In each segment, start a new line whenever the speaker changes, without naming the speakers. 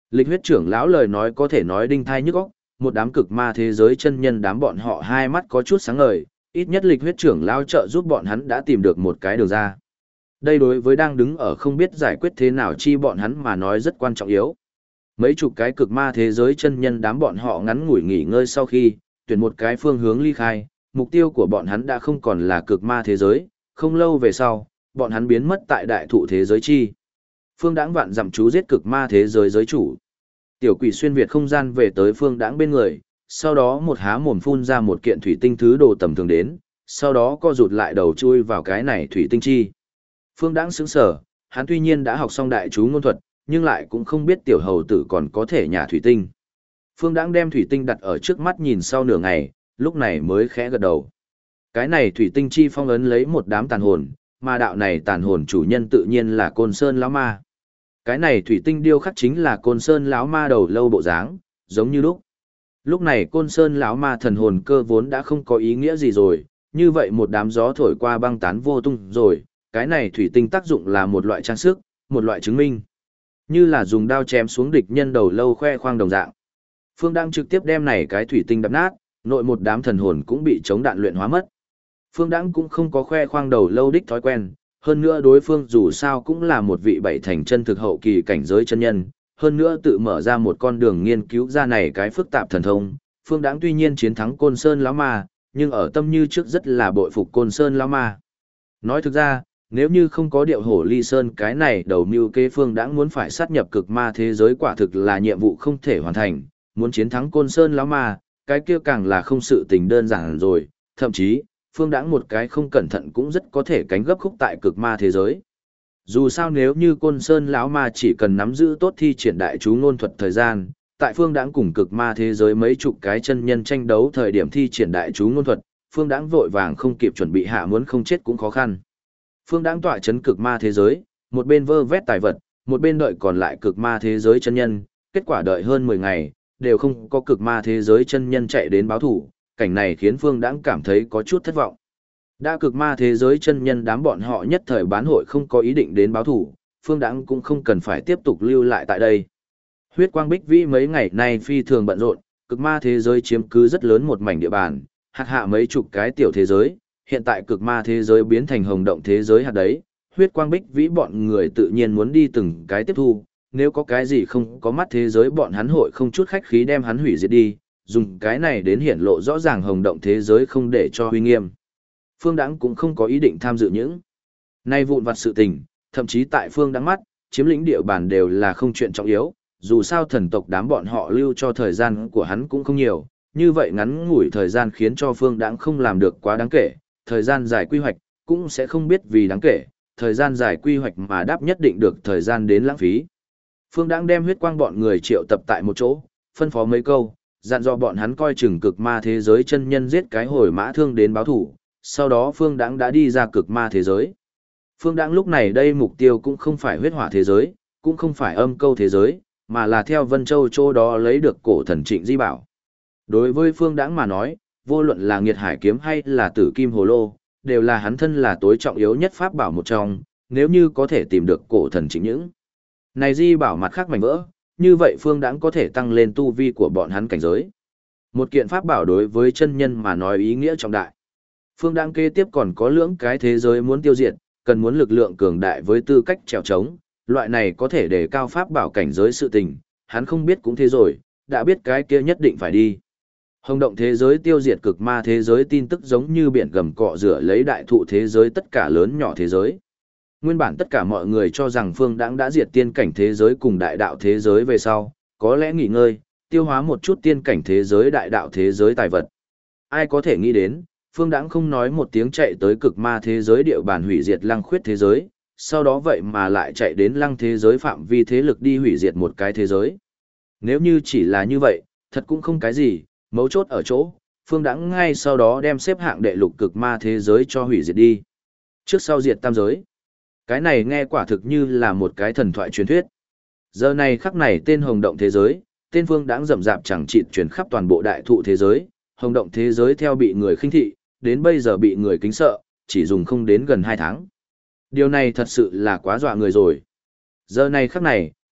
Lịch huyết trưởng lão lời nói có thể nói đinh thai nhức óc, một đám cực ma thế giới chân nhân đám bọn họ hai mắt có chút sáng ngời, ít nhất lịch huyết trưởng lão trợ giúp bọn hắn đã tìm được một cái đường ra. Đây đối với đang đứng ở không biết giải quyết thế nào chi bọn hắn mà nói rất quan trọng yếu. Mấy chục cái cực ma thế giới chân nhân đám bọn họ ngắn ngủi nghỉ ngơi sau khi, tuyển một cái phương hướng ly khai, mục tiêu của bọn hắn đã không còn là cực ma thế giới, không lâu về sau, bọn hắn biến mất tại đại thụ thế giới chi. Phương Đãng vạn dặm chú giết cực ma thế giới giới chủ. Tiểu quỷ xuyên việt không gian về tới Phương Đãng bên người, sau đó một há mồm phun ra một kiện thủy tinh thứ đồ tầm thường đến, sau đó co rụt lại đầu chui vào cái này thủy tinh chi. Phương Đãng sững sờ, hắn tuy nhiên đã học xong đại chú ngôn thuật, nhưng lại cũng không biết tiểu hầu tử còn có thể nhả thủy tinh. Phương Đãng đem thủy tinh đặt ở trước mắt nhìn sau nửa ngày, lúc này mới khẽ gật đầu. Cái này thủy tinh chi phong ấn lấy một đám tàn hồn, mà đạo này tàn hồn chủ nhân tự nhiên là Côn Sơn lão ma. Cái này thủy tinh điêu khắc chính là Côn Sơn lão ma đầu lâu bộ dáng, giống như lúc. Lúc này Côn Sơn lão ma thần hồn cơ vốn đã không có ý nghĩa gì rồi, như vậy một đám gió thổi qua băng tán vô tung rồi, cái này thủy tinh tác dụng là một loại trang sức, một loại chứng minh. Như là dùng đao chém xuống địch nhân đầu lâu khoe khoang đồng dạng. Phương Đãng trực tiếp đem này cái thủy tinh đập nát, nội một đám thần hồn cũng bị chống đạn luyện hóa mất. Phương Đãng cũng không có khoe khoang đầu lâu đích thói quen, hơn nữa đối phương dù sao cũng là một vị bảy thành chân thực hậu kỳ cảnh giới chân nhân, hơn nữa tự mở ra một con đường nghiên cứu ra này cái phức tạp thần thông. Phương Đãng tuy nhiên chiến thắng Côn Sơn lão ma, nhưng ở tâm như trước rất là bội phục Côn Sơn lão ma. Nói thực ra, nếu như không có điệu hổ ly sơn cái này đầu mưu kế Phương Đãng muốn phải sát nhập cực ma thế giới quả thực là nhiệm vụ không thể hoàn thành, muốn chiến thắng Côn Sơn lão ma, cái kia càng là không sự tình đơn giản rồi, thậm chí, Phương Đãng một cái không cẩn thận cũng rất có thể cánh gấp khúc tại cực ma thế giới. Dù sao nếu như Côn Sơn lão ma chỉ cần nắm giữ tốt thi triển đại chú ngôn thuật thời gian, tại Phương Đãng cùng cực ma thế giới mấy chục cái chân nhân tranh đấu thời điểm thi triển đại chú ngôn thuật, Phương Đãng vội vàng không kịp chuẩn bị hạ muốn không chết cũng khó khăn. Phương Đãng tọa chấn cực ma thế giới, một bên vơ vét tài vật, một bên đợi còn lại cực ma thế giới chân nhân, kết quả đợi hơn 10 ngày, đều không có cực ma thế giới chân nhân chạy đến báo thủ, cảnh này khiến Phương Đãng cảm thấy có chút thất vọng. Đã cực ma thế giới chân nhân đám bọn họ nhất thời bán hội không có ý định đến báo thủ, Phương Đãng cũng không cần phải tiếp tục lưu lại tại đây. Huyết Quang Bích Vĩ mấy ngày nay phi thường bận rộn, cực ma thế giới chiếm cứ rất lớn một mảnh địa bàn, hạt hạ mấy chục cái tiểu thế giới, hiện tại cực ma thế giới biến thành hồng động thế giới hạt đấy, Huyết Quang Bích Vĩ bọn người tự nhiên muốn đi từng cái tiếp thu, nếu có cái gì không có mắt thế giới bọn hắn hội không chút khách khí đem hắn hủy diệt đi, dùng cái này đến hiển lộ rõ ràng hồng động thế giới không để cho huy nghiêm. Phương Đãng cũng không có ý định tham dự những nay vụn vặt sự tình, thậm chí tại Phương Đãng mắt, chiếm lĩnh địa bàn đều là không chuyện trọng yếu, dù sao thần tộc đám bọn họ lưu cho thời gian của hắn cũng không nhiều, như vậy ngắn ngủi thời gian khiến cho Phương Đãng không làm được quá đáng kể, thời gian dài quy hoạch cũng sẽ không biết vì đáng kể, thời gian dài quy hoạch mà đáp nhất định được thời gian đến lãng phí. Phương Đãng đem huyết quang bọn người triệu tập tại một chỗ, phân phó mấy câu, dặn dò bọn hắn coi chừng cực ma thế giới chân nhân giết cái hồi mã thương đến báo thủ, sau đó Phương Đãng đã đi ra cực ma thế giới. Phương Đãng lúc này đây mục tiêu cũng không phải huyết hỏa thế giới, cũng không phải âm câu thế giới, mà là theo Vân Châu chỗ đó lấy được cổ thần Trịnh Di Bảo. Đối với Phương Đãng mà nói, vô luận là Nghiệt Hải kiếm hay là Tử Kim Hồ Lô, đều là hắn thân là tối trọng yếu nhất pháp bảo một trong, nếu như có thể tìm được cổ thần Trịnh những này Di Bảo mặt khác mảnh vỡ, như vậy Phương Đãng có thể tăng lên tu vi của bọn hắn cảnh giới. Một kiện pháp bảo đối với chân nhân mà nói ý nghĩa trọng đại. Phương Đãng kế tiếp còn có lưỡng cái thế giới muốn tiêu diệt, cần muốn lực lượng cường đại với tư cách trèo trống, loại này có thể đề cao pháp bảo cảnh giới sự tình, hắn không biết cũng thế rồi, đã biết cái kia nhất định phải đi. Hồng động thế giới tiêu diệt cực ma thế giới tin tức giống như biển gầm cọ rửa lấy đại thụ thế giới tất cả lớn nhỏ thế giới. Nguyên bản tất cả mọi người cho rằng Phương Đãng đã diệt tiên cảnh thế giới cùng đại đạo thế giới về sau, có lẽ nghỉ ngơi, tiêu hóa một chút tiên cảnh thế giới đại đạo thế giới tài vật. Ai có thể nghĩ đến, Phương Đãng không nói một tiếng chạy tới cực ma thế giới địa bàn hủy diệt lăng khuyết thế giới, sau đó vậy mà lại chạy đến lăng thế giới phạm vi thế lực đi hủy diệt một cái thế giới. Nếu như chỉ là như vậy, thật cũng không cái gì, mấu chốt ở chỗ, Phương Đãng ngay sau đó đem xếp hạng đệ lục cực ma thế giới cho hủy diệt đi. Trước sau diệt tam giới. Cái này nghe quả thực như là một cái thần thoại truyền thuyết. Giờ này khắc này tên Hồng Động thế giới, tên Phương Đãng rậm rạp chẳng chịt truyền khắp toàn bộ đại thụ thế giới, Hồng Động thế giới theo bị người khinh thị, đến bây giờ bị người kính sợ, chỉ dùng không đến gần 2 tháng. Điều này thật sự là quá dọa người rồi. Giờ này khắc này,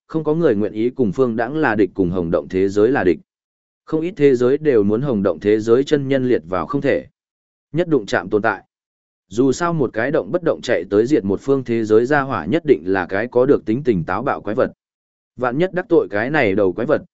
không có người nguyện ý cùng Phương Đãng là địch, cùng Hồng Động thế giới là địch. Không ít thế giới đều muốn Hồng Động thế giới chân nhân liệt vào không thể. Nhất đụng chạm tồn tại. Dù sao một cái động bất động chạy tới diệt một phương thế giới ra hỏa nhất định là cái có được tính tình táo bạo quái vật. Vạn nhất đắc tội cái này đầu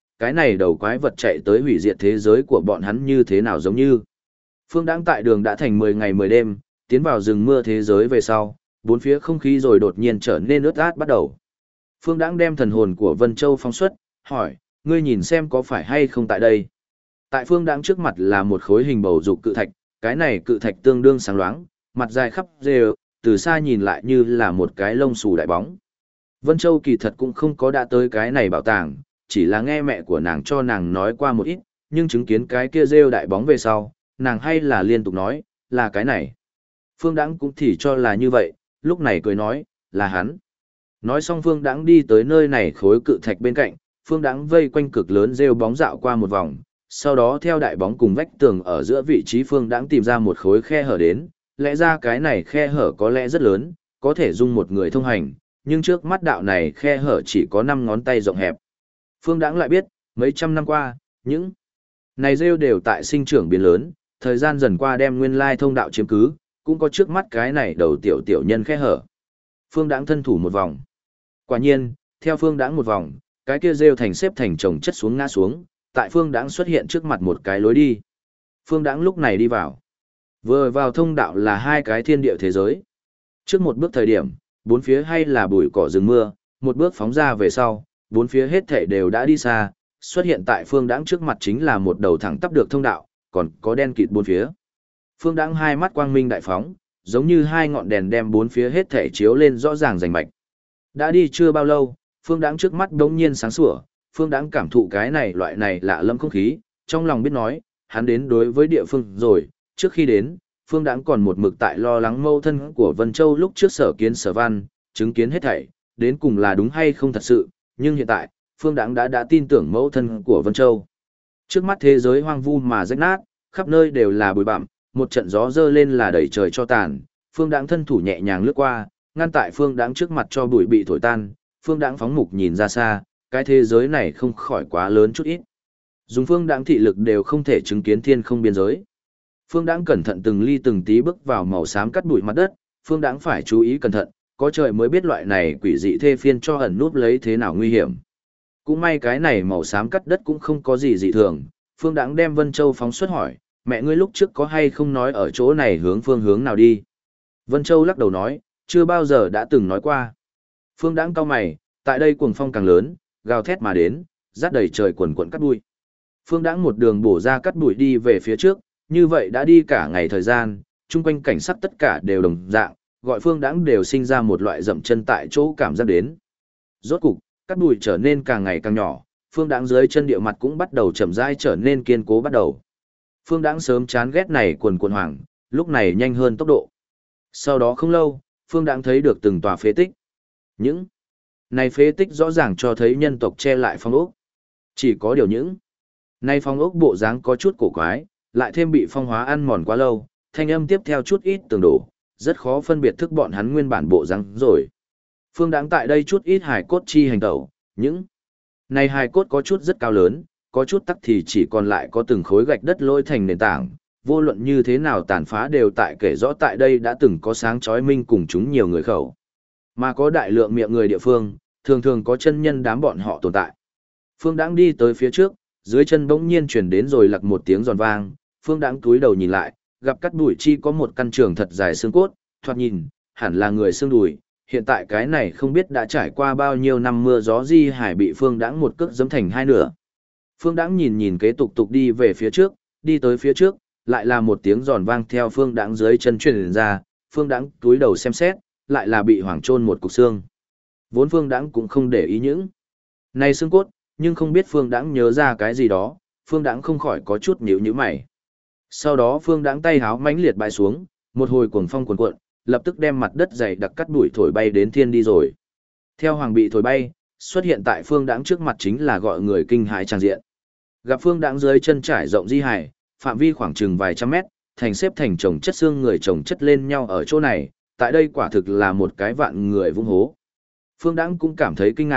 quái vật chạy tới hủy diệt thế giới của bọn hắn như thế nào giống như. Phương Đãng tại đường đã thành 10 ngày 10 đêm, tiến vào rừng mưa thế giới về sau, bốn phía không khí rồi đột nhiên trở nên ướt át bắt đầu. Phương Đãng đem thần hồn của Vân Châu phóng xuất, hỏi, ngươi nhìn xem có phải hay không tại đây. Tại Phương Đãng trước mặt là một khối hình bầu dục cự thạch, cái này cự thạch tương đương sáng loáng, mặt dài khắp rêu, từ xa nhìn lại như là một cái lông xù đại bóng. Vân Châu kỳ thật cũng không có đã tới cái này bảo tàng, chỉ là nghe mẹ của nàng cho nàng nói qua một ít, nhưng chứng kiến cái kia rêu đại bóng về sau, nàng hay là liên tục nói, là cái này. Phương Đãng cũng thì cho là như vậy, lúc này cười nói, là hắn. Nói xong Phương Đãng đi tới nơi này khối cự thạch bên cạnh, Phương Đãng vây quanh cực lớn rêu bóng dạo qua một vòng, sau đó theo đại bóng cùng vách tường ở giữa vị trí Phương Đãng tìm ra một khối khe hở đến, lẽ ra cái này khe hở có lẽ rất lớn, có thể dung một người thông hành, nhưng trước mắt đạo này khe hở chỉ có 5 ngón tay rộng hẹp. Phương Đãng lại biết, mấy trăm năm qua, những này rêu đều tại sinh trưởng biến lớn, thời gian dần qua đem nguyên lai thông đạo chiếm cứ, cũng có trước mắt cái này đầu tiểu nhân khe hở. Phương Đãng thân thủ một vòng. Quả nhiên, theo Phương Đãng một vòng, cái kia rêu thành xếp thành chồng chất xuống ngã xuống, tại Phương Đãng xuất hiện trước mặt một cái lối đi. Phương Đãng lúc này đi vào. Vừa vào thông đạo là hai cái thiên địa thế giới. Trước một bước thời điểm, bốn phía hay là bụi cỏ rừng mưa, một bước phóng ra về sau, bốn phía hết thảy đều đã đi xa, xuất hiện tại Phương Đãng trước mặt chính là một đầu thẳng tắp được thông đạo, còn có đen kịt bốn phía. Phương Đãng hai mắt quang minh đại phóng, giống như hai ngọn đèn đem bốn phía hết thảy chiếu lên rõ ràng rành mạch. Đã đi chưa bao lâu, Phương Đãng trước mắt đống nhiên sáng sủa, Phương Đãng cảm thụ cái này loại này lạ lẫm không khí, trong lòng biết nói, hắn đến đối với địa phương rồi, trước khi đến, Phương Đãng còn một mực tại lo lắng mâu thân của Vân Châu lúc trước sở kiến sở văn, chứng kiến hết thảy, đến cùng là đúng hay không thật sự, nhưng hiện tại, Phương Đãng đã tin tưởng mẫu thân của Vân Châu. Trước mắt thế giới hoang vu mà rách nát, khắp nơi đều là bụi bặm, một trận gió dơ lên là đẩy trời cho tàn, Phương Đãng thân thủ nhẹ nhàng lướt qua, ngăn tại Phương Đãng trước mặt cho bụi bị thổi tan, Phương Đãng phóng mục nhìn ra xa, cái thế giới này không khỏi quá lớn chút ít. Dùng Phương Đãng thị lực đều không thể chứng kiến thiên không biên giới. Phương Đãng cẩn thận từng ly từng tí bước vào màu xám cắt bụi mặt đất, Phương Đãng phải chú ý cẩn thận, có trời mới biết loại này quỷ dị thê phiên cho ẩn núp lấy thế nào nguy hiểm. Cũng may cái này màu xám cắt đất cũng không có gì dị thường, Phương Đãng đem Vân Châu phóng xuất hỏi, mẹ ngươi lúc trước có hay không nói ở chỗ này hướng phương hướng nào đi? Vân Châu lắc đầu nói, chưa bao giờ đã từng nói qua. Phương Đãng cau mày, tại đây cuồng phong càng lớn, gào thét mà đến, rát đầy trời quần quần cắt bụi. Phương Đãng một đường bổ ra cắt bụi đi về phía trước, như vậy đã đi cả ngày thời gian, chung quanh cảnh sắc tất cả đều đồng dạng, gọi Phương Đãng đều sinh ra một loại dậm chân tại chỗ cảm giác đến. Rốt cục, cắt bụi trở nên càng ngày càng nhỏ, Phương Đãng dưới chân địa mặt cũng bắt đầu chậm rãi trở nên kiên cố bắt đầu. Phương Đãng sớm chán ghét này quần quần hoảng, lúc này nhanh hơn tốc độ. Sau đó không lâu, Phương Đãng thấy được từng tòa phế tích. Những này phế tích rõ ràng cho thấy nhân tộc che lại phong ốc. Chỉ có điều những này phong ốc bộ dáng có chút cổ quái, lại thêm bị phong hóa ăn mòn quá lâu, thanh âm tiếp theo chút ít tường đổ, rất khó phân biệt thức bọn hắn nguyên bản bộ dáng rồi. Phương Đãng tại đây chút ít hài cốt chi hành tẩu, những này hài cốt có chút rất cao lớn, có chút tắc thì chỉ còn lại có từng khối gạch đất lôi thành nền tảng, vô luận như thế nào tàn phá đều tại kể rõ tại đây đã từng có sáng chói minh cùng chúng nhiều người khẩu. Mà có đại lượng miệng người địa phương, thường thường có chân nhân đám bọn họ tồn tại. Phương Đãng đi tới phía trước, dưới chân bỗng nhiên truyền đến rồi lặc một tiếng giòn vang, Phương Đãng cúi đầu nhìn lại, gặp cắt đùi chi có một căn trường thật dài xương cốt, thoạt nhìn, hẳn là người xương đùi. Hiện tại cái này không biết đã trải qua bao nhiêu năm mưa gió di hải bị Phương Đãng một cước giẫm thành hai nửa. Phương Đãng nhìn kế tục đi về phía trước, đi tới phía trước, lại là một tiếng giòn vang theo Phương Đãng dưới chân truyền ra, Phương Đãng cúi đầu xem xét, lại là bị hoảng chôn một cục xương. Vốn Phương Đãng cũng không để ý những này xương cốt, nhưng không biết Phương Đãng nhớ ra cái gì đó, Phương Đãng không khỏi có chút nhíu mày. Sau đó Phương Đãng tay háo mãnh liệt bãi xuống, một hồi cuồng phong cuồn cuộn, lập tức đem mặt đất dày đặc cắt bụi thổi bay đến thiên đi rồi. Theo hoàng bị thổi bay, xuất hiện tại Phương Đãng trước mặt chính là gọi người kinh hãi tràn diện. Gặp Phương Đãng dưới chân trải rộng di hải, phạm vi khoảng chừng vài trăm mét, thành xếp thành chồng chất xương người chồng chất lên nhau ở chỗ này, tại đây quả thực là một cái vạn người vung hố. Phương Đãng cũng cảm thấy kinh ngạc,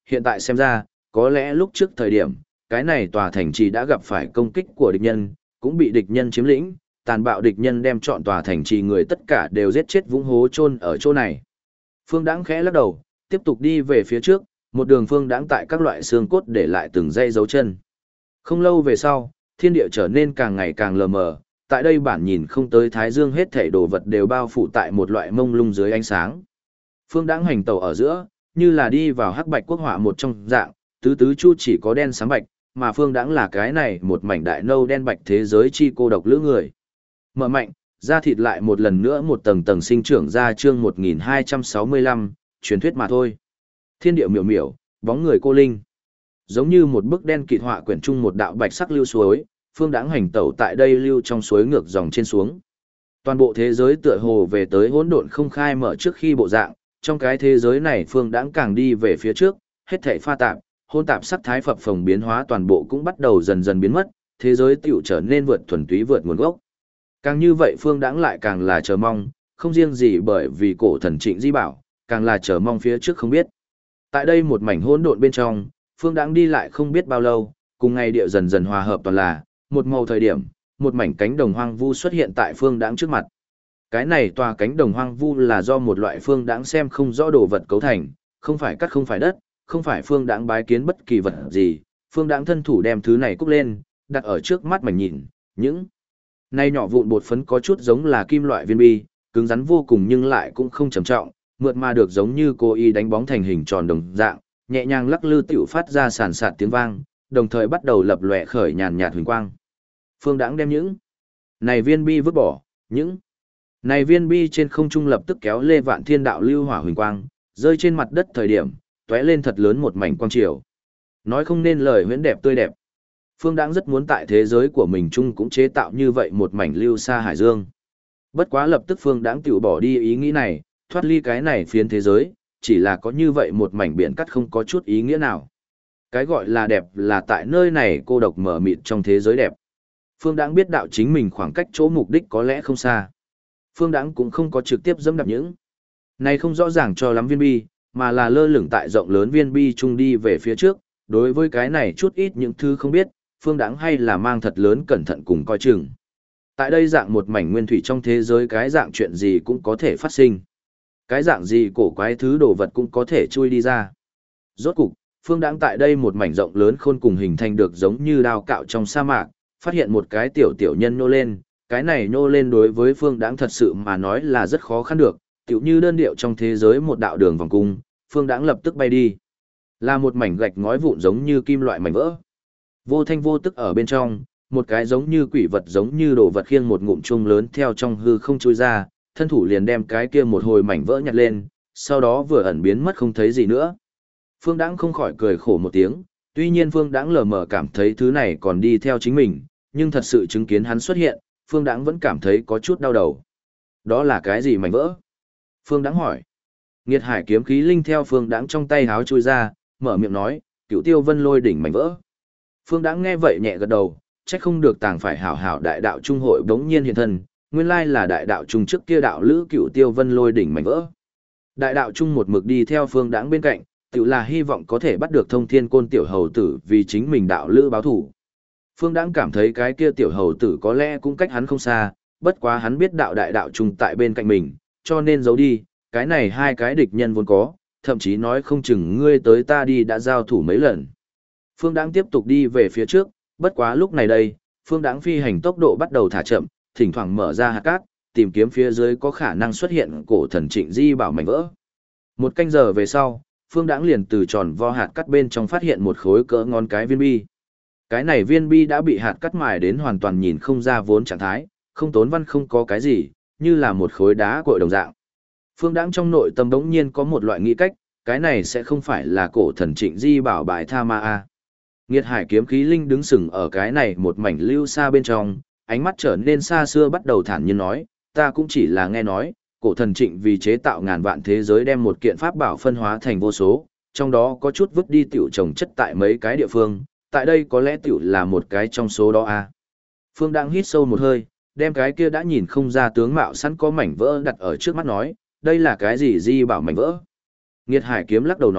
Hiện tại xem ra, có lẽ lúc trước thời điểm, cái này tòa thành trì đã gặp phải công kích của địch nhân, cũng bị địch nhân chiếm lĩnh, tàn bạo địch nhân đem trọn tòa thành trì người tất cả đều giết chết vũng hố chôn ở chỗ này. Phương Đãng khẽ lắc đầu, tiếp tục đi về phía trước, một đường Phương Đãng tại các loại xương cốt để lại từng dây dấu chân. Không lâu về sau, thiên địa trở nên càng ngày càng lờ mờ, tại đây bản nhìn không tới thái dương hết thảy đồ vật đều bao phủ tại một loại mông lung dưới ánh sáng. Phương Đãng hành tẩu ở giữa, như là đi vào hắc bạch quốc họa một trong dạng, tứ tứ chu chỉ có đen sáng bạch, mà Phương Đãng là cái này một mảnh đại nâu đen bạch thế giới chi cô độc lữ người. Mở mạnh, da thịt lại một lần nữa một tầng tầng sinh trưởng ra chương 1265, truyền thuyết mà thôi. Thiên địa miểu miểu, bóng người cô linh. Giống như một bức đen kịt họa quyển chung một đạo bạch sắc lưu suối, Phương Đãng hành tẩu tại đây lưu trong suối ngược dòng trên xuống. Toàn bộ thế giới tựa hồ về tới hỗn độn không khai mở trước khi bộ dạng, trong cái thế giới này Phương Đãng càng đi về phía trước, hết thảy pha tạp, hỗn tạp sắc thái phập phồng biến hóa toàn bộ cũng bắt đầu dần dần biến mất, thế giới tiểu trở nên vượt thuần túy vượt nguồn gốc. Càng như vậy Phương Đãng lại càng là chờ mong, không riêng gì bởi vì cổ thần Trịnh Di Bảo, càng là chờ mong phía trước không biết. Tại đây một mảnh hỗn độn bên trong, Phương Đãng đi lại không biết bao lâu, cùng ngày địa dần dần hòa hợp toàn là một màu thời điểm, một mảnh cánh đồng hoang vu xuất hiện tại Phương Đãng trước mặt. Cái này tòa cánh đồng hoang vu là do một loại Phương Đãng xem không rõ đồ vật cấu thành, không phải cắt không phải đất, không phải Phương Đãng bái kiến bất kỳ vật gì, Phương Đãng thân thủ đem thứ này cúc lên, đặt ở trước mắt mảnh nhìn, những này nhỏ vụn bột phấn có chút giống là kim loại viên bi, cứng rắn vô cùng nhưng lại cũng không trầm trọng, mượt mà được giống như cô y đánh bóng thành hình tròn đồng dạng, nhẹ nhàng lắc lư tiểu phát ra sàn sạt tiếng vang, đồng thời bắt đầu lập lòe khởi nhàn nhạt huỳnh quang. Phương Đãng đem những này viên bi vứt bỏ, những này viên bi trên không trung lập tức kéo lê vạn thiên đạo lưu hỏa huỳnh quang, rơi trên mặt đất thời điểm, tóe lên thật lớn một mảnh quang triều. Nói không nên lời huyễn đẹp tươi đẹp. Phương Đãng rất muốn tại thế giới của mình chung cũng chế tạo như vậy một mảnh lưu xa hải dương. Bất quá lập tức Phương Đãng tiểu bỏ đi ý nghĩ này, thoát ly cái này phiến thế giới, chỉ là có như vậy một mảnh biển cắt không có chút ý nghĩa nào. Cái gọi là đẹp là tại nơi này cô độc mở mịt trong thế giới đẹp. Phương Đãng biết đạo chính mình khoảng cách chỗ mục đích có lẽ không xa. Phương Đãng cũng không có trực tiếp dẫm đạp những này không rõ ràng cho lắm viên bi, mà là lơ lửng tại rộng lớn viên bi chung đi về phía trước. Đối với cái này chút ít những thứ không biết, Phương Đãng hay là mang thật lớn cẩn thận cùng coi chừng. Tại đây dạng một mảnh nguyên thủy trong thế giới cái dạng chuyện gì cũng có thể phát sinh. Cái dạng gì cổ quái thứ đồ vật cũng có thể chui đi ra. Rốt cục, Phương Đãng tại đây một mảnh rộng lớn khôn cùng hình thành được giống như đao cạo trong sa mạc, phát hiện một cái tiểu tiểu nhân nhô lên, cái này nhô lên đối với Phương Đãng thật sự mà nói là rất khó khăn được, tiểu như đơn điệu trong thế giới một đạo đường vòng cung, Phương Đãng lập tức bay đi. Là một mảnh gạch ngói vụn giống như kim loại mảnh vỡ. Vô thanh vô tức ở bên trong, một cái giống như quỷ vật giống như đồ vật khiêng một ngụm chuông lớn theo trong hư không chui ra, thân thủ liền đem cái kia một hồi mảnh vỡ nhặt lên, sau đó vừa ẩn biến mất không thấy gì nữa. Phương Đãng không khỏi cười khổ một tiếng, tuy nhiên Phương Đãng lờ mờ cảm thấy thứ này còn đi theo chính mình, nhưng thật sự chứng kiến hắn xuất hiện, Phương Đãng vẫn cảm thấy có chút đau đầu. Đó là cái gì mảnh vỡ? Phương Đãng hỏi. Nghiệt Hải kiếm khí linh theo Phương Đãng trong tay háo chui ra, mở miệng nói, Cửu Tiêu Vân Lôi đỉnh mảnh vỡ. Phương Đãng nghe vậy nhẹ gật đầu, trách không được tàng phải hảo hảo đại đạo trung hội bỗng nhiên hiện thân, nguyên lai là đại đạo trung trước kia đạo lữ Cửu Tiêu Vân Lôi đỉnh mảnh vỡ. Đại đạo trung một mực đi theo Phương Đãng bên cạnh, tự là hy vọng có thể bắt được Thông Thiên Côn tiểu hầu tử vì chính mình đạo lữ báo thù. Phương Đãng cảm thấy cái kia tiểu hầu tử có lẽ cũng cách hắn không xa, bất quá hắn biết đạo đại đạo trung tại bên cạnh mình, cho nên giấu đi, cái này hai cái địch nhân vốn có, thậm chí nói không chừng ngươi tới ta đi đã giao thủ mấy lần. Phương Đãng tiếp tục đi về phía trước, bất quá lúc này đây, Phương Đãng phi hành tốc độ bắt đầu thả chậm, thỉnh thoảng mở ra hạt cát, tìm kiếm phía dưới có khả năng xuất hiện cổ thần Trịnh Di Bảo mảnh vỡ. Một canh giờ về sau, Phương Đãng liền từ tròn vo hạt cát bên trong phát hiện một khối cỡ ngón cái viên bi. Cái này viên bi đã bị hạt cát mài đến hoàn toàn nhìn không ra vốn trạng thái, không tốn văn không có cái gì, như là một khối đá cội đồng dạng. Phương Đãng trong nội tâm đống nhiên có một loại nghĩ cách, cái này sẽ không phải là cổ thần Trịnh Di Bảo bại tha ma a. Nghiệt Hải kiếm khí linh đứng sừng ở cái này một mảnh lưu xa bên trong, ánh mắt trở nên xa xưa bắt đầu thản nhiên nói, ta cũng chỉ là nghe nói, cổ thần Trịnh vì chế tạo ngàn vạn thế giới đem một kiện pháp bảo phân hóa thành vô số, trong đó có chút vứt đi tiểu trồng chất tại mấy cái địa phương, tại đây có lẽ tiểu là một cái trong số đó a. Phương đang hít sâu một hơi, đem cái kia đã nhìn không ra tướng mạo sẵn có mảnh vỡ đặt ở trước mắt nói, đây là cái gì Di Bảo mảnh vỡ? Nghiệt Hải kiếm lắc đầu nói,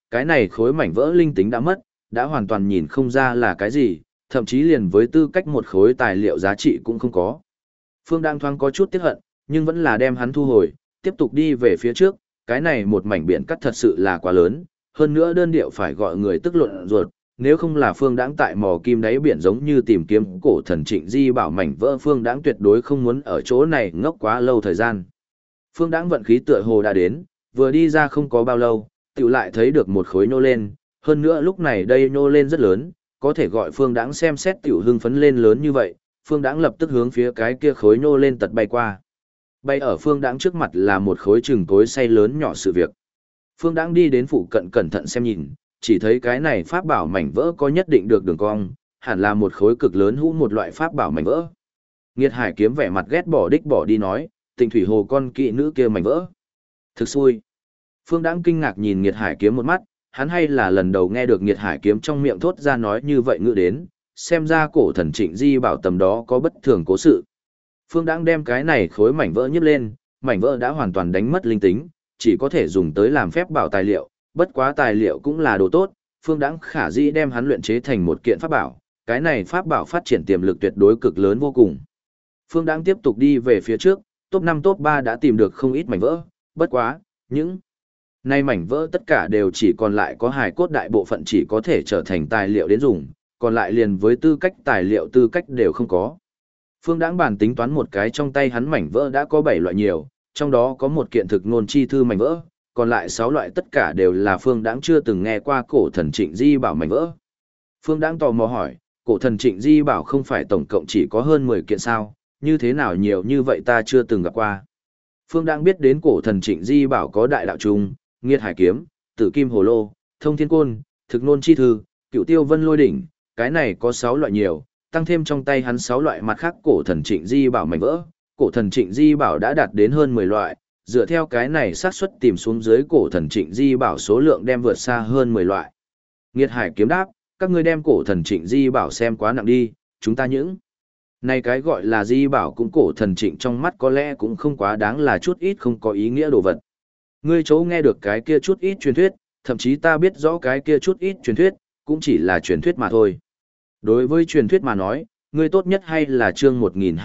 Cái này khối mảnh vỡ linh tính đã mất, đã hoàn toàn nhìn không ra là cái gì, thậm chí liền với tư cách một khối tài liệu giá trị cũng không có. Phương đang thoáng có chút tiếc hận, nhưng vẫn là đem hắn thu hồi, tiếp tục đi về phía trước, cái này một mảnh biển cắt thật sự là quá lớn, hơn nữa đơn điệu phải gọi người tức luận ruột, nếu không là Phương Đãng tại mò kim đáy biển giống như tìm kiếm cổ thần Trịnh Di Bảo mảnh vỡ, Phương Đãng tuyệt đối không muốn ở chỗ này ngốc quá lâu thời gian. Phương Đãng vận khí tựa hồ đã đến, vừa đi ra không có bao lâu, tiểu lại thấy được một khối nhô lên, hơn nữa lúc này đây nhô lên rất lớn, có thể gọi Phương Đãng xem xét tiểu hưng phấn lên lớn như vậy, Phương Đãng lập tức hướng phía cái kia khối nhô lên tật bay qua. Bay ở Phương Đãng trước mặt là một khối chừng cối xay lớn nhỏ sự việc. Phương Đãng đi đến phụ cận cẩn thận xem nhìn, chỉ thấy cái này pháp bảo mảnh vỡ có nhất định được đường cong, hẳn là một khối cực lớn hũ một loại pháp bảo mảnh vỡ. Nghiệt Hải Kiếm vẻ mặt ghét bỏ đích bỏ đi nói, Tịnh Thủy Hồ con kỵ nữ kia mảnh vỡ. Thực xui. Phương Đãng kinh ngạc nhìn Nghiệt Hải Kiếm một mắt, hắn hay là lần đầu nghe được Nghiệt Hải Kiếm trong miệng thốt ra nói như vậy ngữ đến, xem ra cổ thần Trịnh Di Bảo tầm đó có bất thường cố sự. Phương Đãng đem cái này khối mảnh vỡ nhấc lên, mảnh vỡ đã hoàn toàn đánh mất linh tính, chỉ có thể dùng tới làm phép bảo tài liệu, bất quá tài liệu cũng là đồ tốt, Phương Đãng khả dĩ đem hắn luyện chế thành một kiện pháp bảo, cái này pháp bảo phát triển tiềm lực tuyệt đối cực lớn vô cùng. Phương Đãng tiếp tục đi về phía trước, top 5 top 3 đã tìm được không ít mảnh vỡ, bất quá, những nay mảnh vỡ tất cả đều chỉ còn lại có hài cốt đại bộ phận chỉ có thể trở thành tài liệu đến dùng, còn lại liền với tư cách tài liệu tư cách đều không có. Phương Đãng bàn tính toán một cái trong tay hắn mảnh vỡ đã có 7 loại nhiều, trong đó có một kiện thực ngôn chi thư mảnh vỡ, còn lại 6 loại tất cả đều là Phương Đãng chưa từng nghe qua cổ thần Trịnh Di Bảo mảnh vỡ. Phương Đãng tò mò hỏi, cổ thần Trịnh Di Bảo không phải tổng cộng chỉ có hơn 10 kiện sao, như thế nào nhiều như vậy ta chưa từng gặp qua. Phương Đãng biết đến cổ thần Trịnh Di Bảo có đại đạo trung, Nghiệt Hải Kiếm, Tử Kim Hồ Lô, Thông Thiên Côn, Thực Nôn Chi Thư, Cựu Tiêu Vân Lôi Đỉnh, cái này có 6 loại nhiều, tăng thêm trong tay hắn 6 loại mặt khác cổ thần Trịnh Di Bảo mảnh vỡ, cổ thần Trịnh Di Bảo đã đạt đến hơn 10 loại, dựa theo cái này xác suất tìm xuống dưới cổ thần Trịnh Di Bảo số lượng đem vượt xa hơn 10 loại. Nghiệt Hải Kiếm đáp, các ngươi đem cổ thần Trịnh Di Bảo xem quá nặng đi, chúng ta những này cái gọi là Di Bảo cũng cổ thần Trịnh trong mắt có lẽ cũng không quá đáng là chút ít không có ý nghĩa đồ vật. Ngươi chỗ nghe được cái kia chút ít truyền thuyết, thậm chí ta biết rõ cái kia chút ít truyền thuyết, cũng chỉ là truyền thuyết mà thôi. Đối với truyền thuyết mà nói, ngươi tốt nhất hay là chương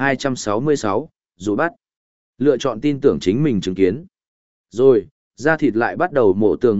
1266, dù bắt. Lựa chọn tin tưởng chính mình chứng kiến. Rồi, da thịt lại bắt đầu mổ tường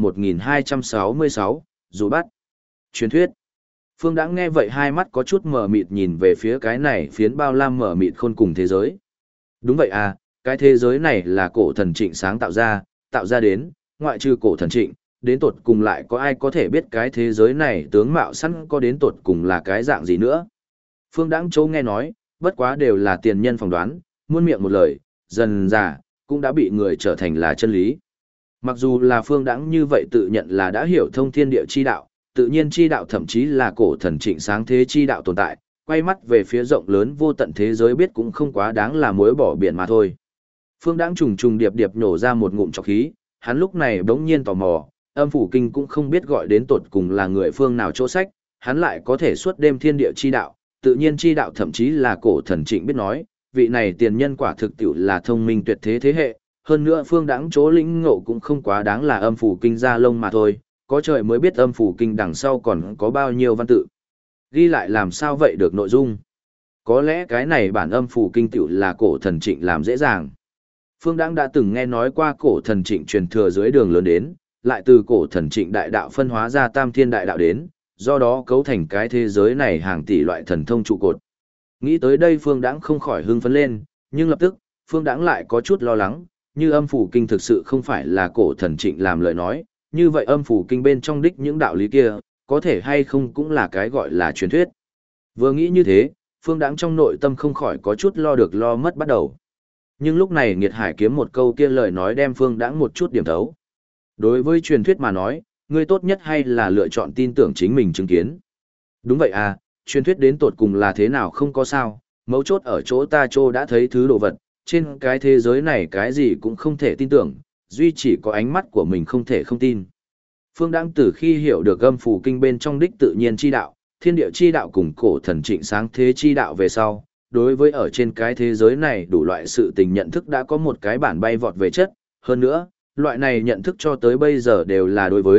1266, dù bắt. Truyền thuyết. Phương Đãng nghe vậy hai mắt có chút mờ mịt nhìn về phía cái này phiến bao lam mờ mịt khôn cùng thế giới. Đúng vậy à, cái thế giới này là cổ thần Trịnh sáng tạo ra đến, ngoại trừ cổ thần Trịnh, đến tột cùng lại có ai có thể biết cái thế giới này tướng mạo sẵn có đến tột cùng là cái dạng gì nữa. Phương Đãng Châu nghe nói, bất quá đều là tiền nhân phỏng đoán, muôn miệng một lời, dần dà, cũng đã bị người trở thành là chân lý. Mặc dù là Phương Đãng như vậy tự nhận là đã hiểu thông thiên địa chi đạo, tự nhiên chi đạo thậm chí là cổ thần Trịnh sáng thế chi đạo tồn tại, quay mắt về phía rộng lớn vô tận thế giới biết cũng không quá đáng là muối bỏ biển mà thôi. Phương Đãng trùng trùng điệp điệp nổ ra một ngụm trọc khí, hắn lúc này bỗng nhiên tò mò, Âm Phủ Kinh cũng không biết gọi đến tột cùng là người phương nào chỗ sách, hắn lại có thể suốt đêm thiên địa chi đạo, tự nhiên chi đạo thậm chí là cổ thần Trịnh biết nói, vị này tiền nhân quả thực tiểu là thông minh tuyệt thế thế hệ, hơn nữa Phương Đãng chỗ lĩnh ngộ cũng không quá đáng là Âm Phủ Kinh ra lông mà thôi, có trời mới biết Âm Phủ Kinh đằng sau còn có bao nhiêu văn tự. Ghi lại làm sao vậy được nội dung. Có lẽ cái này bản Âm Phủ Kinh tiểu là cổ thần Trịnh làm dễ dàng. Phương Đãng đã từng nghe nói qua cổ thần Trịnh truyền thừa dưới đường lớn đến, lại từ cổ thần Trịnh đại đạo phân hóa ra tam thiên đại đạo đến, do đó cấu thành cái thế giới này hàng tỷ loại thần thông trụ cột. Nghĩ tới đây Phương Đãng không khỏi hưng phấn lên, nhưng lập tức, Phương Đãng lại có chút lo lắng, như Âm Phủ Kinh thực sự không phải là cổ thần Trịnh làm lời nói, như vậy Âm Phủ Kinh bên trong đích những đạo lý kia, có thể hay không cũng là cái gọi là truyền thuyết. Vừa nghĩ như thế, Phương Đãng trong nội tâm không khỏi có chút lo được lo mất bắt đầu. Nhưng lúc này Nghiệt Hải Kiếm một câu kia lời nói đem Phương Đãng một chút điểm thấu. Đối với truyền thuyết mà nói, ngươi tốt nhất hay là lựa chọn tin tưởng chính mình chứng kiến. Đúng vậy à, truyền thuyết đến tột cùng là thế nào không có sao, mấu chốt ở chỗ ta đã thấy thứ đồ vật, trên cái thế giới này cái gì cũng không thể tin tưởng, duy chỉ có ánh mắt của mình không thể không tin. Phương Đãng từ khi hiểu được Âm Phủ Kinh bên trong đích tự nhiên chi đạo, thiên địa chi đạo cùng cổ thần Trịnh sáng thế chi đạo về sau, đối với ở trên cái thế giới này đủ loại sự tình nhận thức đã có một cái bản bay vọt về chất, hơn nữa, loại này nhận thức cho tới bây giờ đều là đối với,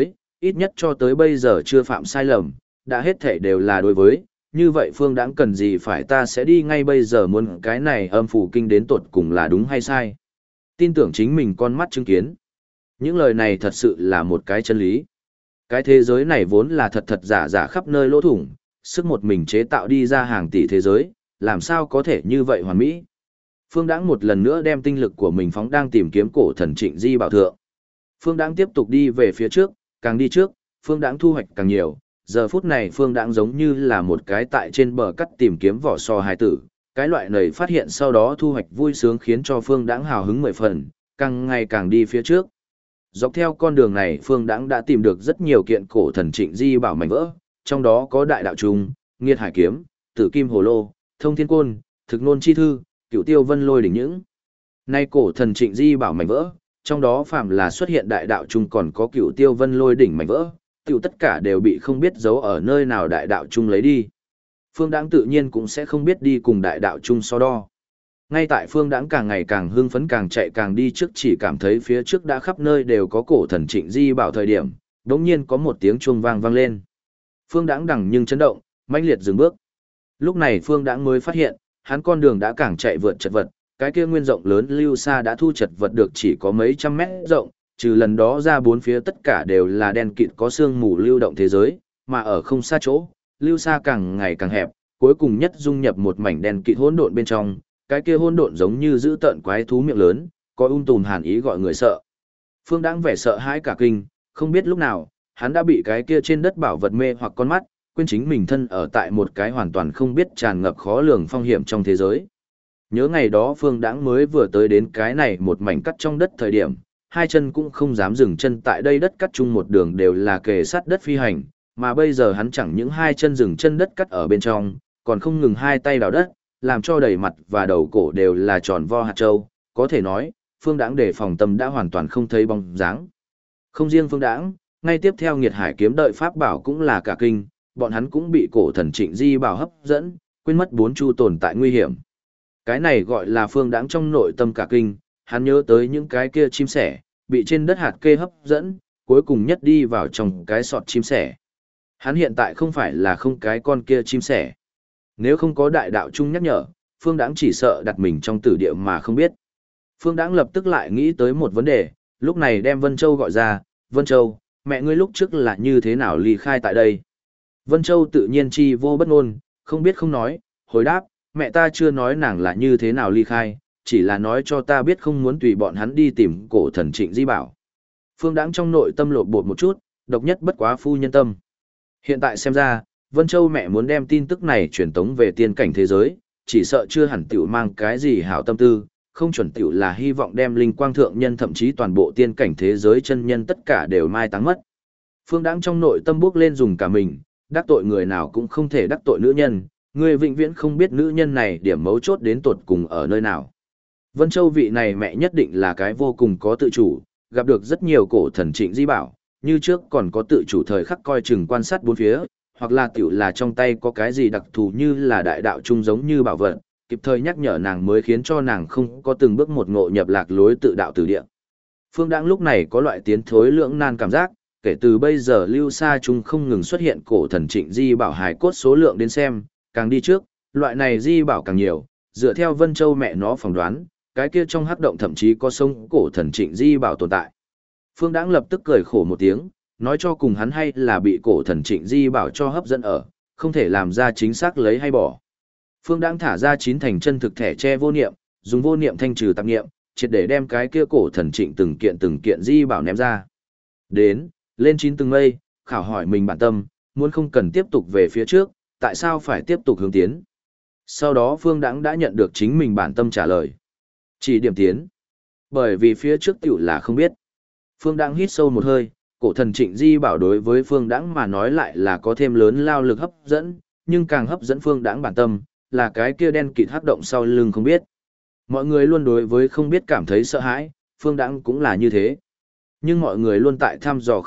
ít nhất cho tới bây giờ chưa phạm sai lầm, đã hết thể đều là đối với, như vậy Phương Đãng cần gì phải ta sẽ đi ngay bây giờ muốn cái này âm phủ kinh đến tột cùng là đúng hay sai. Tin tưởng chính mình con mắt chứng kiến. Những lời này thật sự là một cái chân lý. Cái thế giới này vốn là thật thật giả giả khắp nơi lỗ thủng, sức một mình chế tạo đi ra hàng tỷ thế giới, làm sao có thể như vậy hoàn mỹ. Phương Đãng một lần nữa đem tinh lực của mình phóng đang tìm kiếm cổ thần Trịnh Di Bảo Thượng. Phương Đãng tiếp tục đi về phía trước, càng đi trước, Phương Đãng thu hoạch càng nhiều. Giờ phút này Phương Đãng giống như là một cái tại trên bờ cắt tìm kiếm vỏ sò hài tử, cái loại này phát hiện sau đó thu hoạch vui sướng khiến cho Phương Đãng hào hứng 10 phần, càng ngày càng đi phía trước. Dọc theo con đường này Phương Đãng đã tìm được rất nhiều kiện cổ thần Trịnh Di Bảo mảnh vỡ, trong đó có Đại Đạo Trung, Nghiệt Hải Kiếm, Tử Kim Hồ Lô, Thông Thiên Côn, Thực Nôn Chi Thư, Cửu Tiêu Vân Lôi đỉnh những. Nay cổ thần Trịnh Di Bảo mảnh vỡ, trong đó phạm là xuất hiện Đại Đạo Trung còn có Cửu Tiêu Vân Lôi đỉnh mảnh vỡ, tiểu tất cả đều bị không biết giấu ở nơi nào Đại Đạo Trung lấy đi. Phương Đãng tự nhiên cũng sẽ không biết đi cùng Đại Đạo Trung so đo. Ngay tại Phương Đãng càng ngày càng hưng phấn càng chạy càng đi trước chỉ cảm thấy phía trước đã khắp nơi đều có cổ thần Trịnh Di Bảo thời điểm, đột nhiên có một tiếng chuông vang lên. Phương Đãng đằng nhưng chấn động, mãnh liệt dừng bước. Lúc này Phương Đãng mới phát hiện, hắn con đường đã càng chạy vượt chật vật, cái kia nguyên rộng lớn lưu xa đã thu chật vật được chỉ có mấy trăm mét rộng, trừ lần đó ra bốn phía tất cả đều là đen kịt có sương mù lưu động thế giới, mà ở không xa chỗ, lưu xa càng ngày càng hẹp, cuối cùng nhất dung nhập một mảnh đen kịt hỗn độn bên trong, cái kia hỗn độn giống như giữ tợn quái thú miệng lớn, có tùm hàn ý gọi người sợ. Phương Đãng vẻ sợ hãi cả kinh, không biết lúc nào, hắn đã bị cái kia trên đất bảo vật mê hoặc con mắt, quên chính mình thân ở tại một cái hoàn toàn không biết tràn ngập khó lường phong hiểm trong thế giới. Nhớ ngày đó Phương Đãng mới vừa tới đến cái này một mảnh cắt trong đất thời điểm, hai chân cũng không dám dừng chân tại đây đất cắt chung một đường đều là kề sát đất phi hành, mà bây giờ hắn chẳng những hai chân dừng chân đất cắt ở bên trong, còn không ngừng hai tay đào đất, làm cho đầy mặt và đầu cổ đều là tròn vo hạt châu, có thể nói, Phương Đãng đề phòng tâm đã hoàn toàn không thấy bóng dáng. Không riêng Phương Đãng, ngay tiếp theo Nghiệt Hải Kiếm đợi pháp bảo cũng là cả kinh, bọn hắn cũng bị cổ thần Trịnh Di Bảo hấp dẫn, quên mất bốn chu tồn tại nguy hiểm. Cái này gọi là Phương Đãng trong nội tâm cả kinh, hắn nhớ tới những cái kia chim sẻ, bị trên đất hạt kê hấp dẫn, cuối cùng nhất đi vào trong cái sọt chim sẻ. Hắn hiện tại không phải là không cái con kia chim sẻ. Nếu không có Đại Đạo Trung nhắc nhở, Phương Đãng chỉ sợ đặt mình trong tử địa mà không biết. Phương Đãng lập tức lại nghĩ tới một vấn đề, lúc này đem Vân Châu gọi ra, Vân Châu, mẹ ngươi lúc trước là như thế nào ly khai tại đây? Vân Châu tự nhiên chi vô bất ngôn, không biết không nói, hồi đáp, mẹ ta chưa nói nàng là như thế nào ly khai, chỉ là nói cho ta biết không muốn tùy bọn hắn đi tìm cổ thần Trịnh Di Bảo. Phương Đãng trong nội tâm lột bột một chút, độc nhất bất quá phu nhân tâm. Hiện tại xem ra, Vân Châu mẹ muốn đem tin tức này truyền tống về tiên cảnh thế giới, chỉ sợ chưa hẳn tiểu mang cái gì hảo tâm tư, không chuẩn tiểu là hy vọng đem linh quang thượng nhân thậm chí toàn bộ tiên cảnh thế giới chân nhân tất cả đều mai táng mất. Phương Đãng trong nội tâm bước lên dùng cả mình, đắc tội người nào cũng không thể đắc tội nữ nhân, người vĩnh viễn không biết nữ nhân này điểm mấu chốt đến tột cùng ở nơi nào. Vân Châu vị này mẹ nhất định là cái vô cùng có tự chủ, gặp được rất nhiều cổ thần Trịnh Di Bảo, như trước còn có tự chủ thời khắc coi chừng quan sát bốn phía, hoặc là tiểu là trong tay có cái gì đặc thù như là Đại Đạo Trung giống như bảo vật, kịp thời nhắc nhở nàng mới khiến cho nàng không có từng bước một ngộ nhập lạc lối tự đạo từ địa. Phương Đãng lúc này có loại tiến thối lưỡng nan cảm giác, kể từ bây giờ lưu xa chúng không ngừng xuất hiện cổ thần Trịnh Di Bảo hài cốt số lượng đến xem, càng đi trước, loại này Di Bảo càng nhiều, dựa theo Vân Châu mẹ nó phỏng đoán, cái kia trong hắc động thậm chí có sông cổ thần Trịnh Di Bảo tồn tại. Phương Đãng lập tức cười khổ một tiếng, nói cho cùng hắn hay là bị cổ thần Trịnh Di Bảo cho hấp dẫn ở, không thể làm ra chính xác lấy hay bỏ. Phương Đãng thả ra 9 thành chân thực thẻ che vô niệm, dùng vô niệm thanh trừ tạp niệm, triệt để đem cái kia cổ thần Trịnh từng kiện Di Bảo ném ra. Đến, lên 9 tầng mây, khảo hỏi mình bản tâm, muốn không cần tiếp tục về phía trước, tại sao phải tiếp tục hướng tiến. Sau đó Phương Đãng đã nhận được chính mình bản tâm trả lời. Chỉ điểm tiến. Bởi vì phía trước tiểu là không biết. Phương Đãng hít sâu một hơi, cổ thần Trịnh Di Bảo đối với Phương Đãng mà nói lại là có thêm lớn lao lực hấp dẫn, nhưng càng hấp dẫn Phương Đãng bản tâm, là cái kia đen kịt hắc động sau lưng không biết. Mọi người luôn đối với không biết cảm thấy sợ hãi, Phương Đãng cũng là như thế. Nhưng mọi người luôn tại thăm dò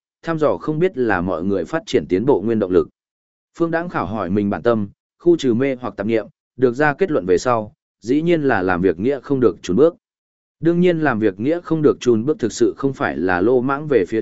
không biết là mọi người phát triển tiến bộ nguyên động lực. Phương Đãng khảo hỏi mình bản tâm, khu trừ mê hoặc tạp niệm, được ra kết luận về sau, dĩ nhiên là làm việc nghĩa không được chùn bước. Đương nhiên làm việc nghĩa không được chùn bước thực sự không phải là lô mãng về phía trước,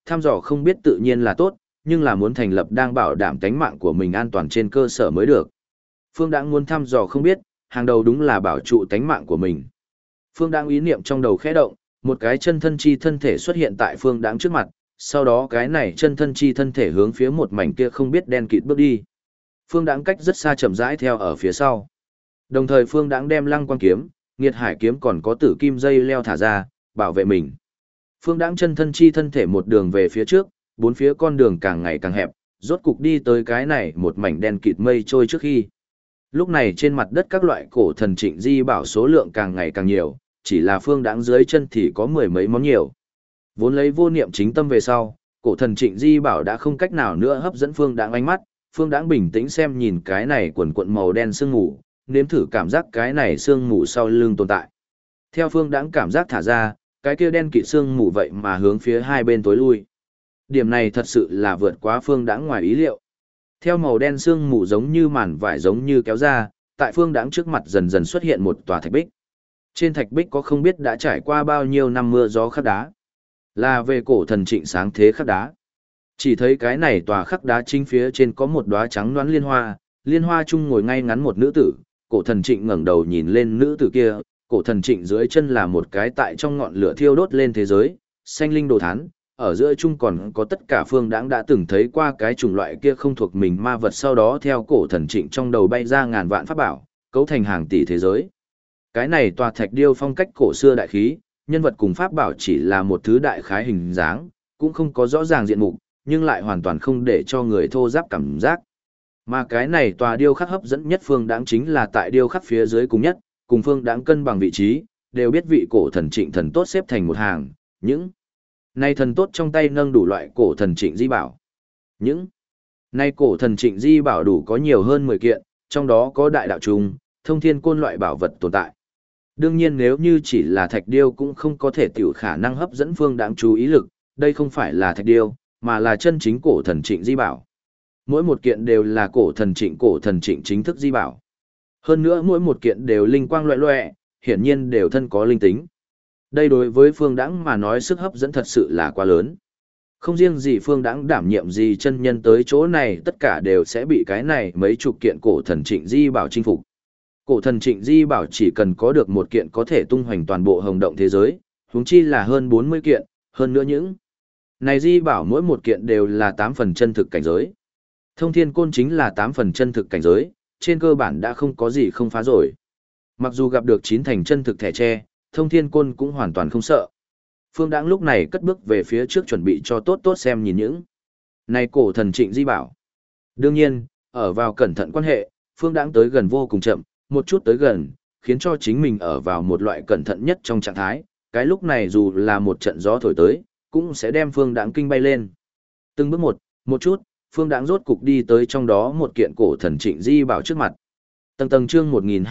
thăm dò không biết tự nhiên là tốt, nhưng là muốn thành lập đang bảo đảm tánh mạng của mình an toàn trên cơ sở mới được. Phương Đãng muốn thăm dò không biết, hàng đầu đúng là bảo trụ tánh mạng của mình. Phương Đãng ý niệm trong đầu khẽ động, một cái chân thân chi thân thể xuất hiện tại Phương Đãng trước mặt, sau đó cái này chân thân chi thân thể hướng phía một mảnh kia không biết đen kịt bước đi. Phương Đãng cách rất xa chậm rãi theo ở phía sau. Đồng thời Phương Đãng đem Lăng Quang kiếm, Nghiệt Hải kiếm còn có Tử Kim dây leo thả ra, bảo vệ mình. Phương Đãng chân thân chi thân thể một đường về phía trước, bốn phía con đường càng ngày càng hẹp, rốt cục đi tới cái này một mảnh đen kịt mây trôi trước khi. Lúc này trên mặt đất các loại cổ thần trịnh di bảo số lượng càng ngày càng nhiều, chỉ là Phương Đãng dưới chân thì có mười mấy món nhiều. Vốn lấy vô niệm chính tâm về sau, cổ thần trịnh di bảo đã không cách nào nữa hấp dẫn Phương Đãng ánh mắt, Phương Đãng bình tĩnh xem nhìn cái này quần quận màu đen sương mù, nếm thử cảm giác cái này sương mù sau lưng tồn tại. Theo Phương Đãng cảm giác thả ra, cái kia đen kịt sương mù vậy mà hướng phía hai bên tối lui. Điểm này thật sự là vượt quá Phương Đãng ngoài ý liệu. Theo màu đen sương mù giống như màn vải giống như kéo ra, tại Phương Đãng trước mặt dần dần xuất hiện một tòa thạch bích. Trên thạch bích có không biết đã trải qua bao nhiêu năm mưa gió khắc đá. Là về cổ thần trịnh sáng thế khắc đá. Chỉ thấy cái này tòa khắc đá chính phía trên có một đóa trắng đoán liên hoa chung ngồi ngay ngắn một nữ tử, cổ thần trịnh ngẩng đầu nhìn lên nữ tử kia, cổ thần trịnh dưới chân là một cái tại trong ngọn lửa thiêu đốt lên thế giới, xanh linh đồ thán, ở giữa chung còn có tất cả Phương Đãng đã từng thấy qua cái chủng loại kia không thuộc mình ma vật, sau đó theo cổ thần trịnh trong đầu bay ra ngàn vạn pháp bảo, cấu thành hàng tỷ thế giới. Cái này tòa thạch điêu phong cách cổ xưa đại khí, nhân vật cùng pháp bảo chỉ là một thứ đại khái hình dáng, cũng không có rõ ràng diện mục, nhưng lại hoàn toàn không để cho người thô giáp cảm giác. Mà cái này tòa điêu khắc hấp dẫn nhất Phương Đãng chính là tại điêu khắc phía dưới cùng nhất, cùng Phương Đãng cân bằng vị trí, đều biết vị cổ thần trịnh thần tốt xếp thành một hàng, những nay thần tốt trong tay nâng đủ loại cổ thần trịnh di bảo. Những nay cổ thần trịnh di bảo đủ có nhiều hơn 10 kiện, trong đó có đại đạo trùng, thông thiên côn loại bảo vật tồn tại. Đương nhiên nếu như chỉ là thạch điêu cũng không có thể tiểu khả năng hấp dẫn Phương Đãng chú ý lực, đây không phải là thạch điêu, mà là chân chính cổ thần trịnh di bảo. Mỗi một kiện đều là cổ thần trịnh chính thức di bảo. Hơn nữa mỗi một kiện đều linh quang loẹ loẹ, hiển nhiên đều thân có linh tính. Đây đối với Phương Đãng mà nói sức hấp dẫn thật sự là quá lớn. Không riêng gì Phương Đãng đảm nhiệm gì chân nhân tới chỗ này, tất cả đều sẽ bị cái này mấy chục kiện cổ thần trịnh di bảo chinh phục. Cổ thần trịnh di bảo chỉ cần có được một kiện có thể tung hoành toàn bộ hồng động thế giới, huống chi là hơn 40 kiện, hơn nữa những này di bảo mỗi một kiện đều là 8 phần chân thực cảnh giới. Thông thiên côn chính là 8 phần chân thực cảnh giới, trên cơ bản đã không có gì không phá rồi. Mặc dù gặp được 9 thành chân thực thẻ tre, thông thiên côn cũng hoàn toàn không sợ. Phương Đãng lúc này cất bước về phía trước chuẩn bị cho tốt tốt xem nhìn những này cổ thần trịnh di bảo. Đương nhiên, ở vào cẩn thận quan hệ, Phương Đãng tới gần vô cùng chậm, một chút tới gần, khiến cho chính mình ở vào một loại cẩn thận nhất trong trạng thái, cái lúc này dù là một trận gió thổi tới, cũng sẽ đem Phương Đãng kinh bay lên. Từng bước một chút, Phương Đãng rốt cục đi tới trong đó một kiện cổ thần trịnh di bảo trước mặt. Tầng tầng chương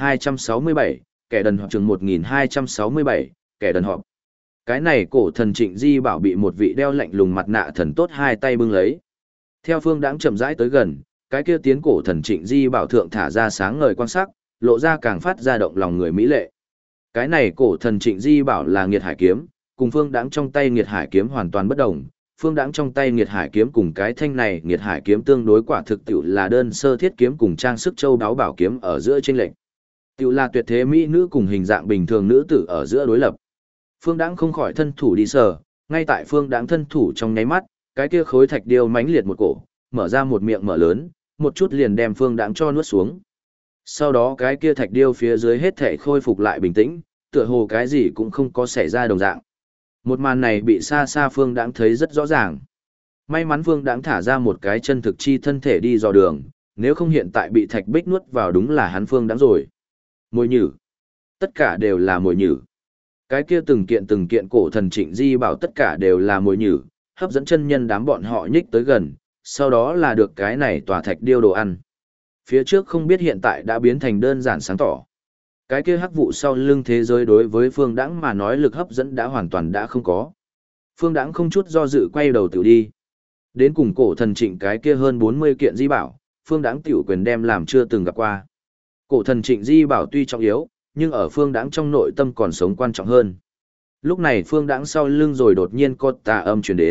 1267, kẻ đần họp chương 1267, kẻ đần họp. Cái này cổ thần trịnh di bảo bị một vị đeo lạnh lùng mặt nạ thần tốt hai tay bưng lấy. Theo Phương Đãng chậm rãi tới gần, cái kia tiến cổ thần trịnh di bảo thượng thả ra sáng ngời quang sắc, lộ ra càng phát ra động lòng người mỹ lệ. Cái này cổ thần trịnh di bảo là Nghiệt Hải kiếm, cùng Phương Đãng trong tay Nghiệt Hải kiếm hoàn toàn bất đồng. Phương Đãng trong tay Nghiệt Hải kiếm cùng cái thanh này Nghiệt Hải kiếm tương đối quả thực tiểu là đơn sơ thiết kiếm cùng trang sức châu đáo bảo kiếm ở giữa chênh lệch. Tiểu là tuyệt thế mỹ nữ cùng hình dạng bình thường nữ tử ở giữa đối lập. Phương Đãng không khỏi thân thủ đi sờ, ngay tại Phương Đãng thân thủ trong nháy mắt, cái kia khối thạch điêu mãnh liệt một cổ, mở ra một miệng mở lớn, một chút liền đem Phương Đãng cho nuốt xuống. Sau đó cái kia thạch điêu phía dưới hết thảy khôi phục lại bình tĩnh, tựa hồ cái gì cũng không có xảy ra đồng dạng. Một màn này bị xa xa Phương Đãng thấy rất rõ ràng. May mắn Phương Đãng thả ra một cái chân thực chi thân thể đi dò đường, nếu không hiện tại bị thạch bích nuốt vào đúng là hắn Phương Đãng rồi. Mồi nhử. Tất cả đều là mồi nhử. Cái kia từng kiện cổ thần trịnh di bảo tất cả đều là mồi nhử, hấp dẫn chân nhân đám bọn họ nhích tới gần, sau đó là được cái này tòa thạch điêu đồ ăn. Phía trước không biết hiện tại đã biến thành đơn giản sáng tỏ. Cái kia hắc vụ sau lưng thế giới đối với Phương Đãng mà nói lực hấp dẫn đã hoàn toàn đã không có. Phương Đãng không chút do dự quay đầu tự đi. Đến cùng cổ thần trịnh cái kia hơn 40 kiện di bảo, Phương Đãng tiểu quyền đem làm chưa từng gặp qua. Cổ thần trịnh di bảo tuy trọng yếu, nhưng ở Phương Đãng trong nội tâm còn sống quan trọng hơn. Lúc này Phương Đãng sau lưng rồi đột nhiên có tà âm truyền đến,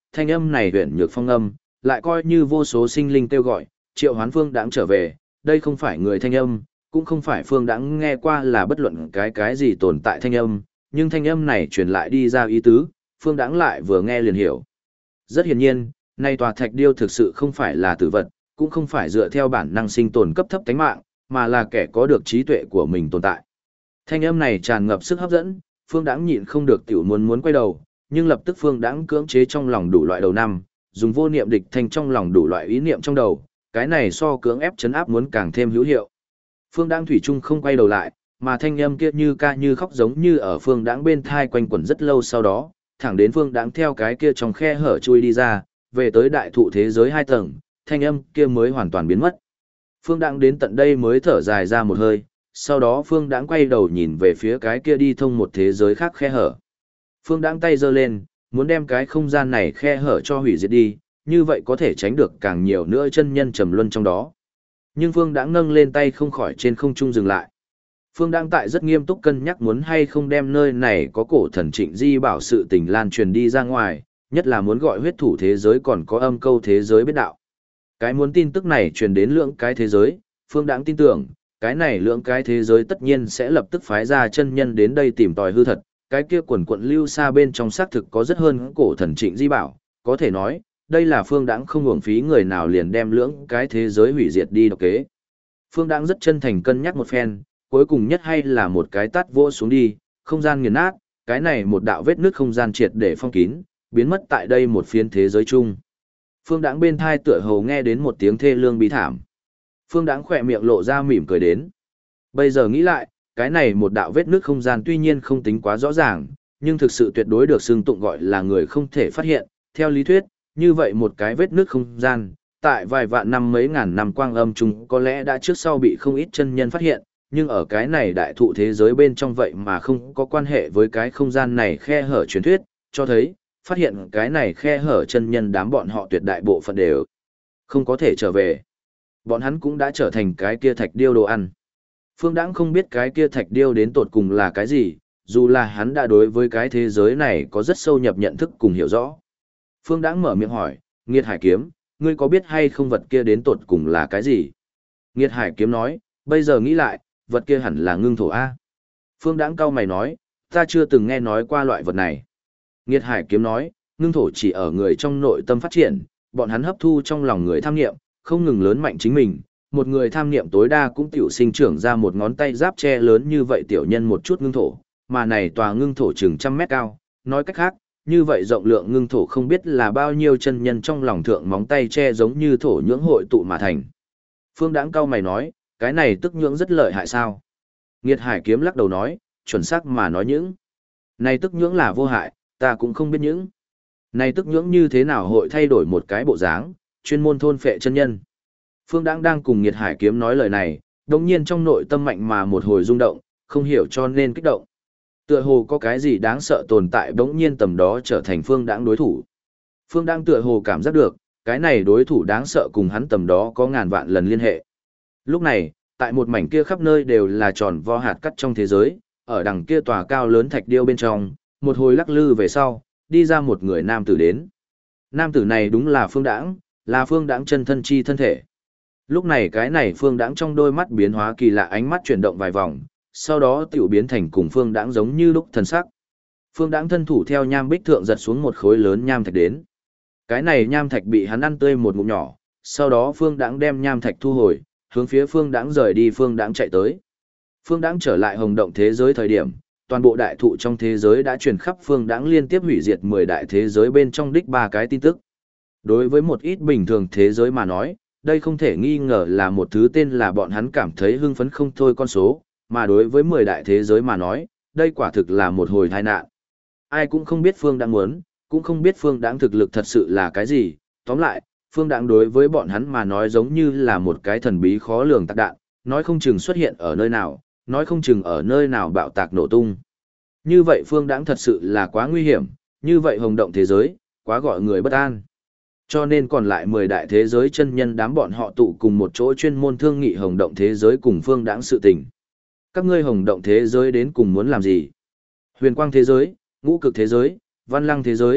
thanh âm này huyền nhược phong âm, lại coi như vô số sinh linh kêu gọi, triệu hoán Phương Đãng trở về, đây không phải người thanh âm, cũng không phải Phương Đãng nghe qua là bất luận cái gì tồn tại thanh âm, nhưng thanh âm này truyền lại đi ra ý tứ, Phương Đãng lại vừa nghe liền hiểu. Rất hiển nhiên, nay tòa thạch điêu thực sự không phải là tử vật, cũng không phải dựa theo bản năng sinh tồn cấp thấp tánh mạng, mà là kẻ có được trí tuệ của mình tồn tại. Thanh âm này tràn ngập sức hấp dẫn, Phương Đãng nhịn không được tiểu muốn quay đầu, nhưng lập tức Phương Đãng cưỡng chế trong lòng đủ loại đầu năm, dùng vô niệm địch thanh trong lòng đủ loại ý niệm trong đầu, cái này so cưỡng ép chấn áp muốn càng thêm hữu hiệu. Phương Đãng thủy chung không quay đầu lại, mà thanh âm kia như ca như khóc giống như ở Phương Đãng bên thai quanh quẩn rất lâu sau đó, thẳng đến Phương Đãng theo cái kia trong khe hở chui đi ra, về tới đại thụ thế giới 2 tầng, thanh âm kia mới hoàn toàn biến mất. Phương Đãng đến tận đây mới thở dài ra một hơi, sau đó Phương Đãng quay đầu nhìn về phía cái kia đi thông một thế giới khác khe hở. Phương Đãng tay giơ lên, muốn đem cái không gian này khe hở cho hủy diệt đi, như vậy có thể tránh được càng nhiều nữa chân nhân trầm luân trong đó. Nhưng Phương Đãng nâng lên tay không khỏi trên không trung dừng lại. Phương Đãng tại rất nghiêm túc cân nhắc muốn hay không đem nơi này có cổ thần Trịnh Di bảo sự tình lan truyền đi ra ngoài, nhất là muốn gọi huyết thủ thế giới còn có âm câu thế giới biết đạo. Cái muốn tin tức này truyền đến lưỡng cái thế giới, Phương Đãng tin tưởng, cái này lưỡng cái thế giới tất nhiên sẽ lập tức phái ra chân nhân đến đây tìm tòi hư thật, cái kia quần quận lưu xa bên trong xác thực có rất hơn cổ thần Trịnh Di bảo, có thể nói, đây là Phương Đãng không uổng phí người nào liền đem lưỡng cái thế giới hủy diệt đi độc kế. Phương Đãng rất chân thành cân nhắc một phen, cuối cùng nhất hay là một cái tát vỗ xuống đi, không gian nghiền nát, cái này một đạo vết nứt không gian triệt để phong kín, biến mất tại đây một phiến thế giới chung. Phương Đãng bên thai tựa hồ nghe đến một tiếng thê lương bí thảm. Phương Đãng khỏe miệng lộ ra mỉm cười đến. Bây giờ nghĩ lại, cái này một đạo vết nứt không gian tuy nhiên không tính quá rõ ràng, nhưng thực sự tuyệt đối được xưng tụng gọi là người không thể phát hiện. Theo lý thuyết, như vậy một cái vết nứt không gian, tại vài vạn năm mấy ngàn năm quang âm chung có lẽ đã trước sau bị không ít chân nhân phát hiện, nhưng ở cái này đại thụ thế giới bên trong vậy mà không có quan hệ với cái không gian này khe hở truyền thuyết, cho thấy, phát hiện cái này khe hở chân nhân đám bọn họ tuyệt đại bộ phận đều không có thể trở về. Bọn hắn cũng đã trở thành cái kia thạch điêu đồ ăn. Phương Đãng không biết cái kia thạch điêu đến tột cùng là cái gì, dù là hắn đã đối với cái thế giới này có rất sâu nhập nhận thức cùng hiểu rõ. Phương Đãng mở miệng hỏi, Nghiệt Hải Kiếm, ngươi có biết hay không vật kia đến tột cùng là cái gì? Nghiệt Hải Kiếm nói, bây giờ nghĩ lại, vật kia hẳn là ngưng thổ A. Phương Đãng cau mày nói, ta chưa từng nghe nói qua loại vật này. Nghiệt Hải Kiếm nói, ngưng thổ chỉ ở người trong nội tâm phát triển, bọn hắn hấp thu trong lòng người tham nghiệm, không ngừng lớn mạnh chính mình. Một người tham nghiệm tối đa cũng tiểu sinh trưởng ra một ngón tay giáp tre lớn như vậy tiểu nhân một chút ngưng thổ, mà này tòa ngưng thổ chừng 100 mét cao, nói cách khác, như vậy rộng lượng ngưng thổ không biết là bao nhiêu chân nhân trong lòng thượng móng tay tre giống như thổ nhưỡng hội tụ mà thành. Phương Đãng cau mày nói, cái này tức nhưỡng rất lợi hại sao? Nghiệt Hải Kiếm lắc đầu nói, chuẩn xác mà nói những này tức nhưỡng là vô hại, ta cũng không biết những này tức nhưỡng như thế nào hội thay đổi một cái bộ dáng, chuyên môn thôn phệ chân nhân. Phương Đãng đang cùng Nghiệt Hải Kiếm nói lời này, đồng nhiên trong nội tâm mạnh mà một hồi rung động, không hiểu cho nên kích động. Tựa hồ có cái gì đáng sợ tồn tại bỗng nhiên tầm đó trở thành Phương Đãng đối thủ. Phương Đãng tựa hồ cảm giác được, cái này đối thủ đáng sợ cùng hắn tầm đó có ngàn vạn lần liên hệ. Lúc này, tại một mảnh kia khắp nơi đều là tròn vo hạt cắt trong thế giới, ở đằng kia tòa cao lớn thạch điêu bên trong, một hồi lắc lư về sau, đi ra một người nam tử đến. Nam tử này đúng là Phương Đãng, là Phương Đãng chân thân chi thân thể. Lúc này cái này Phương Đãng trong đôi mắt biến hóa kỳ lạ, ánh mắt chuyển động vài vòng, sau đó tiểu biến thành cùng Phương Đãng giống như lúc thần sắc. Phương Đãng thân thủ theo nham bích thượng giật xuống một khối lớn nham thạch đến. Cái này nham thạch bị hắn ăn tươi một ngụm nhỏ, sau đó Phương Đãng đem nham thạch thu hồi, hướng phía Phương Đãng rời đi. Phương Đãng chạy tới. Phương Đãng trở lại hồng động thế giới thời điểm, toàn bộ đại thụ trong thế giới đã truyền khắp Phương Đãng liên tiếp hủy diệt 10 đại thế giới bên trong đích 3 cái tin tức. Đối với một ít bình thường thế giới mà nói, đây không thể nghi ngờ là một thứ tên là bọn hắn cảm thấy hưng phấn không thôi con số, mà đối với 10 đại thế giới mà nói, đây quả thực là một hồi tai nạn. Ai cũng không biết Phương Đãng muốn, cũng không biết Phương Đãng thực lực thật sự là cái gì, tóm lại, Phương Đãng đối với bọn hắn mà nói giống như là một cái thần bí khó lường tạc đạn, nói không chừng xuất hiện ở nơi nào, nói không chừng ở nơi nào bạo tạc nổ tung. Như vậy Phương Đãng thật sự là quá nguy hiểm, như vậy hồng động thế giới, quá gọi người bất an. Cho nên còn lại 10 đại thế giới chân nhân đám bọn họ tụ cùng một chỗ chuyên môn thương nghị hồng động thế giới cùng Phương Đãng sự tình. Các ngươi hồng động thế giới đến cùng muốn làm gì? Huyền quang thế giới, ngũ cực thế giới, văn lăng thế giới,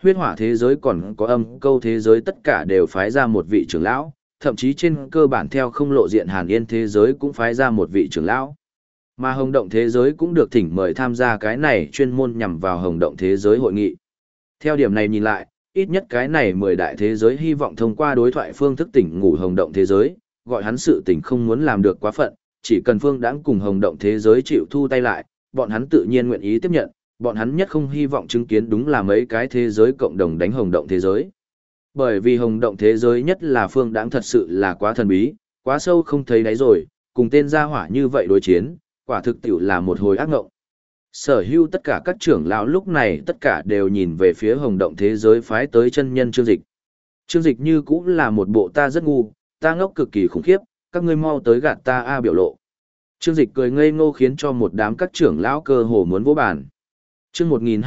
Huyết hỏa thế giới còn có âm câu thế giới tất cả đều phái ra một vị trưởng lão, thậm chí trên cơ bản theo không lộ diện Hàn Yên thế giới cũng phái ra một vị trưởng lão. Mà Hồng Động thế giới cũng được thỉnh mời tham gia cái này chuyên môn nhằm vào Hồng Động thế giới hội nghị. Theo điểm này nhìn lại, ít nhất cái này 10 đại thế giới hy vọng thông qua đối thoại phương thức tỉnh ngủ Hồng Động thế giới, gọi hắn sự tỉnh không muốn làm được quá phận, chỉ cần Phương Đãng cùng Hồng Động thế giới chịu thu tay lại, bọn hắn tự nhiên nguyện ý tiếp nhận, bọn hắn nhất không hy vọng chứng kiến đúng là mấy cái thế giới cộng đồng đánh Hồng Động thế giới. Bởi vì Hồng Động thế giới nhất là Phương Đãng thật sự là quá thần bí, quá sâu không thấy đáy rồi, cùng tên gia hỏa như vậy đối chiến, quả thực tiểu là một hồi ác ngộng. Sở hữu tất cả các trưởng lão lúc này tất cả đều nhìn về phía Hồng Động thế giới phái tới chân nhân Trương Dịch. Trương Dịch như cũng là một bộ ta rất ngu, ta ngốc cực kỳ khủng khiếp, các ngươi mau tới gạt ta a biểu lộ. Trương Dịch cười ngây ngô khiến cho một đám các trưởng lão cơ hồ muốn vỗ bàn. Chương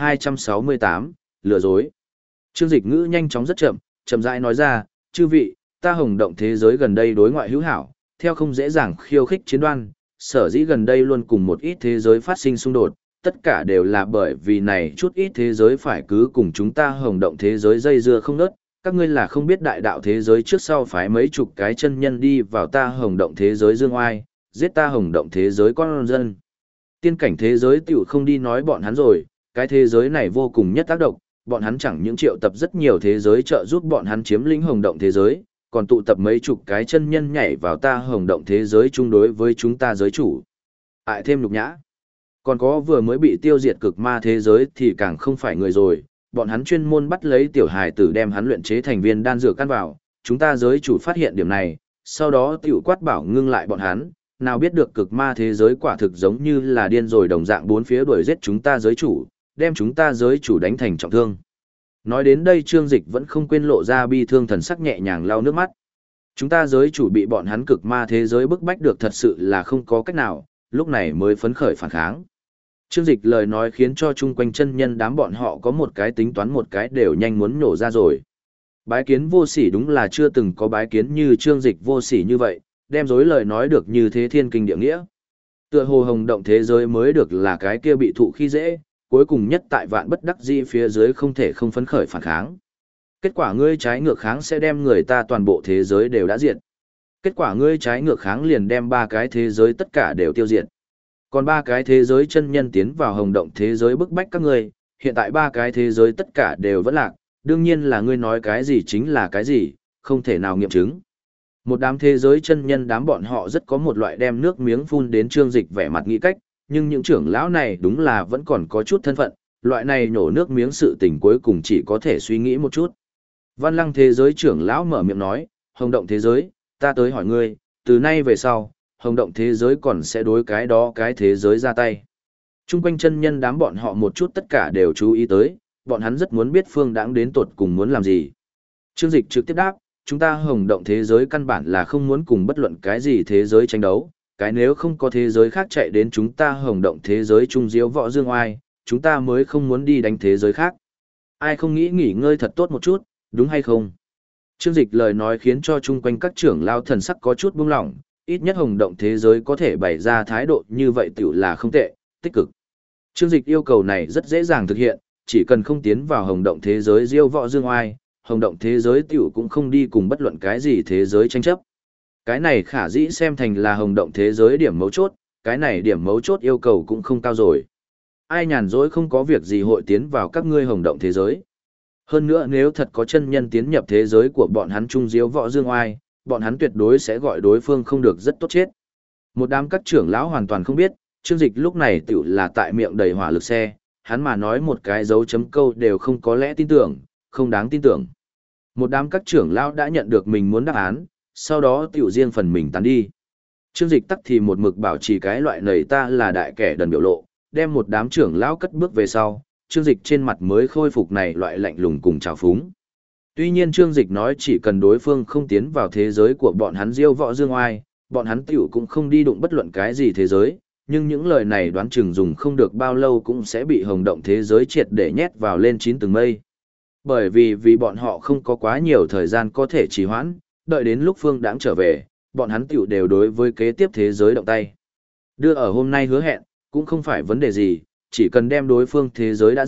1268, lừa dối. Trương Dịch ngữ nhanh chóng rất chậm, chậm rãi nói ra, chư vị, ta Hồng Động thế giới gần đây đối ngoại hữu hảo, theo không dễ dàng khiêu khích chiến đoan, sở dĩ gần đây luôn cùng một ít thế giới phát sinh xung đột, tất cả đều là bởi vì này chút ít thế giới phải cứ cùng chúng ta Hồng Động thế giới dây dưa không ngớt. Các ngươi là không biết đại đạo thế giới trước sau phái mấy chục cái chân nhân đi vào ta Hồng Động thế giới dương oai, giết ta Hồng Động thế giới con dân. Tiên cảnh thế giới tiểu không đi nói bọn hắn rồi, cái thế giới này vô cùng nhất tác động, bọn hắn chẳng những triệu tập rất nhiều thế giới trợ giúp bọn hắn chiếm lĩnh Hồng Động thế giới, còn tụ tập mấy chục cái chân nhân nhảy vào ta Hồng Động thế giới chung đối với chúng ta giới chủ. Ai thêm nhục nhã. Còn có vừa mới bị tiêu diệt cực ma thế giới thì càng không phải người rồi, bọn hắn chuyên môn bắt lấy tiểu hài tử đem hắn luyện chế thành viên đan dược căn vào, chúng ta giới chủ phát hiện điểm này, sau đó tiểu quát bảo ngưng lại bọn hắn, nào biết được cực ma thế giới quả thực giống như là điên rồi đồng dạng bốn phía đuổi giết chúng ta giới chủ, đem chúng ta giới chủ đánh thành trọng thương. Nói đến đây Trương Dịch vẫn không quên lộ ra bi thương thần sắc nhẹ nhàng lau nước mắt. Chúng ta giới chủ bị bọn hắn cực ma thế giới bức bách được thật sự là không có cách nào, lúc này mới phấn khởi phản kháng. Trương Dịch lời nói khiến cho chung quanh chân nhân đám bọn họ có một cái tính toán một cái đều nhanh muốn nổ ra rồi. Bái kiến vô sỉ đúng là chưa từng có bái kiến như Trương Dịch vô sỉ như vậy, đem dối lời nói được như thế thiên kinh địa nghĩa. Tựa hồ Hồng Động thế giới mới được là cái kia bị thụ khi dễ, cuối cùng nhất tại vạn bất đắc dĩ phía dưới không thể không phấn khởi phản kháng. Kết quả ngươi trái ngược kháng sẽ đem người ta toàn bộ thế giới đều đã diệt. Kết quả ngươi trái ngược kháng liền đem ba cái thế giới tất cả đều tiêu diệt. Còn ba cái thế giới chân nhân tiến vào Hồng Động thế giới bức bách các ngươi, hiện tại ba cái thế giới tất cả đều vẫn lạc, đương nhiên là ngươi nói cái gì chính là cái gì, không thể nào nghiệm chứng. Một đám thế giới chân nhân đám bọn họ rất có một loại đem nước miếng phun đến Trương Dịch vẻ mặt nghĩ cách, nhưng những trưởng lão này đúng là vẫn còn có chút thân phận, loại này nhổ nước miếng sự tình cuối cùng chỉ có thể suy nghĩ một chút. Văn Lăng thế giới trưởng lão mở miệng nói, Hồng Động thế giới, ta tới hỏi ngươi, từ nay về sau, Hồng Động thế giới còn sẽ đối cái đó cái thế giới ra tay. Trung quanh chân nhân đám bọn họ một chút tất cả đều chú ý tới, bọn hắn rất muốn biết Phương Đãng đến tột cùng muốn làm gì. Trương Dịch trực tiếp đáp, chúng ta Hồng Động thế giới căn bản là không muốn cùng bất luận cái gì thế giới tranh đấu, cái nếu không có thế giới khác chạy đến chúng ta Hồng Động thế giới trung diếu võ dương oai, chúng ta mới không muốn đi đánh thế giới khác. Ai không nghĩ nghỉ ngơi thật tốt một chút, đúng hay không? Trương Dịch lời nói khiến cho chung quanh các trưởng lao thần sắc có chút buông lỏng, ít nhất Hồng Động thế giới có thể bày ra thái độ như vậy tiểu là không tệ, tích cực. Trương Dịch yêu cầu này rất dễ dàng thực hiện, chỉ cần không tiến vào Hồng Động thế giới diêu võ dương oai, Hồng Động thế giới tiểu cũng không đi cùng bất luận cái gì thế giới tranh chấp. Cái này khả dĩ xem thành là Hồng Động thế giới điểm mấu chốt, cái này điểm mấu chốt yêu cầu cũng không cao rồi. Ai nhàn rỗi không có việc gì hội tiến vào các ngươi Hồng Động thế giới. Hơn nữa nếu thật có chân nhân tiến nhập thế giới của bọn hắn trung diếu võ dương oai, bọn hắn tuyệt đối sẽ gọi đối phương không được rất tốt chết. Một đám các trưởng lão hoàn toàn không biết, Trương Dịch lúc này tiểu là tại miệng đầy hỏa lực xe, hắn mà nói một cái dấu chấm câu đều không có lẽ tin tưởng, không đáng tin tưởng. Một đám các trưởng lão đã nhận được mình muốn đáp án, sau đó tiểu riêng phần mình tán đi. Trương Dịch tắc thì một mực bảo trì cái loại nầy ta là đại kẻ đần biểu lộ, đem một đám trưởng lão cất bước về sau, Trương Dịch trên mặt mới khôi phục này loại lạnh lùng cùng trào phúng. Tuy nhiên Trương Dịch nói chỉ cần đối phương không tiến vào thế giới của bọn hắn diêu võ dương oai, bọn hắn tiểu cũng không đi đụng bất luận cái gì thế giới, nhưng những lời này đoán chừng dùng không được bao lâu cũng sẽ bị Hồng Động thế giới triệt để nhét vào lên chín tầng mây. Bởi vì bọn họ không có quá nhiều thời gian có thể trì hoãn, đợi đến lúc Phương Đãng trở về, bọn hắn tiểu đều đối với kế tiếp thế giới động tay. Đưa ở hôm nay hứa hẹn, cũng không phải vấn đề gì, chỉ cần đem đối phương thế giới đã diệt,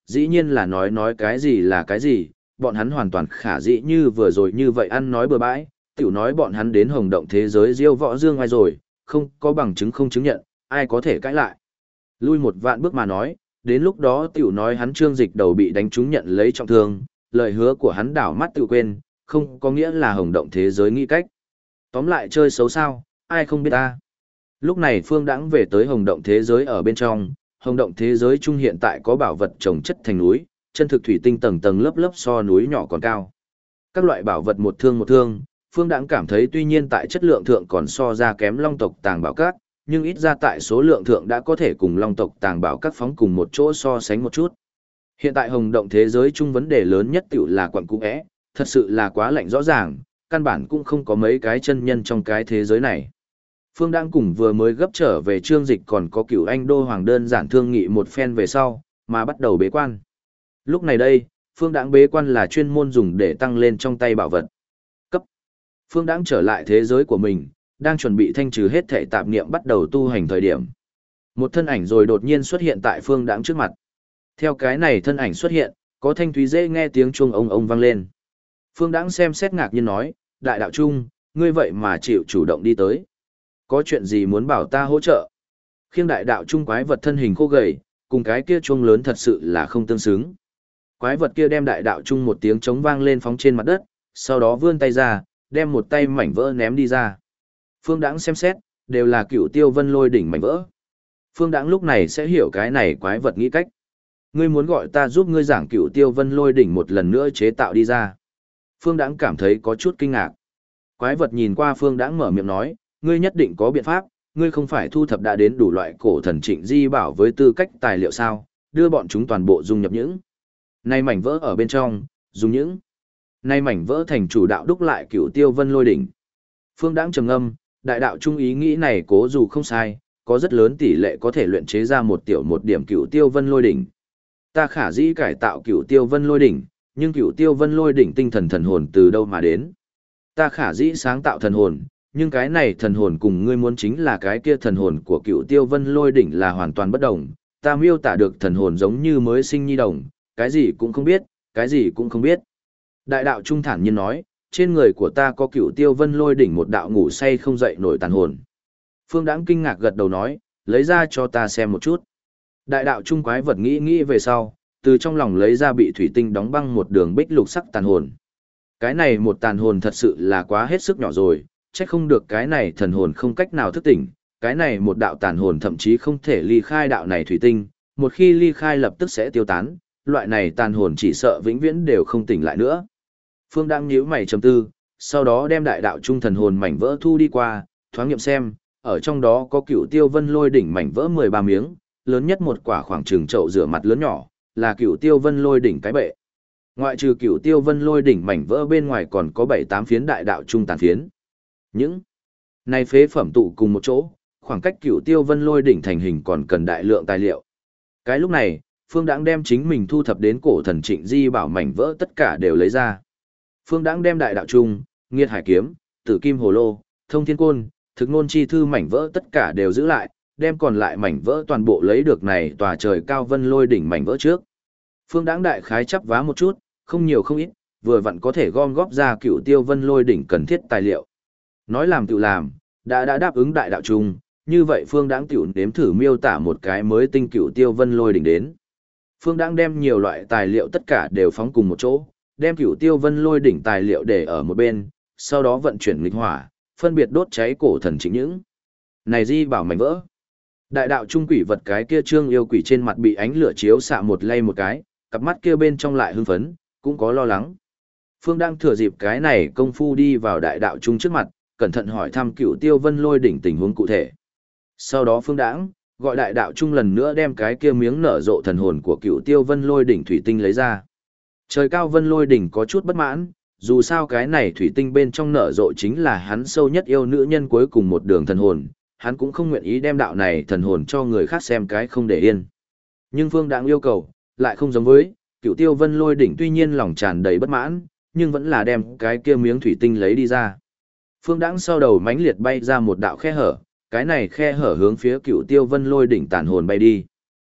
dĩ nhiên là nói cái gì là cái gì, bọn hắn hoàn toàn khả dĩ như vừa rồi như vậy ăn nói bừa bãi, tiểu nói bọn hắn đến hồng động thế giới diêu võ dương ai rồi, không có bằng chứng không chứng nhận, ai có thể cãi lại. Lui một vạn bước mà nói, đến lúc đó tiểu nói hắn Trương Dịch đầu bị đánh trúng nhận lấy trọng thương, lời hứa của hắn đảo mắt tiểu quên, không có nghĩa là hồng động thế giới nghĩ cách. Tóm lại chơi xấu sao, ai không biết ta. Lúc này Phương Đãng về tới hồng động thế giới ở bên trong, hồng động thế giới chung hiện tại có bảo vật trồng chất thành núi, chân thực thủy tinh tầng tầng lớp lớp so núi nhỏ còn cao. Các loại bảo vật một thương, Phương Đãng cảm thấy tuy nhiên tại chất lượng thượng còn so ra kém Long tộc Tàng Bảo Các, nhưng ít ra tại số lượng thượng đã có thể cùng Long tộc Tàng Bảo Các phóng cùng một chỗ so sánh một chút. Hiện tại hồng động thế giới chung vấn đề lớn nhất tiểu là quặng cũ é, thật sự là quá lạnh rõ ràng, căn bản cũng không có mấy cái chân nhân trong cái thế giới này. Phương Đãng cùng vừa mới gấp trở về Trương Dịch còn có Cửu Anh Đô Hoàng đơn giản thương nghị một phen về sau, mà bắt đầu bế quan. Lúc này đây, Phương Đãng bế quan là chuyên môn dùng để tăng lên trong tay bảo vật. Cấp. Phương Đãng trở lại thế giới của mình, đang chuẩn bị thanh trừ hết thể tạp niệm bắt đầu tu hành thời điểm. Một thân ảnh rồi đột nhiên xuất hiện tại Phương Đãng trước mặt. Theo cái này thân ảnh xuất hiện, có thanh thúy dễ nghe tiếng chuông ông vang lên. Phương Đãng xem xét ngạc nhiên nói, đại đạo trung, ngươi vậy mà chịu chủ động đi tới. Có chuyện gì muốn bảo ta hỗ trợ? Khiêng đại đạo trung quái vật thân hình khô gầy, cùng cái kia chuông lớn thật sự là không tương xứng. Quái vật kia đem đại đạo trung một tiếng trống vang lên phóng trên mặt đất, sau đó vươn tay ra, đem một tay mảnh vỡ ném đi ra. Phương Đãng xem xét, đều là Cửu Tiêu Vân Lôi đỉnh mảnh vỡ. Phương Đãng lúc này sẽ hiểu cái này quái vật nghĩ cách. Ngươi muốn gọi ta giúp ngươi giảng Cửu Tiêu Vân Lôi đỉnh một lần nữa chế tạo đi ra. Phương Đãng cảm thấy có chút kinh ngạc. Quái vật nhìn qua Phương Đãng mở miệng nói, ngươi nhất định có biện pháp, ngươi không phải thu thập đã đến đủ loại cổ thần trịnh di bảo với tư cách tài liệu sao, đưa bọn chúng toàn bộ dung nhập những. Nay mảnh vỡ ở bên trong, dùng những. Nay mảnh vỡ thành chủ đạo đúc lại Cửu Tiêu Vân Lôi đỉnh. Phương Đãng trầm ngâm, đại đạo trung ý nghĩ này cố dù không sai, có rất lớn tỷ lệ có thể luyện chế ra một điểm Cửu Tiêu Vân Lôi đỉnh. Ta khả dĩ cải tạo Cửu Tiêu Vân Lôi đỉnh, nhưng Cửu Tiêu Vân Lôi đỉnh tinh thần hồn từ đâu mà đến? Ta khả dĩ sáng tạo thần hồn, nhưng cái này thần hồn cùng ngươi muốn chính là cái kia thần hồn của Cửu Tiêu Vân Lôi đỉnh là hoàn toàn bất đồng. Ta miêu tả được thần hồn giống như mới sinh nhi đồng, cái gì cũng không biết, cái gì cũng không biết. Đại đạo trung thản nhiên nói, trên người của ta có Cửu Tiêu Vân Lôi đỉnh một đạo ngủ say không dậy nổi tàn hồn. Phương Đãng kinh ngạc gật đầu nói, lấy ra cho ta xem một chút. Đại đạo trung quái vật nghĩ về sau, từ trong lòng lấy ra bị thủy tinh đóng băng một đường bích lục sắc tàn hồn. Cái này một tàn hồn thật sự là quá hết sức nhỏ rồi, chắc không được cái này thần hồn không cách nào thức tỉnh, cái này một đạo tàn hồn thậm chí không thể ly khai đạo này thủy tinh, một khi ly khai lập tức sẽ tiêu tán, loại này tàn hồn chỉ sợ vĩnh viễn đều không tỉnh lại nữa. Phương đang nhíu mày trầm tư, sau đó đem đại đạo trung thần hồn mảnh vỡ thu đi qua, thoáng nghiệm xem, ở trong đó có Cửu Tiêu Vân Lôi đỉnh mảnh vỡ 13 miếng, lớn nhất một quả khoảng chừng chậu rửa mặt lớn nhỏ, là Cửu Tiêu Vân Lôi đỉnh cái bệ. Ngoại trừ Cửu Tiêu Vân Lôi đỉnh mảnh vỡ bên ngoài còn có 7-8 phiến đại đạo trung tàn phiến. Những này phế phẩm tụ cùng một chỗ, khoảng cách Cửu Tiêu Vân Lôi đỉnh thành hình còn cần đại lượng tài liệu. Cái lúc này, Phương Đãng đem chính mình thu thập đến cổ thần trịnh di bảo mảnh vỡ tất cả đều lấy ra. Phương Đãng đem đại đạo trung, Nghiệt Hải kiếm, Tử Kim Hồ Lô, Thông Thiên Côn, Thực Ngôn Chi Thư mảnh vỡ tất cả đều giữ lại, đem còn lại mảnh vỡ toàn bộ lấy được này tòa trời cao Vân Lôi đỉnh mảnh vỡ trước. Phương Đãng đại khái chắp vá một chút, không nhiều không ít, vừa vặn có thể gom góp ra Cửu Tiêu Vân Lôi đỉnh cần thiết tài liệu. Nói làm tự làm, đã đáp ứng đại đạo trung, như vậy Phương Đãng tiểu nếm thử miêu tả một cái mới tinh Cửu Tiêu Vân Lôi đỉnh đến. Phương Đãng đem nhiều loại tài liệu tất cả đều phóng cùng một chỗ, đem Cửu Tiêu Vân Lôi đỉnh tài liệu để ở một bên, sau đó vận chuyển nghịch hỏa, phân biệt đốt cháy cổ thần chính những. Này di bảo mảnh vỡ. Đại đạo trung quỷ vật cái kia trương yêu quỷ trên mặt bị ánh lửa chiếu xạ một lay một cái, cặp mắt kia bên trong lại hưng phấn, cũng có lo lắng. Phương đang thừa dịp cái này công phu đi vào đại đạo trung trước mặt, cẩn thận hỏi thăm Cửu Tiêu Vân Lôi đỉnh tình huống cụ thể. Sau đó Phương Đãng gọi đại đạo trung lần nữa đem cái kia miếng nở rộ thần hồn của Cửu Tiêu Vân Lôi đỉnh thủy tinh lấy ra. Trời cao Vân Lôi đỉnh có chút bất mãn, dù sao cái này thủy tinh bên trong nở rộ chính là hắn sâu nhất yêu nữ nhân cuối cùng một đường thần hồn, hắn cũng không nguyện ý đem đạo này thần hồn cho người khác xem cái không để yên. Nhưng Phương Đãng yêu cầu, lại không giống với, Cửu Tiêu Vân Lôi đỉnh tuy nhiên lòng tràn đầy bất mãn, nhưng vẫn là đem cái kia miếng thủy tinh lấy đi ra. Phương Đãng sau đầu mãnh liệt bay ra một đạo khe hở, cái này khe hở hướng phía Cửu Tiêu Vân Lôi đỉnh tàn hồn bay đi.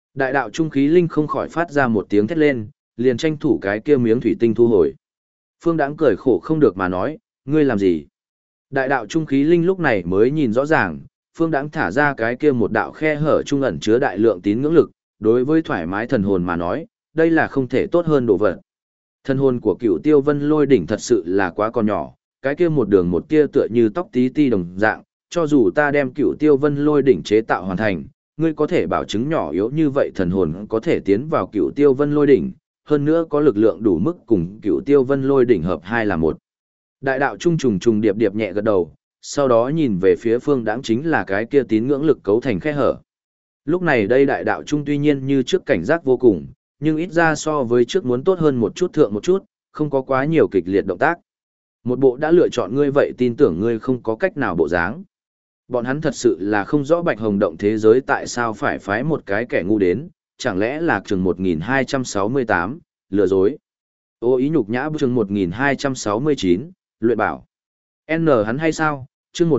Đại đạo trung khí linh không khỏi phát ra một tiếng thét lên, liền tranh thủ cái kia miếng thủy tinh thu hồi. Phương Đãng cười khổ không được mà nói, ngươi làm gì? Đại đạo trung khí linh lúc này mới nhìn rõ ràng, Phương Đãng thả ra cái kia một đạo khe hở trung ẩn chứa đại lượng tín ngưỡng lực, đối với thoải mái thần hồn mà nói, đây là không thể tốt hơn đồ vật. Thần hồn của Cửu Tiêu Vân Lôi đỉnh thật sự là quá còn nhỏ, cái kia một đường một tia tựa như tóc tí ti đồng dạng, cho dù ta đem Cửu Tiêu Vân Lôi đỉnh chế tạo hoàn thành, ngươi có thể bảo chứng nhỏ yếu như vậy thần hồn có thể tiến vào Cửu Tiêu Vân Lôi đỉnh, hơn nữa có lực lượng đủ mức cùng Cửu Tiêu Vân Lôi đỉnh hợp hai là một. Đại đạo trung trùng trùng điệp điệp nhẹ gật đầu, sau đó nhìn về phía Phương Đãng chính là cái kia tín ngưỡng lực cấu thành khe hở. Lúc này đây đại đạo trung tuy nhiên như trước cảnh giác vô cùng, nhưng ít ra so với trước muốn tốt hơn một chút thượng một chút, không có quá nhiều kịch liệt động tác. Một bộ đã lựa chọn ngươi vậy tin tưởng ngươi không có cách nào bộ dáng. Bọn hắn thật sự là không rõ Bạch Hồng động thế giới tại sao phải phái một cái kẻ ngu đến, chẳng lẽ là trường 1268, lừa dối. Ô ý nhục nhã chương 1269, luyện bảo. N hắn hay sao, chương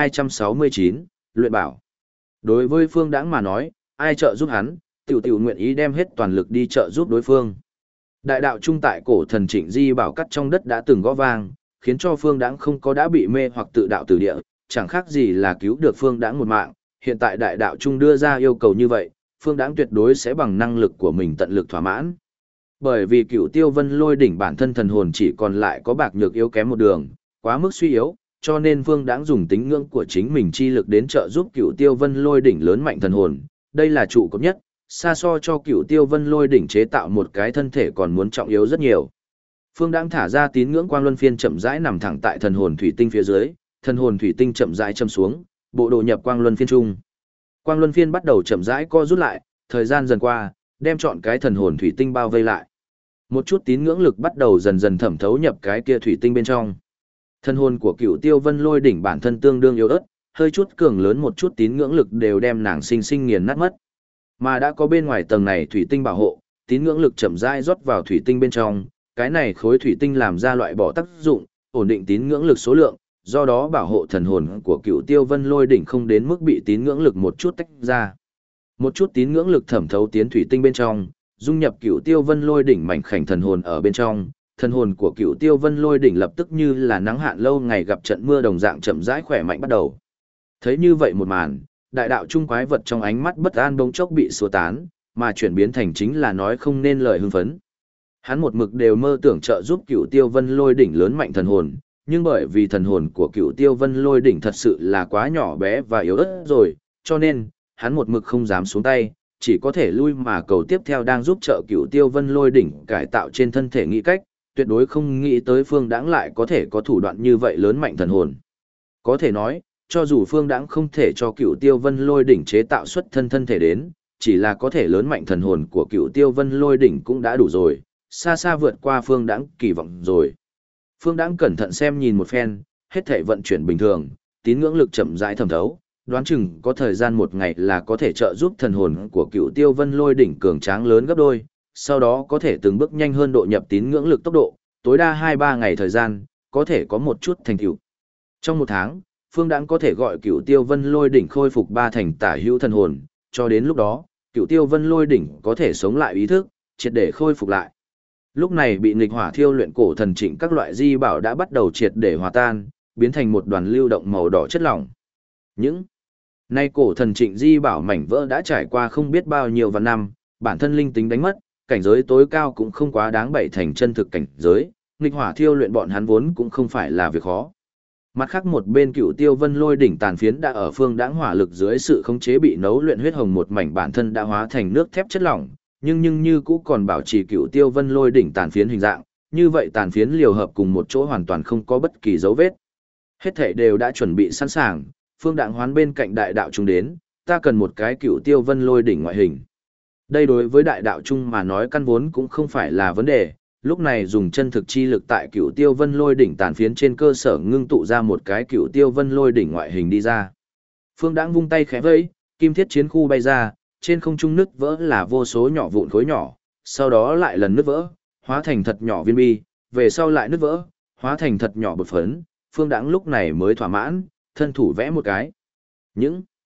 1269, luyện bảo. Đối với Phương Đãng mà nói, ai trợ giúp hắn, tiểu tiểu nguyện ý đem hết toàn lực đi trợ giúp đối phương. Đại đạo trung tại cổ thần Trịnh Di bảo cắt trong đất đã từng gõ vang, khiến cho Phương Đãng không có đã bị mê hoặc tự đạo tử địa, chẳng khác gì là cứu được Phương Đãng một mạng. Hiện tại đại đạo trung đưa ra yêu cầu như vậy, Phương Đãng tuyệt đối sẽ bằng năng lực của mình tận lực thỏa mãn. Bởi vì Cửu Tiêu Vân Lôi đỉnh bản thân thần hồn chỉ còn lại có bạc nhược yếu kém một đường, quá mức suy yếu, cho nên Phương Đãng dùng tính ngưỡng của chính mình chi lực đến trợ giúp Cửu Tiêu Vân Lôi đỉnh lớn mạnh thần hồn, đây là trụ cột nhất, xa so cho Cửu Tiêu Vân Lôi đỉnh chế tạo một cái thân thể còn muốn trọng yếu rất nhiều. Phương Đãng thả ra tín ngưỡng quang luân phiên chậm rãi nằm thẳng tại thần hồn thủy tinh phía dưới, thần hồn thủy tinh chậm rãi châm xuống, bộ đồ nhập quang luân phiên trung. Quang luân phiên bắt đầu chậm rãi co rút lại, thời gian dần qua, đem chọn cái thần hồn thủy tinh bao vây lại. Một chút tín ngưỡng lực bắt đầu dần dần thẩm thấu nhập cái kia thủy tinh bên trong. Thần hồn của Cửu Tiêu Vân Lôi đỉnh bản thân tương đương yếu ớt, hơi chút cường lớn một chút tín ngưỡng lực đều đem nàng sinh sinh nghiền nát mất. Mà đã có bên ngoài tầng này thủy tinh bảo hộ, tín ngưỡng lực chậm rãi rót vào thủy tinh bên trong, cái này khối thủy tinh làm ra loại bỏ tác dụng, ổn định tín ngưỡng lực số lượng, do đó bảo hộ thần hồn của Cửu Tiêu Vân Lôi đỉnh không đến mức bị tín ngưỡng lực một chút tách ra. Một chút tín ngưỡng lực thẩm thấu tiến thủy tinh bên trong, dung nhập Cửu Tiêu Vân Lôi đỉnh mảnh khảnh thần hồn ở bên trong, thần hồn của Cửu Tiêu Vân Lôi đỉnh lập tức như là nắng hạn lâu ngày gặp trận mưa đồng dạng chậm rãi khỏe mạnh bắt đầu. Thấy như vậy một màn, đại đạo trung quái vật trong ánh mắt bất an bỗng chốc bị xua tán, mà chuyển biến thành chính là nói không nên lời hưng phấn. Hắn một mực đều mơ tưởng trợ giúp Cửu Tiêu Vân Lôi đỉnh lớn mạnh thần hồn, nhưng bởi vì thần hồn của Cửu Tiêu Vân Lôi đỉnh thật sự là quá nhỏ bé và yếu ớt rồi, cho nên hắn một mực không dám xuống tay, chỉ có thể lui mà cầu tiếp theo đang giúp trợ Cửu Tiêu Vân Lôi đỉnh cải tạo trên thân thể nghĩ cách, tuyệt đối không nghĩ tới Phương Đãng lại có thể có thủ đoạn như vậy lớn mạnh thần hồn. Có thể nói, cho dù Phương Đãng không thể cho Cửu Tiêu Vân Lôi đỉnh chế tạo xuất thân thể đến, chỉ là có thể lớn mạnh thần hồn của Cửu Tiêu Vân Lôi đỉnh cũng đã đủ rồi, xa xa vượt qua Phương Đãng kỳ vọng rồi. Phương Đãng cẩn thận xem nhìn một phen, hết thảy vận chuyển bình thường, tín ngưỡng lực chậm rãi thẩm thấu, đoán chừng có thời gian một ngày là có thể trợ giúp thần hồn của Cửu Tiêu Vân Lôi đỉnh cường tráng lớn gấp đôi, sau đó có thể từng bước nhanh hơn độ nhập tín ngưỡng lực tốc độ, tối đa 2-3 ngày thời gian, có thể có một chút thành tựu. Trong một tháng, Phương Đãng có thể gọi Cửu Tiêu Vân Lôi đỉnh khôi phục 3 thành tả hữu thần hồn, cho đến lúc đó, Cửu Tiêu Vân Lôi đỉnh có thể sống lại ý thức, triệt để khôi phục lại. Lúc này bị nghịch hỏa thiêu luyện cổ thần Trịnh các loại di bảo đã bắt đầu triệt để hòa tan, biến thành một đoàn lưu động màu đỏ chất lỏng. Những nay cổ thần Trịnh di bảo mảnh vỡ đã trải qua không biết bao nhiêu vạn năm, bản thân linh tính đánh mất, cảnh giới tối cao cũng không quá đáng bảy thành chân thực cảnh giới, nghịch hỏa thiêu luyện bọn hắn vốn cũng không phải là việc khó. Mặt khác một bên Cửu Tiêu Vân Lôi đỉnh tàn phiến đã ở Phương Đãng hỏa lực dưới sự khống chế bị nấu luyện huyết hồng một mảnh bản thân đã hóa thành nước thép chất lỏng, nhưng như cũ còn bảo trì Cửu Tiêu Vân Lôi đỉnh tàn phiến hình dạng, như vậy tàn phiến liều hợp cùng một chỗ hoàn toàn không có bất kỳ dấu vết. Hết thảy đều đã chuẩn bị sẵn sàng, Phương Đãng hoán bên cạnh đại đạo trung đến, ta cần một cái Cửu Tiêu Vân Lôi đỉnh ngoại hình. Đây đối với đại đạo trung mà nói căn vốn cũng không phải là vấn đề, lúc này dùng chân thực chi lực tại Cửu Tiêu Vân Lôi đỉnh tàn phiến trên cơ sở ngưng tụ ra một cái Cửu Tiêu Vân Lôi đỉnh ngoại hình đi ra. Phương Đãng vung tay khẽ vẫy, kim thiết chiến khu bay ra, trên không trung nứt vỡ là vô số nhỏ vụn khối nhỏ, sau đó lại lần nứt vỡ, hóa thành thật nhỏ viên bi, về sau lại nứt vỡ, hóa thành thật nhỏ bột phấn, Phương Đãng lúc này mới thỏa mãn, thân thủ vẽ một cái. Những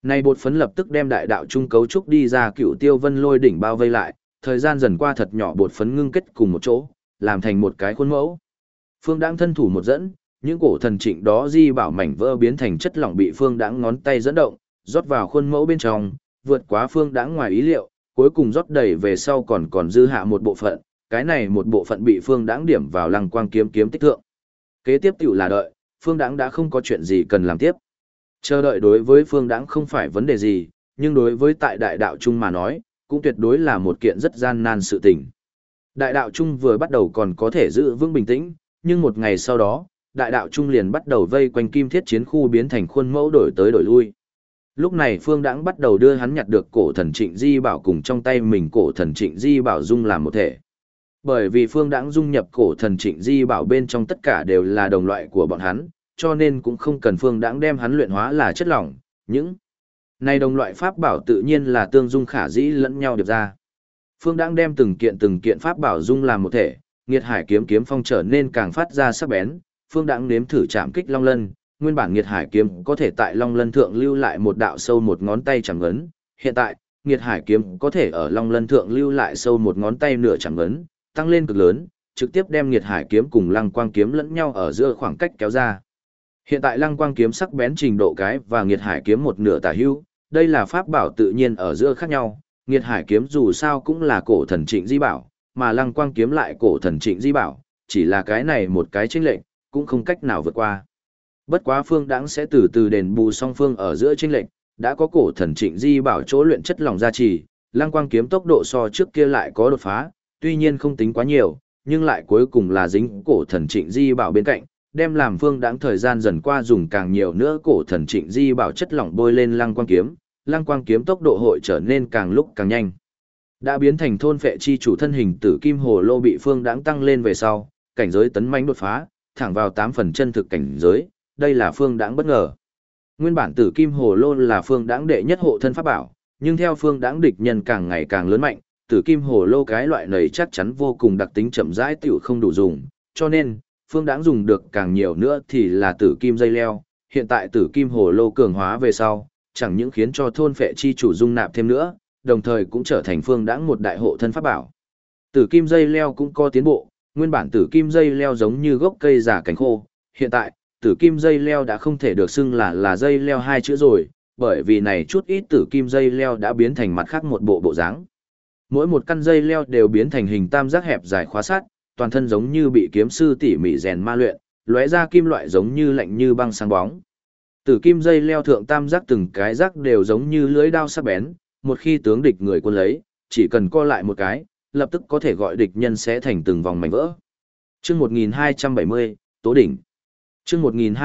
Này bột phấn lập tức đem đại đạo trung cấu trúc đi ra Cựu Tiêu Vân Lôi đỉnh bao vây lại, thời gian dần qua thật nhỏ bột phấn ngưng kết cùng một chỗ, làm thành một cái khuôn mẫu. Phương Đãng thân thủ một dẫn, những cổ thần trịnh đó di bảo mảnh vỡ biến thành chất lỏng bị Phương Đãng ngón tay dẫn động, rót vào khuôn mẫu bên trong, vượt quá Phương Đãng ngoài ý liệu, cuối cùng rót đầy về sau còn dư hạ một bộ phận, cái này một bộ phận bị Phương Đãng điểm vào Lăng Quang kiếm kiếm tích thượng. Kế tiếp tiểu là đợi, Phương Đãng đã không có chuyện gì cần làm tiếp. Chờ đợi đối với Phương Đãng không phải vấn đề gì, nhưng đối với tại đại đạo trung mà nói, cũng tuyệt đối là một kiện rất gian nan sự tình. Đại đạo trung vừa bắt đầu còn có thể giữ vững bình tĩnh, nhưng một ngày sau đó, đại đạo trung liền bắt đầu vây quanh kim thiết chiến khu biến thành khuôn mẫu đổi tới đổi lui. Lúc này Phương Đãng bắt đầu đưa hắn nhặt được cổ thần Trịnh Di Bảo cùng trong tay mình cổ thần Trịnh Di Bảo dung làm một thể. Bởi vì Phương Đãng dung nhập cổ thần Trịnh Di Bảo bên trong tất cả đều là đồng loại của bọn hắn, cho nên cũng không cần Phương Đãng đem hắn luyện hóa là chất lỏng, những này đồng loại pháp bảo tự nhiên là tương dung khả dĩ lẫn nhau điệp ra. Phương Đãng đem từng kiện pháp bảo dung làm một thể, Nghiệt Hải kiếm kiếm phong trở nên càng phát ra sắc bén, Phương Đãng nếm thử chạm kích Long Lân, nguyên bản Nghiệt Hải kiếm có thể tại Long Lân thượng lưu lại một đạo sâu một ngón tay chẳng ngấn, hiện tại, Nghiệt Hải kiếm có thể ở Long Lân thượng lưu lại sâu một ngón tay nửa chẳng ngấn, tăng lên cực lớn, trực tiếp đem Nghiệt Hải kiếm cùng Lăng Quang kiếm lẫn nhau ở giữa khoảng cách kéo ra. Hiện tại Lăng Quang kiếm sắc bén trình độ cái và Nghiệt Hải kiếm một nửa tả hữu, đây là pháp bảo tự nhiên ở giữa khác nhau, Nghiệt Hải kiếm dù sao cũng là cổ thần Trịnh Di Bảo, mà Lăng Quang kiếm lại cổ thần Trịnh Di Bảo, chỉ là cái này một cái chênh lệch, cũng không cách nào vượt qua. Bất quá Phương Đãng sẽ từ từ đền bù song phương ở giữa chênh lệch, đã có cổ thần Trịnh Di Bảo chỗ luyện chất lỏng gia trì, Lăng Quang kiếm tốc độ so trước kia lại có đột phá, tuy nhiên không tính quá nhiều, nhưng lại cuối cùng là dính cổ thần Trịnh Di Bảo bên cạnh, đem làm Phương Đãng thời gian dần qua dùng càng nhiều nữa cổ thần Trịnh Di Bảo chất lỏng bôi lên Lăng Quang kiếm tốc độ hội trở nên càng lúc càng nhanh. Đã biến thành thôn phệ chi chủ thân hình tử kim hồ lô bị Phương Đãng tăng lên về sau, cảnh giới tấn mãnh đột phá, thẳng vào 8 phần chân thực cảnh giới, đây là Phương Đãng bất ngờ. Nguyên bản tử kim hồ lô là Phương Đãng đệ nhất hộ thân pháp bảo, nhưng theo Phương Đãng địch nhân càng ngày càng lớn mạnh, tử kim hồ lô cái loại này chắc chắn vô cùng đặc tính chậm rãi tiểu không đủ dùng, cho nên Phương Đãng dùng được càng nhiều nữa thì là tử kim dây leo, hiện tại tử kim hồ lô cường hóa về sau, chẳng những khiến cho thôn phệ chi chủ dung nạp thêm nữa, đồng thời cũng trở thành Phương Đãng một đại hộ thân pháp bảo. Tử kim dây leo cũng có tiến bộ, nguyên bản tử kim dây leo giống như gốc cây già cành khô, hiện tại, tử kim dây leo đã không thể được xưng là dây leo hai chữ rồi, bởi vì này chút ít tử kim dây leo đã biến thành mặt khác một bộ dáng. Mỗi một căn dây leo đều biến thành hình tam giác hẹp dài khóa sát, toàn thân giống như bị kiếm sư tỉ mỉ rèn ma luyện, lóe ra kim loại giống như lạnh như băng sáng bóng. Tử kim dây leo thượng tam giác từng cái giác đều giống như lưỡi đao sắc bén, một khi tướng địch người quân lấy, chỉ cần co lại một cái, lập tức có thể gọi địch nhân sẽ thành từng vòng mảnh vỡ. Chương 1270, Tố đỉnh. Chương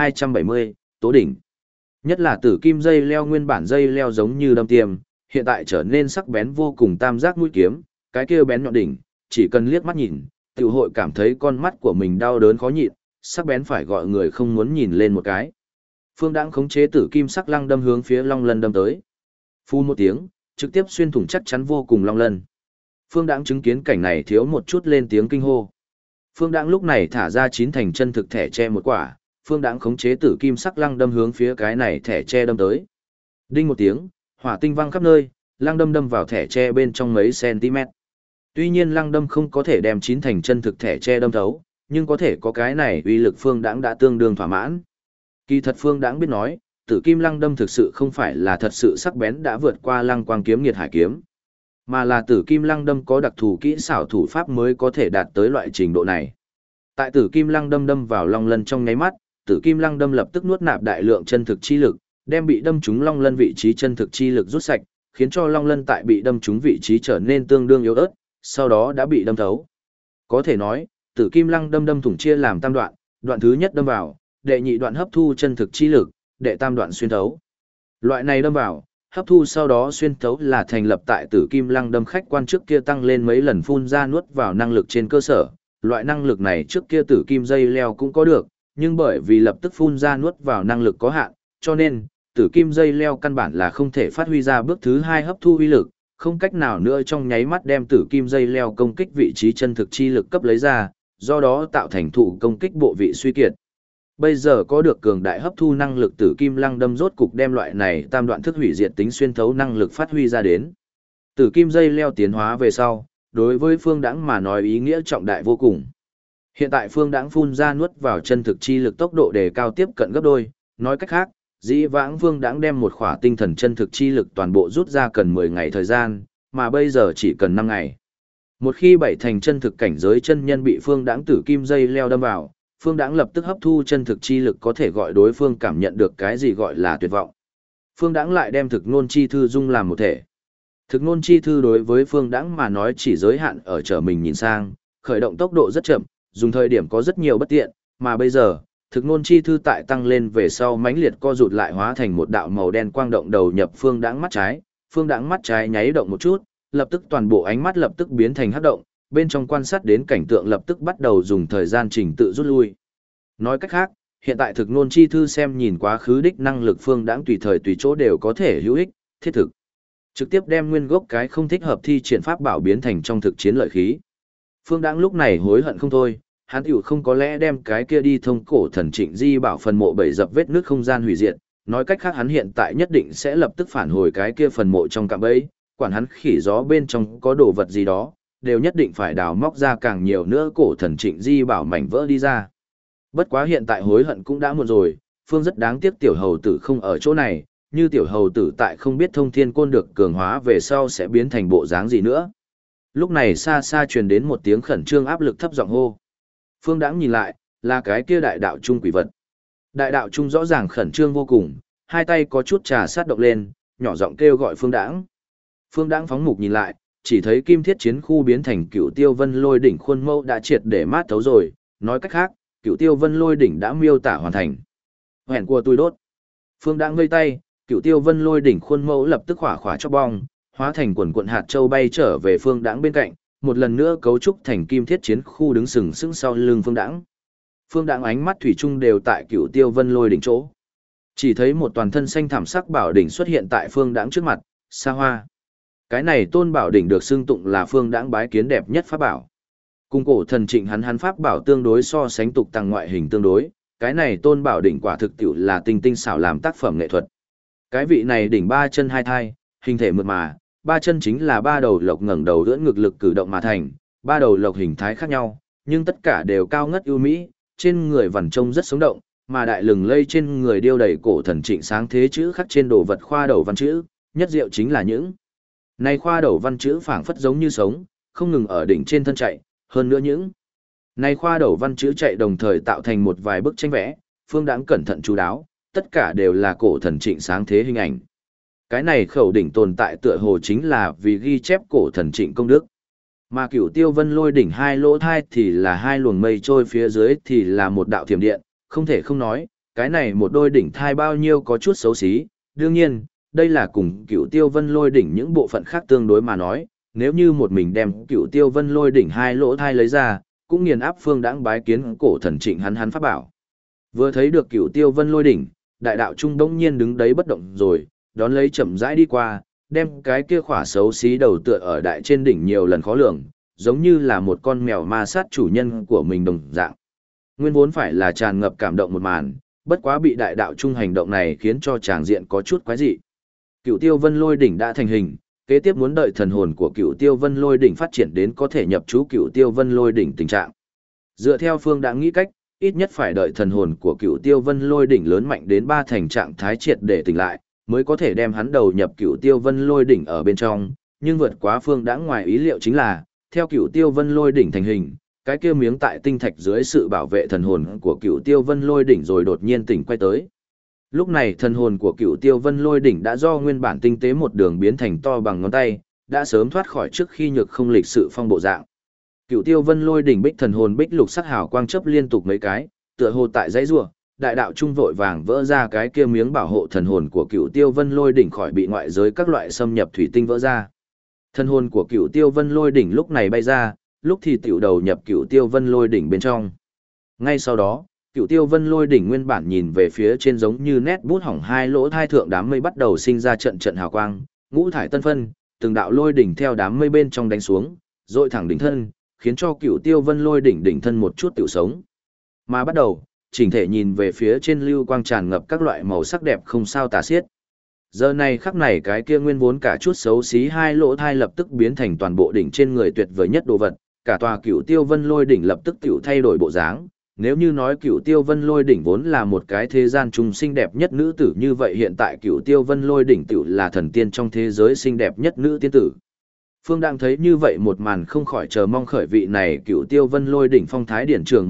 1270, Tố đỉnh. Nhất là tử kim dây leo nguyên bản dây leo giống như đâm tiêm, hiện tại trở nên sắc bén vô cùng tam giác mũi kiếm, cái kia bén nhọn đỉnh, chỉ cần liếc mắt nhìn, tiểu hội cảm thấy con mắt của mình đau đớn khó nhịn, sắc bén phải gọi người không muốn nhìn lên một cái. Phương Đãng khống chế tử kim sắc lăng đâm hướng phía Long Lân đâm tới. Phu một tiếng, trực tiếp xuyên thủng chắc chắn vô cùng Long Lân. Phương Đãng chứng kiến cảnh này thiếu một chút lên tiếng kinh hô. Phương Đãng lúc này thả ra 9 thành chân thực thẻ tre một quả, Phương Đãng khống chế tử kim sắc lăng đâm hướng phía cái này thẻ tre đâm tới. Đinh một tiếng, hỏa tinh văng khắp nơi, lăng đâm đâm vào thẻ tre bên trong mấy cm. Tuy nhiên lăng đâm không có thể đem 9 thành chân thực thẻ tre đâm thấu, nhưng có thể có cái này uy lực Phương Đãng đã tương đương thỏa mãn. Kỳ thật Phương Đãng biết nói, tử kim lăng đâm thực sự không phải là thật sự sắc bén đã vượt qua Lăng Quang kiếm Nghiệt Hải kiếm, mà là tử kim lăng đâm có đặc thù kỹ xảo thủ pháp mới có thể đạt tới loại trình độ này. Tại tử kim lăng đâm đâm vào Long Lân trong nháy mắt, tử kim lăng đâm lập tức nuốt nạp đại lượng chân thực chi lực, đem bị đâm trúng Long Lân vị trí chân thực chi lực rút sạch, khiến cho Long Lân tại bị đâm trúng vị trí trở nên tương đương yếu ớt, sau đó đã bị đâm thấu. Có thể nói, tử kim lăng đâm đâm thủng chia làm tam đoạn, đoạn thứ nhất đâm vào, đệ nhị đoạn hấp thu chân thực chi lực, đệ tam đoạn xuyên thấu. Loại này đâm vào, hấp thu sau đó xuyên thấu là thành lập tại tử kim lăng đâm khách quan trước kia tăng lên mấy lần phun ra nuốt vào năng lực trên cơ sở. Loại năng lực này trước kia tử kim dây leo cũng có được, nhưng bởi vì lập tức phun ra nuốt vào năng lực có hạn, cho nên tử kim dây leo căn bản là không thể phát huy ra bước thứ hai hấp thu uy lực, không cách nào nữa trong nháy mắt đem tử kim dây leo công kích vị trí chân thực chi lực cấp lấy ra, do đó tạo thành thụ công kích bộ vị suy kiệt. Bây giờ có được cường đại hấp thu năng lực tử kim lăng đâm rốt cục đem loại này tam đoạn thức hủy diệt tính xuyên thấu năng lực phát huy ra đến. Tử kim dây leo tiến hóa về sau, đối với Phương Đãng mà nói ý nghĩa trọng đại vô cùng. Hiện tại Phương Đãng phun ra nuốt vào chân thực chi lực tốc độ đề cao tiếp cận gấp đôi, nói cách khác, dĩ vãng Phương Đãng đem một khỏa tinh thần chân thực chi lực toàn bộ rút ra cần 10 ngày thời gian, mà bây giờ chỉ cần 5 ngày. Một khi bảy thành chân thực cảnh giới chân nhân bị Phương Đãng tử kim dây leo đâm vào, Phương Đãng lập tức hấp thu chân thực chi lực có thể gọi đối phương cảm nhận được cái gì gọi là tuyệt vọng. Phương Đãng lại đem thực ngôn chi thư dung làm một thể. Thực ngôn chi thư đối với Phương Đãng mà nói chỉ giới hạn ở trở mình nhìn sang, khởi động tốc độ rất chậm, dùng thời điểm có rất nhiều bất tiện, mà bây giờ, thực ngôn chi thư tại tăng lên về sau mãnh liệt co rụt lại hóa thành một đạo màu đen quang động đầu nhập Phương Đãng mắt trái. Phương Đãng mắt trái nháy động một chút, lập tức toàn bộ ánh mắt lập tức biến thành hắc động, bên trong quan sát đến cảnh tượng lập tức bắt đầu dùng thời gian trình tự rút lui. Nói cách khác, hiện tại thực ngôn chi thư xem nhìn quá khứ đích năng lực Phương Đãng tùy thời tùy chỗ đều có thể hữu ích, thiết thực. Trực tiếp đem nguyên gốc cái không thích hợp thi triển pháp bảo biến thành trong thực chiến lợi khí. Phương Đãng lúc này hối hận không thôi, hắn tiểu không có lẽ đem cái kia đi thông cổ thần Trịnh Di bảo phần mộ bảy dập vết nước không gian hủy diệt, nói cách khác hắn hiện tại nhất định sẽ lập tức phản hồi cái kia phần mộ trong cạm bẫy, quản hắn khỉ gió bên trong có đồ vật gì đó, đều nhất định phải đào móc ra càng nhiều nữa cổ thần Trịnh Di bảo mảnh vỡ đi ra. Bất quá hiện tại hối hận cũng đã muộn rồi, Phương rất đáng tiếc tiểu hầu tử không ở chỗ này, như tiểu hầu tử tại không biết thông thiên côn được cường hóa về sau sẽ biến thành bộ dáng gì nữa. Lúc này xa xa truyền đến một tiếng khẩn trương áp lực thấp giọng hô. Phương Đãng nhìn lại, là cái kia đại đạo trung quỷ vật. Đại đạo trung rõ ràng khẩn trương vô cùng, hai tay có chút trà sát động lên, nhỏ giọng kêu gọi Phương Đãng. Phương Đãng phóng mục nhìn lại, chỉ thấy kim thiết chiến khu biến thành Cửu Tiêu Vân Lôi đỉnh khuôn mẫu đã triệt để mát thấu rồi, nói cách khác, Cửu Tiêu Vân Lôi đỉnh đã miêu tả hoàn thành. Hẹn của tôi đốt. Phương Đãng vây tay, Cửu Tiêu Vân Lôi đỉnh khuôn mẫu lập tức hỏa khỏa chốc bong, hóa thành quần cuộn hạt châu bay trở về Phương Đãng bên cạnh, một lần nữa cấu trúc thành kim thiết chiến khu đứng sừng sững sau lưng Phương Đãng. Phương Đãng ánh mắt thủy chung đều tại Cửu Tiêu Vân Lôi đỉnh chỗ. Chỉ thấy một toàn thân xanh thảm sắc bảo đỉnh xuất hiện tại Phương Đãng trước mặt, xa hoa. Cái này tôn bảo đỉnh được xưng tụng là Phương Đãng bái kiến đẹp nhất pháp bảo. Cùng cổ thần Trịnh hắn pháp bảo tương đối so sánh tục tàng ngoại hình tương đối, cái này tôn bảo đỉnh quả thực tiệu là tinh tinh xảo làm tác phẩm nghệ thuật. Cái vị này đỉnh ba chân hai thai, hình thể mượt mà, ba chân chính là ba đầu lộc ngẩng đầu ưỡn ngực lực cử động mà thành, ba đầu lộc hình thái khác nhau, nhưng tất cả đều cao ngất ưu mỹ, trên người vằn trông rất sống động, mà đại lừng lây trên người điêu đầy cổ thần Trịnh sáng thế chữ khắc trên đồ vật khoa đầu văn chữ, nhất diệu chính là những này khoa đầu văn chữ phảng phất giống như sống, không ngừng ở đỉnh trên thân chạy, hơn nữa những này khoa đầu văn chữ chạy đồng thời tạo thành một vài bức tranh vẽ, Phương Đãng cẩn thận chú đáo, tất cả đều là cổ thần Trịnh sáng thế hình ảnh. Cái này khẩu đỉnh tồn tại tựa hồ chính là vì ghi chép cổ thần Trịnh công đức. Mà Cửu Tiêu Vân Lôi đỉnh hai lỗ thai thì là hai luồng mây trôi phía dưới thì là một đạo thiểm điện, không thể không nói, cái này một đôi đỉnh thai bao nhiêu có chút xấu xí, đương nhiên, đây là cùng Cửu Tiêu Vân Lôi đỉnh những bộ phận khác tương đối mà nói, nếu như một mình đem Cửu Tiêu Vân Lôi đỉnh hai lỗ thai lấy ra, cũng nghiền áp Phương Đãng bái kiến cổ thần Trịnh hắn pháp bảo. Vừa thấy được Cửu Tiêu Vân Lôi đỉnh, đại đạo trung đông nhiên đứng đấy bất động rồi, đón lấy chậm rãi đi qua, đem cái kia khỏa xấu xí đầu tựa ở đại trên đỉnh nhiều lần khó lường, giống như là một con mèo ma sát chủ nhân của mình đồng dạng. Nguyên vốn phải là tràn ngập cảm động một màn, bất quá bị đại đạo trung hành động này khiến cho tràng diện có chút quái dị. Cửu Tiêu Vân Lôi đỉnh đã thành hình, kế tiếp muốn đợi thần hồn của Cửu Tiêu Vân Lôi đỉnh phát triển đến có thể nhập trú Cửu Tiêu Vân Lôi đỉnh tình trạng. Dựa theo Phương đã nghĩ cách, ít nhất phải đợi thần hồn của Cửu Tiêu Vân Lôi đỉnh lớn mạnh đến 3 thành trạng thái triệt để tỉnh lại, mới có thể đem hắn đầu nhập Cửu Tiêu Vân Lôi đỉnh ở bên trong, nhưng vượt quá Phương đã ngoài ý liệu chính là, theo Cửu Tiêu Vân Lôi đỉnh thành hình, cái kia miếng tại tinh thạch dưới sự bảo vệ thần hồn của Cửu Tiêu Vân Lôi đỉnh rồi đột nhiên tỉnh quay tới. Lúc này thần hồn của Cửu Tiêu Vân Lôi đỉnh đã do nguyên bản tinh tế một đường biến thành to bằng ngón tay, đã sớm thoát khỏi trước khi nhược không lịch sự phong bộ dạng. Cửu Tiêu Vân Lôi đỉnh bích thần hồn bích lục sắc hào quang chớp liên tục mấy cái, tựa hồ tại dãy rủa, đại đạo trung vội vàng vỡ ra cái kia miếng bảo hộ thần hồn của Cửu Tiêu Vân Lôi đỉnh khỏi bị ngoại giới các loại xâm nhập thủy tinh vỡ ra. Thần hồn của Cửu Tiêu Vân Lôi đỉnh lúc này bay ra, lúc thì tiểu đầu nhập Cửu Tiêu Vân Lôi đỉnh bên trong. Ngay sau đó, Cửu Tiêu Vân Lôi đỉnh nguyên bản nhìn về phía trên giống như nét bút hỏng hai lỗ thai thượng đám mây bắt đầu sinh ra trận trận hào quang, ngũ thải tân phân, từng đạo lôi đỉnh theo đám mây bên trong đánh xuống, dội thẳng đỉnh thân, khiến cho Cửu Tiêu Vân Lôi đỉnh đỉnh thân một chút tiểu sống. Mà bắt đầu, chỉnh thể nhìn về phía trên lưu quang tràn ngập các loại màu sắc đẹp không sao tả xiết. Giờ này khắc này cái kia nguyên vốn cả chút xấu xí hai lỗ thai lập tức biến thành toàn bộ đỉnh trên người tuyệt vời nhất đồ vật, cả tòa Cửu Tiêu Vân Lôi đỉnh lập tức tiểu thay đổi bộ dáng. Nếu như nói Cửu Tiêu Vân Lôi đỉnh vốn là một cái thế gian trung xinh đẹp nhất nữ tử, như vậy hiện tại Cửu Tiêu Vân Lôi đỉnh tiểu là thần tiên trong thế giới xinh đẹp nhất nữ tiên tử. Phương đang thấy như vậy một màn không khỏi chờ mong khởi vị này Cửu Tiêu Vân Lôi đỉnh phong thái điển trường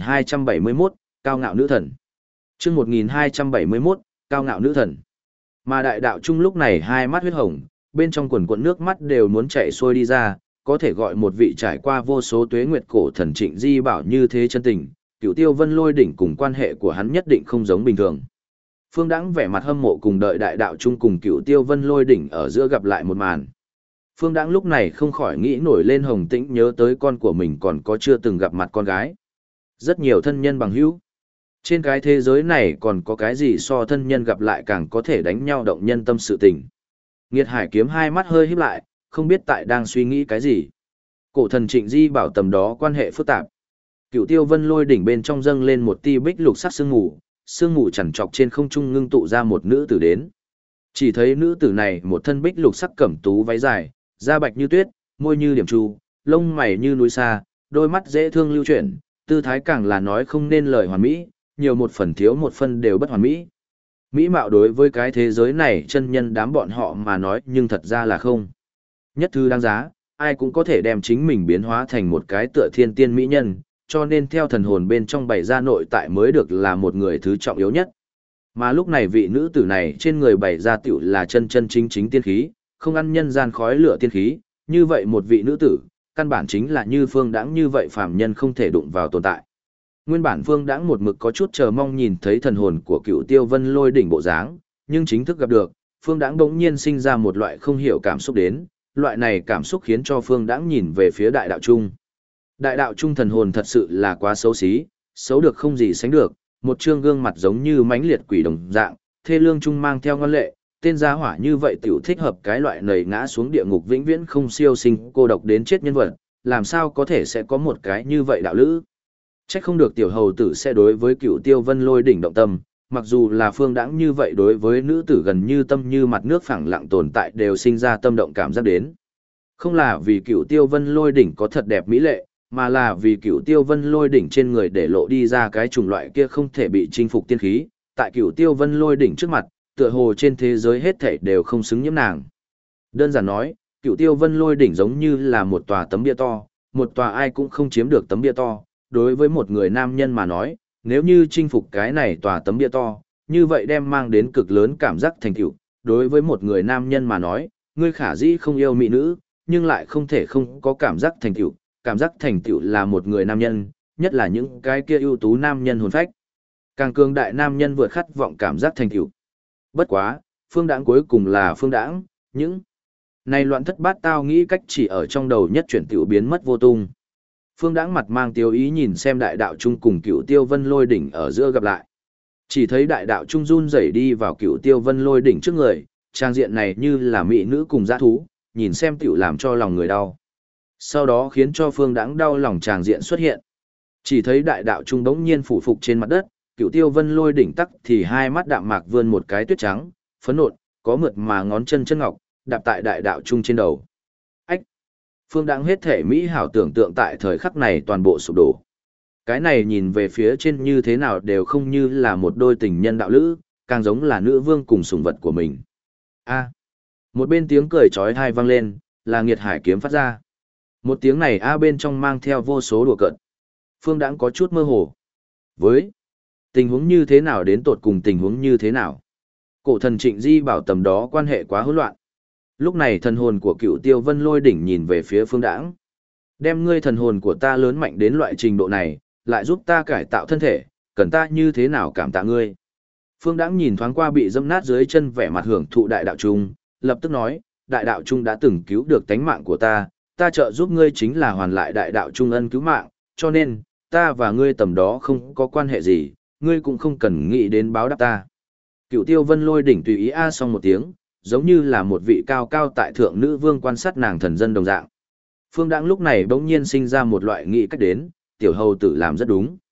1271, cao ngạo nữ thần. Chương 1271, cao ngạo nữ thần. Mà đại đạo trung lúc này hai mắt huyết hồng, bên trong quần quần nước mắt đều muốn chảy xuôi đi ra, có thể gọi một vị trải qua vô số tuế nguyệt cổ thần Trịnh Di Bảo như thế chân tình, Cửu Tiêu Vân Lôi đỉnh cùng quan hệ của hắn nhất định không giống bình thường. Phương Đãng vẻ mặt hâm mộ cùng đợi đại đạo trung cùng Cửu Tiêu Vân Lôi đỉnh ở giữa gặp lại một màn. Phương Đãng lúc này không khỏi nghĩ nổi lên Hồng Tĩnh nhớ tới con của mình còn có chưa từng gặp mặt con gái. Rất nhiều thân nhân bằng hữu. Trên cái thế giới này còn có cái gì so thân nhân gặp lại càng có thể đánh nhau động nhân tâm sự tình. Nghiệt Hải Kiếm hai mắt hơi híp lại, không biết tại đang suy nghĩ cái gì. Cổ thần Trịnh Di Bảo tầm đó quan hệ phức tạp. Cửu Tiêu Vân Lôi đỉnh bên trong dâng lên một tia bích lục sắc sương mù chằn trọc trên không trung ngưng tụ ra một nữ tử đến. Chỉ thấy nữ tử này một thân bích lục sắc cẩm tú váy dài, da bạch như tuyết, môi như điểm chu, lông mày như núi xa, đôi mắt dễ thương lưu chuyển, tư thái càng là nói không nên lời hoàn mỹ, nhiều một phần thiếu một phần đều bất hoàn mỹ. Mỹ mạo đối với cái thế giới này chân nhân đám bọn họ mà nói nhưng thật ra là không. Nhất thứ đáng giá, ai cũng có thể đem chính mình biến hóa thành một cái tựa thiên tiên mỹ nhân, cho nên theo thần hồn bên trong bày ra nội tại mới được là một người thứ trọng yếu nhất. Mà lúc này vị nữ tử này trên người bày ra tiểu là chân chân chính chính tiên khí, không ăn nhân gian khói lửa tiên khí, như vậy một vị nữ tử, căn bản chính là như Phương Đãng như vậy phàm nhân không thể đụng vào tồn tại. Nguyên bản Phương Đãng một mực có chút chờ mong nhìn thấy thần hồn của Cửu Tiêu Vân Lôi đỉnh bộ dáng, nhưng chính thức gặp được, Phương Đãng bỗng nhiên sinh ra một loại không hiểu cảm xúc đến, loại này cảm xúc khiến cho Phương Đãng nhìn về phía đại đạo trung. Đại đạo trung thần hồn thật sự là quá xấu xí, xấu được không gì sánh được, một trương gương mặt giống như mãnh liệt quỷ đồng dạng, thê lương trung mang theo ngân lệ, tên gia hỏa như vậy tiểu thích hợp cái loại nầy ngã xuống địa ngục vĩnh viễn không siêu sinh cô độc đến chết nhân vật, làm sao có thể sẽ có một cái như vậy đạo lữ. Chắc không được tiểu hầu tử sẽ đối với Cửu Tiêu Vân Lôi đỉnh động tâm, mặc dù là Phương Đãng như vậy đối với nữ tử gần như tâm như mặt nước phẳng lặng tồn tại đều sinh ra tâm động cảm giác đến. Không là vì Cửu Tiêu Vân Lôi đỉnh có thật đẹp mỹ lệ, mà là vì Cửu Tiêu Vân Lôi đỉnh trên người để lộ đi ra cái chủng loại kia không thể bị chinh phục tiên khí, tại Cửu Tiêu Vân Lôi đỉnh trước mặt, tựa hồ trên thế giới hết thảy đều không xứng nhiễm nàng. Đơn giản nói, Cửu Tiêu Vân Lôi đỉnh giống như là một tòa tấm bia to, một tòa ai cũng không chiếm được tấm bia to, đối với một người nam nhân mà nói, nếu như chinh phục cái này tòa tấm bia to, như vậy đem mang đến cực lớn cảm giác thành tựu. Đối với một người nam nhân mà nói, ngươi khả dĩ không yêu mỹ nữ, nhưng lại không thể không có cảm giác thành tựu. Cảm giác thành tựu là một người nam nhân, nhất là những cái kia ưu tú nam nhân hồn phách. Càng cường đại nam nhân vượt khát vọng cảm giác thành tựu. Bất quá, Phương Đãng cuối cùng là Phương Đãng, những này loạn thất bát tao nghĩ cách chỉ ở trong đầu nhất chuyển tiểu biến mất vô tung. Phương Đãng mặt mang tiêu ý nhìn xem đại đạo trung cùng Cửu Tiêu Vân Lôi đỉnh ở giữa gặp lại. Chỉ thấy đại đạo trung run rẩy đi vào Cửu Tiêu Vân Lôi đỉnh trước người, trang diện này như là mỹ nữ cùng dã thú, nhìn xem tiểu làm cho lòng người đau. Sau đó khiến cho Phương Đãng đau lòng tràng diện xuất hiện. Chỉ thấy đại đạo trung bỗng nhiên phủ phục trên mặt đất, Cửu Tiêu Vân Lôi đỉnh tắc thì hai mắt đạm mạc vươn một cái tuyết trắng, phấn nộn, có mượt mà ngón chân chân ngọc, đạp tại đại đạo trung trên đầu. Ách! Phương Đãng hết thể mỹ hảo tưởng tượng tại thời khắc này toàn bộ sụp đổ. Cái này nhìn về phía trên như thế nào đều không như là một đôi tình nhân đạo lữ, càng giống là nữ vương cùng sủng vật của mình. A! Một bên tiếng cười chói tai vang lên, là Nghiệt Hải Kiếm phát ra. Một tiếng này bên trong mang theo vô số đùa cợt. Phương Đãng có chút mơ hồ. Với tình huống như thế nào đến tột cùng tình huống như thế nào? Cổ thần Trịnh Di Bảo tầm đó quan hệ quá hỗn loạn. Lúc này thần hồn của Cửu Tiêu Vân Lôi đỉnh nhìn về phía Phương Đãng. Đem ngươi thần hồn của ta lớn mạnh đến loại trình độ này, lại giúp ta cải tạo thân thể, cần ta như thế nào cảm tạ ngươi? Phương Đãng nhìn thoáng qua bị dẫm nát dưới chân vẻ mặt hưởng thụ đại đạo trung, lập tức nói, đại đạo trung đã từng cứu được tánh mạng của ta trợ giúp ngươi chính là hoàn lại đại đạo trung ân cứu mạng, cho nên, ta và ngươi tầm đó không có quan hệ gì, ngươi cũng không cần nghĩ đến báo đáp ta. Cửu Tiêu Vân Lôi đỉnh tùy ý xong một tiếng, giống như là một vị cao cao tại thượng nữ vương quan sát nàng thần dân đồng dạng. Phương Đãng lúc này bỗng nhiên sinh ra một loại nghĩ cách đến, tiểu hầu tử làm rất đúng.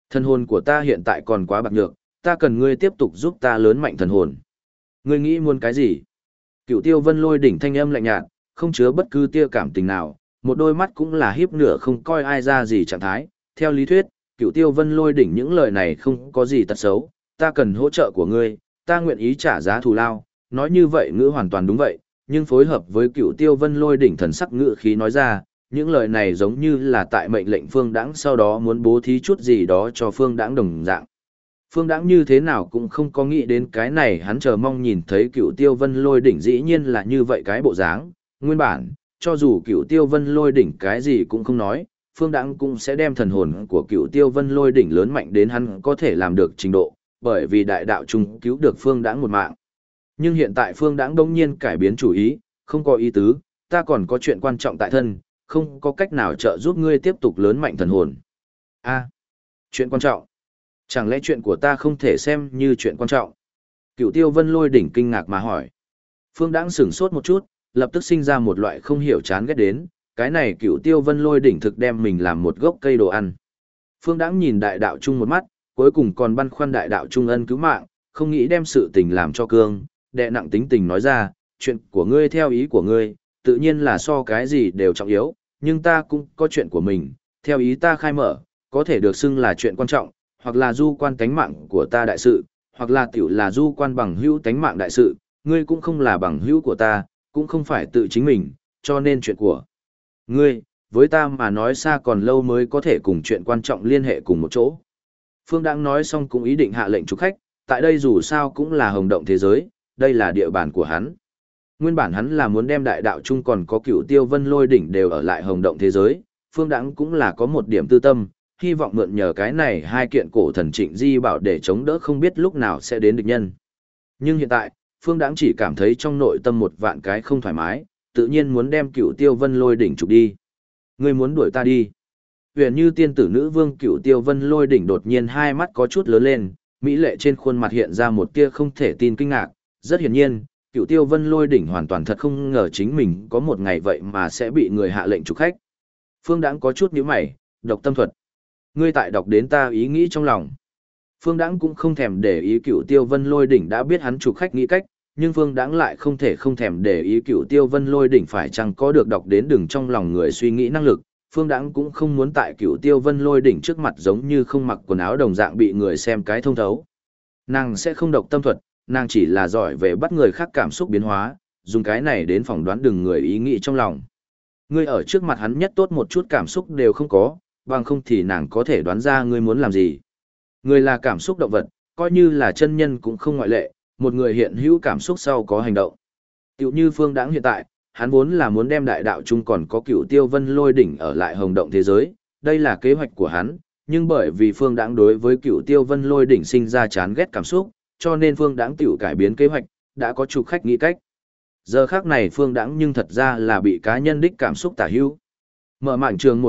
Thần hồn của ta hiện tại còn quá bạc nhược, ta cần ngươi tiếp tục giúp ta lớn mạnh thần hồn. Ngươi nghĩ muốn cái gì? Cựu Tiêu Vân Lôi đỉnh thanh âm lạnh nhạt, không chứa bất cứ tia cảm tình nào, một đôi mắt cũng là hiếp nửa không coi ai ra gì trạng thái. Theo lý thuyết, Cựu Tiêu Vân Lôi đỉnh những lời này không có gì tật xấu, ta cần hỗ trợ của ngươi, ta nguyện ý trả giá thù lao. Nói như vậy ngữ hoàn toàn đúng vậy, nhưng phối hợp với Cựu Tiêu Vân Lôi đỉnh thần sắc ngữ khí nói ra, những lời này giống như là tại mệnh lệnh Phương Đãng sau đó muốn bố thí chút gì đó cho Phương Đãng đồng dạng. Phương Đãng như thế nào cũng không có nghĩ đến cái này, hắn chờ mong nhìn thấy Cựu Tiêu Vân Lôi đỉnh dĩ nhiên là như vậy cái bộ dáng. Nguyên bản, cho dù Cựu Tiêu Vân Lôi đỉnh cái gì cũng không nói, Phương Đãng cũng sẽ đem thần hồn của Cựu Tiêu Vân Lôi đỉnh lớn mạnh đến hắn có thể làm được trình độ, bởi vì đại đạo trung cứu được Phương Đãng một mạng. Nhưng hiện tại Phương Đãng đông nhiên cải biến chủ ý, không có ý tứ, ta còn có chuyện quan trọng tại thân, không có cách nào trợ giúp ngươi tiếp tục lớn mạnh thần hồn. A, chuyện quan trọng? Chẳng lẽ chuyện của ta không thể xem như chuyện quan trọng? Cựu Tiêu Vân Lôi đỉnh kinh ngạc mà hỏi. Phương Đãng sửng sốt một chút, lập tức sinh ra một loại không hiểu chán ghét đến, cái này Cựu Tiêu Vân Lôi đỉnh thực đem mình làm một gốc cây đồ ăn. Phương Đãng nhìn đại đạo trung một mắt, cuối cùng còn băn khoăn đại đạo trung ân cứu mạng, không nghĩ đem sự tình làm cho cương, đè nặng tính tình nói ra, chuyện của ngươi theo ý của ngươi, tự nhiên là so cái gì đều trọng yếu, nhưng ta cũng có chuyện của mình, theo ý ta khai mở, có thể được xưng là chuyện quan trọng, hoặc là du quan tánh mạng của ta đại sự, hoặc là tiểu là du quan bằng hữu tánh mạng đại sự, ngươi cũng không là bằng hữu của ta, cũng không phải tự chính mình, cho nên chuyện của ngươi, với ta mà nói xa còn lâu mới có thể cùng chuyện quan trọng liên hệ cùng một chỗ. Phương Đãng nói xong cũng ý định hạ lệnh chúc khách, tại đây dù sao cũng là hồng động thế giới, đây là địa bàn của hắn. Nguyên bản hắn là muốn đem đại đạo chung còn có Cựu Tiêu Vân Lôi đỉnh đều ở lại hồng động thế giới, Phương Đãng cũng là có một điểm tư tâm, hy vọng mượn nhờ cái này hai kiện cổ thần Trịnh Di bảo để chống đỡ không biết lúc nào sẽ đến địch nhân. Nhưng hiện tại, Phương Đãng chỉ cảm thấy trong nội tâm một vạn cái không thoải mái, tự nhiên muốn đem Cựu Tiêu Vân Lôi đỉnh trục đi. Ngươi muốn đuổi ta đi? Huyền như tiên tử nữ vương Cựu Tiêu Vân Lôi đỉnh đột nhiên hai mắt có chút lớn lên, mỹ lệ trên khuôn mặt hiện ra một tia không thể tin kinh ngạc, rất hiển nhiên, Cựu Tiêu Vân Lôi đỉnh hoàn toàn thật không ngờ chính mình có một ngày vậy mà sẽ bị người hạ lệnh trục khách. Phương Đãng có chút nhíu mày, độc tâm thuật. Ngươi tại đọc đến ta ý nghĩ trong lòng. Phương Đãng cũng không thèm để ý Cựu Tiêu Vân Lôi đỉnh đã biết hắn trục khách nghĩ cách, nhưng Phương Đãng lại không thể không thèm để ý Cựu Tiêu Vân Lôi đỉnh phải chăng có được đọc đến đường trong lòng người suy nghĩ năng lực. Phương Đãng cũng không muốn tại Cựu Tiêu Vân Lôi đỉnh trước mặt giống như không mặc quần áo đồng dạng bị người xem cái thông thấu. Nàng sẽ không độc tâm thuật, nàng chỉ là giỏi về bắt người khác cảm xúc biến hóa, dùng cái này đến phỏng đoán đừng người ý nghĩ trong lòng. Ngươi ở trước mặt hắn nhất tốt một chút cảm xúc đều không có, bằng không thì nàng có thể đoán ra ngươi muốn làm gì. Ngươi là cảm xúc động vật, coi như là chân nhân cũng không ngoại lệ, một người hiện hữu cảm xúc sau có hành động. Tiểu như Phương Đãng hiện tại, hắn vốn là muốn đem đại đạo chung còn có Cựu Tiêu Vân Lôi đỉnh ở lại hồng động thế giới, đây là kế hoạch của hắn, nhưng bởi vì Phương Đãng đối với Cựu Tiêu Vân Lôi đỉnh sinh ra chán ghét cảm xúc, cho nên Phương Đãng tiểu cải biến kế hoạch, đã có trục khách nghĩ cách. Giờ khác này Phương Đãng nhưng thật ra là bị cá nhân đích cảm xúc tả hữu. Mở mảng trường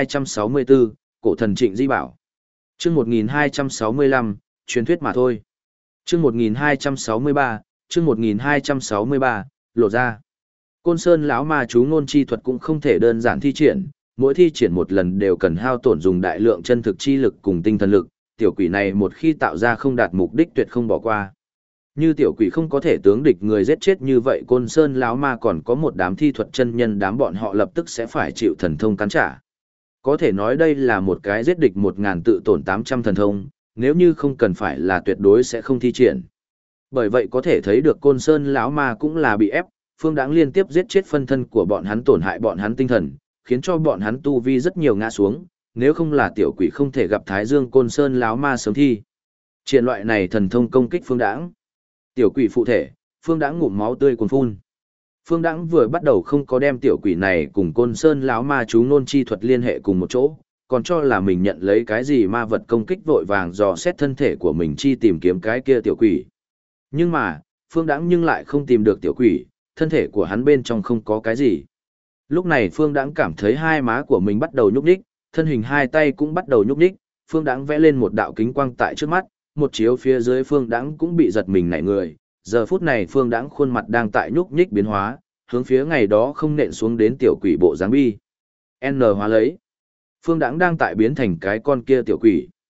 1264, cổ thần Trịnh Di bảo. Chương 1265, truyền thuyết mà thôi. Chương 1263, chương 1263, lộ ra. Côn Sơn lão ma chú ngôn chi thuật cũng không thể đơn giản thi triển, mỗi thi triển một lần đều cần hao tổn dùng đại lượng chân thực chi lực cùng tinh thần lực, tiểu quỷ này một khi tạo ra không đạt mục đích tuyệt không bỏ qua. Như tiểu quỷ không có thể tướng địch người giết chết như vậy, Côn Sơn lão ma còn có một đám thi thuật chân nhân, đám bọn họ lập tức sẽ phải chịu thần thông cắn trả. Có thể nói đây là một cái giết địch 1000 tự tổn 800 thần thông, nếu như không cần phải là tuyệt đối sẽ không thi triển. Bởi vậy có thể thấy được Côn Sơn lão ma cũng là bị ép, Phương Đãng liên tiếp giết chết phân thân của bọn hắn, tổn hại bọn hắn tinh thần, khiến cho bọn hắn tu vi rất nhiều ngã xuống, nếu không là tiểu quỷ không thể gặp Thái Dương Côn Sơn lão ma sớm thi triển loại này thần thông công kích Phương Đãng. Tiểu quỷ phụ thể, Phương Đãng ngụm máu tươi cuồn phun. Phương Đãng vừa bắt đầu không có đem tiểu quỷ này cùng Côn Sơn lão ma chú ngôn chi thuật liên hệ cùng một chỗ, còn cho là mình nhận lấy cái gì ma vật công kích, vội vàng dò xét thân thể của mình chi tìm kiếm cái kia tiểu quỷ. Nhưng mà, Phương Đãng nhưng lại không tìm được tiểu quỷ, thân thể của hắn bên trong không có cái gì. Lúc này Phương Đãng cảm thấy hai má của mình bắt đầu nhúc nhích, thân hình hai tay cũng bắt đầu nhúc nhích, Phương Đãng vẽ lên một đạo kính quang tại trước mắt, một chiếu phía dưới Phương Đãng cũng bị giật mình nảy người. Giờ phút này Phương Đãng khuôn mặt đang tại nhúc nhích biến hóa, hướng phía ngày đó không nện xuống đến tiểu quỷ bộ dáng bi. N hóa lấy. Phương Đãng đang tại biến thành cái con kia tiểu quỷ.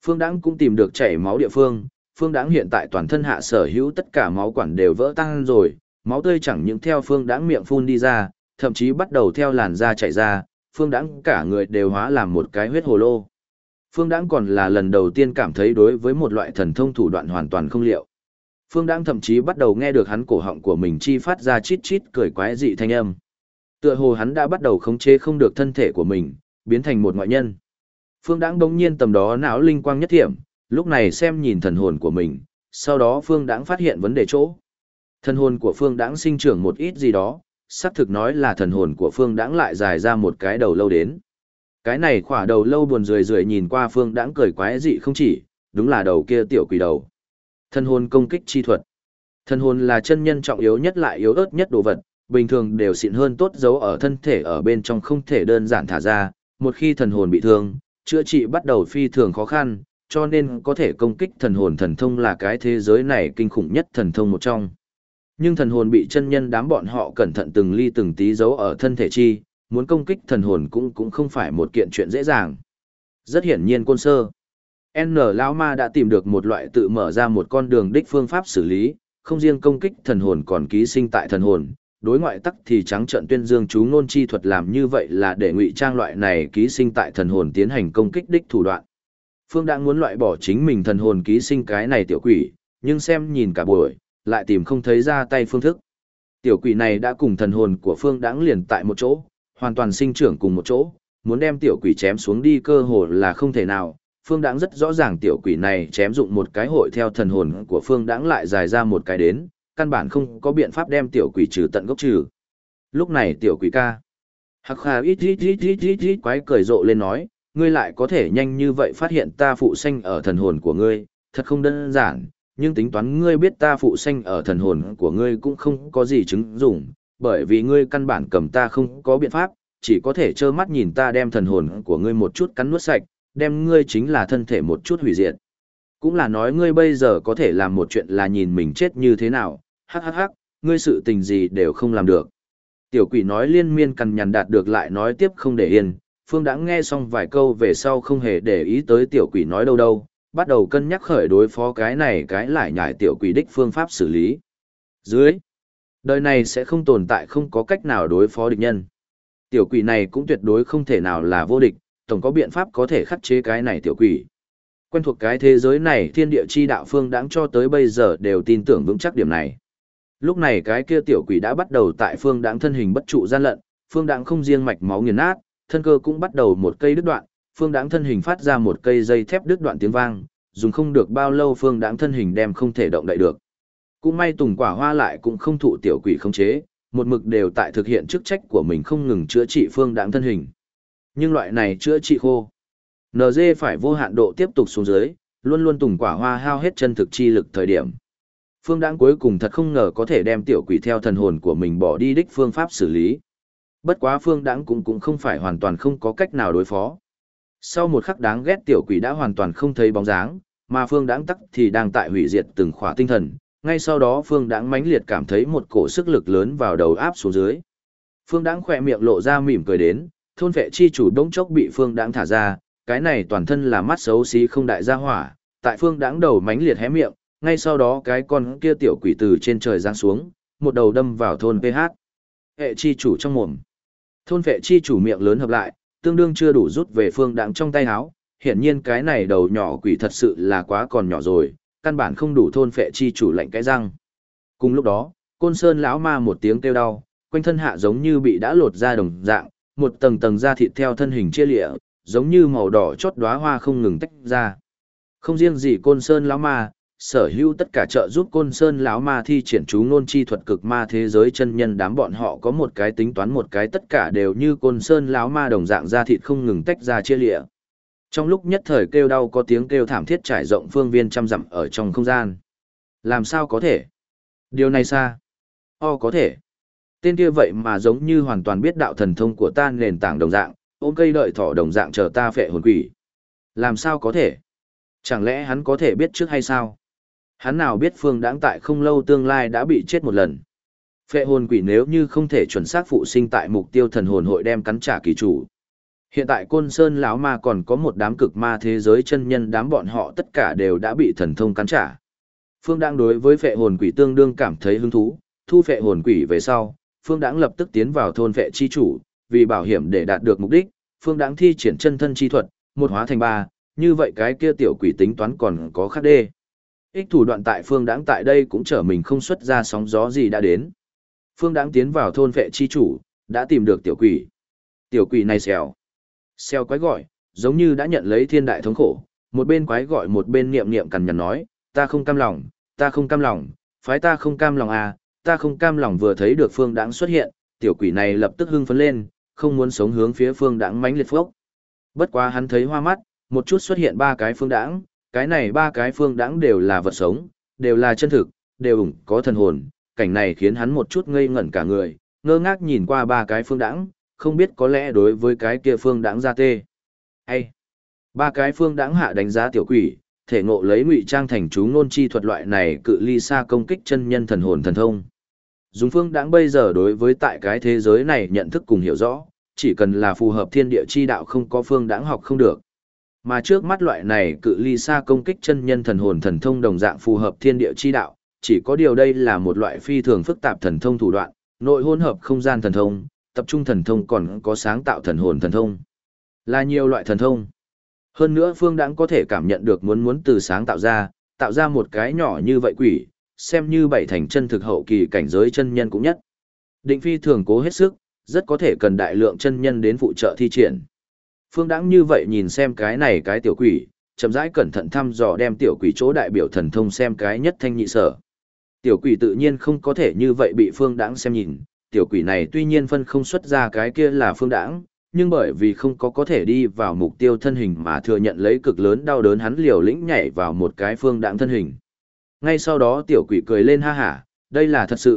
Phương Đãng cũng tìm được chảy máu địa phương, Phương Đãng hiện tại toàn thân hạ sở hữu tất cả máu quản đều vỡ tan rồi, máu tươi chẳng những theo Phương Đãng miệng phun đi ra, thậm chí bắt đầu theo làn da chảy ra, Phương Đãng cả người đều hóa làm một cái huyết hồ lô. Phương Đãng còn là lần đầu tiên cảm thấy đối với một loại thần thông thủ đoạn hoàn toàn không liệu. Phương Đãng thậm chí bắt đầu nghe được hắn cổ họng của mình chi phát ra chít chít cười quái dị thanh âm. Tựa hồ hắn đã bắt đầu khống chế không được thân thể của mình, biến thành một ngoại nhân. Phương Đãng bỗng nhiên tầm đó não linh quang nhất thiểm, lúc này xem nhìn thần hồn của mình, sau đó Phương Đãng phát hiện vấn đề chỗ. Thần hồn của Phương Đãng sinh trưởng một ít gì đó, xác thực nói là thần hồn của Phương Đãng lại dài ra một cái đầu lâu đến. Cái này khỏa đầu lâu buồn rười rượi nhìn qua Phương Đãng cười quái dị không chỉ, đúng là đầu kia tiểu quỷ đầu. Thần hồn công kích chi thuật. Thần hồn là chân nhân trọng yếu nhất lại yếu ớt nhất đồ vật, bình thường đều xịn hơn tốt giấu ở thân thể ở bên trong không thể đơn giản thả ra, một khi thần hồn bị thương, chữa trị bắt đầu phi thường khó khăn, cho nên có thể công kích thần hồn thần thông là cái thế giới này kinh khủng nhất thần thông một trong. Nhưng thần hồn bị chân nhân đám bọn họ cẩn thận từng ly từng tí giấu ở thân thể chi, muốn công kích thần hồn cũng không phải một kiện chuyện dễ dàng. Rất hiển nhiên Côn Sơ N lão ma đã tìm được một loại tự mở ra một con đường đích phương pháp xử lý, không riêng công kích thần hồn còn ký sinh tại thần hồn, đối ngoại tắc thì trắng trợn tuyên dương chú ngôn chi thuật làm như vậy là để ngụy trang loại này ký sinh tại thần hồn tiến hành công kích đích thủ đoạn. Phương đã muốn loại bỏ chính mình thần hồn ký sinh cái này tiểu quỷ, nhưng xem nhìn cả buổi, lại tìm không thấy ra tay phương thức. Tiểu quỷ này đã cùng thần hồn của Phương Đãng liền tại một chỗ, hoàn toàn sinh trưởng cùng một chỗ, muốn đem tiểu quỷ chém xuống đi cơ hồ là không thể nào. Phương Đãng rất rõ ràng tiểu quỷ này chém dụng một cái hội theo thần hồn của Phương Đãng lại dài ra một cái đến, căn bản không có biện pháp đem tiểu quỷ trừ tận gốc trừ. Lúc này tiểu quỷ ca. Hắc Hà ít quái cười rộ lên nói, ngươi lại có thể nhanh như vậy phát hiện ta phụ sanh ở thần hồn của ngươi, thật không đơn giản, nhưng tính toán ngươi biết ta phụ sanh ở thần hồn của ngươi cũng không có gì chứng dụng, bởi vì ngươi căn bản cầm ta không có biện pháp, chỉ có thể trơ mắt nhìn ta đem thần hồn của ngươi một chút cắn nuốt sạch, đem ngươi chính là thân thể một chút hủy diệt. Cũng là nói ngươi bây giờ có thể làm một chuyện là nhìn mình chết như thế nào, hắc, ngươi sự tình gì đều không làm được. Tiểu quỷ nói liên miên cằn nhằn đạt được lại nói tiếp không để yên, Phương đã nghe xong vài câu về sau không hề để ý tới tiểu quỷ nói đâu, bắt đầu cân nhắc khởi đối phó cái này cái lại nhải tiểu quỷ đích phương pháp xử lý. Dưới, đời này sẽ không tồn tại không có cách nào đối phó địch nhân. Tiểu quỷ này cũng tuyệt đối không thể nào là vô địch, tổng có biện pháp có thể khắc chế cái này tiểu quỷ. Quen thuộc cái thế giới này thiên địa chi đạo Phương Đãng cho tới bây giờ đều tin tưởng vững chắc điểm này. Lúc này cái kia tiểu quỷ đã bắt đầu tại Phương Đãng thân hình bất trụ gian lận, Phương Đãng không riêng mạch máu nghiền nát, thân cơ cũng bắt đầu một cây đứt đoạn, Phương Đãng thân hình phát ra một cây dây thép đứt đoạn tiếng vang, dùng không được bao lâu Phương Đãng thân hình đem không thể động đậy được. Cũng may Tùng Quả Hoa lại cũng không thụ tiểu quỷ khống chế, một mực đều tại thực hiện chức trách của mình không ngừng chữa trị Phương Đãng thân hình. Nhưng loại này chữa trị khô, NG phải vô hạn độ tiếp tục xuống dưới, luôn luôn Tùng Quả Hoa hao hết chân thực chi lực thời điểm. Phương Đãng cuối cùng thật không ngờ có thể đem tiểu quỷ theo thần hồn của mình bỏ đi đích phương pháp xử lý. Bất quá Phương Đãng cũng không phải hoàn toàn không có cách nào đối phó. Sau một khắc đáng ghét tiểu quỷ đã hoàn toàn không thấy bóng dáng, mà Phương Đãng tắc thì đang tại hủy diệt từng khỏa tinh thần. Ngay sau đó Phương Đãng mãnh liệt cảm thấy một cổ sức lực lớn vào đầu áp xuống dưới. Phương Đãng khỏe miệng lộ ra mỉm cười đến, thôn vệ chi chủ đống chốc bị Phương Đãng thả ra, cái này toàn thân là mắt xấu xí không đại gia hỏa, tại Phương Đãng đầu mãnh liệt hé miệng, ngay sau đó cái con kia tiểu quỷ từ trên trời giáng xuống, một đầu đâm vào thôn PH. Hệ chi chủ trong mồm. Thôn vệ chi chủ miệng lớn hợp lại, tương đương chưa đủ rút về Phương Đãng trong tay háo, hiển nhiên cái này đầu nhỏ quỷ thật sự là quá còn nhỏ rồi, căn bản không đủ thôn vệ chi chủ lạnh cái răng. Cùng lúc đó, Côn Sơn lão ma một tiếng kêu đau, quanh thân hạ giống như bị đã lột ra đồng dạng, một tầng tầng da thịt theo thân hình chia lịa, giống như màu đỏ chót đóa hoa không ngừng tách ra. Không riêng gì Côn Sơn lão ma, sở hữu tất cả trợ giúp Côn Sơn lão ma thi triển chú ngôn chi thuật cực ma thế giới chân nhân đám bọn họ có một cái tính toán một cái tất cả đều như Côn Sơn lão ma đồng dạng da thịt không ngừng tách ra chia lịa. Trong lúc nhất thời kêu đau có tiếng kêu thảm thiết trải rộng phương viên trăm dặm ở trong không gian. Làm sao có thể? Điều này xa. Có thể. Tên kia vậy mà giống như hoàn toàn biết đạo thần thông của ta nền tảng đồng dạng, ôm cây đợi thỏ đồng dạng chờ ta phệ hồn quỷ. Làm sao có thể? Chẳng lẽ hắn có thể biết trước hay sao? Hắn nào biết Phương Đãng tại không lâu tương lai đã bị chết một lần. Phệ hồn quỷ nếu như không thể chuẩn xác phụ sinh tại mục tiêu thần hồn hội đem cắn trả kỳ chủ. Hiện tại Côn Sơn lão ma còn có một đám cực ma thế giới chân nhân, đám bọn họ tất cả đều đã bị thần thông cắn trả. Phương Đãng đối với phệ hồn quỷ tương đương cảm thấy hứng thú, thu phệ hồn quỷ về sau, Phương Đãng lập tức tiến vào thôn phệ chi chủ, vì bảo hiểm để đạt được mục đích, Phương Đãng thi triển chân thân chi thuật, một hóa thành ba, như vậy cái kia tiểu quỷ tính toán còn có khác đê. Ích thủ đoạn tại Phương Đãng tại đây cũng trở mình không xuất ra sóng gió gì đã đến. Phương Đãng tiến vào thôn phệ chi chủ, đã tìm được tiểu quỷ. Tiểu quỷ này xèo. Xèo quái gọi, giống như đã nhận lấy thiên đại thống khổ, một bên quái gọi một bên niệm niệm cằn nhằn nói, ta không cam lòng, ta không cam lòng, phái ta không cam lòng à, ta không cam lòng. Vừa thấy được Phương Đãng xuất hiện, tiểu quỷ này lập tức hưng phấn lên, không muốn sống hướng phía Phương Đãng mãnh liệt phốc. Bất quá hắn thấy hoa mắt, một chút xuất hiện ba cái Phương Đãng, cái này ba cái Phương Đãng đều là vật sống, đều là chân thực, đều ủng có thần hồn, cảnh này khiến hắn một chút ngây ngẩn cả người, ngơ ngác nhìn qua ba cái Phương Đãng, không biết có lẽ đối với cái kia Phương Đãng ra tê. Hay, ba cái Phương Đãng hạ đánh giá tiểu quỷ, thể ngộ lấy ngụy trang thành chú ngôn chi thuật loại này cự ly xa công kích chân nhân thần hồn thần thông. Dùng Phương Đãng bây giờ đối với tại cái thế giới này nhận thức cùng hiểu rõ, chỉ cần là phù hợp thiên địa chi đạo không có Phương Đãng học không được. Mà trước mắt loại này cự ly xa công kích chân nhân thần hồn thần thông đồng dạng phù hợp thiên địa chi đạo, chỉ có điều đây là một loại phi thường phức tạp thần thông thủ đoạn, nội hỗn hợp không gian thần thông, tập trung thần thông còn có sáng tạo thần hồn thần thông. Là nhiều loại thần thông. Hơn nữa Phương Đãng có thể cảm nhận được muốn từ sáng tạo ra một cái nhỏ như vậy quỷ, xem như bảy thành chân thực hậu kỳ cảnh giới chân nhân cũng nhất. Định phi thường cố hết sức, rất có thể cần đại lượng chân nhân đến phụ trợ thi triển. Phương Đãng như vậy nhìn xem cái này cái tiểu quỷ, chậm rãi cẩn thận thăm dò đem tiểu quỷ chỗ đại biểu thần thông xem cái nhất thanh nhị sở. Tiểu quỷ tự nhiên không có thể như vậy bị Phương Đãng xem nhìn, tiểu quỷ này tuy nhiên phân không xuất ra cái kia là Phương Đãng, nhưng bởi vì không có thể đi vào mục tiêu thân hình mà thừa nhận lấy cực lớn đau đớn, hắn liều lĩnh nhảy vào một cái Phương Đãng thân hình. Ngay sau đó tiểu quỷ cười lên ha hả, đây là thật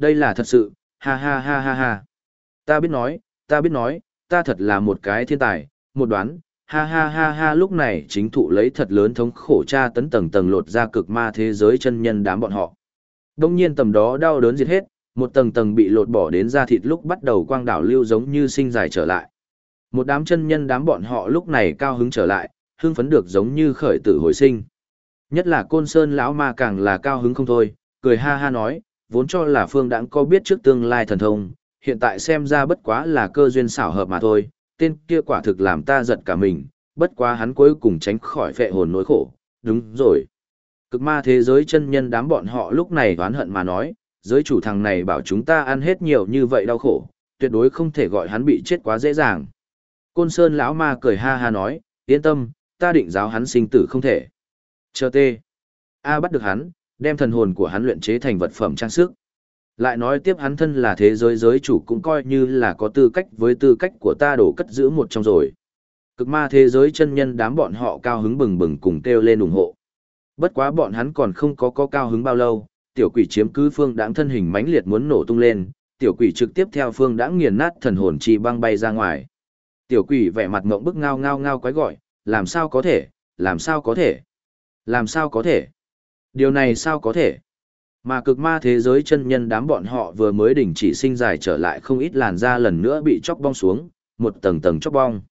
sự, ha ha ha ha ha. Ta biết nói, ta thật là một cái thiên tài, một đoán, ha ha ha ha. Lúc này chính thụ lấy thật lớn thống khổ tra tấn tầng tầng lột ra cực ma thế giới chân nhân đám bọn họ. Đông nhiên tầm đó đau đớn diệt hết, một tầng tầng bị lột bỏ đến da thịt lúc bắt đầu quang đảo lưu giống như sinh dài trở lại. Một đám chân nhân đám bọn họ lúc này cao hứng trở lại, hưng phấn được giống như khởi tử hồi sinh. Nhất là Côn Sơn lão ma càng là cao hứng không thôi, cười ha ha nói, vốn cho là Phương Đãng có biết trước tương lai thần thông, hiện tại xem ra bất quá là cơ duyên xảo hợp mà thôi, tên kia quả thực làm ta giật cả mình, bất quá hắn cuối cùng tránh khỏi phệ hồn nỗi khổ, đúng rồi. Cực ma thế giới chân nhân đám bọn họ lúc này oán hận mà nói, giới chủ thằng này bảo chúng ta ăn hết nhiều như vậy đau khổ, tuyệt đối không thể gọi hắn bị chết quá dễ dàng. Côn Sơn lão ma cười ha ha nói, yên tâm, ta định giáo hắn sinh tử không thể. Chờ tê. Bắt được hắn, đem thần hồn của hắn luyện chế thành vật phẩm trang sức. Lại nói tiếp hắn thân là thế giới giới chủ cũng coi như là có tư cách với tư cách của ta đổ cất giữ một trong rồi. Cực ma thế giới chân nhân đám bọn họ cao hứng bừng bừng cùng kêu lên ủng hộ. Bất quá bọn hắn còn không có cao hứng bao lâu, tiểu quỷ chiếm cứ Phương Đãng thân hình mãnh liệt muốn nổ tung lên, tiểu quỷ trực tiếp theo Phương Đãng nghiền nát thần hồn chi băng bay ra ngoài. Tiểu quỷ vẻ mặt ngộng bức ngao ngao ngao quái gọi, làm sao có thể, làm sao có thể, làm sao có thể, điều này sao có thể. Mà cực ma thế giới chân nhân đám bọn họ vừa mới đình chỉ sinh dài trở lại, không ít làn da lần nữa bị chóc bong xuống, một tầng tầng chóc bong.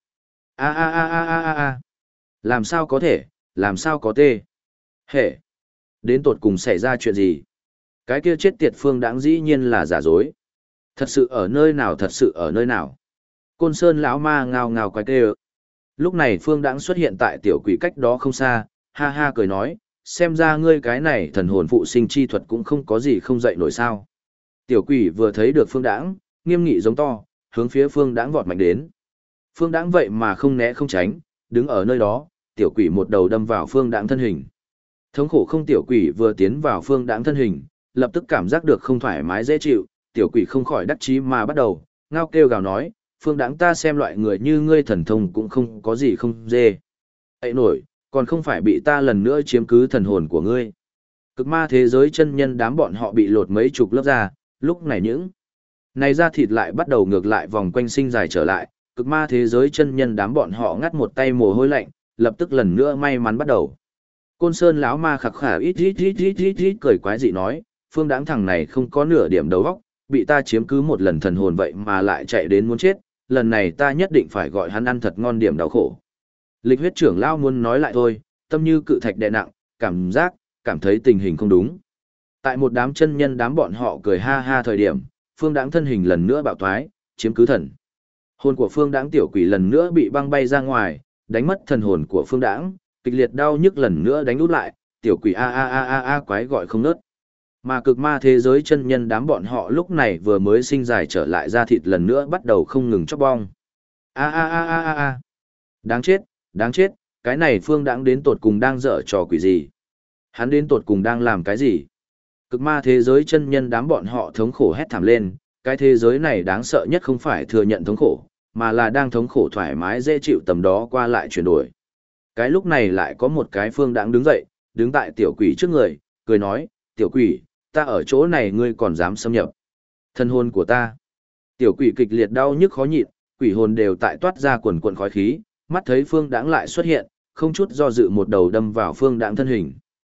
A. Làm sao có thể, làm sao có tê. Hệ. Đến tột cùng xảy ra chuyện gì? Cái kia chết tiệt Phương Đãng dĩ nhiên là giả dối. Thật sự ở nơi nào, thật sự ở nơi nào? Côn Sơn lão ma ngao ngao quái tê. Lúc này Phương Đãng xuất hiện tại tiểu quỷ cách đó không xa, ha ha cười nói, xem ra ngươi cái này thần hồn phụ sinh chi thuật cũng không có gì không dậy nổi sao. Tiểu quỷ vừa thấy được Phương Đãng, nghiêm nghị giống to, hướng phía Phương Đãng vọt mạnh đến. Phương Đãng vậy mà không né không tránh, đứng ở nơi đó, tiểu quỷ một đầu đâm vào Phương Đãng thân hình. Thống khổ không, tiểu quỷ vừa tiến vào Phương Đãng thân hình, lập tức cảm giác được không thoải mái dễ chịu, tiểu quỷ không khỏi đắc chí mà bắt đầu ngao kêu gào nói, Phương Đãng ta xem loại người như ngươi thần thông cũng không có gì không dê. Ấy nổi, còn không phải bị ta lần nữa chiếm cứ thần hồn của ngươi. Cực ma thế giới chân nhân đám bọn họ bị lột mấy chục lớp da, lúc này những này da thịt lại bắt đầu ngược lại vòng quanh sinh dài trở lại, cực ma thế giới chân nhân đám bọn họ ngắt một tay mồ hôi lạnh, lập tức lần nữa may mắn bắt đầu. Côn Sơn lão ma khặc khả ít cười quái dị nói, Phương Đãng thằng này không có nửa điểm đầu óc, bị ta chiếm cứ một lần thần hồn vậy mà lại chạy đến muốn chết, lần này ta nhất định phải gọi hắn ăn thật ngon điểm đau khổ. Lịch huyết trưởng lão muốn nói lại thôi, tâm như cự thạch đè nặng, cảm thấy tình hình không đúng. Tại một đám chân nhân đám bọn họ cười ha ha thời điểm, Phương Đãng thân hình lần nữa bạo thoái, chiếm cứ thần. Hồn của Phương Đãng tiểu quỷ lần nữa bị băng bay ra ngoài, đánh mất thần hồn của Phương Đãng, kịch liệt đau nhức lần nữa đánh út lại, tiểu quỷ a quái gọi không ngớt. Mà cực ma thế giới chân nhân đám bọn họ lúc này vừa mới sinh dài trở lại ra thịt lần nữa bắt đầu không ngừng chóc bong. A. Đáng chết, cái này Phương Đãng đến tột cùng đang dở trò quỷ gì? Hắn đến tột cùng đang làm cái gì? Cực ma thế giới chân nhân đám bọn họ thống khổ hét thảm lên, cái thế giới này đáng sợ nhất không phải thừa nhận thống khổ, mà là đang thống khổ thoải mái dễ chịu tầm đó qua lại chuyển đổi. Cái lúc này lại có một cái Phương Đãng đứng dậy, đứng tại tiểu quỷ trước người, cười nói, tiểu quỷ, ta ở chỗ này ngươi còn dám xâm nhập. Thân hồn của ta. Tiểu quỷ kịch liệt đau nhức khó nhịn, quỷ hồn đều tại toát ra quần quần khói khí, mắt thấy Phương Đãng lại xuất hiện, không chút do dự một đầu đâm vào Phương Đãng thân hình.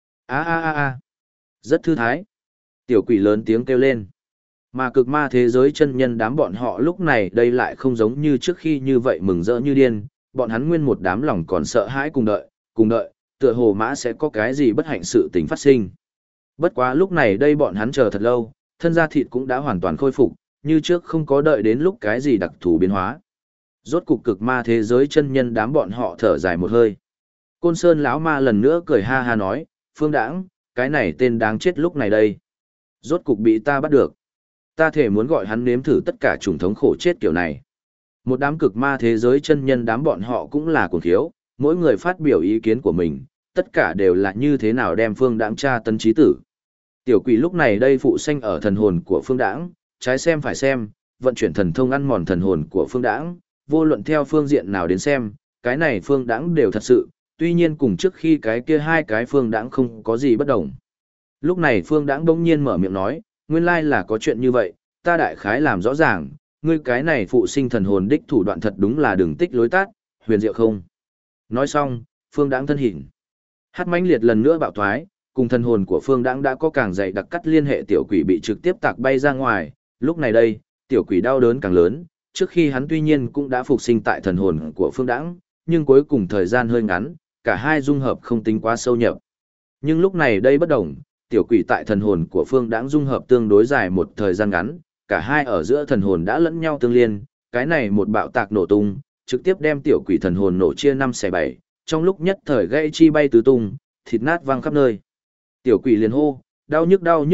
A. Rất thư thái. Tiểu quỷ lớn tiếng kêu lên. Mà cực ma thế giới chân nhân đám bọn họ lúc này đây lại không giống như trước khi như vậy mừng rỡ như điên, bọn hắn nguyên một đám lòng còn sợ hãi cùng đợi, tựa hồ mã sẽ có cái gì bất hạnh sự tình phát sinh. Bất quá lúc này đây bọn hắn chờ thật lâu, thân da thịt cũng đã hoàn toàn khôi phục, như trước không có đợi đến lúc cái gì đặc thù biến hóa. Rốt cục cực ma thế giới chân nhân đám bọn họ thở dài một hơi. Côn Sơn lão ma lần nữa cười ha ha nói, Phương Đãng, cái này tên đáng chết lúc này đây. Rốt cục bị ta bắt được. Ta thể muốn gọi hắn nếm thử tất cả chủng thống khổ chết kiểu này. Một đám cực ma thế giới chân nhân đám bọn họ cũng là cuồng khiếu, mỗi người phát biểu ý kiến của mình, tất cả đều là như thế nào đem Phương Đãng tra tấn trí tử. Tiểu quỷ lúc này đây phụ sanh ở thần hồn của Phương Đãng, trái xem phải xem, vận chuyển thần thông ăn mòn thần hồn của Phương Đãng, vô luận theo phương diện nào đến xem, cái này Phương Đãng đều thật sự, tuy nhiên cùng trước khi cái kia hai cái Phương Đãng không có gì bất đồng. Lúc này Phương Đãng bỗng nhiên mở miệng nói, nguyên lai là có chuyện như vậy, ta đại khái làm rõ ràng, ngươi cái này phụ sinh thần hồn đích thủ đoạn thật đúng là đường tích lối tát, huyền diệu không. Nói xong, Phương Đãng thân hình hát mãnh liệt lần nữa bạo thoái, cùng thần hồn của Phương Đãng đã có càng dày đặc cắt liên hệ tiểu quỷ bị trực tiếp tạc bay ra ngoài, lúc này đây, tiểu quỷ đau đớn càng lớn, trước khi hắn tuy nhiên cũng đã phục sinh tại thần hồn của Phương Đãng, nhưng cuối cùng thời gian hơi ngắn, cả hai dung hợp không tính quá sâu nhập. Nhưng lúc này đây bất đồng, tiểu quỷ tại thần hồn của Phương Đãng dung hợp tương đối dài một thời gian ngắn, cả hai ở giữa thần hồn đã lẫn nhau tương liên, cái này một bạo tạc nổ tung, trực tiếp đem tiểu quỷ thần hồn nổ chia 5/7, trong lúc nhất thời gãy chi bay tứ tung, thịt nát văng khắp nơi. Tiểu quỷ liền hô, đau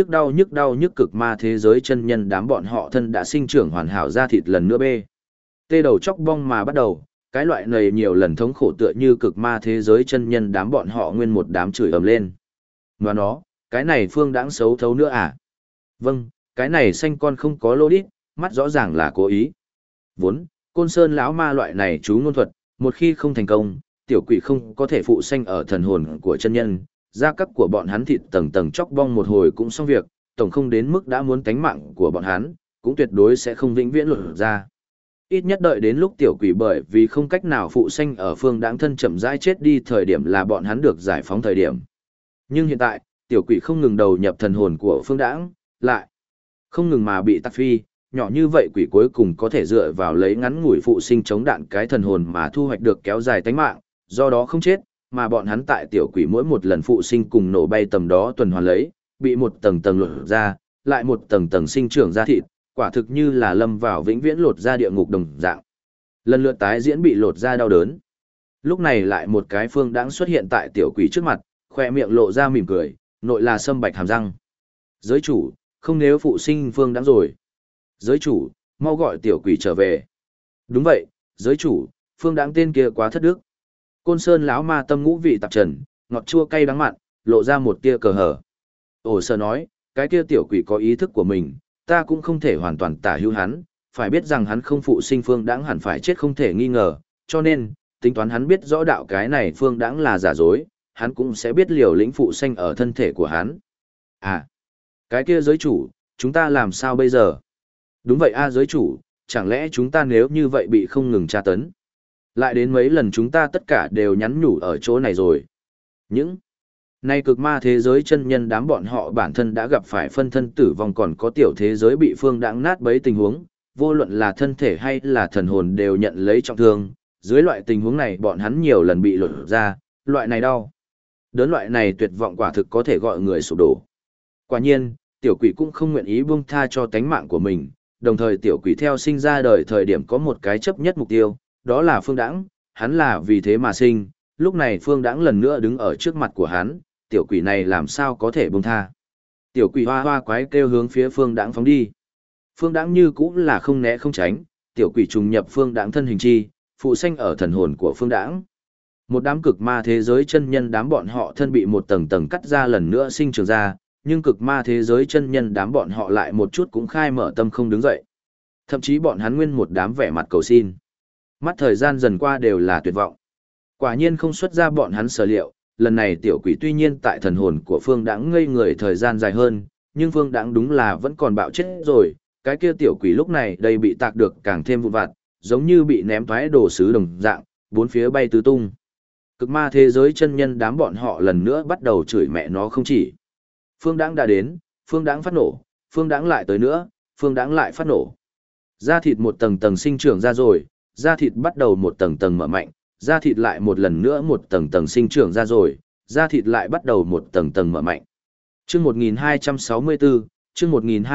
nhức cực ma thế giới chân nhân đám bọn họ thân đã sinh trưởng hoàn hảo ra thịt lần nữa bê. Tê đầu chóc bong mà bắt đầu, cái loại này nhiều lần thống khổ tựa như cực ma thế giới chân nhân đám bọn họ nguyên một đám chửi ầm lên. Và nó, cái này Phương Đãng xấu thấu nữa à? Vâng, cái này xanh con không có lô đít, mắt rõ ràng là cố ý. Vốn, Côn Sơn lão ma loại này chú ngôn thuật, một khi không thành công, tiểu quỷ không có thể phụ sanh ở thần hồn của chân nhân, gia cấp của bọn hắn thịt tầng tầng chóc bong một hồi cũng xong việc, tổng không đến mức đã muốn tánh mạng của bọn hắn, cũng tuyệt đối sẽ không vĩnh viễn lột ra. Ít nhất đợi đến lúc tiểu quỷ bởi vì không cách nào phụ sanh ở Phương Đãng thân chậm rãi chết đi thời điểm là bọn hắn được giải phóng thời điểm. Nhưng hiện tại, tiểu quỷ không ngừng đầu nhập thần hồn của Phương Đãng, lại không ngừng mà bị tắc phi, nhỏ như vậy quỷ cuối cùng có thể dựa vào lấy ngắn ngủi phụ sinh chống đạn cái thần hồn mà thu hoạch được kéo dài tánh mạng, do đó không chết, mà bọn hắn tại tiểu quỷ mỗi một lần phụ sinh cùng nổ bay tầm đó tuần hoàn lấy, bị một tầng tầng lột ra, lại một tầng tầng sinh trưởng ra thịt, quả thực như là lâm vào vĩnh viễn lột ra địa ngục đồng dạng. Lần lượt tái diễn bị lột ra đau đớn. Lúc này lại một cái Phương Đãng xuất hiện tại tiểu quỷ trước mặt, khoe miệng lộ ra mỉm cười, nội là sâm bạch hàm răng. Giới chủ, không nếu phụ sinh Phương Đãng rồi. Giới chủ, mau gọi tiểu quỷ trở về. Đúng vậy, giới chủ, Phương Đãng tên kia quá thất đức. Côn Sơn lão ma tâm ngũ vị tạp trần, ngọt chua cay đắng mặn, lộ ra một tia cờ hở. Ồ sơ nói, cái kia tiểu quỷ có ý thức của mình, ta cũng không thể hoàn toàn tả hữu hắn, phải biết rằng hắn không phụ sinh Phương Đãng hẳn phải chết không thể nghi ngờ, cho nên, tính toán hắn biết rõ đạo cái này Phương Đãng là giả dối, hắn cũng sẽ biết liều lĩnh phụ sanh ở thân thể của hắn. À, cái kia giới chủ, chúng ta làm sao bây giờ? Đúng vậy a giới chủ, chẳng lẽ chúng ta nếu như vậy bị không ngừng tra tấn? Lại đến mấy lần chúng ta tất cả đều nhắn nhủ ở chỗ này rồi. Những nay cực ma thế giới chân nhân đám bọn họ bản thân đã gặp phải phân thân tử vong còn có tiểu thế giới bị Phương Đãng nát bấy tình huống, vô luận là thân thể hay là thần hồn đều nhận lấy trọng thương, dưới loại tình huống này bọn hắn nhiều lần bị lột ra, loại này đau. Đớn loại này tuyệt vọng quả thực có thể gọi người sụp đổ. Quả nhiên, tiểu quỷ cũng không nguyện ý buông tha cho tánh mạng của mình, đồng thời tiểu quỷ theo sinh ra đời thời điểm có một cái chấp nhất mục tiêu, đó là Phương Đãng, hắn là vì thế mà sinh, lúc này Phương Đãng lần nữa đứng ở trước mặt của hắn, tiểu quỷ này làm sao có thể buông tha. Tiểu quỷ hoa hoa quái kêu hướng phía Phương Đãng phóng đi. Phương Đãng như cũng là không né không tránh, tiểu quỷ trùng nhập Phương Đãng thân hình chi, phụ sanh ở thần hồn của Phương Đãng. Một đám cực ma thế giới chân nhân đám bọn họ thân bị một tầng tầng cắt ra lần nữa sinh trưởng ra, nhưng cực ma thế giới chân nhân đám bọn họ lại một chút cũng khai mở tâm không đứng dậy. Thậm chí bọn hắn nguyên một đám vẻ mặt cầu xin. Mắt thời gian dần qua đều là tuyệt vọng. Quả nhiên không xuất ra bọn hắn sở liệu, lần này tiểu quỷ tuy nhiên tại thần hồn của Phương Đãng ngây người thời gian dài hơn, nhưng Phương Đãng đúng là vẫn còn bạo chết rồi, cái kia tiểu quỷ lúc này đây bị tạc được càng thêm vụn vặt, giống như bị ném thoái đồ sứ đồng dạng, bốn phía bay tứ tung. Cực ma thế giới chân nhân đám bọn họ lần nữa bắt đầu chửi mẹ nó không chỉ. Phương Đãng đã đến, Phương Đãng phát nổ, Phương Đãng lại tới nữa, Phương Đãng lại phát nổ. Da thịt một tầng tầng sinh trưởng ra rồi, da thịt bắt đầu một tầng tầng mở mạnh, da thịt lại một lần nữa một tầng tầng sinh trưởng ra rồi, da thịt lại bắt đầu một tầng tầng mở mạnh. Chương 1264, chương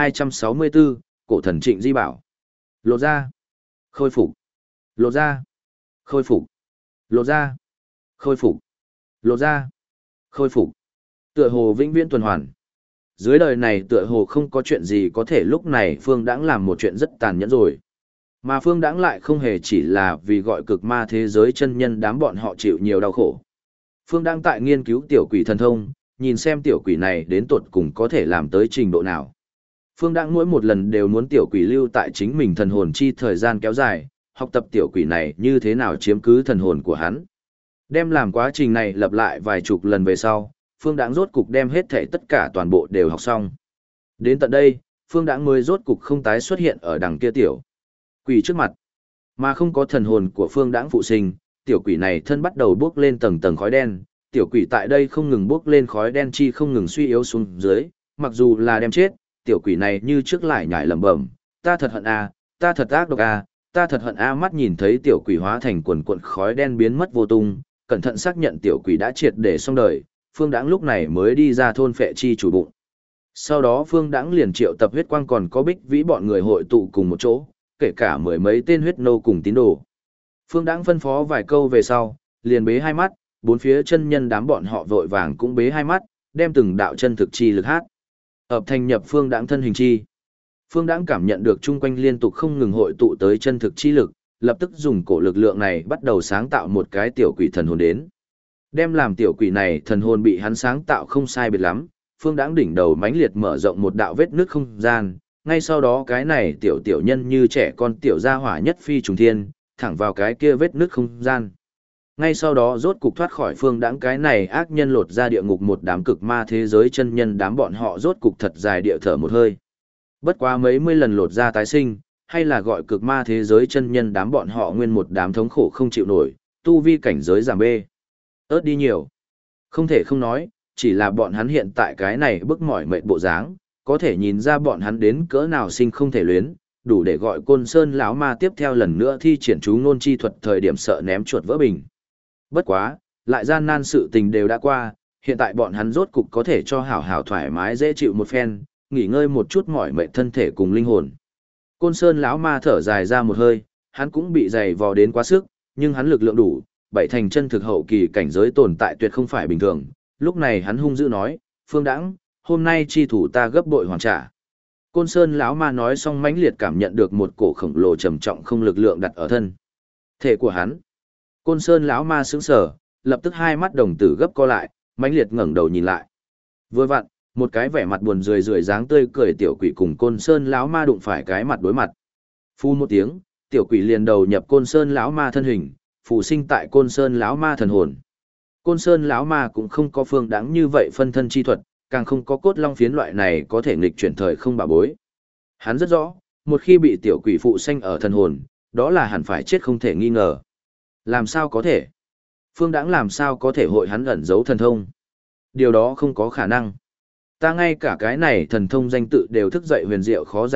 1264, cổ thần Trịnh Di bảo. Lột ra, khôi phục, lột ra, khôi phục, lột ra, khôi phục, lột ra, khôi phục. Tựa hồ vĩnh viễn tuần hoàn. Dưới đời này tựa hồ không có chuyện gì có thể lúc này Phương Đãng làm một chuyện rất tàn nhẫn rồi. Mà Phương Đãng lại không hề chỉ là vì gọi cực ma thế giới chân nhân đám bọn họ chịu nhiều đau khổ. Phương Đãng tại nghiên cứu tiểu quỷ thần thông, nhìn xem tiểu quỷ này đến tột cùng có thể làm tới trình độ nào. Phương Đãng mỗi một lần đều muốn tiểu quỷ lưu tại chính mình thần hồn chi thời gian kéo dài, học tập tiểu quỷ này như thế nào chiếm cứ thần hồn của hắn. Đem làm quá trình này lặp lại vài chục lần về sau, Phương Đãng rốt cục đem hết thảy tất cả toàn bộ đều học xong. Đến tận đây, Phương Đãng mới rốt cục không tái xuất hiện ở đằng kia tiểu quỷ trước mặt, mà không có thần hồn của Phương Đãng phụ sinh, tiểu quỷ này thân bắt đầu bước lên tầng tầng khói đen, tiểu quỷ tại đây không ngừng bước lên khói đen chi không ngừng suy yếu xuống dưới, mặc dù là đem chết, tiểu quỷ này như trước lại nhảy lẩm bẩm, ta thật hận a, ta thật ác độc a, ta thật hận a. Mắt nhìn thấy tiểu quỷ hóa thành quần cuộn khói đen biến mất vô tung, cẩn thận xác nhận tiểu quỷ đã triệt để xong đời, Phương Đãng lúc này mới đi ra thôn phệ chi chủ bụng. Sau đó Phương Đãng liền triệu tập huyết quang còn có Bích Vĩ bọn người hội tụ cùng một chỗ, kể cả mười mấy tên huyết nô cùng tín đồ. Phương Đãng phân phó vài câu về sau, liền bế hai mắt, bốn phía chân nhân đám bọn họ vội vàng cũng bế hai mắt, đem từng đạo chân thực chi lực hát hợp thành nhập Phương Đãng thân hình chi. Phương Đãng cảm nhận được chung quanh liên tục không ngừng hội tụ tới chân thực chi lực, lập tức dùng cổ lực lượng này bắt đầu sáng tạo một cái tiểu quỷ thần hồn đến. Đem làm tiểu quỷ này thần hồn bị hắn sáng tạo không sai biệt lắm, Phương Đãng đỉnh đầu mãnh liệt mở rộng một đạo vết nước không gian, ngay sau đó cái này tiểu nhân như trẻ con tiểu gia hỏa nhất phi trùng thiên, thẳng vào cái kia vết nước không gian. Ngay sau đó rốt cục thoát khỏi Phương Đãng cái này ác nhân lột ra địa ngục một đám cực ma thế giới chân nhân đám bọn họ rốt cục thật dài địa thở một hơi. Bất quá mấy mươi lần lột ra tái sinh, hay là gọi cực ma thế giới chân nhân đám bọn họ nguyên một đám thống khổ không chịu nổi, tu vi cảnh giới giảm bê. Ớt đi nhiều. Không thể không nói, chỉ là bọn hắn hiện tại cái này bức mỏi mệt bộ dáng, có thể nhìn ra bọn hắn đến cỡ nào sinh không thể luyến, đủ để gọi Côn Sơn lão ma tiếp theo lần nữa thi triển chú ngôn chi thuật thời điểm sợ ném chuột vỡ bình. Bất quá, lại gian nan sự tình đều đã qua, hiện tại bọn hắn rốt cục có thể cho hảo hảo thoải mái dễ chịu một phen, nghỉ ngơi một chút mỏi mệt thân thể cùng linh hồn. Côn Sơn lão ma thở dài ra một hơi, hắn cũng bị dày vò đến quá sức, nhưng hắn lực lượng đủ, bảy thành chân thực hậu kỳ cảnh giới tồn tại tuyệt không phải bình thường. Lúc này hắn hung dữ nói, Phương Đãng, hôm nay chi thủ ta gấp bội hoàn trả. Côn Sơn lão ma nói xong mãnh liệt cảm nhận được một cổ khổng lồ trầm trọng không lực lượng đặt ở thân thể của hắn. Côn Sơn lão ma sững sờ, lập tức hai mắt đồng tử gấp co lại, mãnh liệt ngẩng đầu nhìn lại. Vừa vặn, một cái vẻ mặt buồn rười rượi dáng tươi cười tiểu quỷ cùng Côn Sơn lão ma đụng phải cái mặt đối mặt. Phun một tiếng, tiểu quỷ liền đầu nhập Côn Sơn lão ma thân hình, phù sinh tại Côn Sơn lão ma thần hồn. Côn Sơn lão ma cũng không có Phương Đãng như vậy phân thân chi thuật, càng không có cốt long phiến loại này có thể nghịch chuyển thời không bảo bối. Hắn rất rõ, một khi bị tiểu quỷ phụ sanh ở thần hồn, đó là hẳn phải chết không thể nghi ngờ. Làm sao có thể? Phương Đãng làm sao có thể hội hắn ẩn giấu thần thông? Điều đó không có khả năng. Ta ngay cả cái này thần thông danh tự đều thức dậy huyền diệu khó giải thích,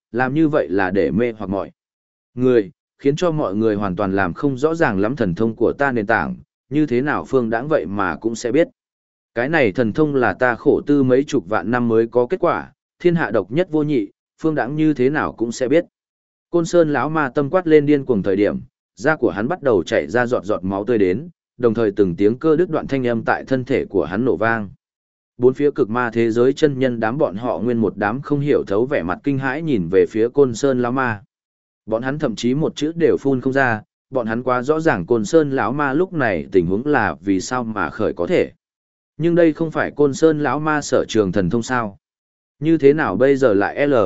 làm như vậy là để mê hoặc mọi người, khiến cho mọi người hoàn toàn làm không rõ ràng lắm thần thông của ta nền tảng, như thế nào Phương Đãng vậy mà cũng sẽ biết. Cái này thần thông là ta khổ tư mấy chục vạn năm mới có kết quả, thiên hạ độc nhất vô nhị, Phương Đãng như thế nào cũng sẽ biết. Côn Sơn lão ma tâm quát lên điên cuồng thời điểm, da của hắn bắt đầu chảy ra giọt giọt máu tươi đến, đồng thời từng tiếng cơ đứt đoạn thanh âm tại thân thể của hắn nổ vang. Bốn phía cực ma thế giới chân nhân đám bọn họ nguyên một đám không hiểu thấu vẻ mặt kinh hãi nhìn về phía Côn Sơn lão ma. Bọn hắn thậm chí một chữ đều phun không ra, bọn hắn quá rõ ràng Côn Sơn lão ma lúc này tình huống là vì sao mà khởi có thể. Nhưng đây không phải Côn Sơn lão ma sở trường thần thông sao? Như thế nào bây giờ lại L?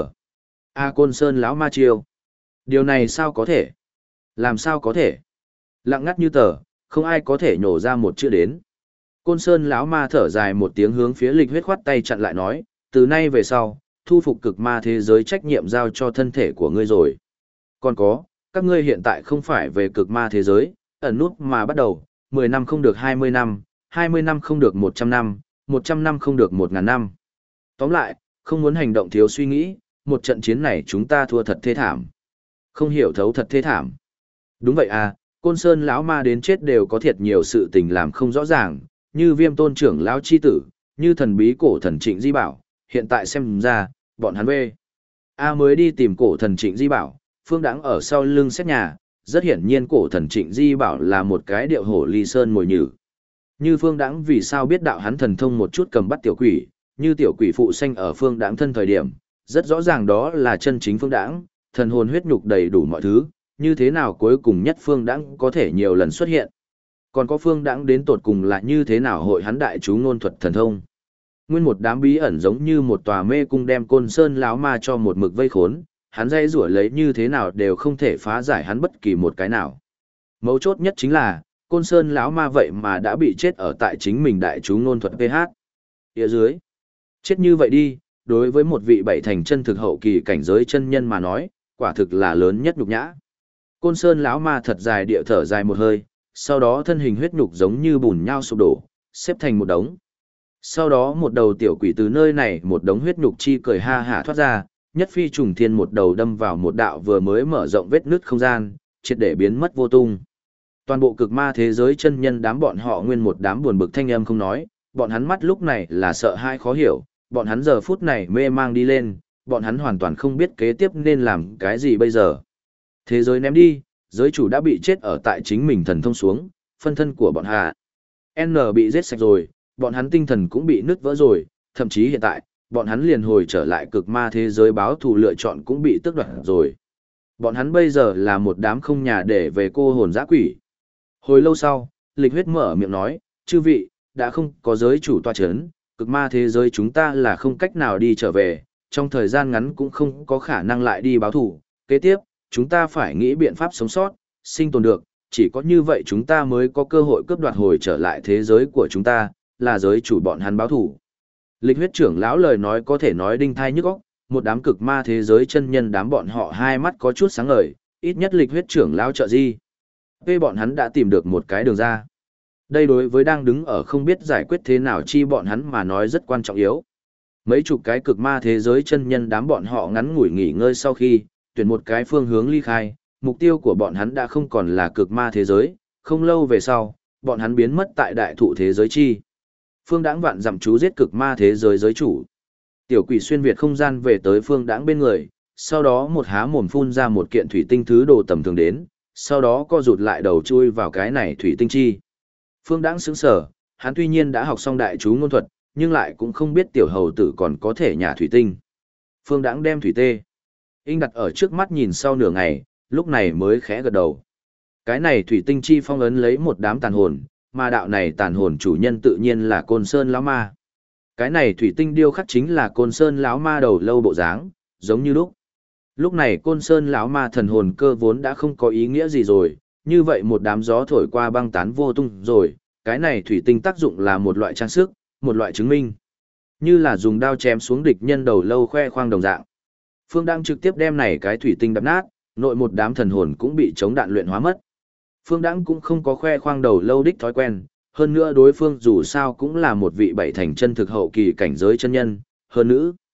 Côn Sơn lão ma chiêu. Điều này sao có thể? Làm sao có thể? Lặng ngắt như tờ, không ai có thể nhổ ra một chữ đến. Côn Sơn lão ma thở dài một tiếng hướng phía Lịch Huyết khoát tay chặn lại nói, từ nay về sau, thu phục cực ma thế giới trách nhiệm giao cho thân thể của ngươi rồi. Còn có, các ngươi hiện tại không phải về cực ma thế giới, ẩn nút mà bắt đầu, 10 năm không được 20 năm, 20 năm không được 100 năm, 100 năm không được 1000 năm. Tóm lại, không muốn hành động thiếu suy nghĩ, một trận chiến này chúng ta thua thật thê thảm. Không hiểu thấu thật thê thảm. Đúng vậy à, Côn Sơn lão ma đến chết đều có thiệt nhiều sự tình làm không rõ ràng, như Viêm Tôn trưởng lão chi tử, như thần bí cổ thần Trịnh Di Bảo, hiện tại xem ra, bọn hắn về. Mới đi tìm cổ thần Trịnh Di Bảo, Phương Đãng ở sau lưng xét nhà, rất hiển nhiên cổ thần Trịnh Di Bảo là một cái điệu hổ ly sơn mồi nhử. Như Phương Đãng vì sao biết đạo hắn thần thông một chút cầm bắt tiểu quỷ, như tiểu quỷ phụ sanh ở Phương Đãng thân thời điểm, rất rõ ràng đó là chân chính Phương Đãng, thần hồn huyết nhục đầy đủ mọi thứ, như thế nào cuối cùng nhất Phương Đãng có thể nhiều lần xuất hiện. Còn có Phương Đãng đến tột cùng là như thế nào hội hắn đại chú ngôn thuật thần thông. Nguyên một đám bí ẩn giống như một tòa mê cung đem Côn Sơn lão ma cho một mực vây khốn, hắn dây rủa lấy như thế nào đều không thể phá giải hắn bất kỳ một cái nào. Mấu chốt nhất chính là, Côn Sơn lão ma vậy mà đã bị chết ở tại chính mình đại chú ngôn thuật PH. Phía dưới, chết như vậy đi, đối với một vị bảy thành chân thực hậu kỳ cảnh giới chân nhân mà nói, quả thực là lớn nhất nhục nhã. Côn Sơn lão ma thật dài địa thở dài một hơi, sau đó thân hình huyết nhục giống như bùn nhau sụp đổ, xếp thành một đống. Sau đó một đầu tiểu quỷ từ nơi này một đống huyết nhục chi cười ha hả thoát ra, nhất phi trùng thiên một đầu đâm vào một đạo vừa mới mở rộng vết nứt không gian, triệt để biến mất vô tung. Toàn bộ cực ma thế giới chân nhân đám bọn họ nguyên một đám buồn bực thanh âm không nói, bọn hắn mắt lúc này là sợ hãi khó hiểu, bọn hắn giờ phút này mê mang đi lên, bọn hắn hoàn toàn không biết kế tiếp nên làm cái gì bây giờ. Thế giới ném đi, giới chủ đã bị chết ở tại chính mình thần thông xuống, phân thân của bọn hạ. N bị giết sạch rồi, bọn hắn tinh thần cũng bị nứt vỡ rồi, thậm chí hiện tại, bọn hắn liền hồi trở lại cực ma thế giới báo thù lựa chọn cũng bị tước đoạt rồi. Bọn hắn bây giờ là một đám không nhà để về cô hồn dã quỷ. Hồi lâu sau, Lịch Huyết mở miệng nói, chư vị, đã không có giới chủ tọa chấn, cực ma thế giới chúng ta là không cách nào đi trở về, trong thời gian ngắn cũng không có khả năng lại đi báo thù. Kế tiếp, chúng ta phải nghĩ biện pháp sống sót, sinh tồn được, chỉ có như vậy chúng ta mới có cơ hội cướp đoạt hồi trở lại thế giới của chúng ta, là giới chủ bọn hắn báo thù. Lịch Huyết trưởng lão lời nói có thể nói đinh thai nhức óc, một đám cực ma thế giới chân nhân đám bọn họ hai mắt có chút sáng ngời, ít nhất Lịch Huyết trưởng lão trợ di. Vì bọn hắn đã tìm được một cái đường ra. Đây đối với đang đứng ở không biết giải quyết thế nào chi bọn hắn mà nói rất quan trọng yếu. Mấy chục cái cực ma thế giới chân nhân đám bọn họ ngắn ngủi nghỉ ngơi sau khi, tuyển một cái phương hướng ly khai, mục tiêu của bọn hắn đã không còn là cực ma thế giới, không lâu về sau, bọn hắn biến mất tại đại thụ thế giới chi. Phương Đãng vạn dặm chú giết cực ma thế giới giới chủ. Tiểu quỷ xuyên việt không gian về tới Phương Đãng bên người, sau đó một há mồm phun ra một kiện thủy tinh thứ đồ tầm thường đến, sau đó co rụt lại đầu chui vào cái này thủy tinh chi. Phương Đãng sững sờ, hắn tuy nhiên đã học xong đại chú ngôn thuật, nhưng lại cũng không biết tiểu hầu tử còn có thể nhả thủy tinh. Phương Đãng đem thủy tê Inh đặt ở trước mắt nhìn sau nửa ngày, lúc này mới khẽ gật đầu. Cái này thủy tinh chi phong ấn lấy một đám tàn hồn, mà đạo này tàn hồn chủ nhân tự nhiên là Côn Sơn lão ma. Cái này thủy tinh điêu khắc chính là Côn Sơn lão ma đầu lâu bộ dáng, giống như lúc. Lúc này Côn Sơn lão ma thần hồn cơ vốn đã không có ý nghĩa gì rồi, như vậy một đám gió thổi qua băng tán vô tung rồi, cái này thủy tinh tác dụng là một loại trang sức, một loại chứng minh. Như là dùng đao chém xuống địch nhân đầu lâu khoe khoang đồng dạng. Phương Đãng trực tiếp đem này cái thủy tinh đập nát, nội một đám thần hồn cũng bị chống đạn luyện hóa mất. Phương Đãng cũng không có khoe khoang đầu lâu đích thói quen, hơn nữa đối phương dù sao cũng là một vị bảy thành chân thực hậu kỳ cảnh giới chân nhân, hơn nữ.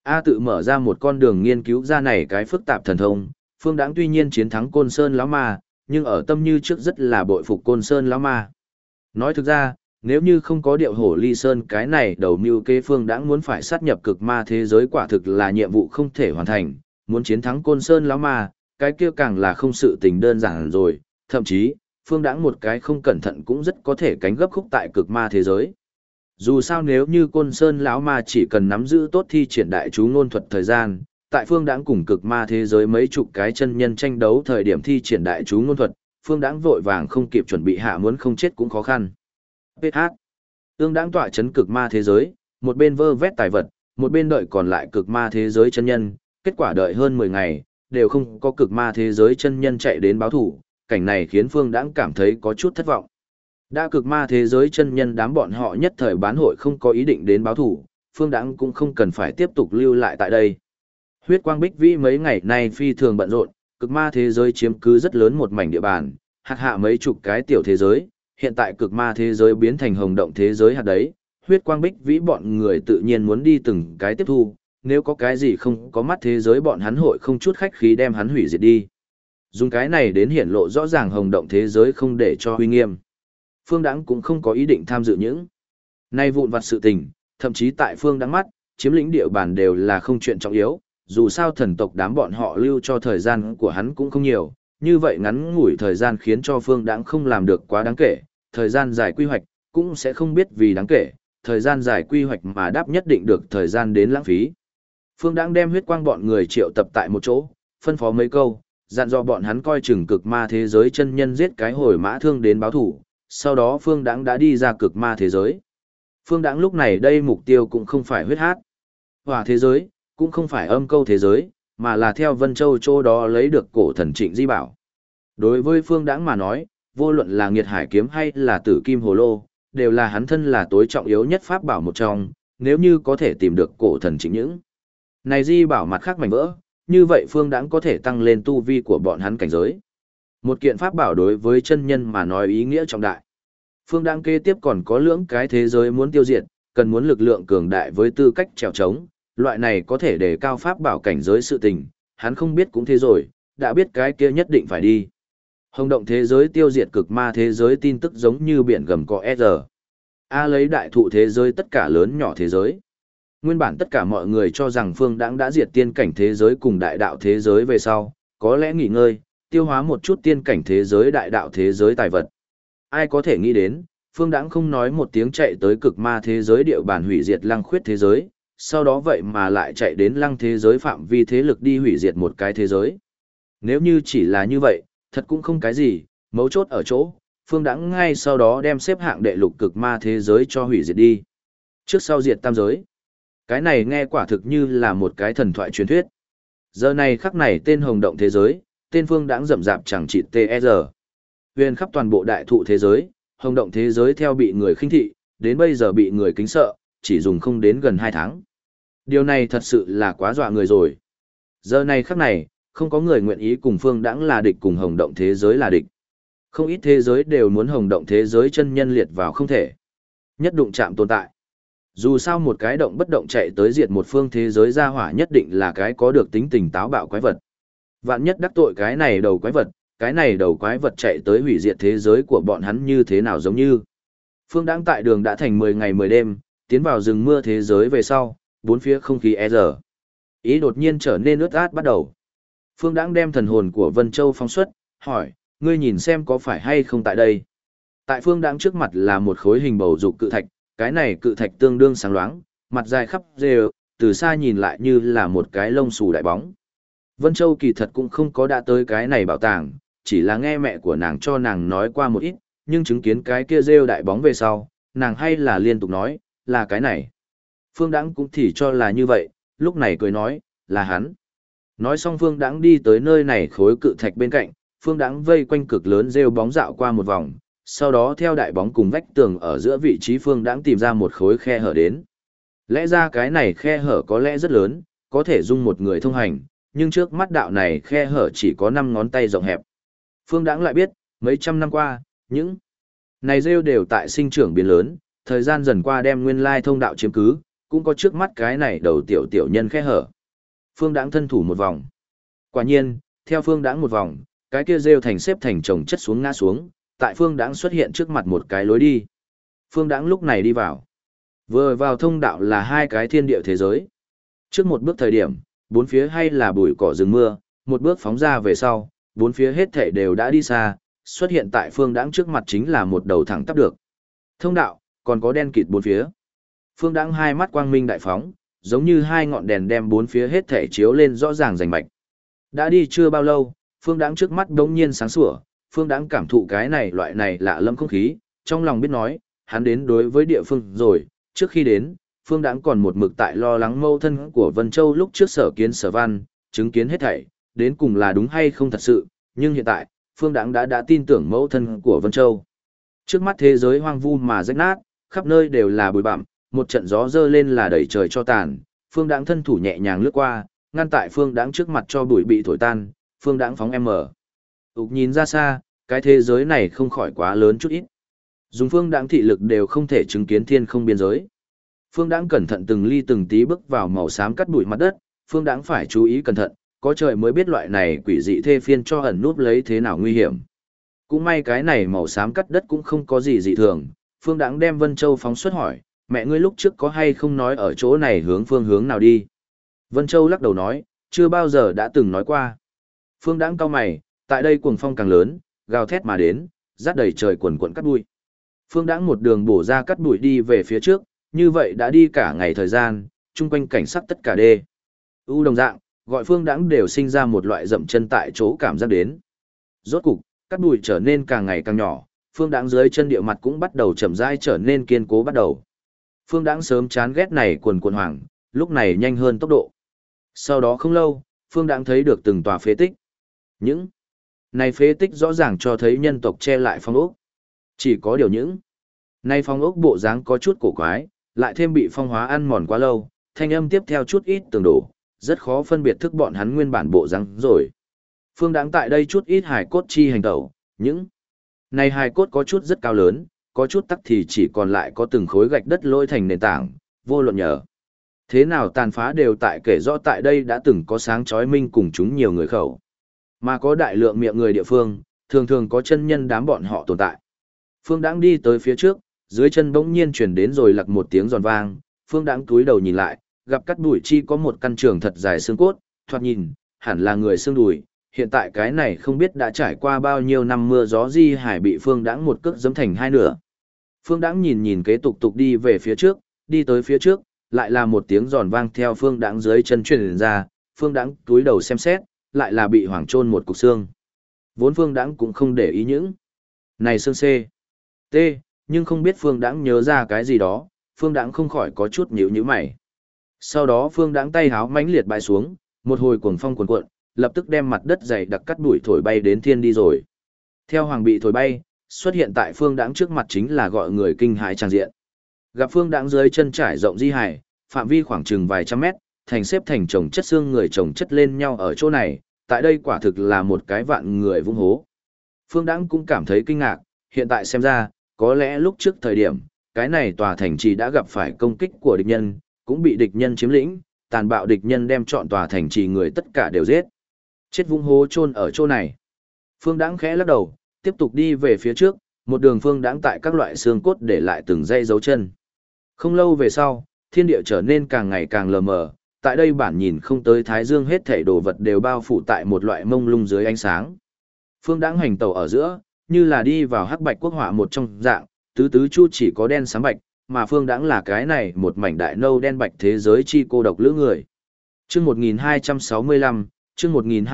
A tự mở ra một con đường nghiên cứu ra này cái phức tạp thần thông, Phương Đãng tuy nhiên chiến thắng Côn Sơn lão ma, nhưng ở tâm như trước rất là bội phục Côn Sơn lão ma. Nói thực ra, nếu như không có điệu hổ ly sơn cái này đầu mưu kế, Phương Đãng muốn phải sát nhập cực ma thế giới quả thực là nhiệm vụ không thể hoàn thành, muốn chiến thắng Côn Sơn lão ma, cái kia càng là không sự tình đơn giản rồi, thậm chí, Phương Đãng một cái không cẩn thận cũng rất có thể cánh gấp khúc tại cực ma thế giới. Dù sao nếu như Côn Sơn lão ma chỉ cần nắm giữ tốt thi triển đại chú ngôn thuật thời gian, tại Phương Đãng cùng cực ma thế giới mấy chục cái chân nhân tranh đấu thời điểm thi triển đại chú ngôn thuật, Phương Đãng vội vàng không kịp chuẩn bị hạ muốn không chết cũng khó khăn. PH. Ương Đãng tọa chấn cực ma thế giới, một bên vơ vét tài vật, một bên đợi còn lại cực ma thế giới chân nhân, kết quả đợi hơn 10 ngày, đều không có cực ma thế giới chân nhân chạy đến báo thủ, cảnh này khiến Phương Đãng cảm thấy có chút thất vọng. Đã cực ma thế giới chân nhân đám bọn họ nhất thời bán hội không có ý định đến báo thủ, Phương Đãng cũng không cần phải tiếp tục lưu lại tại đây. Huyết quang bích vĩ mấy ngày nay phi thường bận rộn, cực ma thế giới chiếm cứ rất lớn một mảnh địa bàn, hạt hạ mấy chục cái tiểu thế giới, hiện tại cực ma thế giới biến thành hồng động thế giới hạt đấy, huyết quang bích vĩ bọn người tự nhiên muốn đi từng cái tiếp thu, nếu có cái gì không có mắt thế giới bọn hắn hội không chút khách khí đem hắn hủy diệt đi. Dùng cái này đến hiển lộ rõ ràng hồng động thế giới không để cho uy nghiêm. Phương Đãng cũng không có ý định tham dự những nay vụn vặt sự tình, thậm chí tại Phương Đãng mắt, chiếm lĩnh địa bàn đều là không chuyện trọng yếu, dù sao thần tộc đám bọn họ lưu cho thời gian của hắn cũng không nhiều, như vậy ngắn ngủi thời gian khiến cho Phương Đãng không làm được quá đáng kể, thời gian dài quy hoạch cũng sẽ không biết vì đáng kể, thời gian dài quy hoạch mà đáp nhất định được thời gian đến lãng phí. Phương Đãng đem huyết quang bọn người triệu tập tại một chỗ, phân phó mấy câu, dặn dò bọn hắn coi chừng cực ma thế giới chân nhân giết cái hồi mã thương đến báo thủ, sau đó Phương Đãng đã đi ra cực ma thế giới. Phương Đãng lúc này đây mục tiêu cũng không phải huyết hát hỏa thế giới, cũng không phải âm câu thế giới, mà là theo Vân Châu chỗ đó lấy được cổ thần Trịnh Di Bảo. Đối với Phương Đãng mà nói, vô luận là Nghiệt Hải kiếm hay là Tử Kim Hồ Lô, đều là hắn thân là tối trọng yếu nhất pháp bảo một trong, nếu như có thể tìm được cổ thần Trịnh những này Di Bảo mặt khác mảnh vỡ, như vậy Phương Đãng có thể tăng lên tu vi của bọn hắn cảnh giới. Một kiện pháp bảo đối với chân nhân mà nói ý nghĩa trọng đại. Phương Đãng kế tiếp còn có lưỡng cái thế giới muốn tiêu diệt, cần muốn lực lượng cường đại với tư cách trèo trống, loại này có thể đề cao pháp bảo cảnh giới sự tình, hắn không biết cũng thế rồi, đã biết cái kia nhất định phải đi. Hồng động thế giới tiêu diệt cực ma thế giới tin tức giống như biển gầm có S. A lấy đại thụ thế giới tất cả lớn nhỏ thế giới. Nguyên bản tất cả mọi người cho rằng Phương Đãng đã diệt tiên cảnh thế giới cùng đại đạo thế giới về sau, có lẽ nghỉ ngơi, tiêu hóa một chút tiên cảnh thế giới đại đạo thế giới tài vật. Ai có thể nghĩ đến, Phương Đãng không nói một tiếng chạy tới cực ma thế giới địa bàn hủy diệt lăng khuyết thế giới, sau đó vậy mà lại chạy đến lăng thế giới phạm vi thế lực đi hủy diệt một cái thế giới. Nếu như chỉ là như vậy, thật cũng không cái gì, mấu chốt ở chỗ, Phương Đãng ngay sau đó đem xếp hạng đệ lục cực ma thế giới cho hủy diệt đi. Trước sau diệt tam giới. Cái này nghe quả thực như là một cái thần thoại truyền thuyết. Giờ này khắc này tên hồng động thế giới, tên Phương Đãng rậm rạp chẳng chỉ TR. Huyền khắp toàn bộ đại thụ thế giới, hồng động thế giới theo bị người khinh thị, đến bây giờ bị người kính sợ, chỉ dùng không đến gần 2 tháng. Điều này thật sự là quá dọa người rồi. Giờ này khắc này, không có người nguyện ý cùng Phương Đãng là địch cùng hồng động thế giới là địch. Không ít thế giới đều muốn hồng động thế giới chân nhân liệt vào không thể. Nhất đụng chạm tồn tại. Dù sao một cái động bất động chạy tới diệt một phương thế giới ra hỏa nhất định là cái có được tính tình táo bạo quái vật. Vạn nhất đắc tội cái này đầu quái vật, cái này đầu quái vật chạy tới hủy diệt thế giới của bọn hắn như thế nào giống như. Phương Đãng tại đường đã thành 10 ngày 10 đêm, tiến vào rừng mưa thế giới về sau, bốn phía không khí ý đột nhiên trở nên ướt át bắt đầu. Phương Đãng đem thần hồn của Vân Châu phóng xuất, hỏi, ngươi nhìn xem có phải hay không tại đây. Tại Phương Đãng trước mặt là một khối hình bầu dục cự thạch, cái này cự thạch tương đương sáng loáng, mặt dài khắp rêu, từ xa nhìn lại như là một cái lông xù đại bóng. Vân Châu kỳ thật cũng không có đã tới cái này bảo tàng, chỉ là nghe mẹ của nàng cho nàng nói qua một ít, nhưng chứng kiến cái kia rêu đại bóng về sau, nàng hay là liên tục nói, là cái này. Phương Đãng cũng thì cho là như vậy, lúc này cười nói, là hắn. Nói xong Phương Đãng đi tới nơi này khối cự thạch bên cạnh, Phương Đãng vây quanh cực lớn rêu bóng dạo qua một vòng, sau đó theo đại bóng cùng vách tường ở giữa vị trí Phương Đãng tìm ra một khối khe hở đến. Lẽ ra cái này khe hở có lẽ rất lớn, có thể dung một người thông hành, nhưng trước mắt đạo này khe hở chỉ có 5 ngón tay rộng hẹp. Phương Đãng lại biết, mấy trăm năm qua, những này rêu đều tại sinh trưởng biến lớn, thời gian dần qua đem nguyên lai thông đạo chiếm cứ, cũng có trước mắt cái này đầu tiểu tiểu nhân khe hở. Phương Đãng thân thủ một vòng. Quả nhiên, theo Phương Đãng một vòng, cái kia rêu thành xếp thành chồng chất xuống ngã xuống, tại Phương Đãng xuất hiện trước mặt một cái lối đi. Phương Đãng lúc này đi vào. Vừa vào thông đạo là hai cái thiên địa thế giới. Trước một bước thời điểm, bốn phía hay là bụi cỏ rừng mưa, một bước phóng ra về sau, bốn phía hết thảy đều đã đi xa, xuất hiện tại Phương Đãng trước mặt chính là một đầu thẳng tắp được. Thông đạo, còn có đen kịt bốn phía. Phương Đãng hai mắt quang minh đại phóng, giống như hai ngọn đèn đem bốn phía hết thảy chiếu lên rõ ràng rành mạch. Đã đi chưa bao lâu, Phương Đãng trước mắt đống nhiên sáng sủa, Phương Đãng cảm thụ cái này loại này lạ lẫm không khí, trong lòng biết nói, hắn đến đối với địa phương rồi, trước khi đến, Phương Đãng còn một mực tại lo lắng mâu thân của Vân Châu lúc trước sở kiến sở văn, chứng kiến hết thảy, đến cùng là đúng hay không thật sự, nhưng hiện tại, Phương Đãng đã tin tưởng mẫu thân của Vân Châu. Trước mắt thế giới hoang vu mà rách nát, khắp nơi đều là bụi bặm, một trận gió dơ lên là đẩy trời cho tàn, Phương Đãng thân thủ nhẹ nhàng lướt qua, ngăn tại Phương Đãng trước mặt cho bụi bị thổi tan, Phương Đãng phóng mở. Ục nhìn ra xa, cái thế giới này không khỏi quá lớn chút ít. Dùng Phương Đãng thị lực đều không thể chứng kiến thiên không biên giới. Phương Đãng cẩn thận từng ly từng tí bước vào màu xám cắt bụi mặt đất, Phương Đãng phải chú ý cẩn thận, có trời mới biết loại này quỷ dị thê phiên cho ẩn núp lấy thế nào nguy hiểm. Cũng may cái này màu xám cắt đất cũng không có gì dị thường, Phương Đãng đem Vân Châu phóng xuất hỏi, mẹ ngươi lúc trước có hay không nói ở chỗ này hướng phương hướng nào đi? Vân Châu lắc đầu nói, chưa bao giờ đã từng nói qua. Phương Đãng cau mày, tại đây cuồng phong càng lớn, gào thét mà đến, rát đầy trời quần quần cắt bụi. Phương Đãng một đường bổ ra cắt bụi đi về phía trước, như vậy đã đi cả ngày thời gian, chung quanh cảnh sắc tất cả đê. U đồng dạng, gọi Phương Đãng đều sinh ra một loại dậm chân tại chỗ cảm giác đến. Rốt cục, cắt bụi trở nên càng ngày càng nhỏ, Phương Đãng dưới chân địa mặt cũng bắt đầu chậm rãi trở nên kiên cố bắt đầu. Phương Đãng sớm chán ghét này quần quần hoàng, lúc này nhanh hơn tốc độ. Sau đó không lâu, Phương Đãng thấy được từng tòa phế tích. Những này phế tích rõ ràng cho thấy nhân tộc che lại phong ốc. Chỉ có điều những này phong ốc bộ dáng có chút cổ quái, lại thêm bị phong hóa ăn mòn quá lâu, thanh âm tiếp theo chút ít tường đổ, rất khó phân biệt thức bọn hắn nguyên bản bộ dáng rồi. Phương Đãng tại đây chút ít hài cốt chi hành tẩu, những này hài cốt có chút rất cao lớn, có chút tắc thì chỉ còn lại có từng khối gạch đất lôi thành nền tảng, vô luận nhờ. Thế nào tàn phá đều tại kể rõ tại đây đã từng có sáng chói minh cùng chúng nhiều người khẩu. Mà có đại lượng miệng người địa phương, thường thường có chân nhân đám bọn họ tồn tại. Phương Đãng đi tới phía trước, dưới chân bỗng nhiên chuyển đến rồi lặc một tiếng giòn vang, Phương Đãng cúi đầu nhìn lại, gặp cắt đùi chi có một căn trường thật dài xương cốt, thoạt nhìn, hẳn là người xương đùi. Hiện tại cái này không biết đã trải qua bao nhiêu năm mưa gió di hải bị Phương Đãng một cước giẫm thành hai nửa. Phương Đãng nhìn kế tục đi về phía trước, đi tới phía trước, lại là một tiếng giòn vang theo Phương Đãng dưới chân truyền ra, Phương Đãng cúi đầu xem xét, lại là bị hoảng chôn một cục xương. Vốn Phương Đãng cũng không để ý những này xương C, T, nhưng không biết Phương Đãng nhớ ra cái gì đó, Phương Đãng không khỏi có chút nhíu mày. Sau đó Phương Đãng tay háo mãnh liệt bãi xuống, một hồi cuồng phong cuồn cuộn, lập tức đem mặt đất dày đặc cắt bụi thổi bay đến thiên đi rồi. Theo hoàng bị thổi bay, xuất hiện tại Phương Đãng trước mặt chính là gọi người kinh hãi tràng diện. Gặp Phương Đãng dưới chân trải rộng di hải, phạm vi khoảng chừng vài trăm mét, thành xếp thành chồng chất xương người chồng chất lên nhau ở chỗ này, tại đây quả thực là một cái vạn người vung hố. Phương Đãng cũng cảm thấy kinh ngạc, hiện tại xem ra, có lẽ lúc trước thời điểm, cái này tòa thành trì đã gặp phải công kích của địch nhân, cũng bị địch nhân chiếm lĩnh, tàn bạo địch nhân đem trọn tòa thành trì người tất cả đều giết. Chết vung hố chôn ở chỗ này. Phương Đãng khẽ lắc đầu, tiếp tục đi về phía trước, một đường Phương Đãng tại các loại xương cốt để lại từng dây dấu chân. Không lâu về sau, thiên địa trở nên càng ngày càng lờ mờ, tại đây bản nhìn không tới thái dương hết thảy đồ vật đều bao phủ tại một loại mông lung dưới ánh sáng. Phương Đãng hành tẩu ở giữa, như là đi vào hắc bạch quốc họa một trong dạng, tứ tứ chu chỉ có đen sáng bạch, mà Phương Đãng là cái này một mảnh đại nâu đen bạch thế giới chi cô độc lữ người. Chương 1265, chương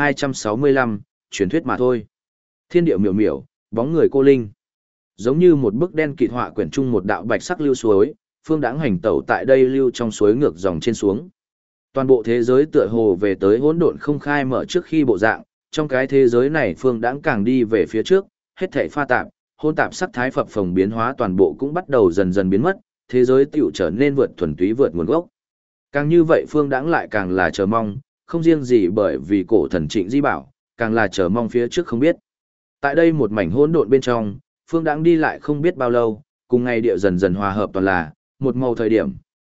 1265, truyền thuyết mà thôi. Thiên địa miểu miểu, bóng người cô linh. Giống như một bức đen kịt họa quyển chung một đạo bạch sắc lưu suối, Phương Đãng hành tẩu tại đây lưu trong suối ngược dòng trên xuống. Toàn bộ thế giới tựa hồ về tới hỗn độn không khai mở trước khi bộ dạng, trong cái thế giới này Phương Đãng càng đi về phía trước, hết thảy pha tạp, hỗn tạp sắc thái phập phồng biến hóa toàn bộ cũng bắt đầu dần dần biến mất, thế giới tựu trở nên vượt thuần túy vượt nguồn gốc. Càng như vậy Phương Đãng lại càng là chờ mong, không riêng gì bởi vì cổ thần Trịnh Di Bảo, càng là chờ mong phía trước không biết. Tại đây một mảnh hỗn độn bên trong, Phương Đãng đi lại không biết bao lâu, cùng ngày địa dần dần hòa hợp toàn là một màu thời điểm,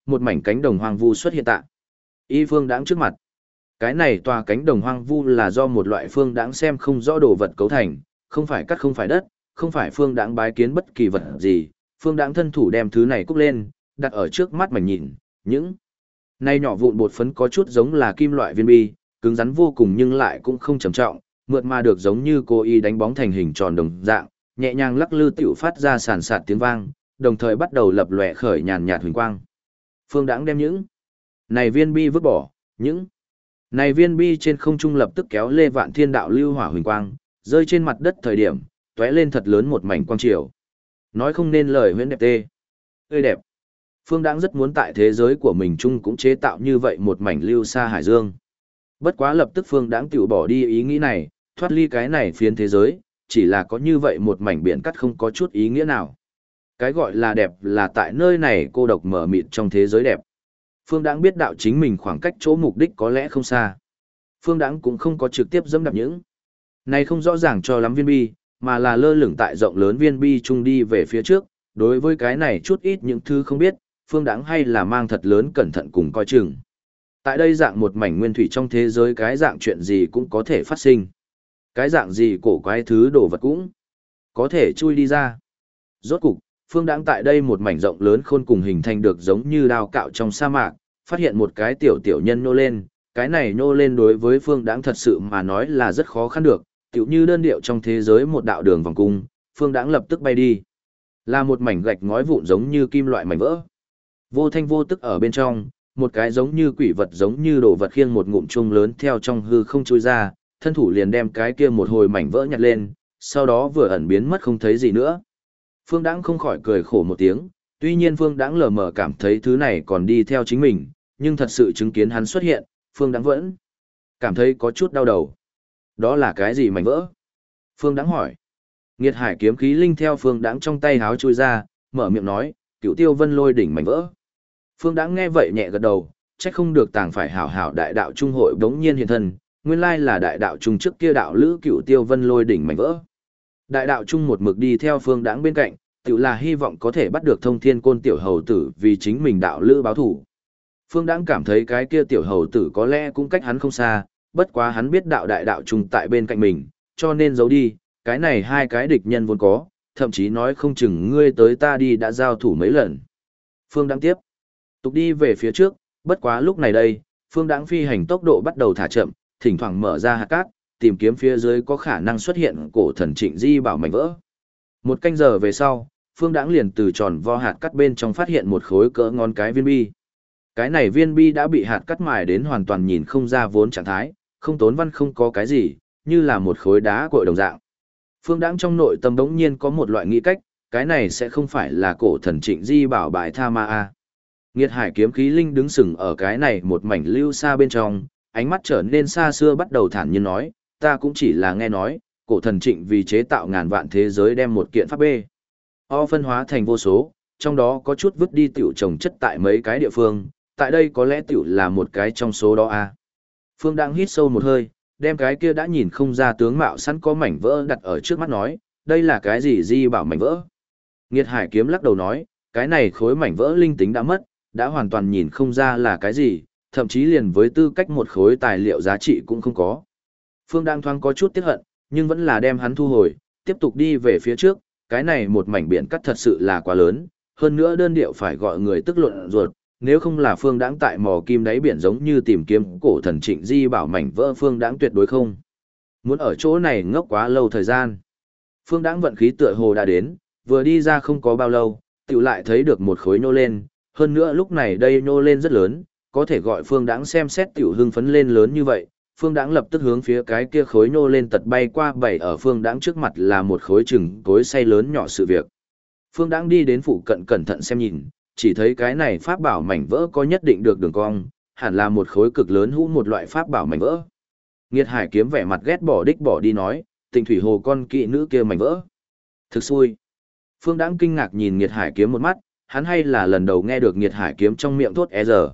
một mảnh cánh đồng hoang vu xuất hiện tại y phương đãng trước mặt. Cái này tòa cánh đồng hoang vu là do một loại phương đãng xem không rõ đồ vật cấu thành, không phải cắt không phải đất, không phải phương đãng bái kiến bất kỳ vật gì, phương đãng thân thủ đem thứ này cúc lên, đặt ở trước mắt mảnh nhìn, những này nhỏ vụn bột phấn có chút giống là kim loại viên bi, cứng rắn vô cùng nhưng lại cũng không trầm trọng, mượt mà được giống như cô y đánh bóng thành hình tròn đồng dạng, nhẹ nhàng lắc lư tiểu phát ra sàn sạt tiếng vang, đồng thời bắt đầu lập lòe khởi nhàn nhạt huỳnh quang. Phương Đãng đem những này viên bi vứt bỏ, những này viên bi trên không trung lập tức kéo lê vạn thiên đạo lưu hỏa huỳnh quang, rơi trên mặt đất thời điểm, tóe lên thật lớn một mảnh quang triều. Nói không nên lời huyễn đẹp tê. Tươi đẹp. Phương Đãng rất muốn tại thế giới của mình chung cũng chế tạo như vậy một mảnh lưu xa hải dương. Bất quá lập tức Phương Đãng tiểu bỏ đi ý nghĩ này, thoát ly cái này phiến thế giới, chỉ là có như vậy một mảnh biển cắt không có chút ý nghĩa nào. Cái gọi là đẹp là tại nơi này cô độc mở mịt trong thế giới đẹp. Phương Đãng biết đạo chính mình khoảng cách chỗ mục đích có lẽ không xa. Phương Đãng cũng không có trực tiếp dẫm đạp những này không rõ ràng cho lắm viên bi, mà là lơ lửng tại rộng lớn viên bi chung đi về phía trước. Đối với cái này chút ít những thứ không biết, Phương Đãng hay là mang thật lớn cẩn thận cùng coi chừng. Tại đây dạng một mảnh nguyên thủy trong thế giới cái dạng chuyện gì cũng có thể phát sinh. Cái dạng gì cổ quái thứ đồ vật cũng có thể chui đi ra. Rốt cục, Phương Đãng tại đây một mảnh rộng lớn khôn cùng hình thành được giống như đao cạo trong sa mạc, phát hiện một cái tiểu tiểu nhân nhô lên, cái này nhô lên đối với Phương Đãng thật sự mà nói là rất khó khăn được, tiểu như đơn điệu trong thế giới một đạo đường vòng cung, Phương Đãng lập tức bay đi. Là một mảnh gạch ngói vụn giống như kim loại mảnh vỡ. Vô thanh vô tức ở bên trong, một cái giống như quỷ vật giống như đồ vật khiêng một ngụm chung lớn theo trong hư không trôi ra, thân thủ liền đem cái kia một hồi mảnh vỡ nhặt lên, sau đó vừa ẩn biến mất không thấy gì nữa. Phương Đãng không khỏi cười khổ một tiếng, tuy nhiên Phương Đãng lờ mờ cảm thấy thứ này còn đi theo chính mình, nhưng thật sự chứng kiến hắn xuất hiện, Phương Đãng vẫn cảm thấy có chút đau đầu. Đó là cái gì mảnh vỡ? Phương Đãng hỏi. Nghiệt hải kiếm khí linh theo Phương Đãng trong tay háo chui ra, mở miệng nói, Cửu Tiêu Vân Lôi đỉnh mảnh vỡ. Phương Đãng nghe vậy nhẹ gật đầu, trách không được tàng phải hảo hảo đại đạo trung hội đống nhiên hiện thân, nguyên lai là đại đạo trung trước kia đạo lữ Cửu Tiêu Vân Lôi đỉnh mảnh vỡ. Đại đạo trung một mực đi theo Phương Đãng bên cạnh, tự là hy vọng có thể bắt được Thông Thiên Côn tiểu hầu tử vì chính mình đạo lữ báo thủ. Phương Đãng cảm thấy cái kia tiểu hầu tử có lẽ cũng cách hắn không xa, bất quá hắn biết đạo đại đạo trung tại bên cạnh mình, cho nên giấu đi, cái này hai cái địch nhân vốn có, thậm chí nói không chừng ngươi tới ta đi đã giao thủ mấy lần. Phương Đãng tiếp tục đi về phía trước, bất quá lúc này đây, Phương Đãng phi hành tốc độ bắt đầu thả chậm, thỉnh thoảng mở ra hạt cát, tìm kiếm phía dưới có khả năng xuất hiện cổ thần Trịnh Di bảo mảnh vỡ. Một canh giờ về sau, Phương Đãng liền từ tròn vo hạt cát bên trong phát hiện một khối cỡ ngón cái viên bi. Cái này viên bi đã bị hạt cát mài đến hoàn toàn nhìn không ra vốn trạng thái, không tốn văn không có cái gì, như là một khối đá cội đồng dạng. Phương Đãng trong nội tâm bỗng nhiên có một loại nghĩ cách, cái này sẽ không phải là cổ thần Trịnh Di bảo bại tha ma a. Nghiệt hải kiếm khí linh đứng sừng ở cái này một mảnh lưu xa bên trong, ánh mắt trở nên xa xưa bắt đầu thản nhiên nói, ta cũng chỉ là nghe nói, cổ thần Trịnh vì chế tạo ngàn vạn thế giới đem một kiện pháp bê. O phân hóa thành vô số, trong đó có chút vứt đi tiểu trồng chất tại mấy cái địa phương, tại đây có lẽ tiểu là một cái trong số đó a. Phương đang hít sâu một hơi, đem cái kia đã nhìn không ra tướng mạo sẵn có mảnh vỡ đặt ở trước mắt nói, đây là cái gì Di bảo mảnh vỡ. Nghiệt hải kiếm lắc đầu nói, cái này khối mảnh vỡ linh tính đã mất, đã hoàn toàn nhìn không ra là cái gì, thậm chí liền với tư cách một khối tài liệu giá trị cũng không có. Phương đang thoáng có chút tiếc hận, nhưng vẫn là đem hắn thu hồi, tiếp tục đi về phía trước, cái này một mảnh biển cắt thật sự là quá lớn, hơn nữa đơn điệu phải gọi người tức luận ruột, nếu không là Phương Đãng tại mò kim đáy biển giống như tìm kiếm cổ thần Trịnh Di bảo mảnh vỡ, Phương Đãng tuyệt đối không muốn ở chỗ này ngốc quá lâu thời gian. Phương Đãng vận khí tựa hồ đã đến, vừa đi ra không có bao lâu, tiểu lại thấy được một khối nhô lên, hơn nữa lúc này đây nhô lên rất lớn, có thể gọi Phương Đãng xem xét tiểu hưng phấn lên lớn như vậy. Phương Đãng lập tức hướng phía cái kia khối nhô lên tật bay qua, bảy ở Phương Đãng trước mặt là một khối chừng cối xay lớn nhỏ sự việc. Phương Đãng đi đến phụ cận cẩn thận xem nhìn, chỉ thấy cái này pháp bảo mảnh vỡ có nhất định được đường cong, hẳn là một khối cực lớn hũ một loại pháp bảo mảnh vỡ. Nghiệt hải kiếm vẻ mặt ghét bỏ đích bỏ đi nói, Tịnh thủy hồ con kỵ nữ kia mảnh vỡ. Thực xui. Phương Đãng kinh ngạc nhìn Nghiệt hải kiếm một mắt, hắn hay là lần đầu nghe được Nghiệt hải kiếm trong miệng thốt giờ.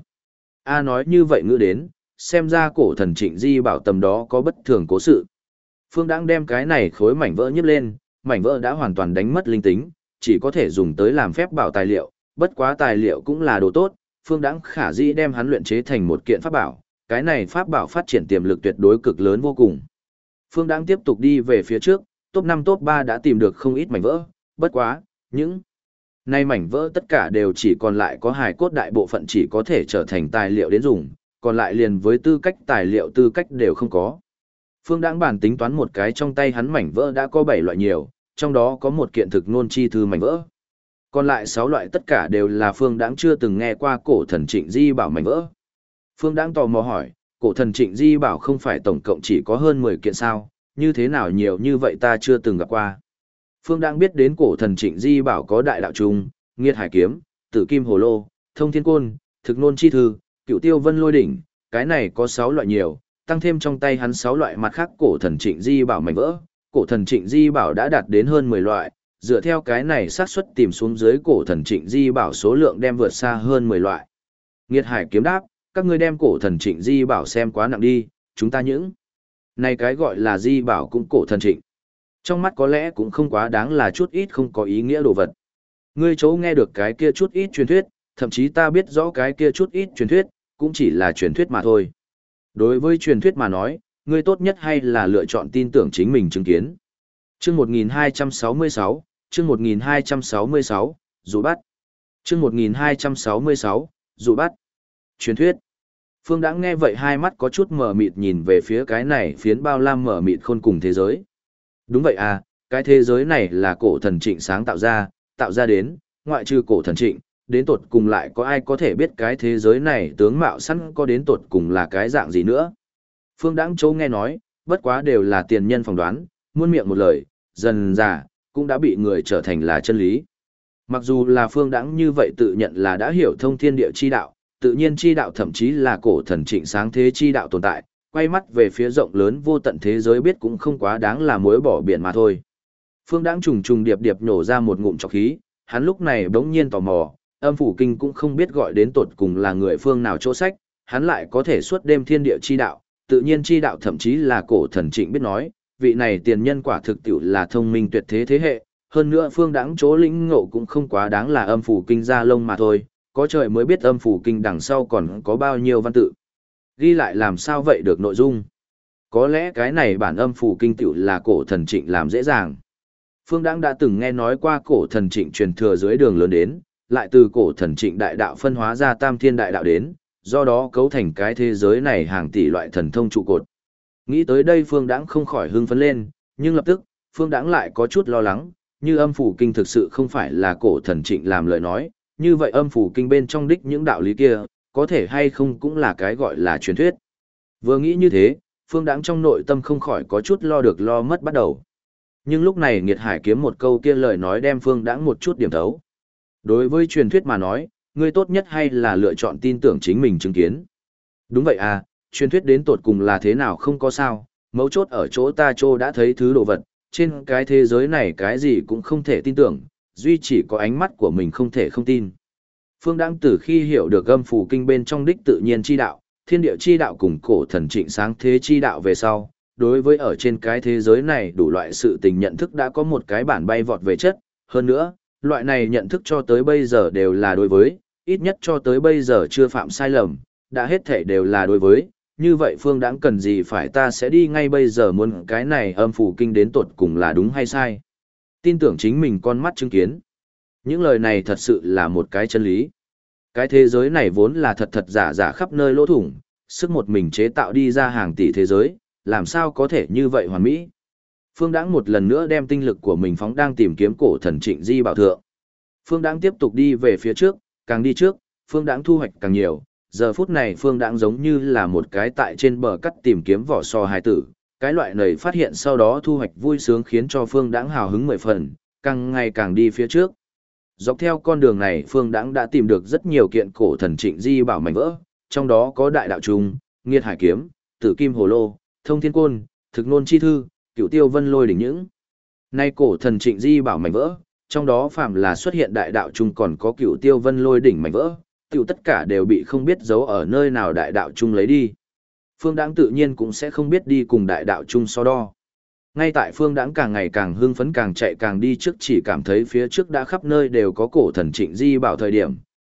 A nói như vậy ngữ đến, xem ra cổ thần Trịnh Di bảo tầm đó có bất thường cố sự. Phương Đãng đem cái này khối mảnh vỡ nhấc lên, mảnh vỡ đã hoàn toàn đánh mất linh tính, chỉ có thể dùng tới làm phép bảo tài liệu, bất quá tài liệu cũng là đồ tốt, Phương Đãng khả dĩ đem hắn luyện chế thành một kiện pháp bảo, cái này pháp bảo phát triển tiềm lực tuyệt đối cực lớn vô cùng. Phương Đãng tiếp tục đi về phía trước, top 5 top 3 đã tìm được không ít mảnh vỡ, bất quá, những nay mảnh vỡ tất cả đều chỉ còn lại có hài cốt, đại bộ phận chỉ có thể trở thành tài liệu đến dùng, còn lại liền với tư cách tài liệu tư cách đều không có. Phương Đãng bản tính toán một cái, trong tay hắn mảnh vỡ đã có 7 loại nhiều, trong đó có một kiện thực nôn chi thư mảnh vỡ. Còn lại 6 loại tất cả đều là Phương Đãng chưa từng nghe qua cổ thần Trịnh Di Bảo mảnh vỡ. Phương Đãng tò mò hỏi, cổ thần Trịnh Di Bảo không phải tổng cộng chỉ có hơn 10 kiện sao, như thế nào nhiều như vậy ta chưa từng gặp qua. Phương Đãng biết đến cổ thần Trịnh Di Bảo có đại đạo trung, nghiệt hải kiếm, tử kim hồ lô, thông thiên côn, thực nôn chi thư, cựu tiêu vân lôi đỉnh, cái này có 6 loại nhiều, tăng thêm trong tay hắn 6 loại mặt khác cổ thần Trịnh Di Bảo mảnh vỡ, cổ thần Trịnh Di Bảo đã đạt đến hơn 10 loại, dựa theo cái này xác suất tìm xuống dưới cổ thần Trịnh Di Bảo số lượng đem vượt xa hơn 10 loại. Nghiệt hải kiếm đáp, các ngươi đem cổ thần Trịnh Di Bảo xem quá nặng đi, chúng ta những này cái gọi là Di Bảo cũng cổ thần Trịnh. Trong mắt có lẽ cũng không quá đáng là chút ít không có ý nghĩa đồ vật. Ngươi chỗ nghe được cái kia chút ít truyền thuyết, thậm chí ta biết rõ cái kia chút ít truyền thuyết, cũng chỉ là truyền thuyết mà thôi. Đối với truyền thuyết mà nói, ngươi tốt nhất hay là lựa chọn tin tưởng chính mình chứng kiến. Chương 1266, chương 1266, dụ bắt. Chương 1266, dụ bắt. Truyền thuyết. Phương Đãng nghe vậy hai mắt có chút mờ mịt nhìn về phía cái này phiến bao lam mờ mịt khôn cùng thế giới. Đúng vậy à, cái thế giới này là cổ thần Trịnh sáng tạo ra đến, ngoại trừ cổ thần Trịnh, đến tột cùng lại có ai có thể biết cái thế giới này tướng mạo sẵn có đến tột cùng là cái dạng gì nữa. Phương Đãng Châu nghe nói, bất quá đều là tiền nhân phỏng đoán, muôn miệng một lời, dần dà, cũng đã bị người trở thành là chân lý. Mặc dù là Phương Đãng như vậy tự nhận là đã hiểu thông thiên địa chi đạo, tự nhiên chi đạo thậm chí là cổ thần Trịnh sáng thế chi đạo tồn tại, quay mắt về phía rộng lớn vô tận thế giới biết cũng không quá đáng là muối bỏ biển mà thôi. Phương Đãng trùng trùng điệp điệp nhổ ra một ngụm trọc khí, hắn lúc này bỗng nhiên tò mò, âm phủ kinh cũng không biết gọi đến tột cùng là người phương nào chỗ sách, hắn lại có thể suốt đêm thiên địa chi đạo, tự nhiên chi đạo thậm chí là cổ thần Trịnh biết nói, vị này tiền nhân quả thực tiểu là thông minh tuyệt thế thế hệ, hơn nữa Phương Đãng chỗ lĩnh ngộ cũng không quá đáng là âm phủ kinh ra lông mà thôi, có trời mới biết âm phủ kinh đằng sau còn có bao nhiêu văn tự. Ghi lại làm sao vậy được nội dung. Có lẽ cái này bản âm phủ kinh tiểu là cổ thần Trịnh làm dễ dàng. Phương Đãng đã từng nghe nói qua cổ thần Trịnh truyền thừa dưới đường lớn đến, lại từ cổ thần Trịnh đại đạo phân hóa ra tam thiên đại đạo đến, do đó cấu thành cái thế giới này hàng tỷ loại thần thông trụ cột. Nghĩ tới đây Phương Đãng không khỏi hưng phấn lên, nhưng lập tức, Phương Đãng lại có chút lo lắng, như âm phủ kinh thực sự không phải là cổ thần Trịnh làm lời nói, như vậy âm phủ kinh bên trong đích những đạo lý kia, có thể hay không cũng là cái gọi là truyền thuyết. Vừa nghĩ như thế, Phương Đãng trong nội tâm không khỏi có chút lo được lo mất bắt đầu. Nhưng lúc này Nghiệt Hải kiếm một câu kia lời nói đem Phương Đãng một chút điểm thấu. Đối với truyền thuyết mà nói, ngươi tốt nhất hay là lựa chọn tin tưởng chính mình chứng kiến. Đúng vậy à, truyền thuyết đến tột cùng là thế nào không có sao, mấu chốt ở chỗ ta đã thấy thứ đồ vật, trên cái thế giới này cái gì cũng không thể tin tưởng, duy chỉ có ánh mắt của mình không thể không tin. Phương Đãng từ khi hiểu được âm phủ kinh bên trong đích tự nhiên chi đạo, thiên địa chi đạo cùng cổ thần Trịnh sáng thế chi đạo về sau, đối với ở trên cái thế giới này đủ loại sự tình nhận thức đã có một cái bản bay vọt về chất, hơn nữa, loại này nhận thức cho tới bây giờ đều là đối với, ít nhất cho tới bây giờ chưa phạm sai lầm, đã hết thể đều là đối với, như vậy Phương Đãng cần gì phải ta sẽ đi ngay bây giờ muốn cái này âm phủ kinh đến tột cùng là đúng hay sai. Tin tưởng chính mình con mắt chứng kiến. Những lời này thật sự là một cái chân lý. Cái thế giới này vốn là thật thật giả giả khắp nơi lỗ thủng, sức một mình chế tạo đi ra hàng tỷ thế giới, làm sao có thể như vậy hoàn mỹ. Phương Đãng một lần nữa đem tinh lực của mình phóng đang tìm kiếm cổ thần Trịnh Di Bảo thượng. Phương Đãng tiếp tục đi về phía trước, càng đi trước, Phương Đãng thu hoạch càng nhiều. Giờ phút này Phương Đãng giống như là một cái tại trên bờ cắt tìm kiếm vỏ sò hài tử. Cái loại này phát hiện sau đó thu hoạch vui sướng khiến cho Phương Đãng hào hứng 10 phần, càng ngày càng đi phía trước. Dọc theo con đường này Phương Đãng đã tìm được rất nhiều kiện cổ thần Trịnh Di Bảo mảnh vỡ, trong đó có đại đạo trùng, nghiệt hải kiếm, tử kim hồ lô, thông thiên côn, thực nôn chi thư, cựu tiêu vân lôi đỉnh những. Nay cổ thần Trịnh Di Bảo mảnh vỡ, trong đó phạm là xuất hiện đại đạo trung còn có cựu tiêu vân lôi đỉnh mảnh vỡ, tiểu tất cả đều bị không biết giấu ở nơi nào đại đạo trung lấy đi. Phương Đãng tự nhiên cũng sẽ không biết đi cùng đại đạo trung so đo. Ngay tại Phương Đãng càng ngày càng hưng phấn càng chạy càng đi trước chỉ cảm thấy phía trước đã khắp nơi đều có cổ thần Trịnh Di Bảo thời điểm,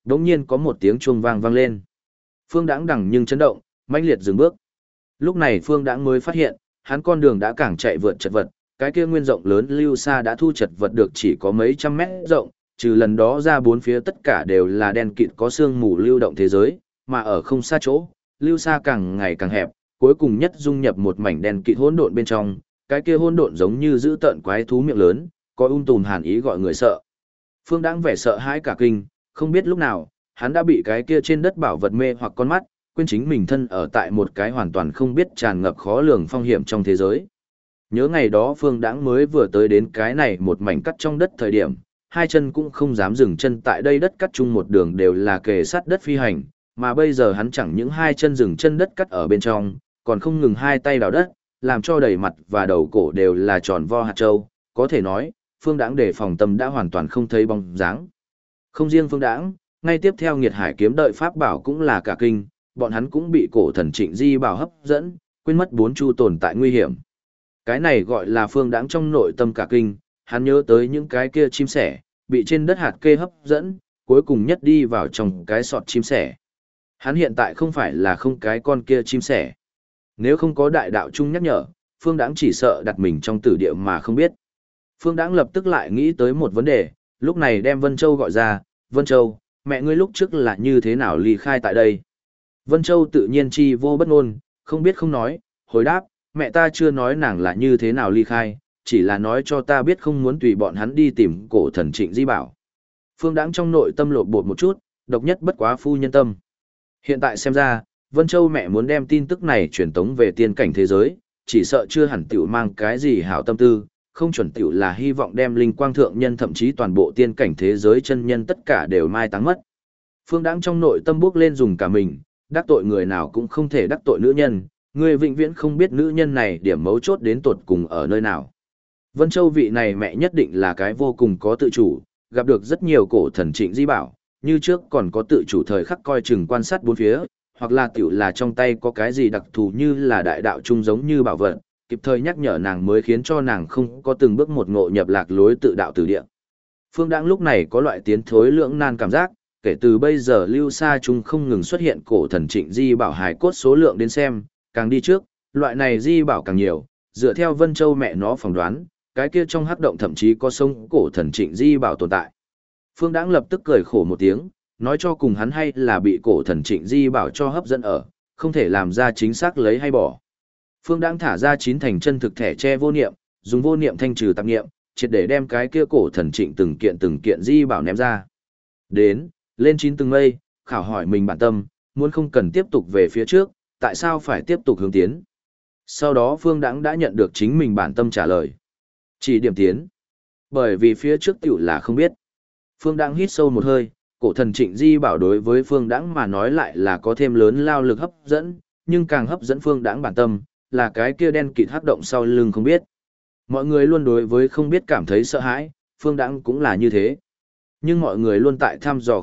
đống nhiên có một tiếng chuông vang vang lên. Phương Đãng đằng nhưng chấn động, mãnh liệt dừng bước. Lúc này Phương Đãng mới phát hiện, hắn con đường đã càng chạy vượt chật vật, cái kia nguyên rộng lớn lưu xa đã thu chật vật được chỉ có mấy trăm mét rộng, trừ lần đó ra bốn phía tất cả đều là đen kịt có sương mù lưu động thế giới, mà ở không xa chỗ, lưu xa càng ngày càng hẹp, cuối cùng nhất dung nhập một mảnh đen kịt hỗn độn bên trong, cái kia hỗn độn giống như giữ tợn quái thú miệng lớn, có tùm hàn ý gọi người sợ. Phương Đãng vẻ sợ hãi cả kinh, không biết lúc nào, hắn đã bị cái kia trên đất bảo vật mê hoặc con mắt, quên chính mình thân ở tại một cái hoàn toàn không biết tràn ngập khó lường phong hiểm trong thế giới. Nhớ ngày đó Phương Đãng mới vừa tới đến cái này một mảnh cắt trong đất thời điểm, hai chân cũng không dám dừng chân tại đây, đất cắt chung một đường đều là kề sát đất phi hành, mà bây giờ hắn chẳng những hai chân dừng chân đất cắt ở bên trong, còn không ngừng hai tay đào đất, làm cho đầy mặt và đầu cổ đều là tròn vo hạt châu, có thể nói, Phương Đãng đề phòng tâm đã hoàn toàn không thấy bóng dáng. Không riêng Phương Đãng, ngay tiếp theo Nghiệt Hải kiếm đợi pháp bảo cũng là cả kinh, bọn hắn cũng bị cổ thần Trịnh Di bảo hấp dẫn, quên mất bốn chu tồn tại nguy hiểm. Cái này gọi là Phương Đãng trong nội tâm cả kinh, hắn nhớ tới những cái kia chim sẻ, bị trên đất hạt kê hấp dẫn, cuối cùng nhất đi vào trong cái sọt chim sẻ. Hắn hiện tại không phải là không cái con kia chim sẻ. Nếu không có đại đạo chung nhắc nhở, Phương Đãng chỉ sợ đặt mình trong tử địa mà không biết. Phương Đãng lập tức lại nghĩ tới một vấn đề, lúc này đem Vân Châu gọi ra, Vân Châu, mẹ ngươi lúc trước là như thế nào ly khai tại đây? Vân Châu tự nhiên chi vô bất ngôn, không biết không nói, hồi đáp, mẹ ta chưa nói nàng là như thế nào ly khai, chỉ là nói cho ta biết không muốn tùy bọn hắn đi tìm cổ thần Trịnh Di bảo. Phương Đãng trong nội tâm lột bột một chút, độc nhất bất quá phu nhân tâm. Hiện tại xem ra, Vân Châu mẹ muốn đem tin tức này truyền tống về tiên cảnh thế giới, chỉ sợ chưa hẳn tiểu mang cái gì hảo tâm tư, không chuẩn tiểu là hy vọng đem linh quang thượng nhân thậm chí toàn bộ tiên cảnh thế giới chân nhân tất cả đều mai táng mất. Phương Đãng trong nội tâm bước lên dùng cả mình, đắc tội người nào cũng không thể đắc tội nữ nhân, người vĩnh viễn không biết nữ nhân này điểm mấu chốt đến tột cùng ở nơi nào. Vân Châu vị này mẹ nhất định là cái vô cùng có tự chủ, gặp được rất nhiều cổ thần Trịnh Di bảo, như trước còn có tự chủ thời khắc coi chừng quan sát bốn phía, hoặc là tiểu là trong tay có cái gì đặc thù như là đại đạo chung giống như bảo vật, kịp thời nhắc nhở nàng mới khiến cho nàng không có từng bước một ngộ nhập lạc lối tự đạo từ địa. Phương Đãng lúc này có loại tiến thối lưỡng nan cảm giác, kể từ bây giờ lưu xa chung không ngừng xuất hiện cổ thần Trịnh Di bảo hài cốt số lượng đến xem, càng đi trước, loại này Di bảo càng nhiều, dựa theo Vân Châu mẹ nó phỏng đoán, cái kia trong hắc động thậm chí có sông cổ thần Trịnh Di bảo tồn tại. Phương Đãng lập tức cười khổ một tiếng, nói cho cùng hắn hay là bị cổ thần Trịnh Di bảo cho hấp dẫn ở, không thể làm ra chính xác lấy hay bỏ. Phương Đãng thả ra 9 thành chân thực thẻ che vô niệm, dùng vô niệm thanh trừ tạp niệm, triệt để đem cái kia cổ thần Trịnh từng kiện Di bảo ném ra. Đến, lên 9 từng mây, khảo hỏi mình bản tâm, muốn không cần tiếp tục về phía trước, tại sao phải tiếp tục hướng tiến. Sau đó Phương Đãng đã nhận được chính mình bản tâm trả lời. Chỉ điểm tiến. Bởi vì phía trước tiểu là không biết. Phương Đãng hít sâu một hơi, cổ thần Trịnh Di bảo đối với Phương Đãng mà nói lại là có thêm lớn lao lực hấp dẫn, nhưng càng hấp dẫn Phương Đãng bản tâm, là cái kia đen kịt hắc động sau lưng không biết. Mọi người luôn đối với không biết cảm thấy sợ hãi, Phương Đãng cũng là như thế. Nhưng mọi người luôn tại thăm dò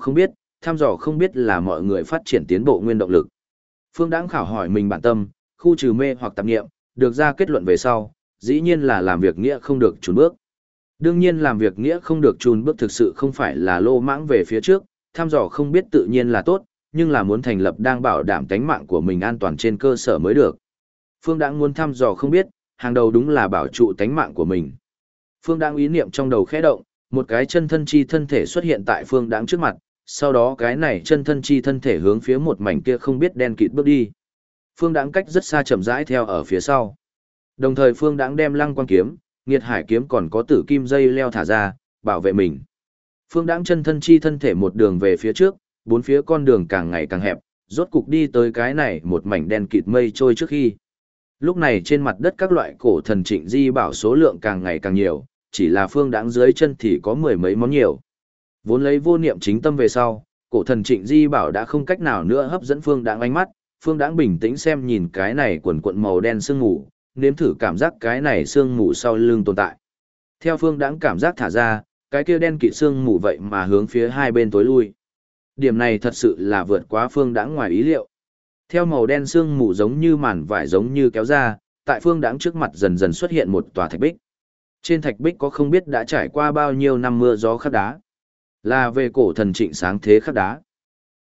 không biết là mọi người phát triển tiến bộ nguyên động lực. Phương Đãng khảo hỏi mình bản tâm, khu trừ mê hoặc tạp niệm, được ra kết luận về sau, dĩ nhiên là làm việc nghĩa không được chùn bước. Đương nhiên làm việc nghĩa không được chùn bước thực sự không phải là lô mãng về phía trước, thăm dò không biết tự nhiên là tốt, nhưng là muốn thành lập đang bảo đảm tánh mạng của mình an toàn trên cơ sở mới được. Phương Đãng muốn thăm dò không biết, hàng đầu đúng là bảo trụ tánh mạng của mình. Phương Đãng ý niệm trong đầu khẽ động, một cái chân thân chi thân thể xuất hiện tại Phương Đãng trước mặt, sau đó cái này chân thân chi thân thể hướng phía một mảnh kia không biết đen kịt bước đi. Phương Đãng cách rất xa chậm rãi theo ở phía sau. Đồng thời Phương Đãng đem Lăng Quang kiếm, Nghiệt Hải kiếm còn có Tử Kim dây leo thả ra, bảo vệ mình. Phương Đãng chân thân chi thân thể một đường về phía trước, bốn phía con đường càng ngày càng hẹp, rốt cục đi tới cái này một mảnh đen kịt mây trôi trước khi. Lúc này trên mặt đất các loại cổ thần Trịnh Di bảo số lượng càng ngày càng nhiều, chỉ là Phương Đãng dưới chân thì có mười mấy món nhiều. Vốn lấy vô niệm chính tâm về sau, cổ thần Trịnh Di bảo đã không cách nào nữa hấp dẫn Phương Đãng ánh mắt, Phương Đãng bình tĩnh xem nhìn cái này quần quận màu đen sương mù, nếm thử cảm giác cái này sương mù sau lưng tồn tại. Theo Phương Đãng cảm giác thả ra, cái kia đen kịt sương mù vậy mà hướng phía hai bên tối lui. Điểm này thật sự là vượt quá Phương Đãng ngoài ý liệu. Theo màu đen sương mù giống như màn vải giống như kéo ra, tại Phương Đãng trước mặt dần dần xuất hiện một tòa thạch bích. Trên thạch bích có không biết đã trải qua bao nhiêu năm mưa gió khắc đá. Là về cổ thần Trịnh sáng thế khắc đá.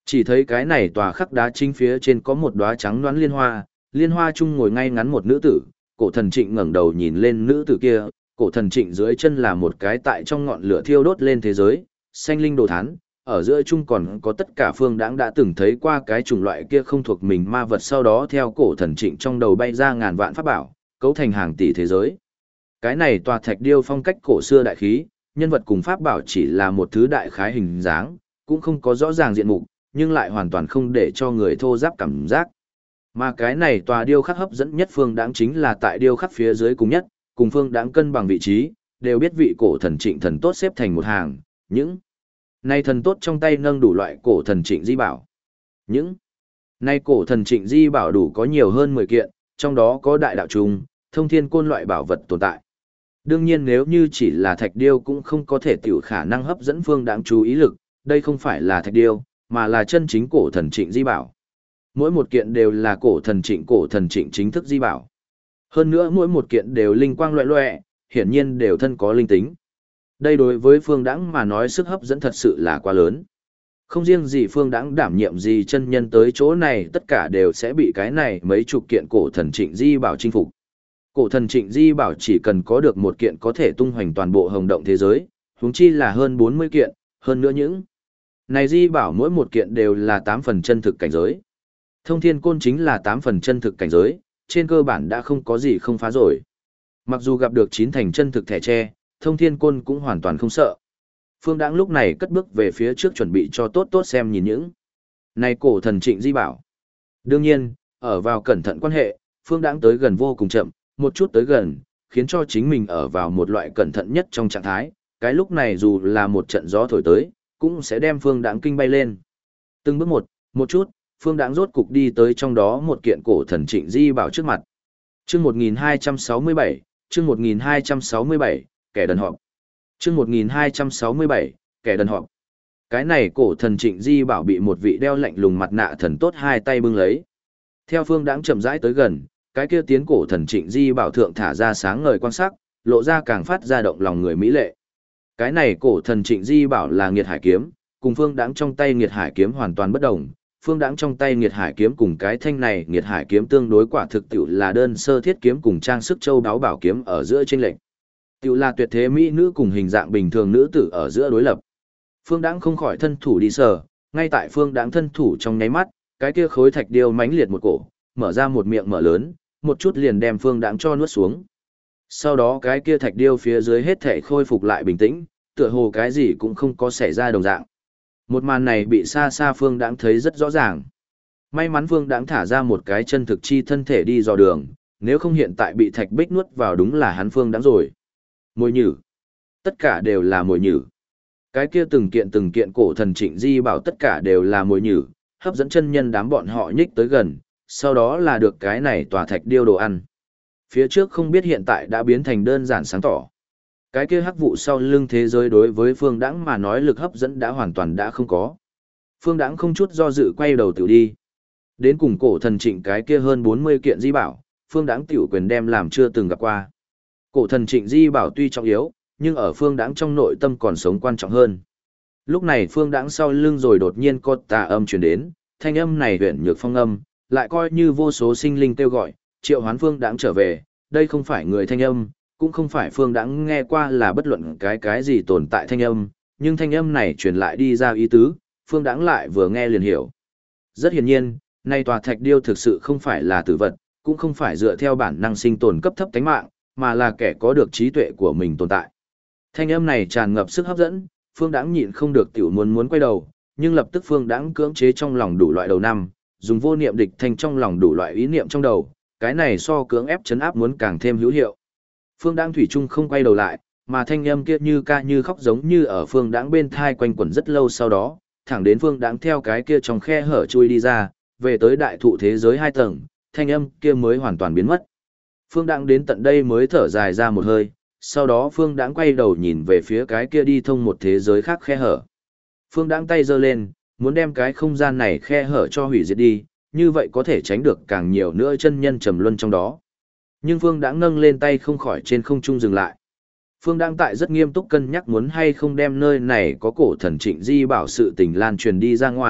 Chỉ thấy cái này tòa khắc đá chính phía trên có một đóa trắng đoán liên hoa chung ngồi ngay ngắn một nữ tử, cổ thần Trịnh ngẩng đầu nhìn lên nữ tử kia, cổ thần Trịnh dưới chân là một cái tại trong ngọn lửa thiêu đốt lên thế giới, xanh linh đồ thán, ở giữa chung còn có tất cả Phương Đãng đã từng thấy qua cái chủng loại kia không thuộc mình ma vật, sau đó theo cổ thần Trịnh trong đầu bay ra ngàn vạn pháp bảo, cấu thành hàng tỷ thế giới. Cái này tòa thạch điêu phong cách cổ xưa đại khí, nhân vật cùng pháp bảo chỉ là một thứ đại khái hình dáng, cũng không có rõ ràng diện mục, nhưng lại hoàn toàn không để cho người thô giáp cảm giác. Mà cái này tòa điêu khắc hấp dẫn nhất Phương Đãng chính là tại điêu khắc phía dưới cùng nhất, cùng Phương Đãng cân bằng vị trí, đều biết vị cổ thần Trịnh thần tốt xếp thành một hàng, những này thần tốt trong tay nâng đủ loại cổ thần Trịnh di bảo. Những này cổ thần Trịnh di bảo đủ có nhiều hơn 10 kiện, trong đó có đại đạo trùng, thông thiên côn loại bảo vật tồn tại. Đương nhiên nếu như chỉ là thạch điêu cũng không có thể tiểu khả năng hấp dẫn Phương Đãng chú ý lực, đây không phải là thạch điêu, mà là chân chính cổ thần Trịnh di bảo. Mỗi một kiện đều là cổ thần Trịnh chính thức di bảo. Hơn nữa mỗi một kiện đều linh quang loẹ loẹ, hiển nhiên đều thân có linh tính. Đây đối với Phương Đãng mà nói sức hấp dẫn thật sự là quá lớn. Không riêng gì Phương Đãng đảm nhiệm gì chân nhân tới chỗ này, tất cả đều sẽ bị cái này mấy chục kiện cổ thần Trịnh di bảo chinh phục. Cổ thần Trịnh di bảo chỉ cần có được một kiện có thể tung hoành toàn bộ hồng động thế giới, huống chi là hơn 40 kiện, hơn nữa những này di bảo mỗi một kiện đều là 8 phần chân thực cảnh giới. Thông thiên côn chính là 8 phần chân thực cảnh giới, trên cơ bản đã không có gì không phá rồi. Mặc dù gặp được 9 thành chân thực thẻ tre, thông thiên côn cũng hoàn toàn không sợ. Phương Đãng lúc này cất bước về phía trước chuẩn bị cho tốt tốt xem nhìn những này cổ thần Trịnh di bảo. Đương nhiên, ở vào cẩn thận quan hệ, Phương Đãng tới gần vô cùng chậm, một chút tới gần, khiến cho chính mình ở vào một loại cẩn thận nhất trong trạng thái, cái lúc này dù là một trận gió thổi tới, cũng sẽ đem Phương Đãng kinh bay lên. Từng bước một chút, Phương Đãng rốt cục đi tới trong đó một kiện cổ thần Trịnh di bảo trước mặt. Chương 1267, chương 1267, kẻ đần họp. Chương 1267, kẻ đần họp. Cái này cổ thần Trịnh di bảo bị một vị đeo lạnh lùng mặt nạ thần tốt hai tay bưng lấy. Theo Phương Đãng chậm rãi tới gần, cái kia tiến cổ thần Trịnh di bảo thượng thả ra sáng ngời quan sắc, lộ ra càng phát ra động lòng người mỹ lệ. Cái này cổ thần Trịnh di bảo là Nghiệt Hải kiếm, cùng Phương Đãng trong tay Nghiệt Hải kiếm hoàn toàn bất đồng. Phương Đãng trong tay Nghiệt Hải kiếm cùng cái thanh này Nghiệt Hải kiếm tương đối quả thực tiểu là đơn sơ thiết kiếm cùng trang sức châu đáo bảo kiếm ở giữa chênh lệch. Tiểu là tuyệt thế mỹ nữ cùng hình dạng bình thường nữ tử ở giữa đối lập. Phương Đãng không khỏi thân thủ đi sờ, ngay tại Phương Đãng thân thủ trong nháy mắt, cái kia khối thạch điêu mãnh liệt một cổ, mở ra một miệng mở lớn, một chút liền đem Phương Đãng cho nuốt xuống. Sau đó cái kia thạch điêu phía dưới hết thảy khôi phục lại bình tĩnh, tựa hồ cái gì cũng không có xảy ra đồng dạng. Một màn này bị xa xa Phương Đãng thấy rất rõ ràng. May mắn Phương Đãng thả ra một cái chân thực chi thân thể đi dò đường, nếu không hiện tại bị thạch bích nuốt vào đúng là hắn Phương Đãng rồi. Mồi nhử. Tất cả đều là mồi nhử. Cái kia từng kiện cổ thần Trịnh di bảo tất cả đều là mồi nhử, hấp dẫn chân nhân đám bọn họ nhích tới gần, sau đó là được cái này tòa thạch điêu đồ ăn. Phía trước không biết hiện tại đã biến thành đơn giản sáng tỏ. Cái kia hắc vụ sau lưng thế giới đối với Phương Đãng mà nói lực hấp dẫn đã hoàn toàn đã không có. Phương Đãng không chút do dự quay đầu tự đi. Đến cùng cổ thần Trịnh cái kia hơn 40 kiện di bảo, Phương Đãng tiểu quyền đem làm chưa từng gặp qua. Cổ thần Trịnh di bảo tuy trọng yếu, nhưng ở Phương Đãng trong nội tâm còn sống quan trọng hơn. Lúc này Phương Đãng sau lưng rồi đột nhiên có tà âm truyền đến, thanh âm này huyền nhược phong âm, lại coi như vô số sinh linh kêu gọi, triệu hoán Phương Đãng trở về, đây không phải người thanh âm, cũng không phải Phương Đãng nghe qua là bất luận cái gì tồn tại thanh âm, nhưng thanh âm này truyền lại đi ra ý tứ, Phương Đãng lại vừa nghe liền hiểu. Rất hiển nhiên, nay tòa thạch điêu thực sự không phải là tử vật, cũng không phải dựa theo bản năng sinh tồn cấp thấp tánh mạng, mà là kẻ có được trí tuệ của mình tồn tại. Thanh âm này tràn ngập sức hấp dẫn, Phương Đãng nhịn không được tiểu muốn quay đầu, nhưng lập tức Phương Đãng cưỡng chế trong lòng đủ loại đầu năm, dùng vô niệm địch thanh trong lòng đủ loại ý niệm trong đầu, cái này so cưỡng ép chấn áp muốn càng thêm hữu hiệu. Phương Đãng thủy chung không quay đầu lại, mà thanh âm kia như ca như khóc giống như ở Phương Đãng bên thai quanh quẩn rất lâu sau đó, thẳng đến Phương Đãng theo cái kia trong khe hở chui đi ra, về tới đại thụ thế giới 2 tầng, thanh âm kia mới hoàn toàn biến mất. Phương Đãng đến tận đây mới thở dài ra một hơi, sau đó Phương Đãng quay đầu nhìn về phía cái kia đi thông một thế giới khác khe hở. Phương Đãng tay giơ lên, muốn đem cái không gian này khe hở cho hủy diệt đi, như vậy có thể tránh được càng nhiều nữa chân nhân trầm luân trong đó. Nhưng Phương Đãng nâng lên tay không khỏi trên không trung dừng lại. Phương Đãng tại rất nghiêm túc cân nhắc muốn hay không đem nơi này có cổ thần Trịnh di bảo sự tình lan truyền đi ra ngoài,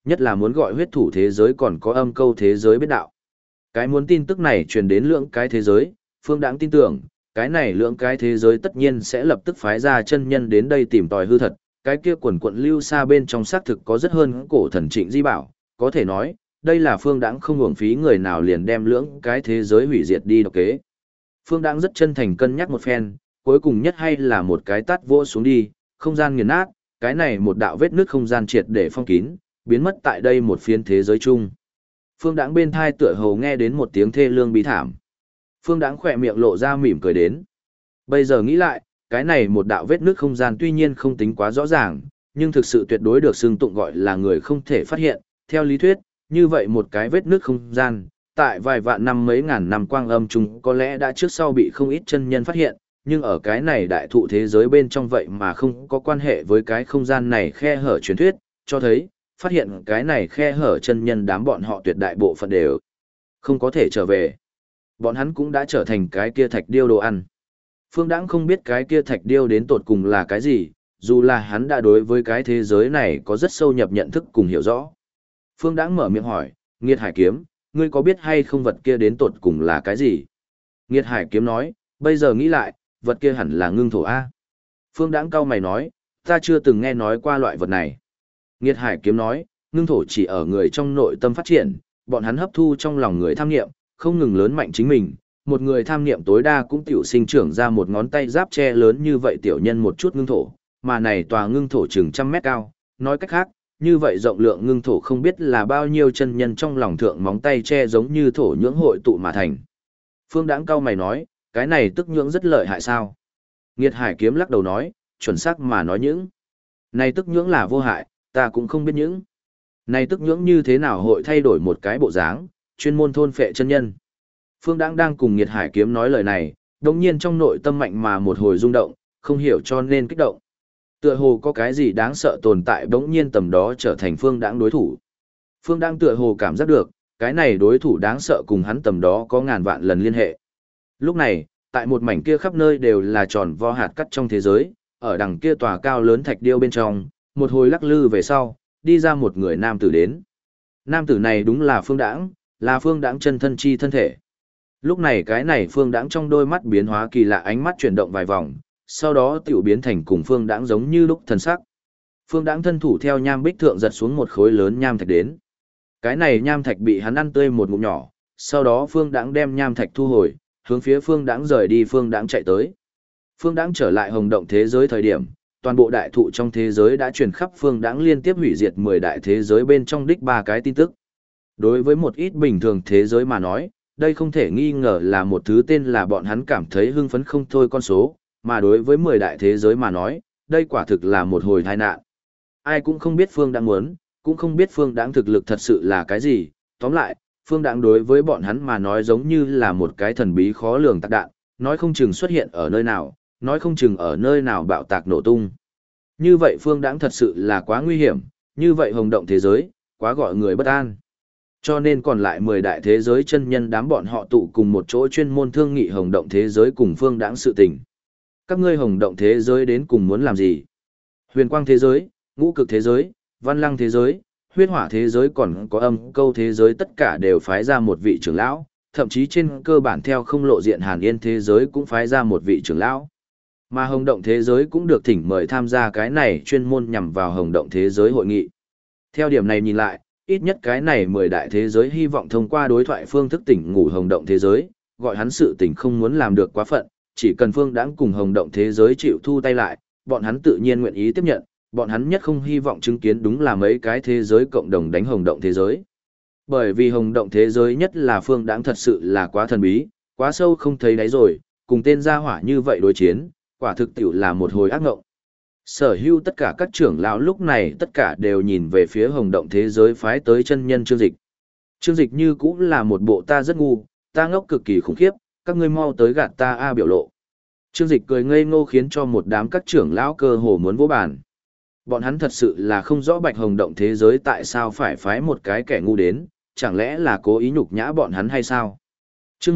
nhất là muốn gọi huyết thủ thế giới còn có âm câu thế giới biết đạo. Cái muốn tin tức này truyền đến lưỡng cái thế giới, Phương Đãng tin tưởng, cái này lưỡng cái thế giới tất nhiên sẽ lập tức phái ra chân nhân đến đây tìm tòi hư thật, cái kia quần quận lưu xa bên trong xác thực có rất hơn cổ thần Trịnh Di Bảo, có thể nói, đây là Phương Đãng không uổng phí người nào liền đem lưỡng cái thế giới hủy diệt đi độc kế. Phương Đãng rất chân thành cân nhắc một phen, cuối cùng nhất hay là một cái tát vỗ xuống đi, không gian nghiền nát, cái này một đạo vết nứt không gian triệt để phong kín, biến mất tại đây một phiến thế giới chung. Phương Đãng bên thai tựa hồ nghe đến một tiếng thê lương bí thảm. Phương Đãng khỏe miệng lộ ra mỉm cười đến. Bây giờ nghĩ lại, cái này một đạo vết nứt không gian tuy nhiên không tính quá rõ ràng, nhưng thực sự tuyệt đối được xưng tụng gọi là người không thể phát hiện. Theo lý thuyết, như vậy một cái vết nứt không gian, tại vài vạn năm mấy ngàn năm quang âm chung có lẽ đã trước sau bị không ít chân nhân phát hiện, nhưng ở cái này đại thụ thế giới bên trong vậy mà không có quan hệ với cái không gian này khe hở truyền thuyết, cho thấy, phát hiện cái này khe hở chân nhân đám bọn họ tuyệt đại bộ phận đều không có thể trở về. Bọn hắn cũng đã trở thành cái kia thạch điêu đồ ăn. Phương Đãng không biết cái kia thạch điêu đến tột cùng là cái gì, dù là hắn đã đối với cái thế giới này có rất sâu nhập nhận thức cùng hiểu rõ. Phương Đãng mở miệng hỏi, Nghiệt Hải Kiếm, ngươi có biết hay không vật kia đến tột cùng là cái gì? Nghiệt Hải Kiếm nói, bây giờ nghĩ lại, vật kia hẳn là ngưng thổ A. Phương Đãng cau mày nói, ta chưa từng nghe nói qua loại vật này. Nghiệt Hải Kiếm nói, ngưng thổ chỉ ở người trong nội tâm phát triển, bọn hắn hấp thu trong lòng người tham nghiệm, không ngừng lớn mạnh chính mình. Một người tham nghiệm tối đa cũng tiểu sinh trưởng ra một ngón tay giáp tre lớn như vậy tiểu nhân một chút ngưng thổ, mà này tòa ngưng thổ chừng 100 mét cao. Nói cách khác, như vậy rộng lượng ngưng thổ không biết là bao nhiêu chân nhân trong lòng thượng móng tay tre giống như thổ nhưỡng hội tụ mà thành. Phương Đãng cau mày nói, cái này tức nhưỡng rất lợi hại sao? Nghiệt Hải Kiếm lắc đầu nói, chuẩn xác mà nói những này tức nhưỡng là vô hại, ta cũng không biết những này tức nhưỡng như thế nào hội thay đổi một cái bộ dáng, chuyên môn thôn phệ chân nhân. Phương Đãng đang cùng Nghiệt Hải Kiếm nói lời này, đồng nhiên trong nội tâm mạnh mà một hồi rung động, không hiểu cho nên kích động. Tựa hồ có cái gì đáng sợ tồn tại bỗng nhiên tầm đó trở thành Phương Đãng đối thủ. Phương Đãng tựa hồ cảm giác được, cái này đối thủ đáng sợ cùng hắn tầm đó có ngàn vạn lần liên hệ. Lúc này, tại một mảnh kia khắp nơi đều là tròn vo hạt cắt trong thế giới, ở đằng kia tòa cao lớn thạch điêu bên trong, một hồi lắc lư về sau, đi ra một người nam tử đến. Nam tử này đúng là Phương Đãng chân thân chi thân thể. Lúc này cái này Phương Đãng trong đôi mắt biến hóa kỳ lạ, ánh mắt chuyển động vài vòng, sau đó tiểu biến thành cùng Phương Đãng giống như lúc thần sắc. Phương Đãng thân thủ theo nham bích thượng giật xuống một khối lớn nham thạch đến. Cái này nham thạch bị hắn ăn tươi một ngụm nhỏ, sau đó Phương Đãng đem nham thạch thu hồi, hướng phía Phương Đãng rời đi. Phương Đãng chạy tới. Phương Đãng trở lại hồng động thế giới thời điểm, toàn bộ đại thụ trong thế giới đã truyền khắp Phương Đãng liên tiếp hủy diệt 10 đại thế giới bên trong đích 3 cái tin tức. Đối với một ít bình thường thế giới mà nói, đây không thể nghi ngờ là một thứ tên là bọn hắn cảm thấy hưng phấn không thôi con số, mà đối với 10 đại thế giới mà nói, đây quả thực là một hồi tai nạn. Ai cũng không biết Phương Đãng muốn, cũng không biết Phương Đãng thực lực thật sự là cái gì, tóm lại, Phương Đãng đối với bọn hắn mà nói giống như là một cái thần bí khó lường tạc đạn, nói không chừng xuất hiện ở nơi nào, nói không chừng ở nơi nào bạo tạc nổ tung. Như vậy Phương Đãng thật sự là quá nguy hiểm, như vậy hồng động thế giới, quá gọi người bất an. Cho nên còn lại 10 đại thế giới chân nhân đám bọn họ tụ cùng một chỗ chuyên môn thương nghị hồng động thế giới cùng Phương Đãng sự tình. Các ngươi hồng động thế giới đến cùng muốn làm gì? Huyền quang thế giới, ngũ cực thế giới, văn lăng thế giới, huyết hỏa thế giới còn có âm câu thế giới tất cả đều phái ra một vị trưởng lão, thậm chí trên cơ bản theo không lộ diện Hàn Yên thế giới cũng phái ra một vị trưởng lão. Mà hồng động thế giới cũng được thỉnh mời tham gia cái này chuyên môn nhằm vào hồng động thế giới hội nghị. Theo điểm này nhìn lại, ít nhất cái này 10 đại thế giới hy vọng thông qua đối thoại phương thức tỉnh ngủ hồng động thế giới, gọi hắn sự tỉnh không muốn làm được quá phận, chỉ cần Phương Đãng cùng hồng động thế giới chịu thu tay lại, bọn hắn tự nhiên nguyện ý tiếp nhận, bọn hắn nhất không hy vọng chứng kiến đúng là mấy cái thế giới cộng đồng đánh hồng động thế giới. Bởi vì hồng động thế giới nhất là Phương Đãng thật sự là quá thần bí, quá sâu không thấy đáy rồi, cùng tên gia hỏa như vậy đối chiến, quả thực tiểu là một hồi ác ngộng. Sở hữu tất cả các trưởng lão lúc này tất cả đều nhìn về phía hồng động thế giới phái tới chân nhân Trương Dịch. Trương Dịch như cũng là một bộ ta rất ngu, ta ngốc cực kỳ khủng khiếp, các ngươi mau tới gạt ta a biểu lộ. Trương Dịch cười ngây ngô khiến cho một đám các trưởng lão cơ hồ muốn vỗ bàn. Bọn hắn thật sự là không rõ bạch hồng động thế giới tại sao phải phái một cái kẻ ngu đến, chẳng lẽ là cố ý nhục nhã bọn hắn hay sao? Chương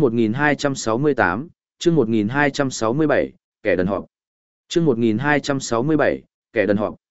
1268, chương 1267, kẻ đần họp. Chương 1267, kẻ đần họp.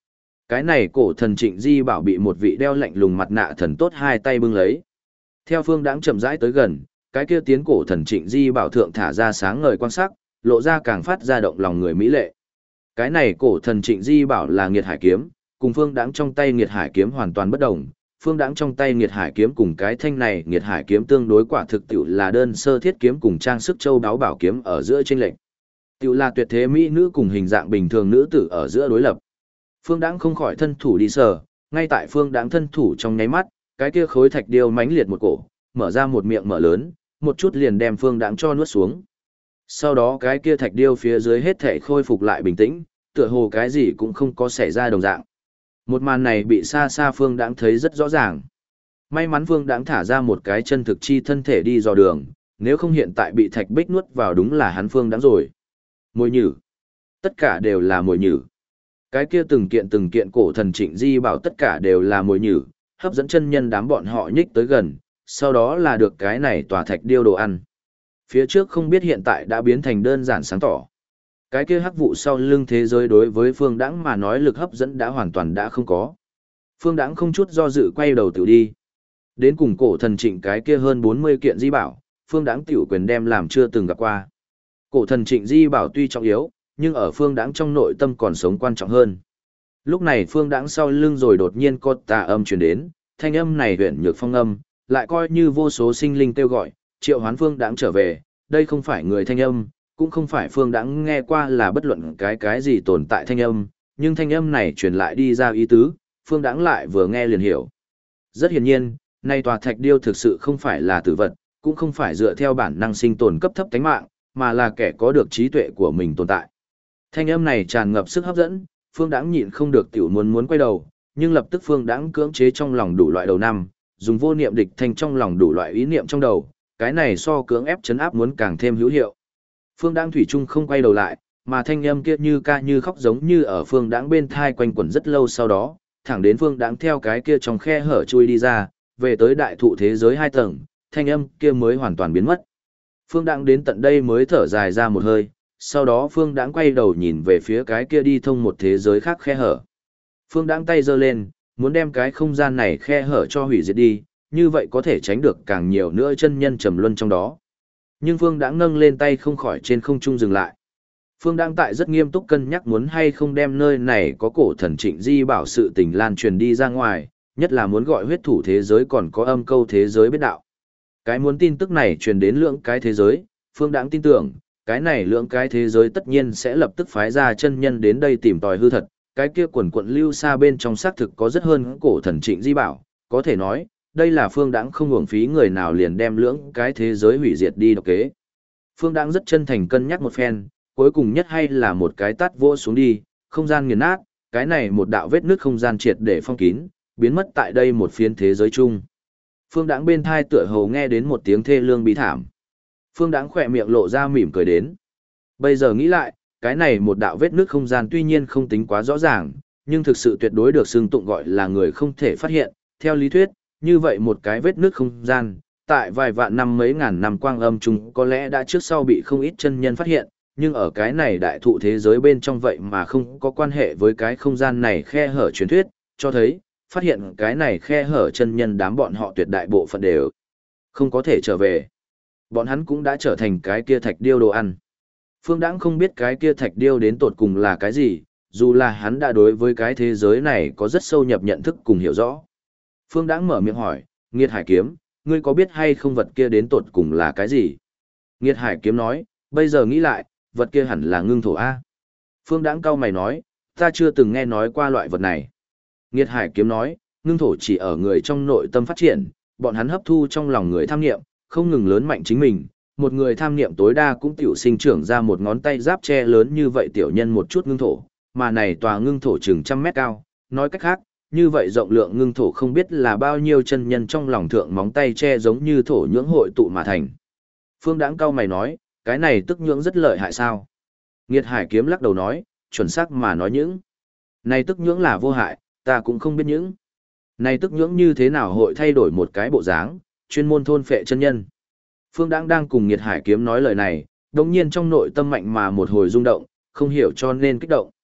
Cái này cổ thần Trịnh Di Bảo bị một vị đeo lạnh lùng mặt nạ thần tốt hai tay bưng lấy. Theo Phương Đãng chậm rãi tới gần, cái kia tiến cổ thần Trịnh Di Bảo thượng thả ra sáng ngời quan sắc, lộ ra càng phát ra động lòng người mỹ lệ. Cái này cổ thần Trịnh Di Bảo là Nghiệt Hải kiếm, cùng Phương Đãng trong tay Nghiệt Hải kiếm hoàn toàn bất đồng. Phương Đãng trong tay Nghiệt Hải kiếm cùng cái thanh này Nghiệt Hải kiếm tương đối quả thực tiểu là đơn sơ thiết kiếm cùng trang sức châu đáo bảo kiếm ở giữa chênh lệch. Tiểu là tuyệt thế mỹ nữ cùng hình dạng bình thường nữ tử ở giữa đối lập. Phương Đãng không khỏi thân thủ đi sờ, ngay tại Phương Đãng thân thủ trong nháy mắt, cái kia khối thạch điêu mãnh liệt một cổ, mở ra một miệng mở lớn, một chút liền đem Phương Đãng cho nuốt xuống. Sau đó cái kia thạch điêu phía dưới hết thảy khôi phục lại bình tĩnh, tựa hồ cái gì cũng không có xảy ra đồng dạng. Một màn này bị xa xa Phương Đãng thấy rất rõ ràng. May mắn Phương Đãng thả ra một cái chân thực chi thân thể đi dò đường, nếu không hiện tại bị thạch bích nuốt vào đúng là hắn Phương Đãng rồi. Mồi nhử. Tất cả đều là mồi nhử. Cái kia từng kiện cổ thần Trịnh Di Bảo tất cả đều là mồi nhử, hấp dẫn chân nhân đám bọn họ nhích tới gần, sau đó là được cái này tòa thạch điêu đồ ăn. Phía trước không biết hiện tại đã biến thành đơn giản sáng tỏ. Cái kia hắc vụ sau lưng thế giới đối với Phương Đãng mà nói lực hấp dẫn đã hoàn toàn đã không có. Phương Đãng không chút do dự quay đầu tự đi. Đến cùng cổ thần Trịnh cái kia hơn 40 kiện di bảo, Phương Đãng tiểu quyền đem làm chưa từng gặp qua. Cổ thần Trịnh di bảo tuy trọng yếu, nhưng ở Phương Đãng trong nội tâm còn sống quan trọng hơn. Lúc này Phương Đãng sau lưng rồi đột nhiên có tà âm truyền đến, thanh âm này huyền nhược phong âm, lại coi như vô số sinh linh kêu gọi, triệu hoán Phương Đãng trở về, đây không phải người thanh âm, cũng không phải Phương Đãng nghe qua là bất luận cái gì tồn tại thanh âm, nhưng thanh âm này truyền lại đi ra ý tứ, Phương Đãng lại vừa nghe liền hiểu. Rất hiển nhiên, nay tòa thạch điêu thực sự không phải là tử vật, cũng không phải dựa theo bản năng sinh tồn cấp thấp tánh mạng, mà là kẻ có được trí tuệ của mình tồn tại. Thanh âm này tràn ngập sức hấp dẫn, Phương Đãng nhịn không được tiểu muốn quay đầu, nhưng lập tức Phương Đãng cưỡng chế trong lòng đủ loại đầu năm, dùng vô niệm địch thanh trong lòng đủ loại ý niệm trong đầu, cái này so cưỡng ép chấn áp muốn càng thêm hữu hiệu. Phương Đãng thủy chung không quay đầu lại, mà thanh âm kia như ca như khóc giống như ở Phương Đãng bên thai quanh quẩn rất lâu sau đó, thẳng đến Phương Đãng theo cái kia trong khe hở chui đi ra, về tới đại thụ thế giới 2 tầng, thanh âm kia mới hoàn toàn biến mất. Phương Đãng đến tận đây mới thở dài ra một hơi, sau đó Phương Đãng quay đầu nhìn về phía cái kia đi thông một thế giới khác khe hở. Phương Đãng tay giơ lên, muốn đem cái không gian này khe hở cho hủy diệt đi, như vậy có thể tránh được càng nhiều nữa chân nhân trầm luân trong đó. Nhưng Phương Đãng nâng lên tay không khỏi trên không trung dừng lại. Phương Đãng tại rất nghiêm túc cân nhắc muốn hay không đem nơi này có cổ thần Trịnh Di Bảo sự tình lan truyền đi ra ngoài, nhất là muốn gọi huyết thủ thế giới còn có âm câu thế giới biết đạo. Cái muốn tin tức này truyền đến lưỡng cái thế giới, Phương Đãng tin tưởng, cái này lưỡng cái thế giới tất nhiên sẽ lập tức phái ra chân nhân đến đây tìm tòi hư thật, cái kia quần quận lưu xa bên trong xác thực có rất hơn cổ thần Trịnh Di Bảo, có thể nói, đây là Phương Đãng không uổng phí người nào liền đem lưỡng cái thế giới hủy diệt đi độc kế. Phương Đãng rất chân thành cân nhắc một phen, cuối cùng nhất hay là một cái tát vỗ xuống đi, không gian nghiền nát, cái này một đạo vết nứt không gian triệt để phong kín, biến mất tại đây một phiến thế giới chung. Phương Đãng bên thai tựa hồ nghe đến một tiếng thê lương bi thảm. Phương Đãng khỏe miệng lộ ra mỉm cười đến. Bây giờ nghĩ lại, cái này một đạo vết nứt không gian tuy nhiên không tính quá rõ ràng, nhưng thực sự tuyệt đối được xưng tụng gọi là người không thể phát hiện. Theo lý thuyết, như vậy một cái vết nứt không gian, tại vài vạn năm mấy ngàn năm quang âm chung có lẽ đã trước sau bị không ít chân nhân phát hiện, nhưng ở cái này đại thụ thế giới bên trong vậy mà không có quan hệ với cái không gian này khe hở truyền thuyết, cho thấy, phát hiện cái này khe hở chân nhân đám bọn họ tuyệt đại bộ phận đều không có thể trở về. Bọn hắn cũng đã trở thành cái kia thạch điêu đồ ăn. Phương Đãng không biết cái kia thạch điêu đến tột cùng là cái gì, dù là hắn đã đối với cái thế giới này có rất sâu nhập nhận thức cùng hiểu rõ. Phương Đãng mở miệng hỏi, Nghiệt Hải kiếm, ngươi có biết hay không vật kia đến tột cùng là cái gì? Nghiệt Hải kiếm nói, bây giờ nghĩ lại, vật kia hẳn là ngưng thổ A. Phương Đãng cau mày nói, ta chưa từng nghe nói qua loại vật này. Nghiệt Hải kiếm nói, ngưng thổ chỉ ở người trong nội tâm phát triển, bọn hắn hấp thu trong lòng người tham nghiệm, không ngừng lớn mạnh chính mình. Một người tham nghiệm tối đa cũng tiểu sinh trưởng ra một ngón tay giáp tre lớn như vậy tiểu nhân một chút ngưng thổ, mà này tòa ngưng thổ chừng 100 mét cao. Nói cách khác, như vậy rộng lượng ngưng thổ không biết là bao nhiêu chân nhân trong lòng thượng móng tay tre giống như thổ nhưỡng hội tụ mà thành. Phương Đãng cau mày nói, cái này tức nhưỡng rất lợi hại sao? Nghiệt Hải kiếm lắc đầu nói, chuẩn xác mà nói những. Này tức nhưỡng là vô hại, ta cũng không biết những. Này tức nhưỡng như thế nào hội thay đổi một cái bộ dáng, chuyên môn thôn phệ chân nhân. Phương Đãng đang cùng Nghiệt Hải kiếm nói lời này, đồng nhiên trong nội tâm mạnh mà một hồi rung động, không hiểu cho nên kích động.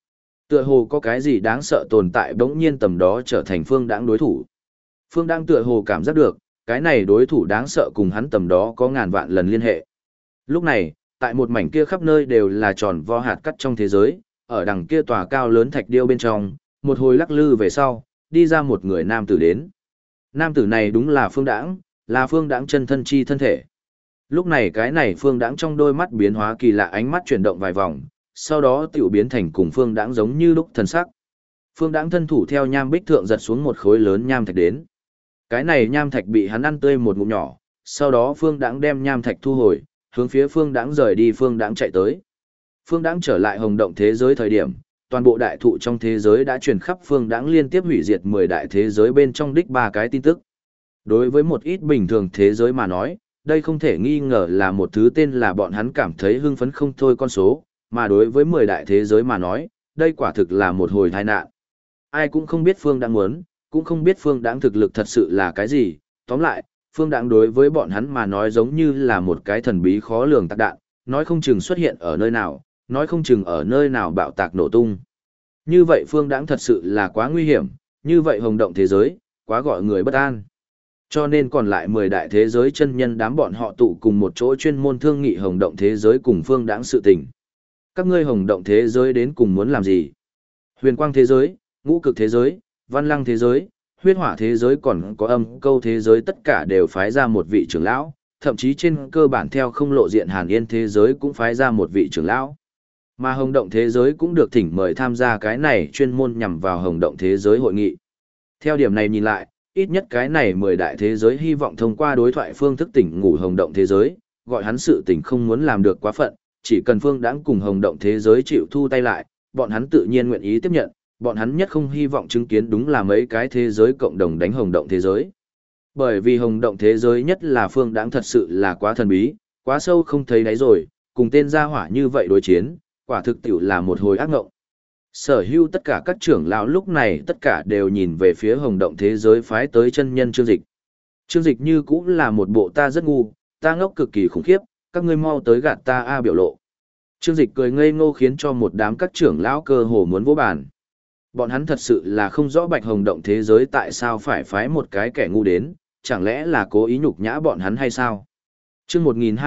Tựa hồ có cái gì đáng sợ tồn tại bỗng nhiên tầm đó trở thành Phương Đãng đối thủ. Phương Đãng tựa hồ cảm giác được, cái này đối thủ đáng sợ cùng hắn tầm đó có ngàn vạn lần liên hệ. Lúc này, tại một mảnh kia khắp nơi đều là tròn vo hạt cắt trong thế giới, ở đằng kia tòa cao lớn thạch điêu bên trong, một hồi lắc lư về sau, đi ra một người nam tử đến. Nam tử này đúng là Phương Đãng, là Phương Đãng chân thân chi thân thể. Lúc này cái này Phương Đãng trong đôi mắt biến hóa kỳ lạ, ánh mắt chuyển động vài vòng, sau đó tiểu biến thành cùng Phương Đãng giống như lúc thần sắc. Phương Đãng thân thủ theo nham bích thượng giật xuống một khối lớn nham thạch đến. Cái này nham thạch bị hắn ăn tươi một ngụm nhỏ, sau đó Phương Đãng đem nham thạch thu hồi, hướng phía Phương Đãng rời đi. Phương Đãng chạy tới. Phương Đãng trở lại hồng động thế giới thời điểm, toàn bộ đại thụ trong thế giới đã truyền khắp Phương Đãng liên tiếp hủy diệt 10 đại thế giới bên trong đích 3 cái tin tức. Đối với một ít bình thường thế giới mà nói, đây không thể nghi ngờ là một thứ tên là bọn hắn cảm thấy hưng phấn không thôi con số, mà đối với 10 đại thế giới mà nói, đây quả thực là một hồi tai nạn. Ai cũng không biết Phương Đãng muốn, cũng không biết Phương Đãng thực lực thật sự là cái gì, tóm lại, Phương Đãng đối với bọn hắn mà nói giống như là một cái thần bí khó lường tạc đạn, nói không chừng xuất hiện ở nơi nào, nói không chừng ở nơi nào bạo tạc nổ tung. Như vậy Phương Đãng thật sự là quá nguy hiểm, như vậy hồng động thế giới, quá gọi người bất an. Cho nên còn lại 10 đại thế giới chân nhân đám bọn họ tụ cùng một chỗ chuyên môn thương nghị hồng động thế giới cùng Phương Đãng sự tình. Các ngươi hồng động thế giới đến cùng muốn làm gì? Huyền quang thế giới, ngũ cực thế giới, văn lăng thế giới, huyết hỏa thế giới còn có âm câu thế giới tất cả đều phái ra một vị trưởng lão, thậm chí trên cơ bản theo không lộ diện Hàn Yên thế giới cũng phái ra một vị trưởng lão. Mà hồng động thế giới cũng được thỉnh mời tham gia cái này chuyên môn nhằm vào hồng động thế giới hội nghị. Theo điểm này nhìn lại, ít nhất cái này 10 đại thế giới hy vọng thông qua đối thoại phương thức tỉnh ngủ hồng động thế giới, gọi hắn sự tỉnh không muốn làm được quá phận, chỉ cần Phương Đãng cùng hồng động thế giới chịu thu tay lại, bọn hắn tự nhiên nguyện ý tiếp nhận, bọn hắn nhất không hy vọng chứng kiến đúng là mấy cái thế giới cộng đồng đánh hồng động thế giới. Bởi vì hồng động thế giới nhất là Phương Đãng thật sự là quá thần bí, quá sâu không thấy đáy rồi, cùng tên gia hỏa như vậy đối chiến, quả thực tiểu là một hồi ác ngộng. Sở hữu tất cả các trưởng lão lúc này tất cả đều nhìn về phía hồng động thế giới phái tới chân nhân Trương Dịch. Trương Dịch như cũng là một bộ ta rất ngu, ta ngốc cực kỳ khủng khiếp, các ngươi mau tới gạt ta a biểu lộ. Trương Dịch cười ngây ngô khiến cho một đám các trưởng lão cơ hồ muốn vỗ bàn. Bọn hắn thật sự là không rõ bạch hồng động thế giới tại sao phải phái một cái kẻ ngu đến, chẳng lẽ là cố ý nhục nhã bọn hắn hay sao? Chương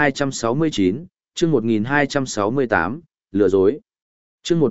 1269, chương 1268, lừa dối. Chương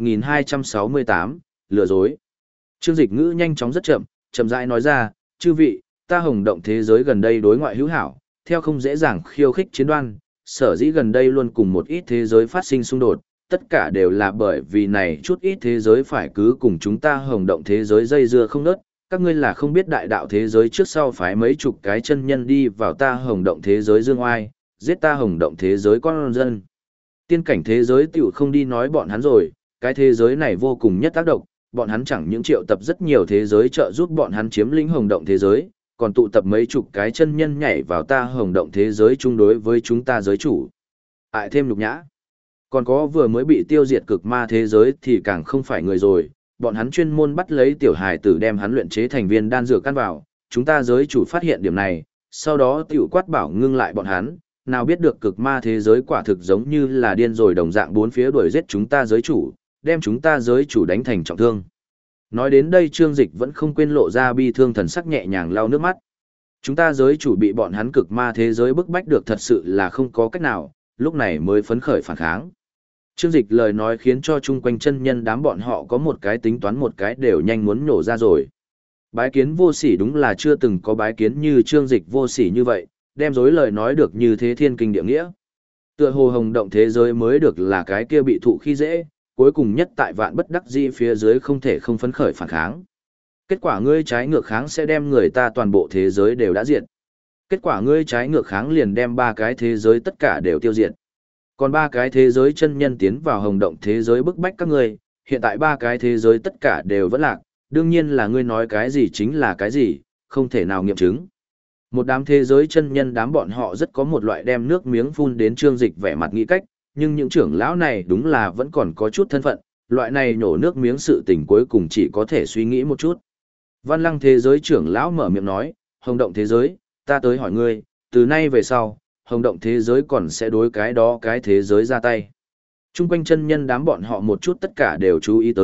1268, lừa dối. Trương Dịch ngữ nhanh chóng rất chậm, chậm rãi nói ra, chư vị, ta hồng động thế giới gần đây đối ngoại hữu hảo, theo không dễ dàng khiêu khích chiến đoan, sở dĩ gần đây luôn cùng một ít thế giới phát sinh xung đột, tất cả đều là bởi vì này chút ít thế giới phải cứ cùng chúng ta hồng động thế giới dây dưa không nớt, các ngươi là không biết đại đạo thế giới trước sau phái mấy chục cái chân nhân đi vào ta hồng động thế giới dương oai, giết ta hồng động thế giới con dân. Tiên cảnh thế giới tiểu không đi nói bọn hắn rồi, cái thế giới này vô cùng nhất tác động, bọn hắn chẳng những triệu tập rất nhiều thế giới trợ giúp bọn hắn chiếm lĩnh hồng động thế giới, còn tụ tập mấy chục cái chân nhân nhảy vào ta hồng động thế giới chung đối với chúng ta giới chủ. Ai thêm nhục nhã. Còn có vừa mới bị tiêu diệt cực ma thế giới thì càng không phải người rồi, bọn hắn chuyên môn bắt lấy tiểu hài tử đem hắn luyện chế thành viên đan dược căn vào, chúng ta giới chủ phát hiện điểm này, sau đó tiểu quát bảo ngưng lại bọn hắn, nào biết được cực ma thế giới quả thực giống như là điên rồi đồng dạng bốn phía đuổi giết chúng ta giới chủ, đem chúng ta giới chủ đánh thành trọng thương. Nói đến đây Trương Dịch vẫn không quên lộ ra bi thương thần sắc nhẹ nhàng lau nước mắt. Chúng ta giới chủ bị bọn hắn cực ma thế giới bức bách được thật sự là không có cách nào, lúc này mới phấn khởi phản kháng. Trương Dịch lời nói khiến cho chung quanh chân nhân đám bọn họ có một cái tính toán một cái đều nhanh muốn nổ ra rồi. Bái kiến vô sỉ đúng là chưa từng có bái kiến như Trương Dịch vô sỉ như vậy, đem dối lời nói được như thế thiên kinh địa nghĩa. Tựa hồ hồng động thế giới mới được là cái kia bị thụ khi dễ, cuối cùng nhất tại vạn bất đắc dĩ phía dưới không thể không phấn khởi phản kháng. Kết quả ngươi trái ngược kháng sẽ đem người ta toàn bộ thế giới đều đã diệt. Kết quả ngươi trái ngược kháng liền đem ba cái thế giới tất cả đều tiêu diệt. Còn ba cái thế giới chân nhân tiến vào hồng động thế giới bức bách các ngươi, hiện tại ba cái thế giới tất cả đều vẫn lạc, đương nhiên là ngươi nói cái gì chính là cái gì, không thể nào nghiệm chứng. Một đám thế giới chân nhân đám bọn họ rất có một loại đem nước miếng phun đến Trương Dịch vẻ mặt nghĩ cách, nhưng những trưởng lão này đúng là vẫn còn có chút thân phận, loại này nhổ nước miếng sự tình cuối cùng chỉ có thể suy nghĩ một chút. Văn Lăng thế giới trưởng lão mở miệng nói, hồng động thế giới, ta tới hỏi ngươi, từ nay về sau, hồng động thế giới còn sẽ đối cái đó cái thế giới ra tay. Trung quanh chân nhân đám bọn họ một chút tất cả đều chú ý tới,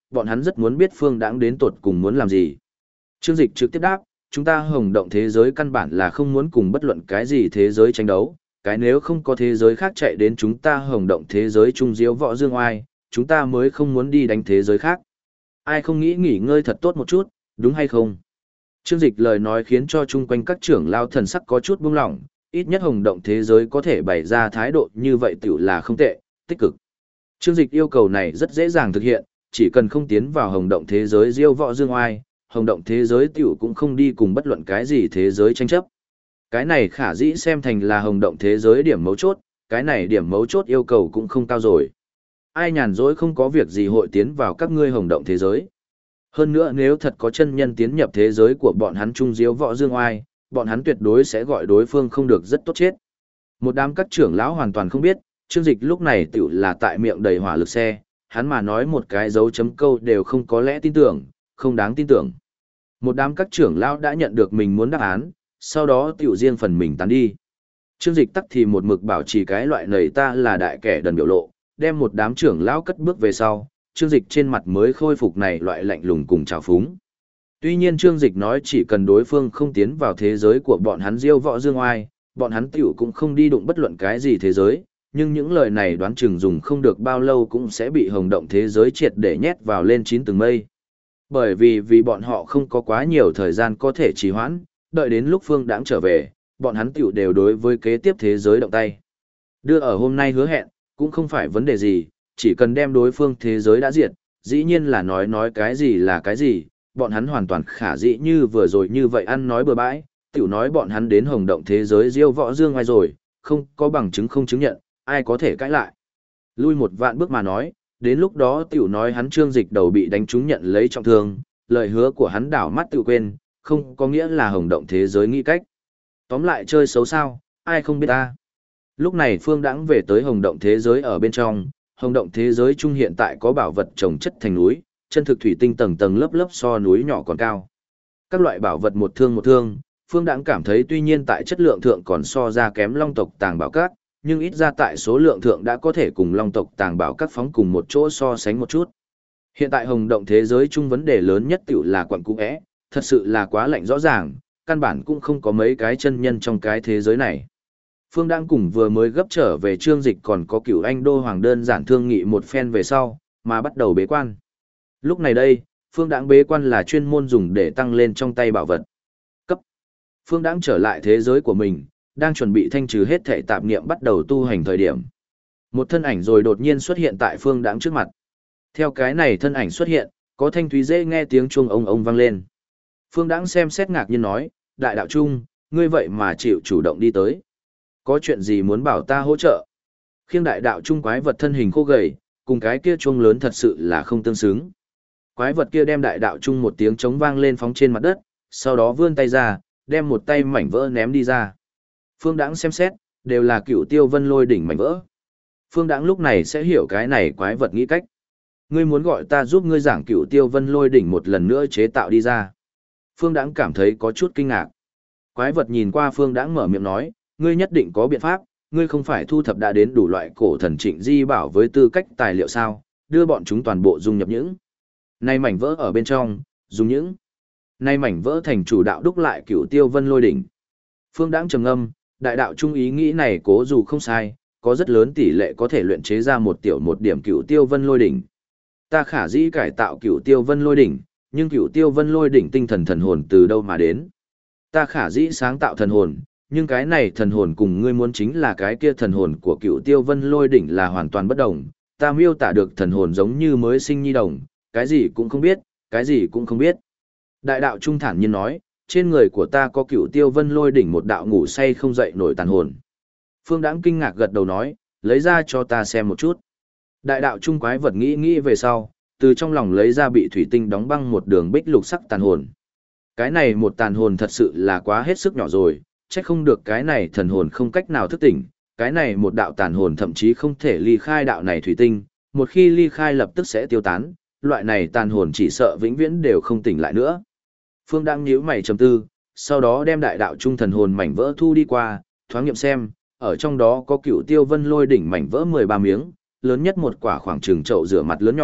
bọn hắn rất muốn biết Phương Đãng đến tột cùng muốn làm gì. Trương Dịch trực tiếp đáp, chúng ta Hồng Động thế giới căn bản là không muốn cùng bất luận cái gì thế giới tranh đấu, cái nếu không có thế giới khác chạy đến chúng ta Hồng Động thế giới trung diếu võ dương oai, chúng ta mới không muốn đi đánh thế giới khác. Ai không nghĩ nghỉ ngơi thật tốt một chút, đúng hay không? Trương Dịch lời nói khiến cho chung quanh các trưởng lao thần sắc có chút buông lỏng, ít nhất Hồng Động thế giới có thể bày ra thái độ như vậy tiểu là không tệ, tích cực. Trương Dịch yêu cầu này rất dễ dàng thực hiện, chỉ cần không tiến vào Hồng Động thế giới diêu võ dương oai, Hồng Động thế giới tiểu cũng không đi cùng bất luận cái gì thế giới tranh chấp. Cái này khả dĩ xem thành là Hồng Động thế giới điểm mấu chốt, cái này điểm mấu chốt yêu cầu cũng không cao rồi. Ai nhàn rỗi không có việc gì hội tiến vào các ngươi Hồng Động thế giới. Hơn nữa nếu thật có chân nhân tiến nhập thế giới của bọn hắn trung diếu võ dương oai, bọn hắn tuyệt đối sẽ gọi đối phương không được rất tốt chết. Một đám các trưởng lão hoàn toàn không biết, Trương Dịch lúc này tiểu là tại miệng đầy hỏa lực xe, hắn mà nói một cái dấu chấm câu đều không có lẽ tin tưởng, không đáng tin tưởng. Một đám các trưởng lão đã nhận được mình muốn đáp án, sau đó tiểu riêng phần mình tán đi. Trương Dịch tắc thì một mực bảo trì cái loại này ta là đại kẻ đần biểu lộ, đem một đám trưởng lão cất bước về sau, Trương Dịch trên mặt mới khôi phục này loại lạnh lùng cùng trào phúng. Tuy nhiên Trương Dịch nói chỉ cần đối phương không tiến vào thế giới của bọn hắn diêu võ dương oai, bọn hắn tiểu cũng không đi đụng bất luận cái gì thế giới, nhưng những lời này đoán chừng dùng không được bao lâu cũng sẽ bị Hồng Động thế giới triệt để nhét vào lên chín tầng mây. Bởi vì bọn họ không có quá nhiều thời gian có thể trì hoãn, đợi đến lúc Phương Đãng trở về, bọn hắn tiểu đều đối với kế tiếp thế giới động tay. Đưa ở hôm nay hứa hẹn, cũng không phải vấn đề gì, chỉ cần đem đối phương thế giới đã diệt, dĩ nhiên là nói cái gì là cái gì, bọn hắn hoàn toàn khả dĩ như vừa rồi như vậy ăn nói bừa bãi, tiểu nói bọn hắn đến Hồng Động thế giới diêu võ dương oai rồi, không có bằng chứng không chứng nhận, ai có thể cãi lại. Lui một vạn bước mà nói, đến lúc đó tiểu nói hắn Trương Dịch đầu bị đánh trúng nhận lấy trọng thương, lời hứa của hắn đảo mắt tự quên, không có nghĩa là Hồng Động thế giới nghĩ cách. Tóm lại chơi xấu sao, ai không biết ta. Lúc này Phương Đãng về tới Hồng Động thế giới ở bên trong, Hồng Động thế giới trung hiện tại có bảo vật trồng chất thành núi, chân thực thủy tinh tầng tầng lớp lớp so núi nhỏ còn cao. Các loại bảo vật một thương, Phương Đãng cảm thấy tuy nhiên tại chất lượng thượng còn so ra kém Long tộc Tàng Bảo Các, nhưng ít ra tại số lượng thượng đã có thể cùng Long tộc Tàng Bảo Các phóng cùng một chỗ so sánh một chút. Hiện tại Hồng Động thế giới chung vấn đề lớn nhất tiểu là quặng cũ é, thật sự là quá lạnh rõ ràng, căn bản cũng không có mấy cái chân nhân trong cái thế giới này. Phương Đãng cùng vừa mới gấp trở về Trương Dịch còn có Cửu Anh Đô Hoàng đơn giản thương nghị một phen về sau, mà bắt đầu bế quan. Lúc này đây, Phương Đãng bế quan là chuyên môn dùng để tăng lên trong tay bảo vật. Cấp. Phương Đãng trở lại thế giới của mình, đang chuẩn bị thanh trừ hết thể tạp niệm bắt đầu tu hành thời điểm. Một thân ảnh rồi đột nhiên xuất hiện tại Phương Đãng trước mặt. Theo cái này thân ảnh xuất hiện, có thanh thúy dễ nghe tiếng chuông ông vang lên. Phương Đãng xem xét ngạc nhiên nói, đại đạo trung, ngươi vậy mà chịu chủ động đi tới. Có chuyện gì muốn bảo ta hỗ trợ? Khiêng đại đạo trung quái vật thân hình khô gầy, cùng cái kia chuông lớn thật sự là không tương xứng. Quái vật kia đem đại đạo trung một tiếng trống vang lên phóng trên mặt đất, sau đó vươn tay ra, đem một tay mảnh vỡ ném đi ra. Phương Đãng xem xét, đều là Cửu Tiêu Vân Lôi đỉnh mảnh vỡ. Phương Đãng lúc này sẽ hiểu cái này quái vật nghĩ cách. Ngươi muốn gọi ta giúp ngươi giảng Cửu Tiêu Vân Lôi đỉnh một lần nữa chế tạo đi ra. Phương Đãng cảm thấy có chút kinh ngạc. Quái vật nhìn qua Phương Đãng mở miệng nói, ngươi nhất định có biện pháp, ngươi không phải thu thập đã đến đủ loại cổ thần trịnh di bảo với tư cách tài liệu sao, đưa bọn chúng toàn bộ dung nhập những. Nay mảnh vỡ ở bên trong, dùng những. Nay mảnh vỡ thành chủ đạo đúc lại Cửu Tiêu Vân Lôi đỉnh. Phương Đãng trầm ngâm, đại đạo trung ý nghĩ này cố dù không sai, có rất lớn tỷ lệ có thể luyện chế ra một điểm Cửu Tiêu Vân Lôi đỉnh. Ta khả dĩ cải tạo Cửu Tiêu Vân Lôi đỉnh, nhưng Cửu Tiêu Vân Lôi đỉnh tinh thần hồn từ đâu mà đến? Ta khả dĩ sáng tạo thần hồn, nhưng cái này thần hồn cùng ngươi muốn chính là cái kia thần hồn của Cửu Tiêu Vân Lôi đỉnh là hoàn toàn bất đồng. Ta miêu tả được thần hồn giống như mới sinh nhi đồng, cái gì cũng không biết, cái gì cũng không biết. Đại đạo trung thản nhiên nói, trên người của ta có Cửu Tiêu Vân Lôi đỉnh một đạo ngủ say không dậy nổi tàn hồn. Phương Đãng kinh ngạc gật đầu nói, lấy ra cho ta xem một chút. Đại đạo trung quái vật nghĩ về sau, từ trong lòng lấy ra bị thủy tinh đóng băng một đường bích lục sắc tàn hồn. Cái này một tàn hồn thật sự là quá hết sức nhỏ rồi, chắc không được cái này thần hồn không cách nào thức tỉnh, cái này một đạo tàn hồn thậm chí không thể ly khai đạo này thủy tinh, một khi ly khai lập tức sẽ tiêu tán, loại này tàn hồn chỉ sợ vĩnh viễn đều không tỉnh lại nữa. Phương đang nhíu mày trầm tư, sau đó đem đại đạo trung thần hồn mảnh vỡ thu đi qua, thoáng nghiệm xem, ở trong đó có Cửu Tiêu Vân Lôi đỉnh mảnh vỡ 13 miếng, lớn nhất một quả khoảng chừng chậu rửa mặt lớn nhỏ,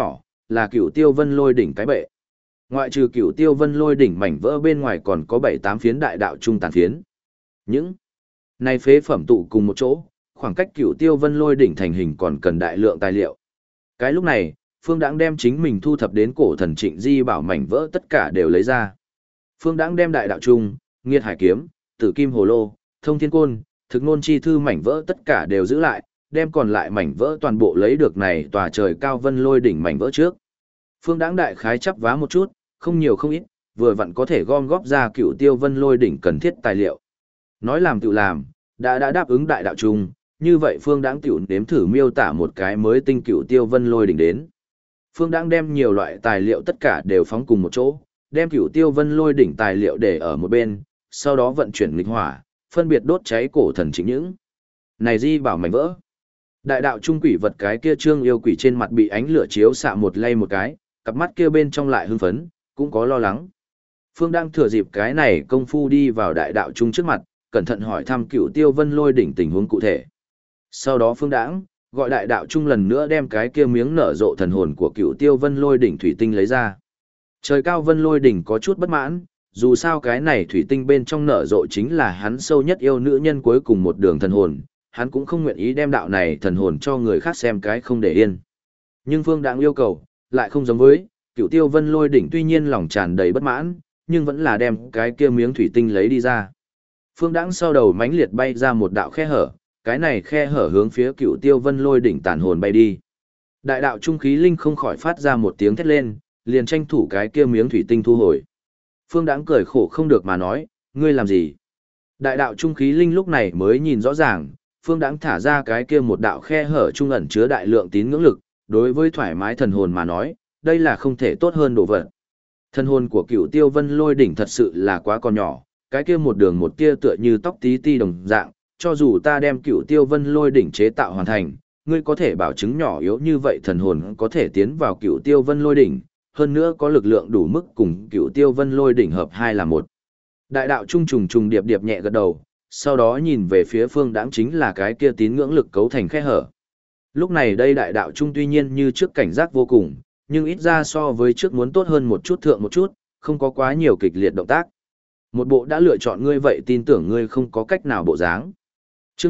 là Cửu Tiêu Vân Lôi đỉnh cái bệ. Ngoại trừ Cửu Tiêu Vân Lôi đỉnh mảnh vỡ bên ngoài còn có 7-8 phiến đại đạo trung tàn phiến. Những này phế phẩm tụ cùng một chỗ, khoảng cách Cửu Tiêu Vân Lôi đỉnh thành hình còn cần đại lượng tài liệu. Cái lúc này, Phương Đãng đem chính mình thu thập đến cổ thần Trịnh Di bảo mảnh vỡ tất cả đều lấy ra. Phương Đãng đem đại đạo trung, Nghiệt Hải kiếm, Tử Kim Hồ Lô, Thông Thiên Côn, Thực Ngôn Chi Thư mảnh vỡ tất cả đều giữ lại, đem còn lại mảnh vỡ toàn bộ lấy được này tòa trời cao Vân Lôi đỉnh mảnh vỡ trước. Phương Đãng đại khái chắp vá một chút, không nhiều không ít, vừa vặn có thể gom góp ra Cửu Tiêu Vân Lôi đỉnh cần thiết tài liệu. Nói làm tự làm, đã đáp ứng đại đạo trung, như vậy Phương Đãng tiểu nếm thử miêu tả một cái mới tinh Cửu Tiêu Vân Lôi đỉnh đến. Phương Đãng đem nhiều loại tài liệu tất cả đều phóng cùng một chỗ, đem Cửu Tiêu Vân Lôi đỉnh tài liệu để ở một bên, sau đó vận chuyển nghịch hỏa, phân biệt đốt cháy cổ thần Trịnh những này di bảo mảnh vỡ. Đại đạo trung quỷ vật cái kia trương yêu quỷ trên mặt bị ánh lửa chiếu xạ một lay một cái, cặp mắt kia bên trong lại hưng phấn, cũng có lo lắng. Phương đang thừa dịp cái này công phu đi vào đại đạo trung trước mặt, cẩn thận hỏi thăm Cửu Tiêu Vân Lôi đỉnh tình huống cụ thể. Sau đó Phương Đãng gọi đại đạo trung lần nữa đem cái kia miếng nở rộ thần hồn của Cửu Tiêu Vân Lôi đỉnh thủy tinh lấy ra. Trời cao Vân Lôi đỉnh có chút bất mãn, dù sao cái này thủy tinh bên trong nở rộ chính là hắn sâu nhất yêu nữ nhân cuối cùng một đường thần hồn, hắn cũng không nguyện ý đem đạo này thần hồn cho người khác xem cái không để yên. Nhưng Phương Đãng yêu cầu, lại không giống với, Cửu Tiêu Vân Lôi đỉnh tuy nhiên lòng tràn đầy bất mãn, nhưng vẫn là đem cái kia miếng thủy tinh lấy đi ra. Phương Đãng sau đầu mãnh liệt bay ra một đạo khe hở, cái này khe hở hướng phía Cửu Tiêu Vân Lôi đỉnh tàn hồn bay đi. Đại đạo trung khí linh không khỏi phát ra một tiếng thét lên, liền tranh thủ cái kia miếng thủy tinh thu hồi. Phương Đãng cười khổ không được mà nói, ngươi làm gì? Đại đạo trung khí linh lúc này mới nhìn rõ ràng, Phương Đãng thả ra cái kia một đạo khe hở trung ẩn chứa đại lượng tín ngưỡng lực, đối với thoải mái thần hồn mà nói, đây là không thể tốt hơn đồ vật. Thần hồn của Cửu Tiêu Vân Lôi đỉnh thật sự là quá còn nhỏ, cái kia một đường một tia tựa như tóc tí ti đồng dạng, cho dù ta đem Cửu Tiêu Vân Lôi đỉnh chế tạo hoàn thành, ngươi có thể bảo chứng nhỏ yếu như vậy thần hồn có thể tiến vào Cửu Tiêu Vân Lôi đỉnh, hơn nữa có lực lượng đủ mức cùng Cửu Tiêu Vân Lôi đỉnh hợp hai là một. Đại đạo trung trùng trùng điệp điệp nhẹ gật đầu, sau đó nhìn về phía Phương Đãng chính là cái kia tín ngưỡng lực cấu thành khe hở. Lúc này đây đại đạo trung tuy nhiên như trước cảnh giác vô cùng, nhưng ít ra so với trước muốn tốt hơn một chút thượng một chút, không có quá nhiều kịch liệt động tác. Một bộ đã lựa chọn ngươi vậy tin tưởng ngươi không có cách nào bộ dáng. Chương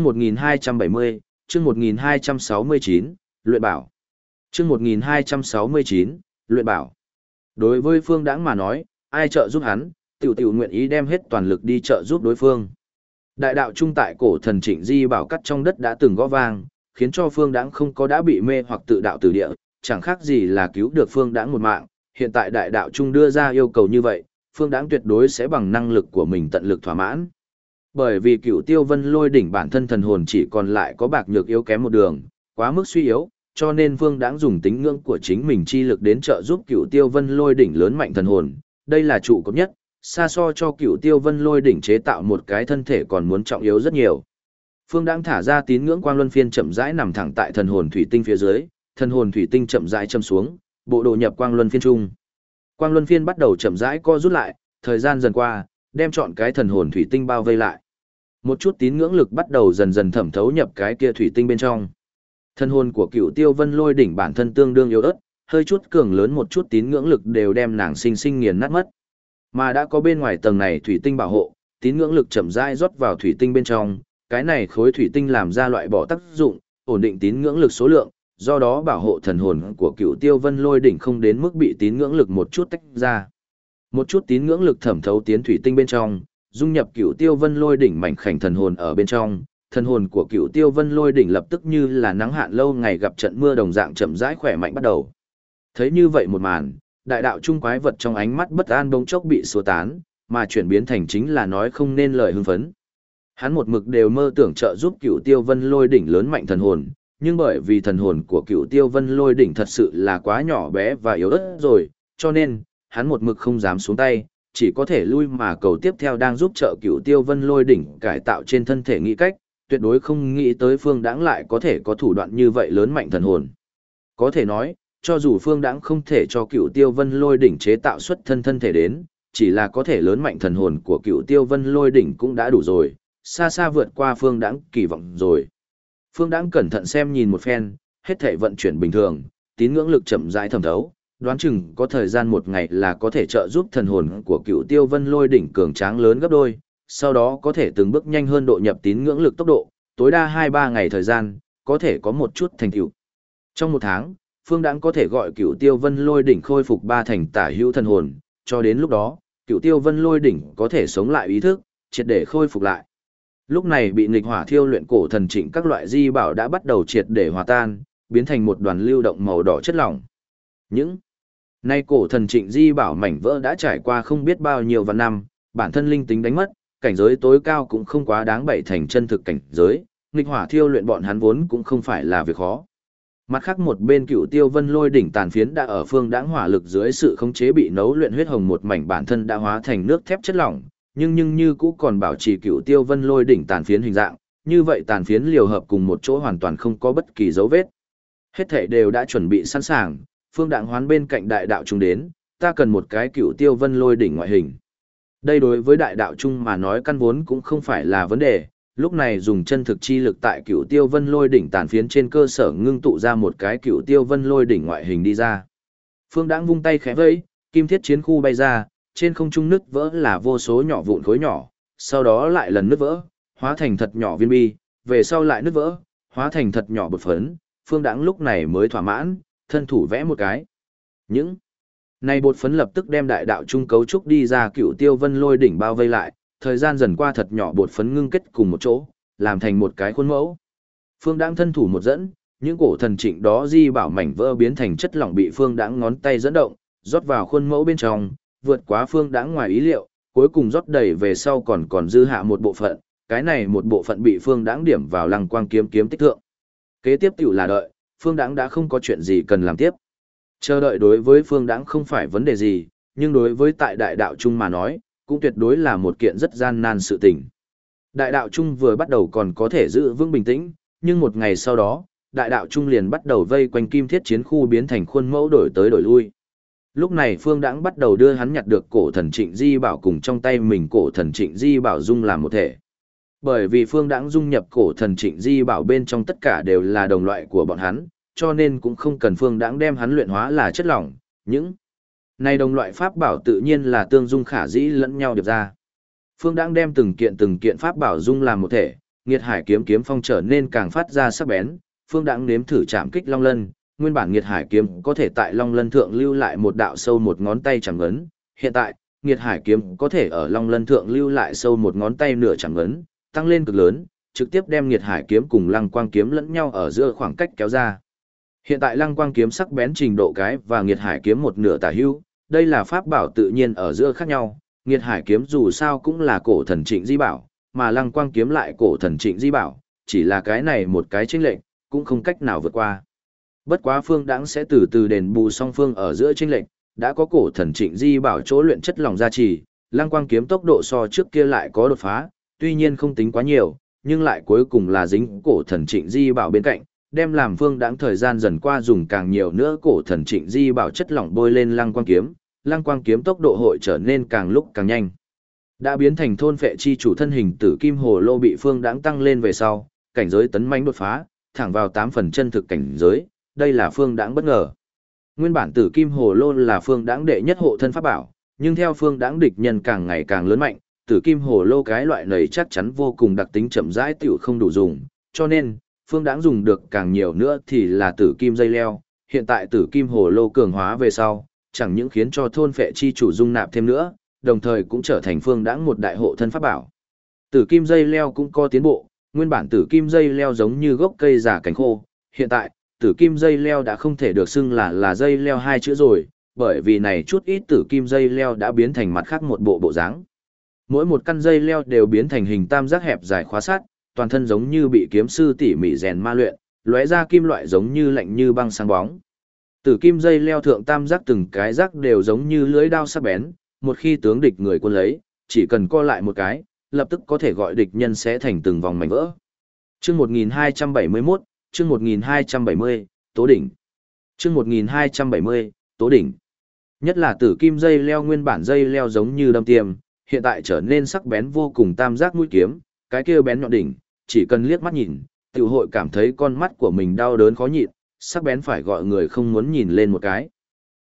1270, chương 1269, luyện bảo. Chương 1269, luyện bảo. Đối với Phương Đãng mà nói, ai trợ giúp hắn, tiểu nguyện ý đem hết toàn lực đi trợ giúp đối phương. Đại đạo trung tại cổ thần Trịnh Di bảo cắt trong đất đã từng gõ vang, khiến cho Phương Đãng không có đã bị mê hoặc tự đạo tử địa, chẳng khác gì là cứu được Phương Đãng một mạng. Hiện tại đại đạo trung đưa ra yêu cầu như vậy, Phương Đãng tuyệt đối sẽ bằng năng lực của mình tận lực thỏa mãn. Bởi vì Cửu Tiêu Vân Lôi đỉnh bản thân thần hồn chỉ còn lại có bạc nhược yếu kém một đường, quá mức suy yếu, cho nên Phương Đãng dùng tính ngưỡng của chính mình chi lực đến trợ giúp Cửu Tiêu Vân Lôi đỉnh lớn mạnh thần hồn, đây là trụ cột nhất, xa so cho Cửu Tiêu Vân Lôi đỉnh chế tạo một cái thân thể còn muốn trọng yếu rất nhiều. Phương Đãng thả ra tín ngưỡng quang luân phiên chậm rãi nằm thẳng tại thần hồn thủy tinh phía dưới, thần hồn thủy tinh chậm rãi châm xuống, bộ đồ nhập quang luân phiên trung. Quang luân phiên bắt đầu chậm rãi co rút lại, thời gian dần qua, đem chọn cái thần hồn thủy tinh bao vây lại. Một chút tín ngưỡng lực bắt đầu dần dần thẩm thấu nhập cái kia thủy tinh bên trong. Thần hồn của Cửu Tiêu Vân Lôi đỉnh bản thân tương đương yếu ớt, hơi chút cường lớn một chút tín ngưỡng lực đều đem nàng sinh sinh nghiền nát mất. Mà đã có bên ngoài tầng này thủy tinh bảo hộ, tín ngưỡng lực chậm rãi rót vào thủy tinh bên trong, cái này khối thủy tinh làm ra loại bỏ tác dụng, ổn định tín ngưỡng lực số lượng, do đó bảo hộ thần hồn của Cửu Tiêu Vân Lôi đỉnh không đến mức bị tín ngưỡng lực một chút tách ra. Một chút tín ngưỡng lực thẩm thấu tiến thủy tinh bên trong, dung nhập Cửu Tiêu Vân Lôi đỉnh mảnh khảnh thần hồn ở bên trong, thần hồn của Cửu Tiêu Vân Lôi đỉnh lập tức như là nắng hạn lâu ngày gặp trận mưa đồng dạng chậm rãi khỏe mạnh bắt đầu. Thấy như vậy một màn, đại đạo trung quái vật trong ánh mắt bất an bỗng chốc bị xua tán, mà chuyển biến thành chính là nói không nên lời hưng phấn. Hắn một mực đều mơ tưởng trợ giúp Cửu Tiêu Vân Lôi đỉnh lớn mạnh thần hồn, nhưng bởi vì thần hồn của Cửu Tiêu Vân Lôi đỉnh thật sự là quá nhỏ bé và yếu ớt rồi, cho nên hắn một mực không dám xuống tay, chỉ có thể lui mà cầu tiếp theo đang giúp trợ Cửu Tiêu Vân Lôi đỉnh cải tạo trên thân thể nghĩ cách, tuyệt đối không nghĩ tới Phương Đãng lại có thể có thủ đoạn như vậy lớn mạnh thần hồn. Có thể nói, cho dù Phương Đãng không thể cho Cửu Tiêu Vân Lôi đỉnh chế tạo xuất thân thể đến, chỉ là có thể lớn mạnh thần hồn của Cửu Tiêu Vân Lôi đỉnh cũng đã đủ rồi, xa xa vượt qua Phương Đãng kỳ vọng rồi. Phương Đãng cẩn thận xem nhìn một phen, hết thảy vận chuyển bình thường, tín ngưỡng lực chậm rãi thẩm thấu, đoán chừng có thời gian một ngày là có thể trợ giúp thần hồn của Cựu Tiêu Vân Lôi đỉnh cường tráng lớn gấp đôi, sau đó có thể từng bước nhanh hơn độ nhập tín ngưỡng lực tốc độ, tối đa 2-3 ngày thời gian, có thể có một chút thành tựu. Trong một tháng, Phương Đãng có thể gọi Cựu Tiêu Vân Lôi đỉnh khôi phục 3 thành tả hữu thần hồn, cho đến lúc đó, Cựu Tiêu Vân Lôi đỉnh có thể sống lại ý thức, triệt để khôi phục lại. Lúc này bị nghịch hỏa thiêu luyện cổ thần trịnh các loại di bảo đã bắt đầu triệt để hòa tan, biến thành một đoàn lưu động màu đỏ chất lỏng. Những nay cổ thần trịnh di bảo mảnh vỡ đã trải qua không biết bao nhiêu vạn năm, bản thân linh tính đánh mất, cảnh giới tối cao cũng không quá đáng bảy thành chân thực cảnh giới, nghịch hỏa thiêu luyện bọn hắn vốn cũng không phải là việc khó. Mặt khác một bên Cựu Tiêu Vân Lôi đỉnh tàn phiến đã ở Phương Đãng hỏa lực dưới sự khống chế bị nấu luyện huyết hồng một mảnh bản thân đã hóa thành nước thép chất lỏng, nhưng như cũ còn bảo trì Cựu Tiêu Vân Lôi đỉnh tàn phiến hình dạng, như vậy tàn phiến liều hợp cùng một chỗ hoàn toàn không có bất kỳ dấu vết. Hết thảy đều đã chuẩn bị sẵn sàng, Phương Đãng hoán bên cạnh đại đạo trung đến, ta cần một cái Cựu Tiêu Vân Lôi đỉnh ngoại hình. Đây đối với đại đạo trung mà nói căn vốn cũng không phải là vấn đề, lúc này dùng chân thực chi lực tại Cựu Tiêu Vân Lôi đỉnh tàn phiến trên cơ sở ngưng tụ ra một cái Cựu Tiêu Vân Lôi đỉnh ngoại hình đi ra. Phương Đãng vung tay khẽ vẫy, kim thiết chiến khu bay ra, trên không trung nứt vỡ là vô số nhỏ vụn khối nhỏ, sau đó lại lần nứt vỡ, hóa thành thật nhỏ viên bi, về sau lại nứt vỡ, hóa thành thật nhỏ bột phấn, Phương Đãng lúc này mới thỏa mãn, thân thủ vẽ một cái. Những này bột phấn lập tức đem đại đạo trung cấu trúc đi ra Cựu Tiêu Vân Lôi đỉnh bao vây lại, thời gian dần qua thật nhỏ bột phấn ngưng kết cùng một chỗ, làm thành một cái khuôn mẫu. Phương Đãng thân thủ một dẫn, những cổ thần trịnh đó di bảo mảnh vỡ biến thành chất lỏng bị Phương Đãng ngón tay dẫn động, rót vào khuôn mẫu bên trong, vượt quá Phương Đãng ngoài ý liệu, cuối cùng rót đầy về sau còn dư hạ một bộ phận, cái này một bộ phận bị Phương Đãng điểm vào Lăng Quang kiếm kiếm tích thượng. Kế tiếp tiểu là đợi, Phương Đãng đã không có chuyện gì cần làm tiếp. Chờ đợi đối với Phương Đãng không phải vấn đề gì, nhưng đối với tại đại đạo trung mà nói, cũng tuyệt đối là một kiện rất gian nan sự tình. Đại đạo trung vừa bắt đầu còn có thể giữ vững bình tĩnh, nhưng một ngày sau đó, đại đạo trung liền bắt đầu vây quanh kim thiết chiến khu biến thành khuôn mẫu đổi tới đổi lui. Lúc này Phương Đãng bắt đầu đưa hắn nhặt được cổ thần trịnh di bảo cùng trong tay mình cổ thần trịnh di bảo dung làm một thể. Bởi vì Phương Đãng dung nhập cổ thần trịnh di bảo bên trong tất cả đều là đồng loại của bọn hắn, cho nên cũng không cần Phương Đãng đem hắn luyện hóa là chất lỏng, những này đồng loại pháp bảo tự nhiên là tương dung khả dĩ lẫn nhau điệp ra. Phương Đãng đem từng kiện pháp bảo dung làm một thể, Nghiệt Hải kiếm kiếm phong trở nên càng phát ra sắc bén, Phương Đãng nếm thử chạm kích Long Lân, nguyên bản Nghiệt Hải kiếm có thể tại Long Lân thượng lưu lại một đạo sâu một ngón tay chẳng ngấn, hiện tại, Nghiệt Hải kiếm có thể ở Long Lân thượng lưu lại sâu một ngón tay nửa chẳng ngấn, tăng lên cực lớn, trực tiếp đem Nghiệt Hải kiếm cùng Lăng Quang kiếm lẫn nhau ở giữa khoảng cách kéo ra. Hiện tại Lăng Quang kiếm sắc bén trình độ cái và Nghiệt Hải kiếm một nửa tả hữu, đây là pháp bảo tự nhiên ở giữa khác nhau, Nghiệt Hải kiếm dù sao cũng là cổ thần trịnh di bảo, mà Lăng Quang kiếm lại cổ thần trịnh di bảo, chỉ là cái này một cái chênh lệch, cũng không cách nào vượt qua. Bất quá Phương Đãng sẽ từ từ đền bù song phương ở giữa chênh lệch, đã có cổ thần trịnh di bảo chỗ luyện chất lòng gia trì, Lăng Quang kiếm tốc độ so trước kia lại có đột phá, tuy nhiên không tính quá nhiều, nhưng lại cuối cùng là dính cổ thần trịnh di bảo bên cạnh, đem làm Phương Đãng thời gian dần qua dùng càng nhiều nữa cổ thần trịnh di bảo chất lỏng bôi lên Lăng Quang kiếm tốc độ hội trở nên càng lúc càng nhanh. Đã biến thành thôn phệ chi chủ thân hình tử kim hồ lô bị Phương Đãng tăng lên về sau, cảnh giới tấn mãnh đột phá, thẳng vào 8 phần chân thực cảnh giới, đây là Phương Đãng bất ngờ. Nguyên bản tử kim hồ lô là Phương Đãng đệ nhất hộ thân pháp bảo, nhưng theo Phương Đãng địch nhân càng ngày càng lớn mạnh, tử kim hồ lô cái loại này chắc chắn vô cùng đặc tính chậm rãi tiểu không đủ dùng, cho nên Phương Đãng dùng được càng nhiều nữa thì là tử kim dây leo, hiện tại tử kim hồ lô cường hóa về sau, chẳng những khiến cho thôn phệ chi chủ dung nạp thêm nữa, đồng thời cũng trở thành Phương Đãng một đại hộ thân pháp bảo. Tử kim dây leo cũng có tiến bộ, nguyên bản tử kim dây leo giống như gốc cây già cành khô, hiện tại, tử kim dây leo đã không thể được xưng là dây leo hai chữ rồi, bởi vì này chút ít tử kim dây leo đã biến thành mặt khác một bộ dáng. Mỗi một căn dây leo đều biến thành hình tam giác hẹp dài khóa sắt, toàn thân giống như bị kiếm sư tỉ mỉ rèn ma luyện, lóe ra kim loại giống như lạnh như băng sáng bóng. Tử kim dây leo thượng tam giác từng cái giác đều giống như lưỡi đao sắc bén, một khi tướng địch người quân lấy, chỉ cần co lại một cái, lập tức có thể gọi địch nhân sẽ thành từng vòng mảnh vỡ. Chương 1271, chương 1270, Tố đỉnh. Chương 1270, Tố đỉnh. Nhất là tử kim dây leo nguyên bản dây leo giống như đâm tiêm, hiện tại trở nên sắc bén vô cùng tam giác mũi kiếm, cái kia bén nhọn đỉnh, chỉ cần liếc mắt nhìn, tiểu hội cảm thấy con mắt của mình đau đớn khó nhịn, sắc bén phải gọi người không muốn nhìn lên một cái.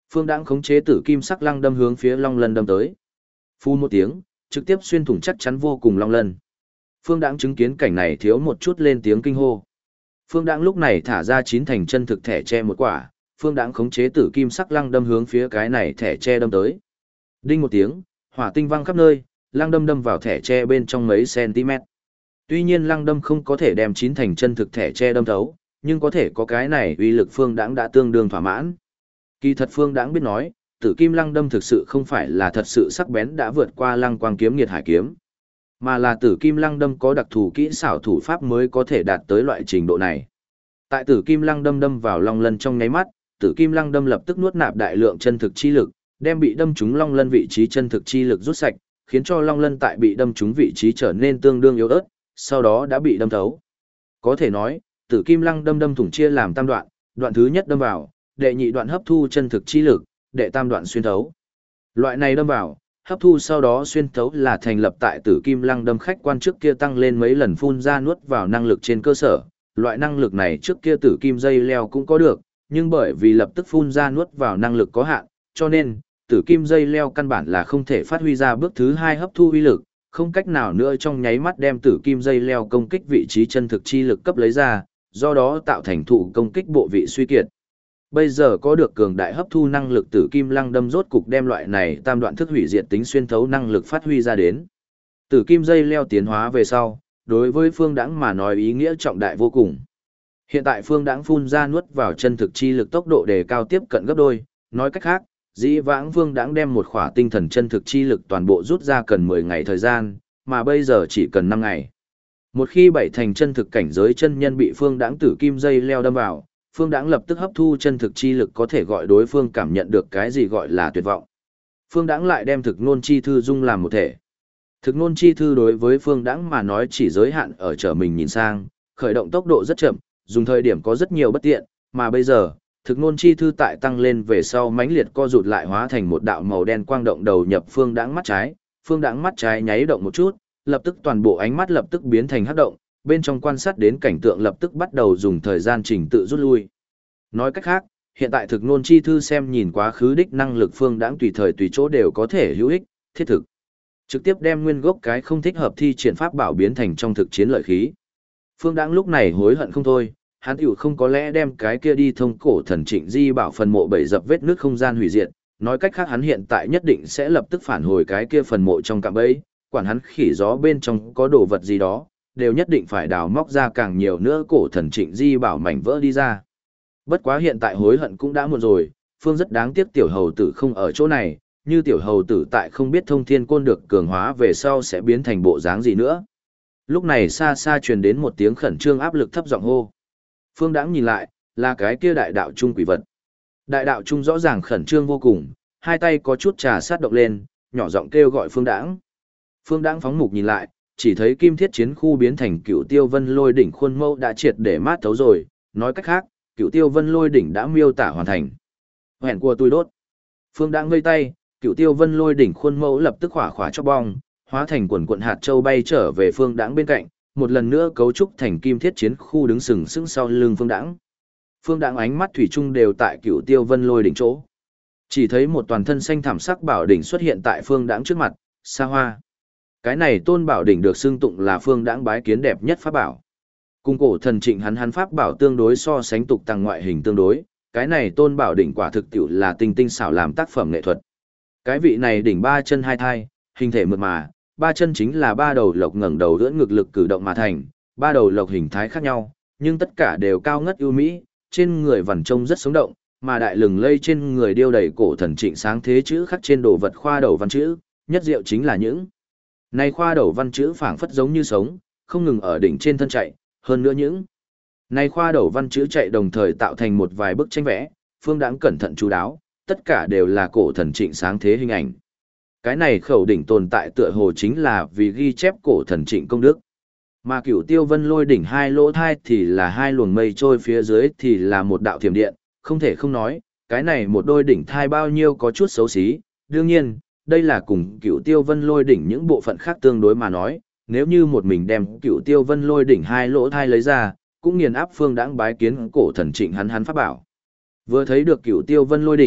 Phương Đãng khống chế tử kim sắc lăng đâm hướng phía Long Lân đâm tới. Phun một tiếng, trực tiếp xuyên thủng chắc chắn vô cùng Long Lân. Phương Đãng chứng kiến cảnh này thiếu một chút lên tiếng kinh hô. Phương Đãng lúc này thả ra 9 thành chân thực thẻ tre một quả, Phương Đãng khống chế tử kim sắc lăng đâm hướng phía cái này thẻ tre đâm tới. Đinh một tiếng, hỏa tinh văng khắp nơi, lăng đâm đâm vào thẻ tre bên trong mấy cm. Tuy nhiên lăng đâm không có thể đem 9 thành chân thực thẻ tre đâm thấu, nhưng có thể có cái này uy lực Phương Đãng đã tương đương thỏa mãn. Kỳ thật Phương Đãng biết nói, tử kim lăng đâm thực sự không phải là thật sự sắc bén đã vượt qua lăng quang kiếm nghiệt hải kiếm, mà là tử kim lăng đâm có đặc thù kỹ xảo thủ pháp mới có thể đạt tới loại trình độ này. Tại tử kim lăng đâm đâm vào long lân trong nháy mắt, tử kim lăng đâm lập tức nuốt nạp đại lượng chân thực chi lực, đem bị đâm trúng long lân vị trí chân thực chi lực rút sạch, khiến cho long lân tại bị đâm trúng vị trí trở nên tương đương yếu ớt, sau đó đã bị đâm thấu. Có thể nói, tử kim lăng đâm đâm thủng chia làm tam đoạn, đoạn thứ nhất đâm vào, đệ nhị đoạn hấp thu chân thực chi lực, đệ tam đoạn xuyên thấu. Loại này đâm vào, hấp thu sau đó xuyên thấu là thành lập tại tử kim lăng đâm khách quan trước kia tăng lên mấy lần phun ra nuốt vào năng lực trên cơ sở. Loại năng lực này trước kia tử kim dây leo cũng có được, nhưng bởi vì lập tức phun ra nuốt vào năng lực có hạn, cho nên tử kim dây leo căn bản là không thể phát huy ra bước thứ hai hấp thu uy lực, không cách nào nữa trong nháy mắt đem tử kim dây leo công kích vị trí chân thực chi lực cấp lấy ra, do đó tạo thành thụ công kích bộ vị suy kiệt. Bây giờ có được cường đại hấp thu năng lực tử kim lăng đâm rốt cục đem loại này tam đoạn thức hủy diệt tính xuyên thấu năng lực phát huy ra đến. Tử kim dây leo tiến hóa về sau, đối với Phương Đãng mà nói ý nghĩa trọng đại vô cùng. Hiện tại Phương Đãng phun ra nuốt vào chân thực chi lực tốc độ đề cao tiếp cận gấp đôi, nói cách khác, dĩ vãng Phương Đãng đem một khỏa tinh thần chân thực chi lực toàn bộ rút ra cần 10 ngày thời gian, mà bây giờ chỉ cần 5 ngày. Một khi bảy thành chân thực cảnh giới chân nhân bị Phương Đãng tử kim dây leo đâm vào, Phương Đãng lập tức hấp thu chân thực chi lực có thể gọi đối phương cảm nhận được cái gì gọi là tuyệt vọng. Phương Đãng lại đem thực nôn chi thư dung làm một thể. Thực nôn chi thư đối với Phương Đãng mà nói chỉ giới hạn ở trở mình nhìn sang, khởi động tốc độ rất chậm, dùng thời điểm có rất nhiều bất tiện, mà bây giờ, thực nôn chi thư tại tăng lên về sau mãnh liệt co rụt lại hóa thành một đạo màu đen quang động đầu nhập Phương Đãng mắt trái. Phương Đãng mắt trái nháy động một chút, lập tức toàn bộ ánh mắt lập tức biến thành hắc động, bên trong quan sát đến cảnh tượng lập tức bắt đầu dùng thời gian trình tự rút lui. Nói cách khác, hiện tại thực nôn chi thư xem nhìn quá khứ đích năng lực Phương Đãng tùy thời tùy chỗ đều có thể hữu ích, thiết thực. Trực tiếp đem nguyên gốc cái không thích hợp thi triển pháp bảo biến thành trong thực chiến lợi khí. Phương Đãng lúc này hối hận không thôi, hắn tiểu không có lẽ đem cái kia đi thông cổ thần Trịnh Di bảo phần mộ bảy dập vết nước không gian hủy diệt, nói cách khác hắn hiện tại nhất định sẽ lập tức phản hồi cái kia phần mộ trong cạm bẫy, quản hắn khỉ gió bên trong có đồ vật gì đó, đều nhất định phải đào móc ra càng nhiều nữa cổ thần Trịnh Di bảo mảnh vỡ đi ra. Bất quá hiện tại hối hận cũng đã muộn rồi, Phương rất đáng tiếc tiểu hầu tử không ở chỗ này, như tiểu hầu tử tại không biết thông thiên côn được cường hóa về sau sẽ biến thành bộ dáng gì nữa. Lúc này xa xa truyền đến một tiếng khẩn trương áp lực thấp giọng hô. Phương Đãng nhìn lại, là cái kia đại đạo trung quỷ vật. Đại đạo trung rõ ràng khẩn trương vô cùng, hai tay có chút trà sát động lên, nhỏ giọng kêu gọi Phương Đãng. Phương Đãng phóng mục nhìn lại, chỉ thấy kim thiết chiến khu biến thành Cửu Tiêu Vân Lôi đỉnh khuôn mẫu đã triệt để mát thấu rồi, nói cách khác, Cửu Tiêu Vân Lôi đỉnh đã miêu tả hoàn thành. Hẹn của tôi đốt. Phương Đãng vây tay, Cửu Tiêu Vân Lôi đỉnh khuôn mẫu lập tức khỏa khỏa chóc bong, hóa thành quần quần hạt châu bay trở về Phương Đãng bên cạnh, một lần nữa cấu trúc thành kim thiết chiến khu đứng sừng sững sau lưng Phương Đãng. Phương Đãng ánh mắt thủy chung đều tại Cửu Tiêu Vân Lôi đỉnh chỗ. Chỉ thấy một toàn thân xanh thảm sắc bảo đỉnh xuất hiện tại Phương Đãng trước mặt, xa hoa. Cái này tôn bảo đỉnh được xưng tụng là Phương Đãng bái kiến đẹp nhất pháp bảo. Cùng cổ thần Trịnh hắn pháp bảo tương đối so sánh tục tăng ngoại hình tương đối, cái này tôn bảo đỉnh quả thực tiệu là tinh tinh xảo làm tác phẩm nghệ thuật. Cái vị này đỉnh ba chân hai thai, hình thể mượt mà, ba chân chính là ba đầu lộc ngẩng đầu ưỡn ngực lực cử động mà thành, ba đầu lộc hình thái khác nhau, nhưng tất cả đều cao ngất ưu mỹ, trên người vằn trông rất sống động, mà đại lừng lây trên người điêu đầy cổ thần Trịnh sáng thế chữ khắc trên đồ vật khoa đầu văn chữ, nhất diệu chính là những này khoa đầu văn chữ phảng phất giống như sống, không ngừng ở đỉnh trên thân chạy, hơn nữa những này khoa đầu văn chữ chạy đồng thời tạo thành một vài bức tranh vẽ, Phương Đãng cẩn thận chú đáo, tất cả đều là cổ thần Trịnh sáng thế hình ảnh. Cái này khẩu đỉnh tồn tại tựa hồ chính là vì ghi chép cổ thần Trịnh công đức. Mà Cửu Tiêu Vân Lôi đỉnh hai lỗ thai thì là hai luồng mây trôi phía dưới thì là một đạo thiểm điện, không thể không nói, cái này một đôi đỉnh thai bao nhiêu có chút xấu xí, đương nhiên, đây là cùng Cửu Tiêu Vân Lôi đỉnh những bộ phận khác tương đối mà nói, nếu như một mình đem Cửu Tiêu Vân Lôi đỉnh hai lỗ thai lấy ra, cũng nghiền áp Phương Đãng bái kiến cổ thần Trịnh hắn pháp bảo. Vừa thấy được Cửu Tiêu Vân Lôi đỉnh,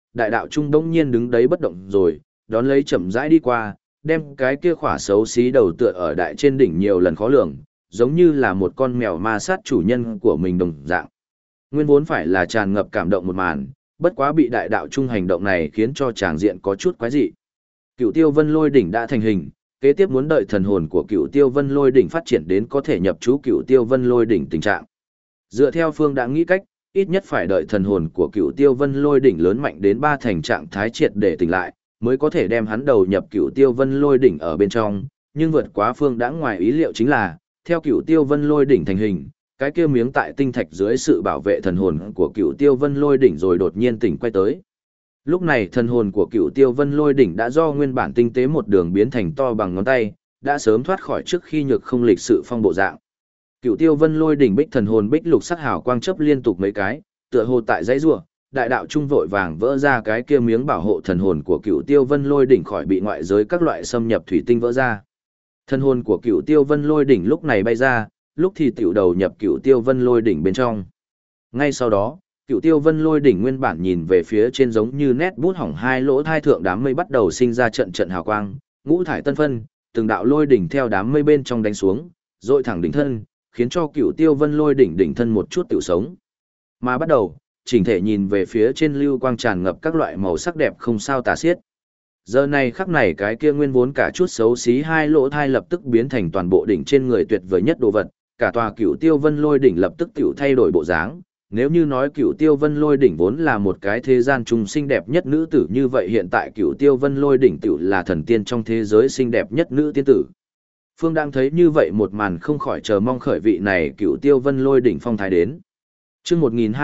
đại đạo trung bỗng nhiên đứng đấy bất động rồi, đón lấy chậm rãi đi qua, đem cái kia khỏa xấu xí đầu tựa ở đại trên đỉnh nhiều lần khó lường, giống như là một con mèo ma sát chủ nhân của mình đồng dạng. Nguyên vốn phải là tràn ngập cảm động một màn, bất quá bị đại đạo trung hành động này khiến cho tràng diện có chút quái dị. Cựu Tiêu Vân Lôi đỉnh đã thành hình, kế tiếp muốn đợi thần hồn của Cựu Tiêu Vân Lôi đỉnh phát triển đến có thể nhập trú Cựu Tiêu Vân Lôi đỉnh tình trạng. Dựa theo Phương đã nghĩ cách, ít nhất phải đợi thần hồn của Cựu Tiêu Vân Lôi đỉnh lớn mạnh đến 3 thành trạng thái triệt để tỉnh lại, mới có thể đem hắn đầu nhập Cựu Tiêu Vân Lôi đỉnh ở bên trong, nhưng vượt quá Phương đã ngoài ý liệu chính là, theo Cựu Tiêu Vân Lôi đỉnh thành hình, cái kia miếng tại tinh thạch dưới sự bảo vệ thần hồn của Cựu Tiêu Vân Lôi đỉnh rồi đột nhiên tỉnh quay tới. Lúc này thần hồn của Cựu Tiêu Vân Lôi đỉnh đã do nguyên bản tinh tế một đường biến thành to bằng ngón tay, đã sớm thoát khỏi trước khi nhược không lịch sự phong bộ dạng. Cựu Tiêu Vân Lôi đỉnh bích thần hồn bích lục sắc hào quang chớp liên tục mấy cái, tựa hồ tại dãy rủa, đại đạo trung vội vàng vỡ ra cái kia miếng bảo hộ thần hồn của Cựu Tiêu Vân Lôi đỉnh khỏi bị ngoại giới các loại xâm nhập thủy tinh vỡ ra. Thần hồn của Cựu Tiêu Vân Lôi đỉnh lúc này bay ra, lúc thì tiểu đầu nhập Cựu Tiêu Vân Lôi đỉnh bên trong. Ngay sau đó, Cựu Tiêu Vân Lôi đỉnh nguyên bản nhìn về phía trên giống như nét bút hỏng hai lỗ thai thượng đám mây bắt đầu sinh ra trận trận hào quang, ngũ thải tân phân, từng đạo lôi đỉnh theo đám mây bên trong đánh xuống, dội thẳng đỉnh thân, khiến cho Cựu Tiêu Vân Lôi đỉnh đỉnh thân một chút tiểu sống. Mà bắt đầu, chỉnh thể nhìn về phía trên lưu quang tràn ngập các loại màu sắc đẹp không sao tả xiết. Giờ này khắc này cái kia nguyên vốn cả chút xấu xí hai lỗ thai lập tức biến thành toàn bộ đỉnh trên người tuyệt vời nhất đồ vật, cả tòa Cựu Tiêu Vân Lôi đỉnh lập tức tiểu thay đổi bộ dáng. Nếu như nói Cựu Tiêu Vân Lôi đỉnh vốn là một cái thế gian trung xinh đẹp nhất nữ tử, như vậy hiện tại Cựu Tiêu Vân Lôi đỉnh tiểu là thần tiên trong thế giới xinh đẹp nhất nữ tiên tử. Phương đang thấy như vậy một màn không khỏi chờ mong khởi vị này Cựu Tiêu Vân Lôi đỉnh phong thái đến. Chương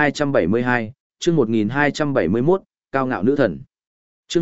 1272, chương 1271, cao ngạo nữ thần. Chương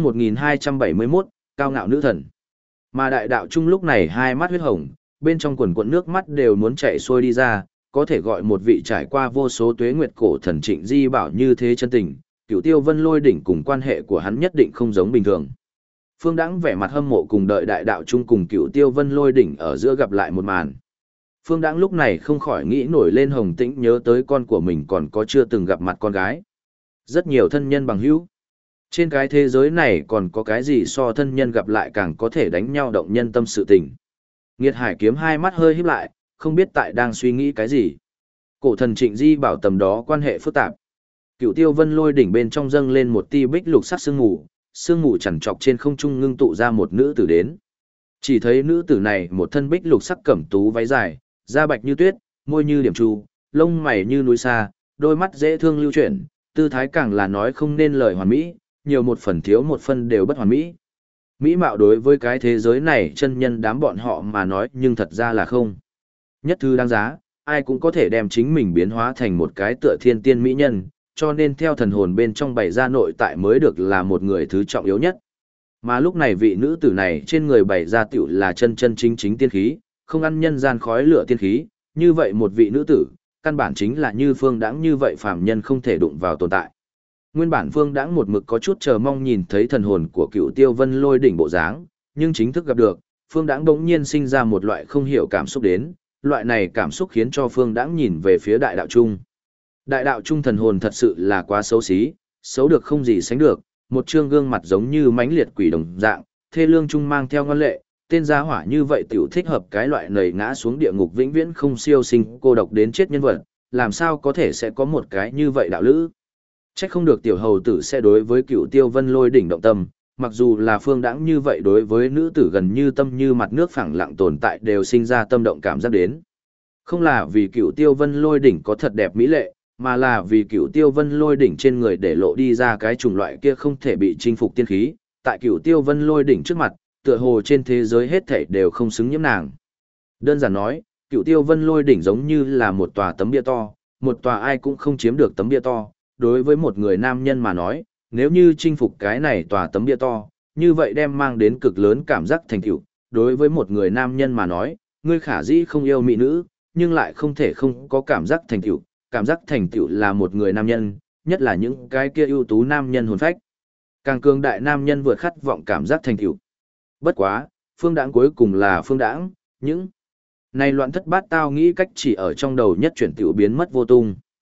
1271, cao ngạo nữ thần. Mà đại đạo trung lúc này hai mắt huyết hồng, bên trong quần quần nước mắt đều muốn chảy xuôi đi ra, có thể gọi một vị trải qua vô số tuế nguyệt cổ thần Trịnh Di Bảo như thế chân tình, Cựu Tiêu Vân Lôi đỉnh cùng quan hệ của hắn nhất định không giống bình thường. Phương Đãng vẻ mặt hâm mộ cùng đợi đại đạo trung cùng Cựu Tiêu Vân Lôi đỉnh ở giữa gặp lại một màn. Phương Đãng lúc này không khỏi nghĩ nổi lên Hồng Tĩnh nhớ tới con của mình còn có chưa từng gặp mặt con gái. Rất nhiều thân nhân bằng hữu. Trên cái thế giới này còn có cái gì so thân nhân gặp lại càng có thể đánh nhau động nhân tâm sự tình. Nghiệt Hải Kiếm hai mắt hơi híp lại, không biết tại đang suy nghĩ cái gì. Cổ thần Trịnh Di Bảo tầm đó quan hệ phức tạp. Cựu Tiêu Vân Lôi đỉnh bên trong dâng lên một tia bích lục sắc sương mù chằn trọc trên không trung ngưng tụ ra một nữ tử đến. Chỉ thấy nữ tử này một thân bích lục sắc cẩm tú váy dài, da bạch như tuyết, môi như điểm chu, lông mày như núi xa, đôi mắt dễ thương lưu chuyển, tư thái càng là nói không nên lời hoàn mỹ, nhiều một phần thiếu một phần đều bất hoàn mỹ. Mỹ mạo đối với cái thế giới này chân nhân đám bọn họ mà nói nhưng thật ra là không. Nhất thứ đáng giá, ai cũng có thể đem chính mình biến hóa thành một cái tựa thiên tiên mỹ nhân, cho nên theo thần hồn bên trong bày ra nội tại mới được là một người thứ trọng yếu nhất. Mà lúc này vị nữ tử này trên người bày ra tiểu là chân chân chính chính tiên khí, không ăn nhân gian khói lửa tiên khí, như vậy một vị nữ tử, căn bản chính là như Phương Đãng như vậy phàm nhân không thể đụng vào tồn tại. Nguyên bản Phương Đãng một mực có chút chờ mong nhìn thấy thần hồn của Cựu Tiêu Vân Lôi đỉnh bộ dáng, nhưng chính thức gặp được, Phương Đãng bỗng nhiên sinh ra một loại không hiểu cảm xúc đến, loại này cảm xúc khiến cho Phương Đãng nhìn về phía đại đạo trung. Đại đạo trung thần hồn thật sự là quá xấu xí, xấu được không gì sánh được, một trương gương mặt giống như mãnh liệt quỷ đồng dạng, thê lương trung mang theo ngân lệ, tên gia hỏa như vậy tiểu thích hợp cái loại nầy ngã xuống địa ngục vĩnh viễn không siêu sinh cô độc đến chết nhân vật, làm sao có thể sẽ có một cái như vậy đạo lữ. Chắc không được tiểu hầu tử sẽ đối với Cựu Tiêu Vân Lôi đỉnh động tâm, mặc dù là Phương Đãng như vậy đối với nữ tử gần như tâm như mặt nước phẳng lặng tồn tại đều sinh ra tâm động cảm giác đến. Không là vì Cựu Tiêu Vân Lôi đỉnh có thật đẹp mỹ lệ, mà là vì Cựu Tiêu Vân Lôi đỉnh trên người để lộ đi ra cái chủng loại kia không thể bị chinh phục tiên khí, tại Cựu Tiêu Vân Lôi đỉnh trước mặt, tựa hồ trên thế giới hết thảy đều không xứng nhiễm nàng. Đơn giản nói, Cựu Tiêu Vân Lôi đỉnh giống như là một tòa tấm bia to, một tòa ai cũng không chiếm được tấm bia to, đối với một người nam nhân mà nói, nếu như chinh phục cái này tòa tấm bia to, như vậy đem mang đến cực lớn cảm giác thành tựu. Đối với một người nam nhân mà nói, ngươi khả dĩ không yêu mỹ nữ, nhưng lại không thể không có cảm giác thành tựu. Cảm giác thành tựu là một người nam nhân, nhất là những cái kia ưu tú nam nhân hồn phách. Càng cường đại nam nhân vượt khát vọng cảm giác thành tựu. Bất quá, Phương Đãng cuối cùng là Phương Đãng, những này loạn thất bát tao nghĩ cách chỉ ở trong đầu nhất chuyển tiểu biến mất vô tung.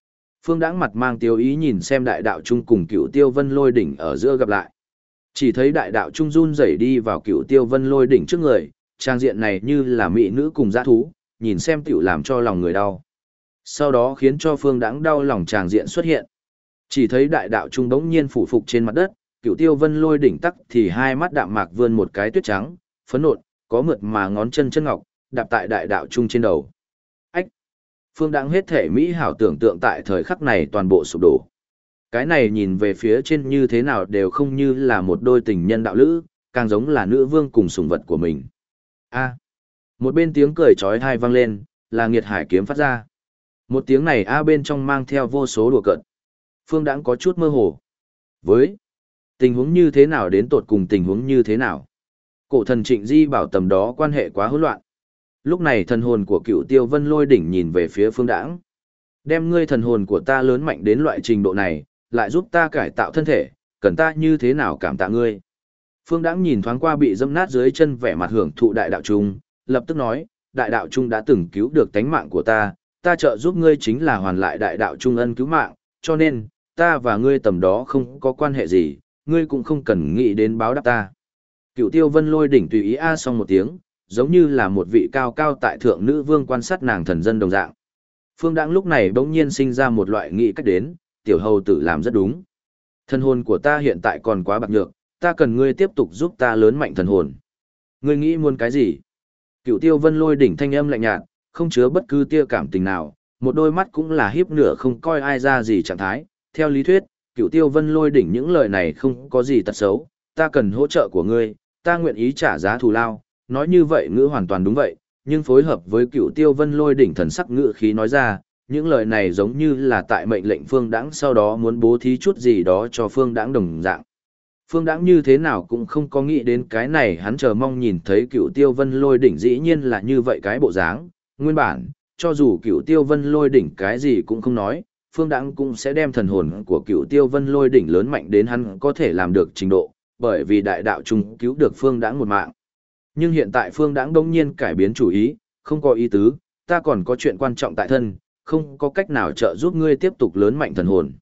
Phương Đãng mặt mang tiêu ý nhìn xem đại đạo trung cùng Cửu Tiêu Vân Lôi đỉnh ở giữa gặp lại. Chỉ thấy đại đạo trung run rẩy đi vào Cửu Tiêu Vân Lôi đỉnh trước người, trang diện này như là mỹ nữ cùng dã thú, nhìn xem tiểu làm cho lòng người đau. Sau đó khiến cho Phương Đãng đau lòng tràng diện xuất hiện. Chỉ thấy đại đạo trung bỗng nhiên phủ phục trên mặt đất, Cửu Tiêu Vân Lôi đỉnh tắc thì hai mắt đạm mạc vươn một cái tuyết trắng, phấn nộn, có mượt mà ngón chân chân ngọc, đạp tại đại đạo trung trên đầu. Ách! Phương Đãng hết thể mỹ hảo tưởng tượng tại thời khắc này toàn bộ sụp đổ. Cái này nhìn về phía trên như thế nào đều không như là một đôi tình nhân đạo lữ, càng giống là nữ vương cùng sủng vật của mình. A! Một bên tiếng cười chói tai vang lên, là Nghiệt Hải kiếm phát ra. Một tiếng này bên trong mang theo vô số đùa cợt. Phương Đãng có chút mơ hồ. Với tình huống như thế nào đến tột cùng tình huống như thế nào? Cổ thần Trịnh Di bảo tầm đó quan hệ quá hỗn loạn. Lúc này thần hồn của Cửu Tiêu Vân Lôi đỉnh nhìn về phía Phương Đãng. Đem ngươi thần hồn của ta lớn mạnh đến loại trình độ này, lại giúp ta cải tạo thân thể, cần ta như thế nào cảm tạ ngươi? Phương Đãng nhìn thoáng qua bị dẫm nát dưới chân vẻ mặt hưởng thụ đại đạo trung, lập tức nói, đại đạo trung đã từng cứu được tánh mạng của ta trợ giúp ngươi chính là hoàn lại đại đạo trung ân cứu mạng, cho nên, ta và ngươi tầm đó không có quan hệ gì, ngươi cũng không cần nghĩ đến báo đáp ta. Cửu Tiêu Vân Lôi đỉnh tùy ý xong một tiếng, giống như là một vị cao cao tại thượng nữ vương quan sát nàng thần dân đồng dạng. Phương Đãng lúc này bỗng nhiên sinh ra một loại nghĩ cách đến, tiểu hầu tử làm rất đúng. Thần hồn của ta hiện tại còn quá bạc nhược, ta cần ngươi tiếp tục giúp ta lớn mạnh thần hồn. Ngươi nghĩ muốn cái gì? Cửu Tiêu Vân Lôi đỉnh thanh âm lạnh nhạt, không chứa bất cứ tia cảm tình nào, một đôi mắt cũng là hiếp nửa không coi ai ra gì trạng thái. Theo lý thuyết, Cửu Tiêu Vân Lôi đỉnh những lời này không có gì tật xấu, ta cần hỗ trợ của ngươi, ta nguyện ý trả giá thù lao. Nói như vậy ngữ hoàn toàn đúng vậy, nhưng phối hợp với Cửu Tiêu Vân Lôi đỉnh thần sắc ngữ khí nói ra, những lời này giống như là tại mệnh lệnh Phương Đãng sau đó muốn bố thí chút gì đó cho Phương Đãng đồng dạng. Phương Đãng như thế nào cũng không có nghĩ đến cái này, hắn chờ mong nhìn thấy Cửu Tiêu Vân Lôi đỉnh dĩ nhiên là như vậy cái bộ dáng, nguyên bản, cho dù Cửu Tiêu Vân Lôi đỉnh cái gì cũng không nói, Phương Đãng cũng sẽ đem thần hồn của Cửu Tiêu Vân Lôi đỉnh lớn mạnh đến hắn có thể làm được trình độ, bởi vì đại đạo trung cứu được Phương Đãng một mạng. Nhưng hiện tại Phương Đãng bỗng nhiên cải biến chủ ý, không có ý tứ, ta còn có chuyện quan trọng tại thân, không có cách nào trợ giúp ngươi tiếp tục lớn mạnh thần hồn.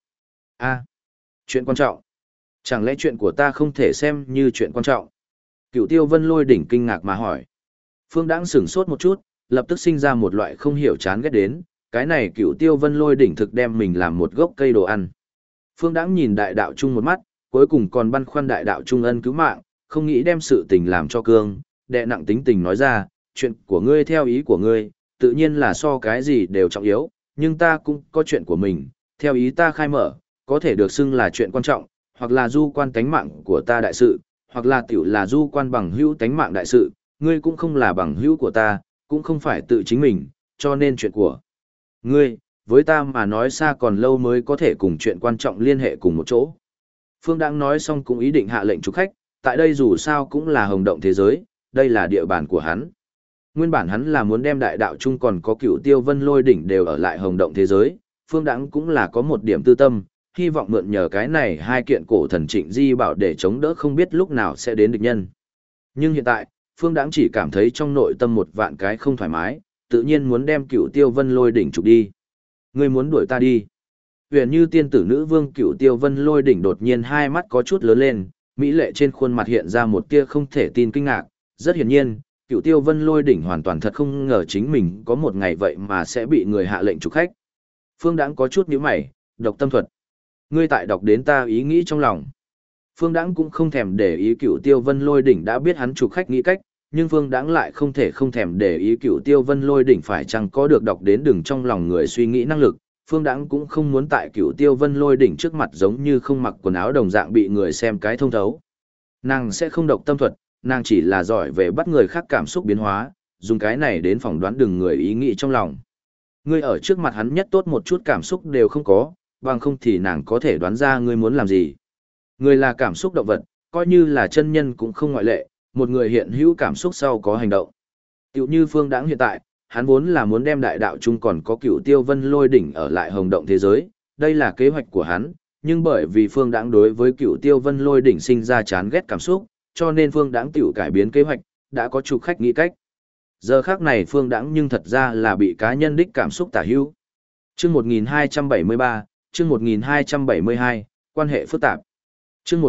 Chuyện quan trọng? Chẳng lẽ chuyện của ta không thể xem như chuyện quan trọng? Cửu Tiêu Vân Lôi đỉnh kinh ngạc mà hỏi. Phương Đãng sửng sốt một chút, lập tức sinh ra một loại không hiểu chán ghét đến, cái này Cửu Tiêu Vân Lôi đỉnh thực đem mình làm một gốc cây đồ ăn. Phương Đãng nhìn đại đạo trung một mắt, cuối cùng còn băn khoăn đại đạo trung ân cứu mạng, không nghĩ đem sự tình làm cho cương, đè nặng tính tình nói ra, chuyện của ngươi theo ý của ngươi, tự nhiên là so cái gì đều trọng yếu, nhưng ta cũng có chuyện của mình, theo ý ta khai mở, có thể được xưng là chuyện quan trọng, hoặc là du quan tánh mạng của ta đại sự, hoặc là tiểu là du quan bằng hữu tánh mạng đại sự, ngươi cũng không là bằng hữu của ta, cũng không phải tự chính mình, cho nên chuyện của ngươi, với ta mà nói xa còn lâu mới có thể cùng chuyện quan trọng liên hệ cùng một chỗ. Phương Đãng nói xong cũng ý định hạ lệnh trục khách, tại đây dù sao cũng là hồng động thế giới, đây là địa bàn của hắn. Nguyên bản hắn là muốn đem đại đạo trung còn có Cửu Tiêu Vân Lôi đỉnh đều ở lại hồng động thế giới, Phương Đãng cũng là có một điểm tư tâm, hy vọng mượn nhờ cái này hai kiện cổ thần Trịnh Di bảo để chống đỡ không biết lúc nào sẽ đến địch nhân. Nhưng hiện tại, Phương Đãng chỉ cảm thấy trong nội tâm một vạn cái không thoải mái, tự nhiên muốn đem Cửu Tiêu Vân Lôi đỉnh trục đi. Ngươi muốn đuổi ta đi? Huyền như tiên tử nữ vương Cửu Tiêu Vân Lôi đỉnh đột nhiên hai mắt có chút lớn lên, mỹ lệ trên khuôn mặt hiện ra một tia không thể tin kinh ngạc, rất hiển nhiên, Cửu Tiêu Vân Lôi đỉnh hoàn toàn thật không ngờ chính mình có một ngày vậy mà sẽ bị người hạ lệnh trục khách. Phương Đãng có chút nhíu mày, độc tâm thuật. Ngươi tại đọc đến ta ý nghĩ trong lòng. Phương Đãng cũng không thèm để ý Cửu Tiêu Vân Lôi đỉnh đã biết hắn trục khách nghĩ cách, nhưng Phương Đãng lại không thể không thèm để ý Cửu Tiêu Vân Lôi đỉnh phải chăng có được đọc đến đường trong lòng người suy nghĩ năng lực. Phương Đãng cũng không muốn tại Cửu Tiêu Vân Lôi đỉnh trước mặt giống như không mặc quần áo đồng dạng bị người xem cái thông thấu. Nàng sẽ không độc tâm thuật, nàng chỉ là giỏi về bắt người khác cảm xúc biến hóa, dùng cái này đến phỏng đoán đừng người ý nghĩ trong lòng. Ngươi ở trước mặt hắn nhất tốt một chút cảm xúc đều không có, bằng không thì nàng có thể đoán ra ngươi muốn làm gì. Người là cảm xúc động vật, coi như là chân nhân cũng không ngoại lệ, một người hiện hữu cảm xúc sau có hành động. Tiểu như Phương Đãng hiện tại, hắn vốn là muốn đem đại đạo chung còn có Cửu Tiêu Vân Lôi đỉnh ở lại hồng động thế giới, đây là kế hoạch của hắn, nhưng bởi vì Phương Đãng đối với Cửu Tiêu Vân Lôi đỉnh sinh ra chán ghét cảm xúc, cho nên Phương Đãng tiểu cải biến kế hoạch, đã có trục khách nghĩ cách. Giờ khác này Phương Đãng nhưng thật ra là bị cá nhân đích cảm xúc tả hữu. Chương 1273, chương 1272, quan hệ phức tạp. Chương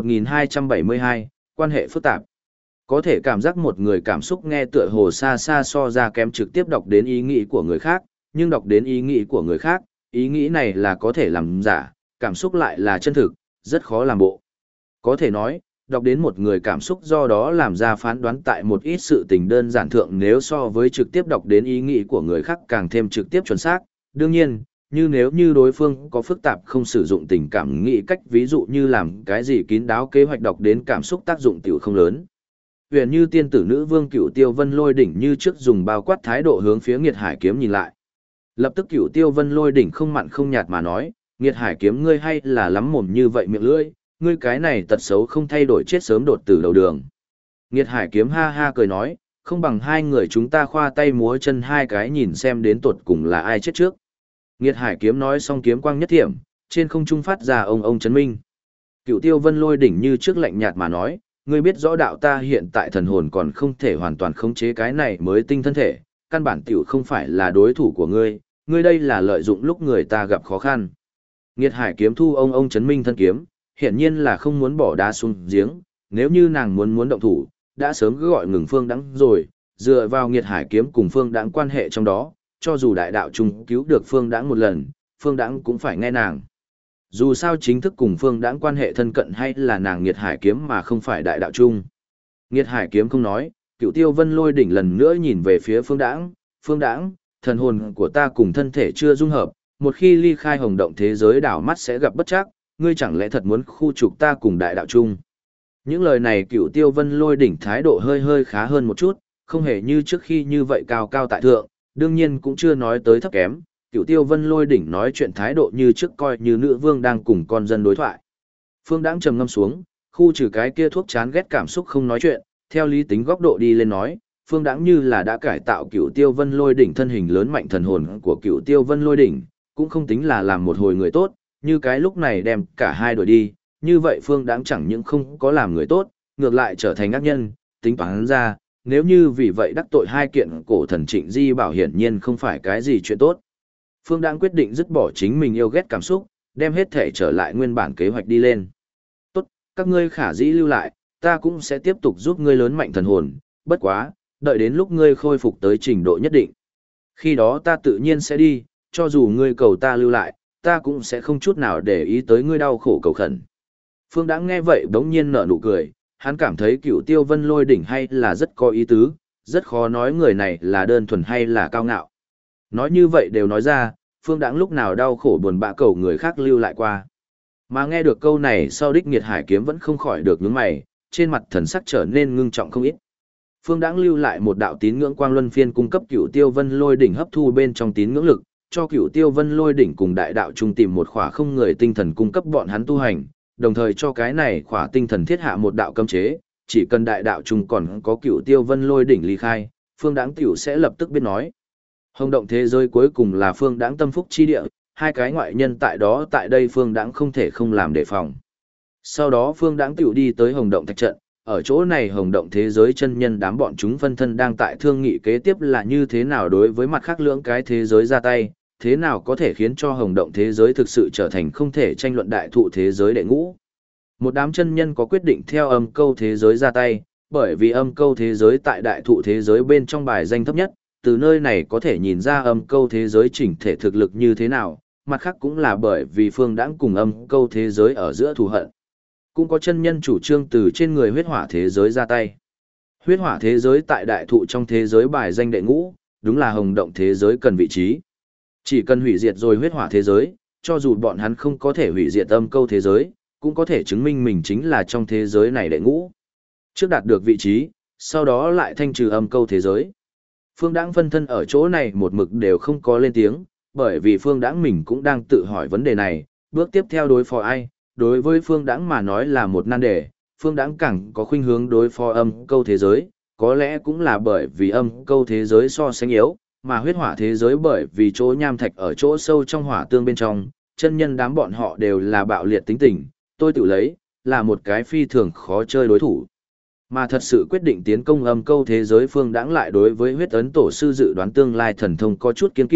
1272, quan hệ phức tạp. Có thể cảm giác một người cảm xúc nghe tựa hồ xa xa so ra kém trực tiếp đọc đến ý nghĩ của người khác, nhưng đọc đến ý nghĩ của người khác, ý nghĩ này là có thể làm giả, cảm xúc lại là chân thực, rất khó làm bộ. Có thể nói, đọc đến một người cảm xúc do đó làm ra phán đoán tại một ít sự tình đơn giản thượng nếu so với trực tiếp đọc đến ý nghĩ của người khác càng thêm trực tiếp chuẩn xác. Đương nhiên, như nếu như đối phương có phức tạp không sử dụng tình cảm nghĩ cách ví dụ như làm cái gì kín đáo kế hoạch đọc đến cảm xúc tác dụng tiểu không lớn. Huyền như tiên tử nữ vương Cửu Tiêu Vân Lôi đỉnh như trước dùng bao quát thái độ hướng phía Nghiệt Hải kiếm nhìn lại. Lập tức Cửu Tiêu Vân Lôi đỉnh không mặn không nhạt mà nói, Nghiệt Hải kiếm ngươi hay là lắm mồm như vậy miệng lưỡi, ngươi cái này tật xấu không thay đổi chết sớm đột từ đầu đường. Nghiệt Hải kiếm ha ha cười nói, không bằng hai người chúng ta khoa tay múa chân hai cái nhìn xem đến tột cùng là ai chết trước. Nghiệt Hải kiếm nói xong kiếm quang nhất thiểm, trên không trung phát ra ông chấn minh. Cửu Tiêu Vân Lôi đỉnh như trước lạnh nhạt mà nói, ngươi biết rõ đạo ta hiện tại thần hồn còn không thể hoàn toàn khống chế cái này mới tinh thân thể, căn bản tiểu không phải là đối thủ của ngươi, ngươi đây là lợi dụng lúc người ta gặp khó khăn. Nghiệt Hải kiếm thu ông chấn minh thân kiếm, hiển nhiên là không muốn bỏ đá xuống giếng, nếu như nàng muốn động thủ, đã sớm cứ gọi ngừng Phương Đãng rồi, dựa vào Nghiệt Hải kiếm cùng Phương Đãng quan hệ trong đó, cho dù đại đạo trung cứu được Phương Đãng một lần, Phương Đãng cũng phải nghe nàng. Dù sao chính thức cùng Phương Đãng quan hệ thân cận hay là nàng Nghiệt Hải kiếm mà không phải đại đạo trung. Nghiệt Hải kiếm không nói, Cửu Tiêu Vân Lôi đỉnh lần nữa nhìn về phía Phương Đãng, Phương Đãng, thần hồn của ta cùng thân thể chưa dung hợp, một khi ly khai hồng động thế giới đảo mắt sẽ gặp bất trắc, ngươi chẳng lẽ thật muốn khu trục ta cùng đại đạo chung. Những lời này Cửu Tiêu Vân Lôi đỉnh thái độ hơi khá hơn một chút, không hề như trước khi như vậy cao cao tại thượng, đương nhiên cũng chưa nói tới thấp kém. Cửu Tiêu Vân Lôi đỉnh nói chuyện thái độ như trước coi như nữ vương đang cùng con dân đối thoại. Phương Đãng trầm ngâm xuống, khu trừ cái kia thuốc chán ghét cảm xúc không nói chuyện, theo lý tính góc độ đi lên nói, Phương Đãng như là đã cải tạo Cửu Tiêu Vân Lôi đỉnh thân hình lớn mạnh thần hồn của Cửu Tiêu Vân Lôi đỉnh, cũng không tính là làm một hồi người tốt, như cái lúc này đem cả hai đuổi đi, như vậy Phương Đãng chẳng những không có làm người tốt, ngược lại trở thành ác nhân, tính toán ra, nếu như vì vậy đắc tội hai kiện cổ thần Trịnh Di Bảo hiển nhiên không phải cái gì chuyện tốt. Phương Đãng quyết định dứt bỏ chính mình yêu ghét cảm xúc, đem hết thể trở lại nguyên bản kế hoạch đi lên. Tốt, các ngươi khả dĩ lưu lại, ta cũng sẽ tiếp tục giúp ngươi lớn mạnh thần hồn, bất quá, đợi đến lúc ngươi khôi phục tới trình độ nhất định. Khi đó ta tự nhiên sẽ đi, cho dù ngươi cầu ta lưu lại, ta cũng sẽ không chút nào để ý tới ngươi đau khổ cầu khẩn. Phương Đãng nghe vậy bỗng nhiên nở nụ cười, hắn cảm thấy Cửu Tiêu Vân Lôi đỉnh hay là rất có ý tứ, rất khó nói người này là đơn thuần hay là cao ngạo. Nói như vậy đều nói ra, Phương Đãng lúc nào đau khổ buồn bã cầu người khác lưu lại qua. Mà nghe được câu này sau đích Nghiệt Hải kiếm vẫn không khỏi được nhướng mày, trên mặt thần sắc trở nên ngưng trọng không ít. Phương Đãng lưu lại một đạo tín ngưỡng quang luân phiên cung cấp Cửu Tiêu Vân Lôi đỉnh hấp thu bên trong tín ngưỡng lực, cho Cửu Tiêu Vân Lôi đỉnh cùng đại đạo trung tìm một khỏa không người tinh thần cung cấp bọn hắn tu hành, đồng thời cho cái này khỏa tinh thần thiết hạ một đạo cấm chế, chỉ cần đại đạo trung còn có Cửu Tiêu Vân Lôi đỉnh ly khai, Phương Đãng tiểu sẽ lập tức biết nói. Hồng động thế giới cuối cùng là Phương Đãng tâm phúc chi địa, hai cái ngoại nhân tại đó tại đây Phương Đãng không thể không làm đề phòng. Sau đó Phương Đãng tiểu đi tới Hồng động thạch trận, ở chỗ này Hồng động thế giới chân nhân đám bọn chúng phân thân đang tại thương nghị kế tiếp là như thế nào đối với mặt khác lưỡng cái thế giới ra tay, thế nào có thể khiến cho Hồng động thế giới thực sự trở thành không thể tranh luận đại thụ thế giới đệ ngũ. Một đám chân nhân có quyết định theo âm câu thế giới ra tay, bởi vì âm câu thế giới tại đại thụ thế giới bên trong bài danh thấp nhất, từ nơi này có thể nhìn ra âm câu thế giới chỉnh thể thực lực như thế nào, mặt khác cũng là bởi vì Phương Đãng cùng âm câu thế giới ở giữa thù hận. Cũng có chân nhân chủ trương từ trên người huyết hỏa thế giới ra tay. Huyết hỏa thế giới tại đại thụ trong thế giới bài danh đệ ngũ, đúng là Hồng động thế giới cần vị trí. Chỉ cần hủy diệt rồi huyết hỏa thế giới, cho dù bọn hắn không có thể hủy diệt âm câu thế giới, cũng có thể chứng minh mình chính là trong thế giới này đệ ngũ. Trước đạt được vị trí, sau đó lại thanh trừ âm câu thế giới. Phương Đãng phân thân ở chỗ này một mực đều không có lên tiếng, bởi vì Phương Đãng mình cũng đang tự hỏi vấn đề này, bước tiếp theo đối phó ai, đối với Phương Đãng mà nói là một nan đề, Phương Đãng càng có khuynh hướng đối phó âm câu thế giới, có lẽ cũng là bởi vì âm câu thế giới so sánh yếu, mà huyết hỏa thế giới bởi vì chỗ nham thạch ở chỗ sâu trong hỏa tương bên trong, chân nhân đám bọn họ đều là bạo liệt tính tình, tôi tự lấy, là một cái phi thường khó chơi đối thủ. Mà thật sự quyết định tiến công âm câu thế giới Phương Đãng lại đối với huyết ấn tổ sư dự đoán tương lai thần thông có chút kiên kỵ,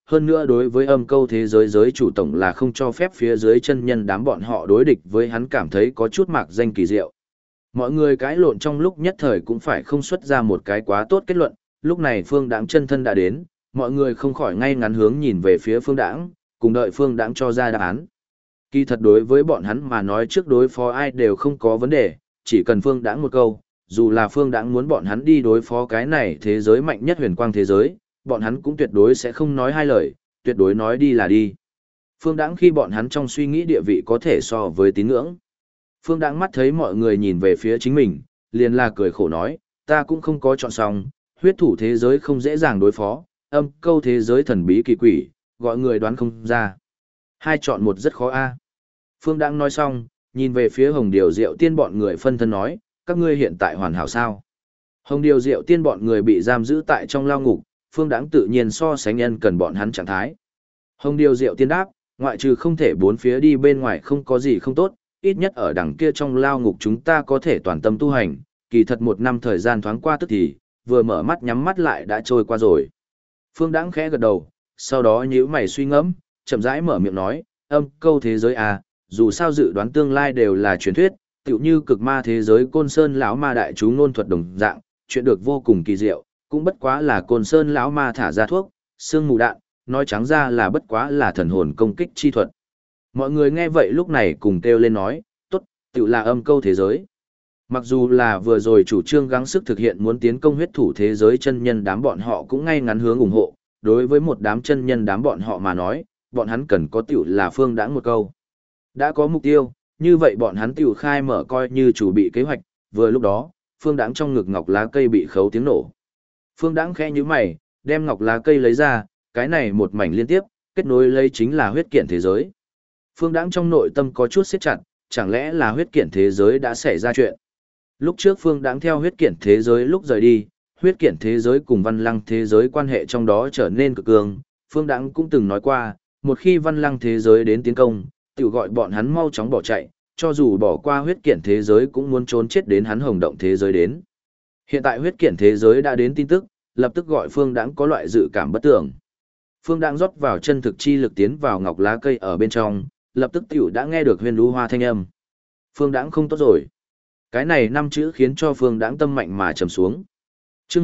hơn nữa đối với âm câu thế giới giới chủ tổng là không cho phép phía dưới chân nhân đám bọn họ đối địch với hắn, cảm thấy có chút mạc danh kỳ diệu. Mọi người cãi lộn trong lúc nhất thời cũng phải không xuất ra một cái quá tốt kết luận, lúc này Phương Đãng chân thân đã đến, mọi người không khỏi ngay ngắn hướng nhìn về phía Phương Đãng, cùng đợi Phương Đãng cho ra đáp án. Kỳ thật đối với bọn hắn mà nói trước đối phó ai đều không có vấn đề, chỉ cần Phương Đãng một câu, dù là Phương Đãng muốn bọn hắn đi đối phó cái này thế giới mạnh nhất huyền quang thế giới, bọn hắn cũng tuyệt đối sẽ không nói hai lời, tuyệt đối nói đi là đi. Phương Đãng khi bọn hắn trong suy nghĩ địa vị có thể so với tín ngưỡng. Phương Đãng mắt thấy mọi người nhìn về phía chính mình, liền là cười khổ nói, ta cũng không có chọn xong, huyết thủ thế giới không dễ dàng đối phó, âm câu thế giới thần bí kỳ quỷ, gọi người đoán không ra. Hai chọn một rất khó a. Phương Đãng nói xong, nhìn về phía Hồng Điều Diệu Tiên bọn người phân thân nói, các ngươi hiện tại hoàn hảo sao? Hồng Điều Diệu Tiên bọn người bị giam giữ tại trong lao ngục, Phương Đãng tự nhiên so sánh nhân cần bọn hắn trạng thái. Hồng Điều Diệu Tiên đáp, ngoại trừ không thể bốn phía đi bên ngoài không có gì không tốt, ít nhất ở đằng kia trong lao ngục chúng ta có thể toàn tâm tu hành, kỳ thật một năm thời gian thoáng qua tức thì, vừa mở mắt nhắm mắt lại đã trôi qua rồi. Phương Đãng khẽ gật đầu, sau đó nhíu mày suy ngẫm, chậm rãi mở miệng nói, âm câu thế giới à, dù sao dự đoán tương lai đều là truyền thuyết, tựu như cực ma thế giới Côn Sơn lão ma đại chú ngôn thuật đồng dạng, chuyện được vô cùng kỳ diệu, cũng bất quá là Côn Sơn lão ma thả ra thuốc, sương mù đạn, nói trắng ra là bất quá là thần hồn công kích chi thuật. Mọi người nghe vậy lúc này cùng kêu lên nói, tốt, tựu là âm câu thế giới. Mặc dù là vừa rồi chủ trương gắng sức thực hiện muốn tiến công huyết thủ thế giới chân nhân đám bọn họ cũng ngay ngắn hướng ủng hộ, đối với một đám chân nhân đám bọn họ mà nói, bọn hắn cần có tựu là Phương Đãng một câu. Đã có mục tiêu, như vậy bọn hắn tựu khai mở coi như chủ bị kế hoạch, vừa lúc đó, Phương Đãng trong ngực ngọc lá cây bị khấu tiếng nổ. Phương Đãng khẽ nhíu mày, đem ngọc lá cây lấy ra, cái này một mảnh liên tiếp, kết nối lấy chính là huyết kiện thế giới. Phương Đãng trong nội tâm có chút siết chặt, chẳng lẽ là huyết kiện thế giới đã xảy ra chuyện. Lúc trước Phương Đãng theo huyết kiện thế giới lúc rời đi, huyết kiện thế giới cùng văn lăng thế giới quan hệ trong đó trở nên cực cường. Phương Đãng cũng từng nói qua, một khi văn lăng thế giới đến tiến công, tự gọi bọn hắn mau chóng bỏ chạy, cho dù bỏ qua huyết kiện thế giới cũng muốn trốn chết đến hắn hồng động thế giới đến. Hiện tại huyết kiện thế giới đã đến tin tức, lập tức gọi Phương Đãng có loại dự cảm bất tưởng. Phương Đãng rót vào chân thực chi lực tiến vào ngọc lá cây ở bên trong, lập tức tiểu đã nghe được Huyền Lũ Hoa thanh âm. Phương Đãng không tốt rồi. Cái này năm chữ khiến cho Phương Đãng tâm mạnh mà trầm xuống. Chương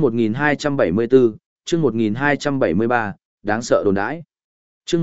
1274, chương 1273, đáng sợ đồn đãi. Chương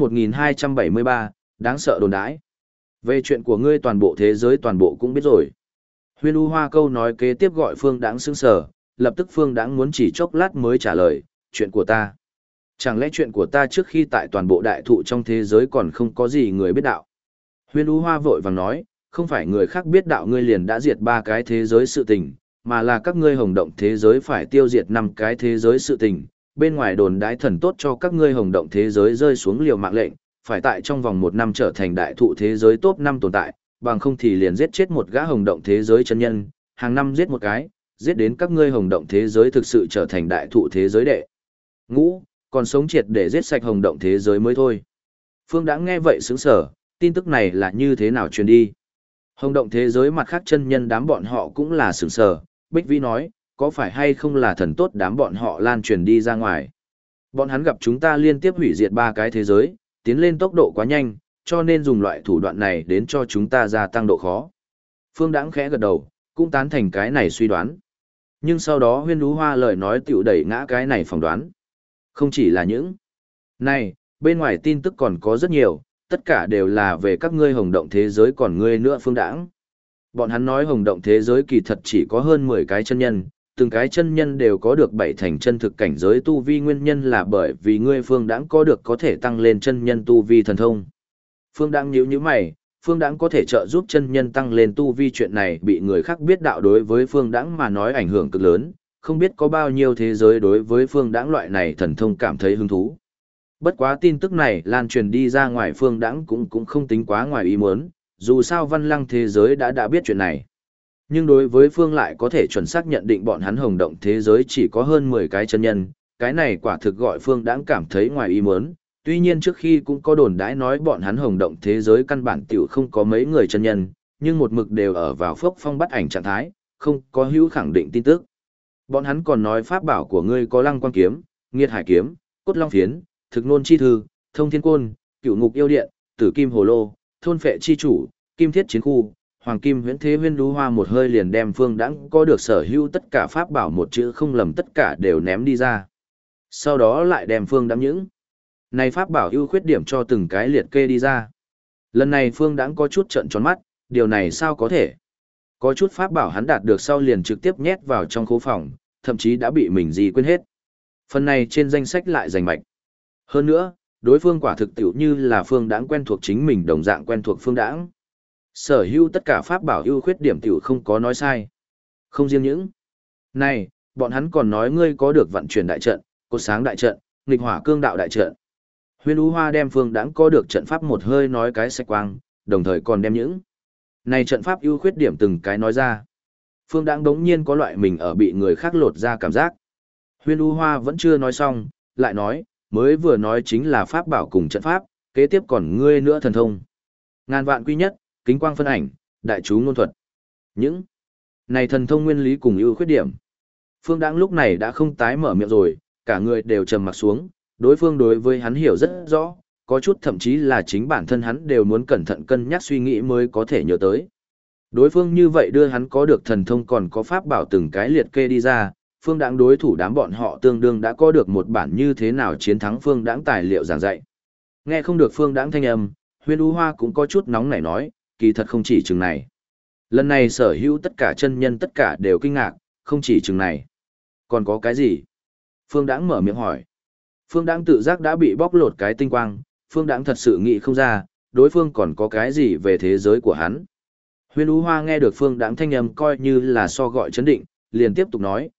1273, đáng sợ đồn đãi. Về chuyện của ngươi toàn bộ thế giới toàn bộ cũng biết rồi. Huyền Lũ Hoa câu nói kế tiếp gọi Phương Đãng sững sờ, lập tức Phương Đãng muốn chỉ chốc lát mới trả lời, chuyện của ta. Chẳng lẽ chuyện của ta trước khi tại toàn bộ đại thụ trong thế giới còn không có gì người biết đạo? Huyền Lũ Hoa vội vàng nói, không phải người khác biết đạo ngươi liền đã diệt 3 cái thế giới sự tình, mà là các ngươi hồng động thế giới phải tiêu diệt 5 cái thế giới sự tình. Bên ngoài đồn đãi thần tốt cho các ngươi hồng động thế giới rơi xuống liều mạng lệnh, phải tại trong vòng 1 năm trở thành đại thụ thế giới top 5 tồn tại, bằng không thì liền giết chết một gã hồng động thế giới chân nhân, hàng năm giết một cái, giết đến các ngươi hồng động thế giới thực sự trở thành đại thụ thế giới đệ ngũ, còn sống triệt để giết sạch hồng động thế giới mới thôi. Phương đã nghe vậy sững sờ, tin tức này là như thế nào truyền đi? Hồng động thế giới mặt khác chân nhân đám bọn họ cũng là sững sờ, Bích Vĩ nói, có phải hay không là thần tốt đám bọn họ lan truyền đi ra ngoài. Bọn hắn gặp chúng ta liên tiếp hủy diệt 3 cái thế giới, tiến lên tốc độ quá nhanh, cho nên dùng loại thủ đoạn này đến cho chúng ta gia tăng độ khó. Phương Đãng khẽ gật đầu, cũng tán thành cái này suy đoán. Nhưng sau đó Huyền Lũ Hoa lời nói tiểu đẩy ngã cái này phỏng đoán. Không chỉ là những này, bên ngoài tin tức còn có rất nhiều, tất cả đều là về các ngươi hồng động thế giới còn ngươi nữa Phương Đãng. Bọn hắn nói hồng động thế giới kỳ thật chỉ có hơn 10 cái chân nhân, từng cái chân nhân đều có được 7 thành chân thực cảnh giới tu vi, nguyên nhân là bởi vì ngươi Phương Đãng có được có thể tăng lên chân nhân tu vi thần thông. Phương Đãng nhíu mày, Phương Đãng có thể trợ giúp chân nhân tăng lên tu vi, chuyện này bị người khác biết đạo đối với Phương Đãng mà nói ảnh hưởng cực lớn, không biết có bao nhiêu thế giới đối với Phương Đãng loại này thần thông cảm thấy hứng thú. Bất quá tin tức này lan truyền đi ra ngoài Phương Đãng cũng không tính quá ngoài ý muốn, dù sao văn lăng thế giới đã biết chuyện này. Nhưng đối với Phương lại có thể chuẩn xác nhận định bọn hắn hồng động thế giới chỉ có hơn 10 cái chân nhân, cái này quả thực gọi Phương Đãng cảm thấy ngoài ý muốn. Tuy nhiên trước khi cũng có đồn đãi nói bọn hắn hồng động thế giới căn bản tiểu không có mấy người chân nhân, nhưng một mực đều ở vào phốc phong bắt ảnh trạng thái, không có hữu khẳng định tin tức. Bọn hắn còn nói pháp bảo của ngươi có lăng quang kiếm, nghiệt hải kiếm, cốt long phiến, thực nôn chi thư, thông thiên côn, cựu ngục yêu điện, tử kim hồ lô, thôn phệ chi chủ, kim thiết chiến khu, hoàng kim huyễn thế huyên đú hoa một hơi liền đem Phương Đãng có được sở hữu tất cả pháp bảo một chữ không lầm tất cả đều ném đi ra. Sau đó lại đem Phương Đãng những này pháp bảo ưu khuyết điểm cho từng cái liệt kê đi ra. Lần này Phương Đãng có chút trợn tròn mắt, điều này sao có thể? Có chút pháp bảo hắn đạt được sau liền trực tiếp nhét vào trong khố phòng, thậm chí đã bị mình gì quên hết. Phần này trên danh sách lại rành mạch. Hơn nữa, đối phương quả thực tiểu như là Phương Đãng quen thuộc chính mình đồng dạng quen thuộc Phương Đãng. Sở hữu tất cả pháp bảo ưu khuyết điểm tiểu không có nói sai. Không riêng những này, bọn hắn còn nói ngươi có được vận chuyển đại trận, cột sáng đại trận, nghịch hỏa cương đạo đại trận. Huyên Ú Hoa đem Phương Đãng có được trận pháp một hơi nói cái sạch quang, đồng thời còn đem những này trận pháp ưu khuyết điểm từng cái nói ra. Phương Đãng đống nhiên có loại mình ở bị người khác lột ra cảm giác. Huyên Ú Hoa vẫn chưa nói xong, lại nói, mới vừa nói chính là pháp bảo cùng trận pháp, kế tiếp còn ngươi nữa thần thông. Ngàn vạn quy nhất, kính quang phân ảnh, đại chú ngôn thuật. Những này thần thông nguyên lý cùng ưu khuyết điểm. Phương Đãng lúc này đã không tái mở miệng rồi, cả người đều trầm mặc xuống, đối phương đối với hắn hiểu rất rõ, có chút thậm chí là chính bản thân hắn đều muốn cẩn thận cân nhắc suy nghĩ mới có thể nhớ tới. Đối phương như vậy đưa hắn có được thần thông còn có pháp bảo từng cái liệt kê đi ra, Phương Đãng đối thủ đám bọn họ tương đương đã có được một bản như thế nào chiến thắng Phương Đãng tài liệu giảng dạy. Nghe không được Phương Đãng thanh âm, Huyên Ú Hoa cũng có chút nóng nảy nói, kỳ thật không chỉ chừng này. Lần này sở hữu tất cả chân nhân tất cả đều kinh ngạc, không chỉ chừng này. Còn có cái gì? Phương Đãng mở miệng hỏi. Phương Đãng tự giác đã bị bóc lột cái tinh quang, Phương Đãng thật sự nghĩ không ra, đối phương còn có cái gì về thế giới của hắn. Huyên Ú Hoa nghe được Phương Đãng thanh âm coi như là so gọi chấn định, liền tiếp tục nói,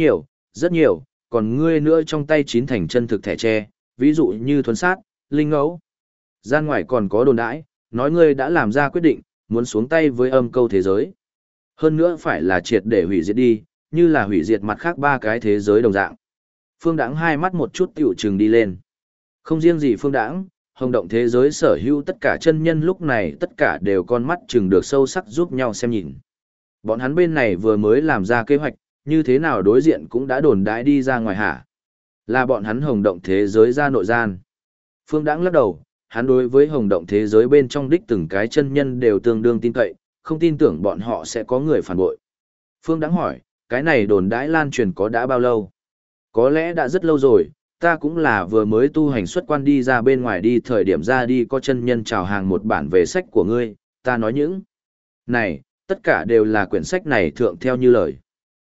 rất nhiều, còn ngươi nữa trong tay chín thành chân thực thẻ tre, ví dụ như thuần sát, linh ngẫu. Gian ngoài còn có đồn đãi, nói ngươi đã làm ra quyết định, muốn xuống tay với âm câu thế giới. Hơn nữa phải là triệt để hủy diệt đi, như là hủy diệt mặt khác ba cái thế giới đồng dạng. Phương Đãng hai mắt một chút tiểu trừng đi lên. Không riêng gì Phương Đãng, hồng động thế giới sở hữu tất cả chân nhân lúc này tất cả đều con mắt trừng được sâu sắc giúp nhau xem nhìn. Bọn hắn bên này vừa mới làm ra kế hoạch, như thế nào đối diện cũng đã đồn đãi đi ra ngoài hả. Là bọn hắn hồng động thế giới ra nội gian. Phương Đãng lắc đầu, hắn đối với hồng động thế giới bên trong đích từng cái chân nhân đều tương đương tin cậy, không tin tưởng bọn họ sẽ có người phản bội. Phương Đãng hỏi, cái này đồn đãi lan truyền có đã bao lâu? Có lẽ đã rất lâu rồi, ta cũng là vừa mới tu hành xuất quan đi ra bên ngoài đi thời điểm ra đi có chân nhân chào hàng một bản về sách của ngươi, ta nói những này, tất cả đều là quyển sách này thượng theo như lời.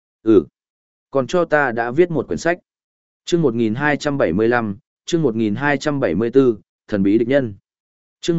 Còn cho ta đã viết một quyển sách. Chương 1275, chương 1274, thần bí địch nhân. Chương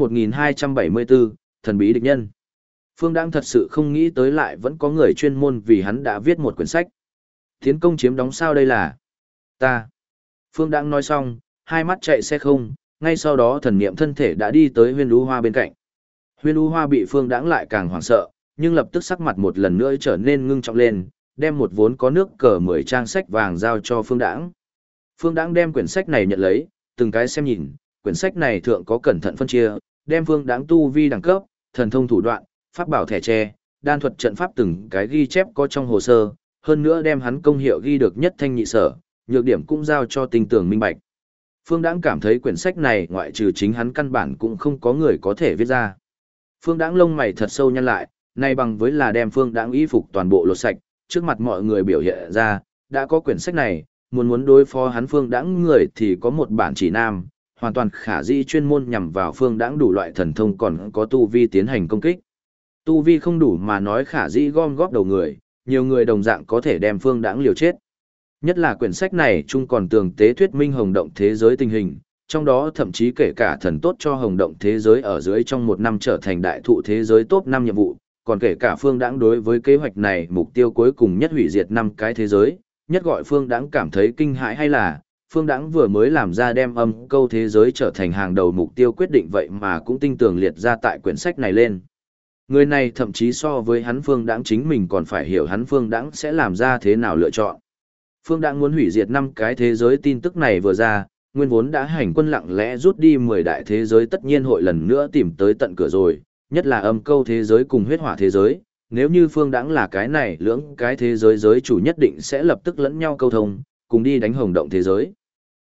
1274, thần bí địch nhân. Phương Đãng thật sự không nghĩ tới lại vẫn có người chuyên môn vì hắn đã viết một quyển sách. Tiến công chiếm đóng sao đây là? Ta. Phương Đãng nói xong, hai mắt chạy xe không, ngay sau đó thần niệm thân thể đã đi tới Huyên Ú Hoa bên cạnh. Huyên Ú Hoa bị Phương Đãng lại càng hoảng sợ, nhưng lập tức sắc mặt một lần nữa trở nên ngưng trọng lên, đem một vốn có nước cờ 10 trang sách vàng giao cho Phương Đãng. Phương Đãng đem quyển sách này nhận lấy, từng cái xem nhìn, quyển sách này thượng có cẩn thận phân chia, đem Phương Đãng tu vi đẳng cấp, thần thông thủ đoạn, pháp bảo thẻ tre, đan thuật trận pháp từng cái ghi chép có trong hồ sơ, hơn nữa đem hắn công hiệu ghi được nhất thanh nhị sở, nhược điểm cũng giao cho tinh tường minh bạch. Phương Đãng cảm thấy quyển sách này ngoại trừ chính hắn căn bản cũng không có người có thể viết ra. Phương Đãng lông mày thật sâu nhăn lại, nay bằng với là đem Phương Đãng y phục toàn bộ lột sạch, trước mặt mọi người biểu hiện ra, đã có quyển sách này, muốn đối phó hắn Phương Đãng người thì có một bản chỉ nam, hoàn toàn khả dĩ chuyên môn nhằm vào Phương Đãng đủ loại thần thông còn có tu vi tiến hành công kích. Tu vi không đủ mà nói khả dĩ gom góp đầu người, nhiều người đồng dạng có thể đem Phương Đãng liều chết. Nhất là quyển sách này chung còn tường tế thuyết minh hồng động thế giới tình hình, trong đó thậm chí kể cả thần tốt cho hồng động thế giới ở dưới trong một năm trở thành đại thụ thế giới top 5 nhiệm vụ, còn kể cả Phương Đãng đối với kế hoạch này mục tiêu cuối cùng nhất hủy diệt 5 cái thế giới, nhất gọi Phương Đãng cảm thấy kinh hãi hay là, Phương Đãng vừa mới làm ra đem âm câu thế giới trở thành hàng đầu mục tiêu quyết định vậy mà cũng tinh tường liệt ra tại quyển sách này lên. Người này thậm chí so với hắn Phương Đãng chính mình còn phải hiểu hắn Phương Đãng sẽ làm ra thế nào lựa chọn. Phương Đãng muốn hủy diệt 5 cái thế giới tin tức này vừa ra, nguyên vốn đã hành quân lặng lẽ rút đi 10 đại thế giới tất nhiên hội lần nữa tìm tới tận cửa rồi, nhất là âm câu thế giới cùng huyết hỏa thế giới, nếu như Phương Đãng là cái này lưỡng cái thế giới giới chủ nhất định sẽ lập tức lẫn nhau câu thông, cùng đi đánh hồng động thế giới.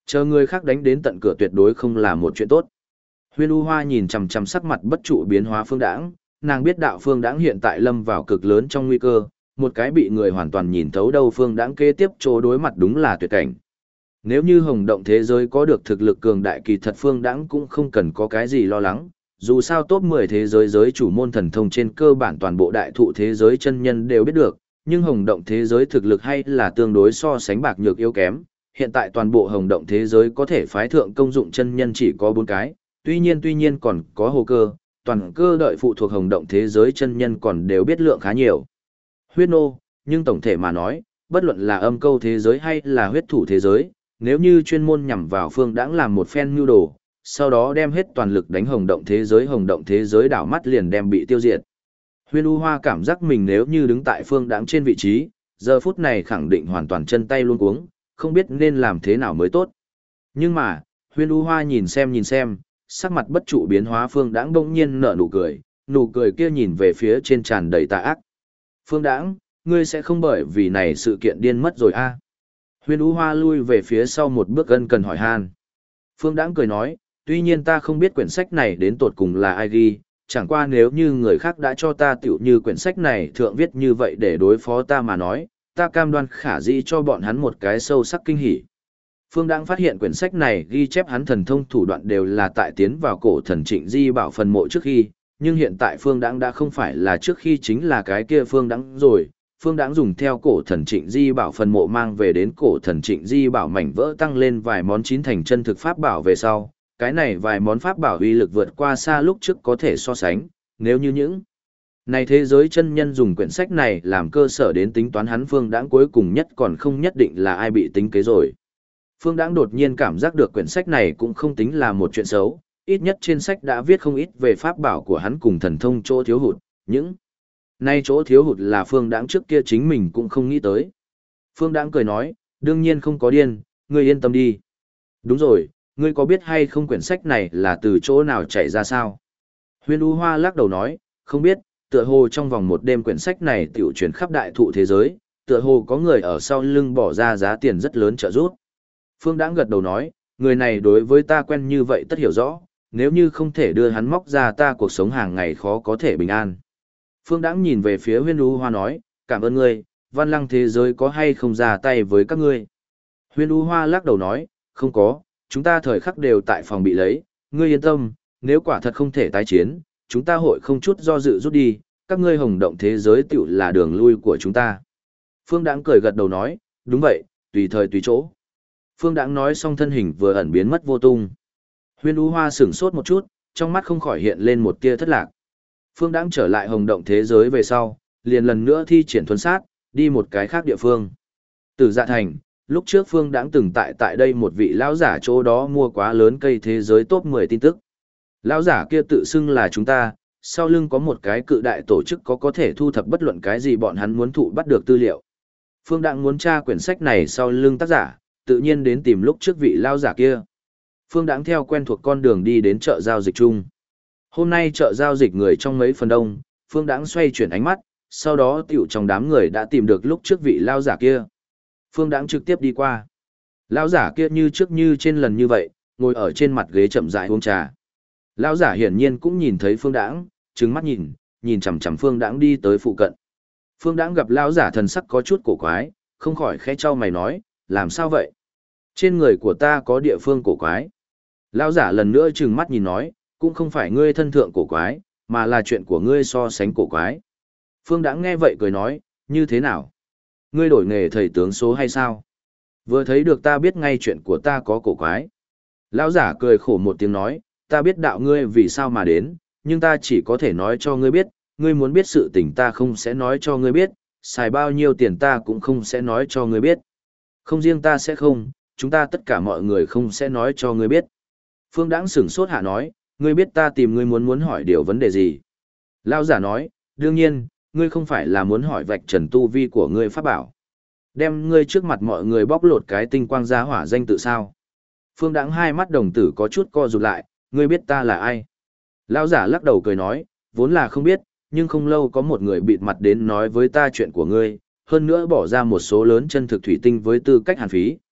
Chờ người khác đánh đến tận cửa tuyệt đối không là một chuyện tốt. Huyên U Hoa nhìn chằm chằm sắc mặt bất trụ biến hóa Phương Đãng, nàng biết đạo Phương Đãng hiện tại lâm vào cực lớn trong nguy cơ, một cái bị người hoàn toàn nhìn thấu đâu Phương Đãng kế tiếp chỗ đối mặt đúng là tuyệt cảnh. Nếu như Hồng Động thế giới có được thực lực cường đại, kỳ thật Phương Đãng cũng không cần có cái gì lo lắng, dù sao top 10 thế giới giới chủ môn thần thông trên cơ bản toàn bộ đại thụ thế giới chân nhân đều biết được, nhưng Hồng Động thế giới thực lực hay là tương đối so sánh bạc nhược yếu kém. Hiện tại toàn bộ Hồng Động thế giới có thể phái thượng công dụng chân nhân chỉ có 4 cái, tuy nhiên còn có hồ cơ, toàn cơ đợi phụ thuộc Hồng Động thế giới chân nhân còn đều biết lượng khá nhiều. Huyết nô, nhưng tổng thể mà nói, bất luận là âm câu thế giới hay là huyết thủ thế giới, nếu như chuyên môn nhằm vào Phương Đãng làm một phen mưu đồ, sau đó đem hết toàn lực đánh Hồng Động thế giới đảo mắt liền đem bị tiêu diệt. Huyên U Hoa cảm giác mình nếu như đứng tại Phương Đãng trên vị trí, giờ phút này khẳng định hoàn toàn chân tay luống cuống, không biết nên làm thế nào mới tốt. Nhưng mà, Huyên U Hoa nhìn xem, sắc mặt bất trụ biến hóa Phương Đãng bỗng nhiên nở nụ cười kia nhìn về phía trên tràn đầy tà ác. Phương Đãng, ngươi sẽ không bởi vì này sự kiện điên mất rồi a? Huyên U Hoa lui về phía sau một bước ân cần hỏi han. Phương Đãng cười nói, tuy nhiên ta không biết quyển sách này đến tột cùng là ai ghi, chẳng qua nếu như người khác đã cho ta tựu như quyển sách này thượng viết như vậy để đối phó ta mà nói, ta cam đoan khả dĩ cho bọn hắn một cái sâu sắc kinh hỉ. Phương Đãng phát hiện quyển sách này ghi chép hắn thần thông thủ đoạn đều là tại tiến vào cổ thần Trịnh Di Bảo phần mộ trước khi, nhưng hiện tại Phương Đãng đã không phải là trước khi chính là cái kia Phương Đãng rồi. Phương Đãng dùng theo cổ thần Trịnh Di Bảo phần mộ mang về đến cổ thần Trịnh Di Bảo mảnh vỡ tăng lên vài món chín thành chân thực pháp bảo về sau, cái này vài món pháp bảo uy lực vượt qua xa lúc trước có thể so sánh, nếu như những này thế giới chân nhân dùng quyển sách này làm cơ sở đến tính toán hắn Phương Đãng cuối cùng nhất còn không nhất định là ai bị tính kế rồi. Phương Đãng đột nhiên cảm giác được quyển sách này cũng không tính là một chuyện xấu, ít nhất trên sách đã viết không ít về pháp bảo của hắn cùng thần thông chỗ thiếu hụt, những nay chỗ thiếu hụt là Phương Đãng trước kia chính mình cũng không nghĩ tới. Phương Đãng cười nói, đương nhiên không có điên, ngươi yên tâm đi. Đúng rồi, ngươi có biết hay không quyển sách này là từ chỗ nào chạy ra sao? Huyên U Hoa lắc đầu nói, không biết, tựa hồ trong vòng một đêm quyển sách này tiểu truyền khắp đại thụ thế giới, tựa hồ có người ở sau lưng bỏ ra giá tiền rất lớn trợ giúp. Phương Đãng gật đầu nói, người này đối với ta quen như vậy tất hiểu rõ, nếu như không thể đưa hắn móc ra ta cuộc sống hàng ngày khó có thể bình an. Phương Đãng nhìn về phía Huyên U Hoa nói, cảm ơn ngươi, Văn Lăng thế giới có hay không ra tay với các ngươi? Huyên U Hoa lắc đầu nói, không có, chúng ta thời khắc đều tại phòng bị lấy, ngươi yên tâm, nếu quả thật không thể tái chiến, chúng ta hội không chút do dự rút đi, các ngươi Hồng Động thế giới tiểu là đường lui của chúng ta. Phương Đãng cười gật đầu nói, đúng vậy, tùy thời tùy chỗ. Phương Đãng nói xong thân hình vừa ẩn biến mất vô tung. Huyên U Hoa sửng sốt một chút, trong mắt không khỏi hiện lên một tia thất lạc. Phương Đãng trở lại Hồng Động thế giới về sau, liền lần nữa thi triển thuần sát, đi một cái khác địa phương. Từ Dạ Thành, lúc trước Phương Đãng từng tại đây một vị lão giả chỗ đó mua quá lớn cây thế giới top 10 tin tức. Lão giả kia tự xưng là chúng ta, sau lưng có một cái cự đại tổ chức có thể thu thập bất luận cái gì bọn hắn muốn thụ bắt được tư liệu. Phương Đãng muốn tra quyển sách này sau lưng tác giả, tự nhiên đến tìm lúc trước vị lão giả kia. Phương Đãng theo quen thuộc con đường đi đến chợ giao dịch chung. Hôm nay chợ giao dịch người trong mấy phần đông, Phương Đãng xoay chuyển ánh mắt, sau đó tiểu trong đám người đã tìm được lúc trước vị lão giả kia. Phương Đãng trực tiếp đi qua. Lão giả kia như trước như trên lần như vậy, ngồi ở trên mặt ghế chậm rãi uống trà. Lão giả hiển nhiên cũng nhìn thấy Phương Đãng, trừng mắt nhìn chằm chằm Phương Đãng đi tới phụ cận. Phương Đãng gặp lão giả thần sắc có chút cổ quái, không khỏi khẽ chau mày nói, làm sao vậy? Trên người của ta có địa phương cổ quái. Lão giả lần nữa trừng mắt nhìn nói, cũng không phải ngươi thân thượng cổ quái, mà là chuyện của ngươi so sánh cổ quái. Phương Đãng nghe vậy cười nói, như thế nào? Ngươi đổi nghề thầy tướng số hay sao? Vừa thấy được ta biết ngay chuyện của ta có cổ quái. Lão giả cười khổ một tiếng nói, ta biết đạo ngươi vì sao mà đến, nhưng ta chỉ có thể nói cho ngươi biết, ngươi muốn biết sự tình ta không sẽ nói cho ngươi biết, xài bao nhiêu tiền ta cũng không sẽ nói cho ngươi biết. Không riêng ta sẽ không, chúng ta tất cả mọi người không sẽ nói cho ngươi biết. Phương Đãng sửng sốt hạ nói, ngươi biết ta tìm ngươi muốn hỏi điều vấn đề gì? Lão giả nói, đương nhiên, ngươi không phải là muốn hỏi vạch trần tu vi của ngươi pháp bảo. Đem ngươi trước mặt mọi người bóc lột cái tinh quang giá hỏa danh tự sao? Phương Đãng hai mắt đồng tử có chút co rụt lại, ngươi biết ta là ai? Lão giả lắc đầu cười nói, vốn là không biết, nhưng không lâu có một người bịt mặt đến nói với ta chuyện của ngươi, hơn nữa bỏ ra một số lớn chân thực thủy tinh với tư cách hàn phí,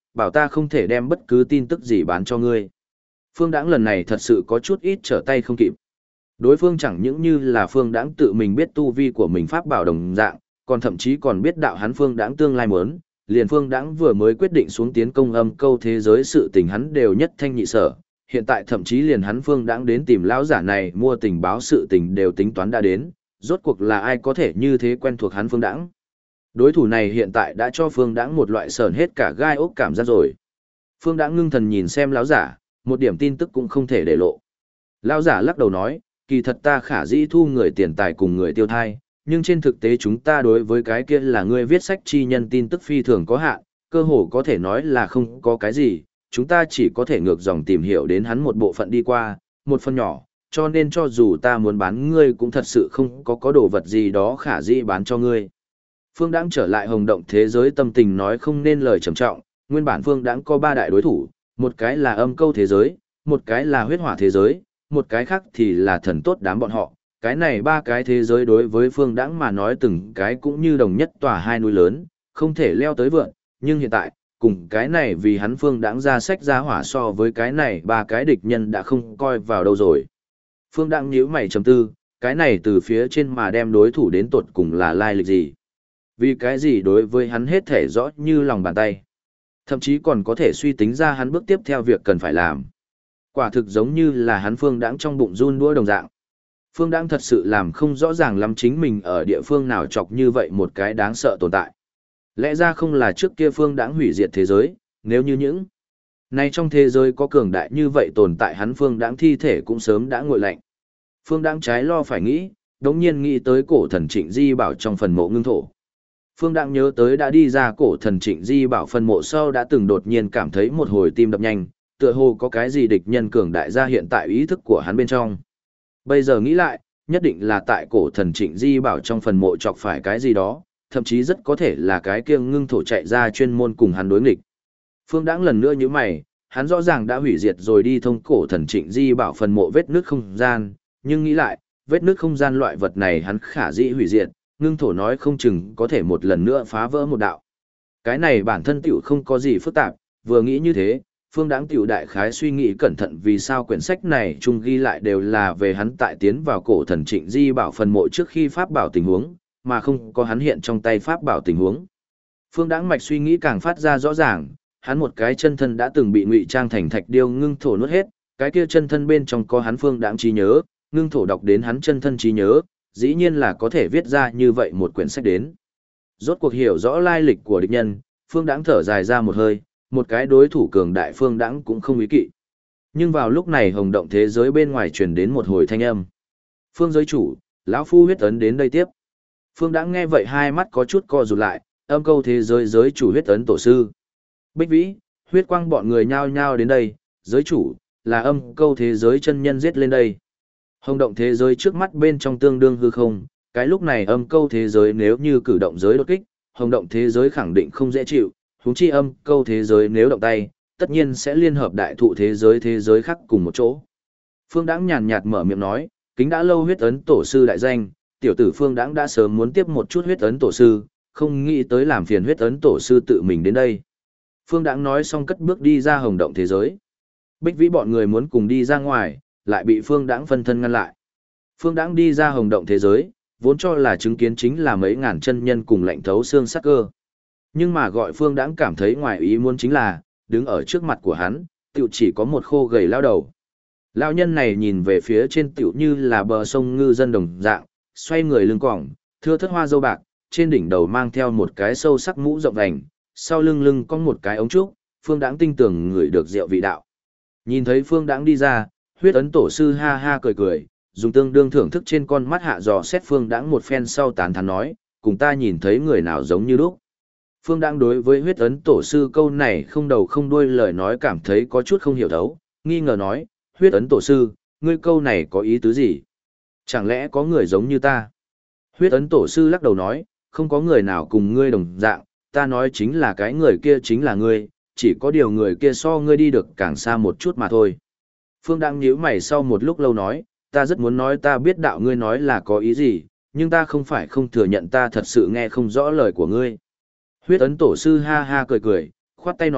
bảo ta không thể đem bất cứ tin tức gì bán cho ngươi. Phương Đãng lần này thật sự có chút ít trở tay không kịp. Đối phương chẳng những như là Phương Đãng tự mình biết tu vi của mình pháp bảo đồng dạng, còn thậm chí còn biết đạo hắn Phương Đãng tương lai muốn, liền Phương Đãng vừa mới quyết định xuống tiến công âm câu thế giới sự tình hắn đều nhất thanh nhị sở, hiện tại thậm chí liền hắn Phương Đãng đến tìm lão giả này mua tình báo sự tình đều tính toán đã đến, rốt cuộc là ai có thể như thế quen thuộc hắn Phương Đãng. Đối thủ này hiện tại đã cho Phương Đãng một loại sờn hết cả gai ốc cảm giác rồi. Phương Đãng ngưng thần nhìn xem lão giả, một điểm tin tức cũng không thể để lộ. Lão giả lắc đầu nói, kỳ thật ta khả dĩ thu người tiền tài cùng người tiêu thai, nhưng trên thực tế chúng ta đối với cái kia là người viết sách chi nhân tin tức phi thường có hạn, cơ hồ có thể nói là không có cái gì, chúng ta chỉ có thể ngược dòng tìm hiểu đến hắn một bộ phận đi qua, một phần nhỏ, cho nên cho dù ta muốn bán ngươi cũng thật sự không có đồ vật gì đó khả dĩ bán cho ngươi. Phương Đãng trở lại hồng động thế giới tâm tình nói không nên lời trầm trọng, nguyên bản Phương Đãng có ba đại đối thủ, một cái là âm câu thế giới, một cái là huyết hỏa thế giới, một cái khác thì là thần tốt đám bọn họ. Cái này ba cái thế giới đối với Phương Đãng mà nói từng cái cũng như đồng nhất tòa hai núi lớn, không thể leo tới vượn, nhưng hiện tại, cùng cái này vì hắn Phương Đãng ra sách ra hỏa so với cái này ba cái địch nhân đã không coi vào đâu rồi. Phương Đãng nhíu mày trầm tư, cái này từ phía trên mà đem đối thủ đến tột cùng là lai lịch gì? Vì cái gì đối với hắn hết thể rõ như lòng bàn tay? Thậm chí còn có thể suy tính ra hắn bước tiếp theo việc cần phải làm. Quả thực giống như là hắn Phương Đãng trong bụng run đũa đồng dạng. Phương Đãng thật sự làm không rõ ràng lắm chính mình ở địa phương nào chọc như vậy một cái đáng sợ tồn tại. Lẽ ra không là trước kia Phương Đãng hủy diệt thế giới, nếu như những nay trong thế giới có cường đại như vậy tồn tại hắn Phương Đãng thi thể cũng sớm đã nguội lạnh. Phương Đãng trái lo phải nghĩ, đống nhiên nghĩ tới cổ thần Trịnh Di Bảo trong phần mộ ngưng thổ. Phương Đãng nhớ tới đã đi ra cổ thần Trịnh Di Bảo phần mộ sau đã từng đột nhiên cảm thấy một hồi tim đập nhanh, tựa hồ có cái gì địch nhân cường đại ra hiện tại ý thức của hắn bên trong. Bây giờ nghĩ lại, nhất định là tại cổ thần Trịnh Di Bảo trong phần mộ chọc phải cái gì đó, thậm chí rất có thể là cái kia ngưng thổ chạy ra chuyên môn cùng hắn đối nghịch. Phương Đãng lần nữa như mày, hắn rõ ràng đã hủy diệt rồi đi thông cổ thần Trịnh Di Bảo phần mộ vết nước không gian, nhưng nghĩ lại, vết nước không gian loại vật này hắn khả dĩ hủy diệt, ngưng thổ nói không chừng có thể một lần nữa phá vỡ một đạo. Cái này bản thân tiểu không có gì phức tạp, vừa nghĩ như thế, Phương Đãng tiểu đại khái suy nghĩ cẩn thận vì sao quyển sách này chung ghi lại đều là về hắn tại tiến vào cổ thần Trịnh Di Bảo phần mộ trước khi pháp bảo tình huống, mà không có hắn hiện trong tay pháp bảo tình huống. Phương Đãng mạch suy nghĩ càng phát ra rõ ràng, hắn một cái chân thân đã từng bị ngụy trang thành thạch điêu ngưng thổ nuốt hết, cái kia chân thân bên trong có hắn Phương Đãng trí nhớ, ngưng thổ đọc đến hắn chân thân trí nhớ, dĩ nhiên là có thể viết ra như vậy một quyển sách đến. Rốt cuộc hiểu rõ lai lịch của địch nhân, Phương Đãng thở dài ra một hơi, một cái đối thủ cường đại Phương Đãng cũng không ý kỵ. Nhưng vào lúc này hồng động thế giới bên ngoài truyền đến một hồi thanh âm. Phương giới chủ, lão phu huyết ấn đến đây tiếp. Phương Đãng nghe vậy hai mắt có chút co rụt lại, âm câu thế giới giới chủ huyết ấn tổ sư. Bích Vĩ, huyết quang bọn người nhao nhao đến đây, giới chủ, là âm câu thế giới chân nhân giết lên đây. Hồng động thế giới trước mắt bên trong tương đương hư không, cái lúc này âm câu thế giới nếu như cử động giới đột kích, hồng động thế giới khẳng định không dễ chịu, huống chi âm câu thế giới nếu động tay, tất nhiên sẽ liên hợp đại thụ thế giới khác cùng một chỗ. Phương Đãng nhàn nhạt mở miệng nói, kính đã lâu huyết ấn tổ sư đại danh, tiểu tử Phương Đãng đã sớm muốn tiếp một chút huyết ấn tổ sư, không nghĩ tới làm phiền huyết ấn tổ sư tự mình đến đây. Phương Đãng nói xong cất bước đi ra hồng động thế giới. Bích Vĩ bọn người muốn cùng đi ra ngoài, lại bị Phương Đãng phân thân ngăn lại. Phương Đãng đi ra hồng động thế giới, vốn cho là chứng kiến chính là mấy ngàn chân nhân cùng lạnh thấu xương sắc cơ. Nhưng mà gọi Phương Đãng cảm thấy ngoài ý muốn chính là, đứng ở trước mặt của hắn, tiểu chỉ có một khô gầy lao đầu. Lão nhân này nhìn về phía trên tiểu như là bờ sông ngư dân đồng dạng, xoay người lưng còng, thưa thất hoa dâu bạc, trên đỉnh đầu mang theo một cái sâu sắc mũ rộng vành, sau lưng có một cái ống trúc, Phương Đãng tinh tường ngửi được rượu vị đạo. Nhìn thấy Phương Đãng đi ra, huyết ấn tổ sư ha ha cười cười, dùng tương đương thưởng thức trên con mắt hạ dò xét Phương Đãng một phen sau tán thán nói, cùng ta nhìn thấy người nào giống như lúc. Phương Đãng đối với huyết ấn tổ sư câu này không đầu không đuôi lời nói cảm thấy có chút không hiểu thấu, nghi ngờ nói, huyết ấn tổ sư, ngươi câu này có ý tứ gì? Chẳng lẽ có người giống như ta? Huyết ấn tổ sư lắc đầu nói, không có người nào cùng ngươi đồng dạng, ta nói chính là cái người kia chính là ngươi, chỉ có điều người kia so ngươi đi được càng xa một chút mà thôi. Phương Đãng nhíu mày sau một lúc lâu nói, ta rất muốn nói ta biết đạo ngươi nói là có ý gì, nhưng ta không phải không thừa nhận ta thật sự nghe không rõ lời của ngươi. Huyết ấn tổ sư ha ha cười cười, khoát tay nói,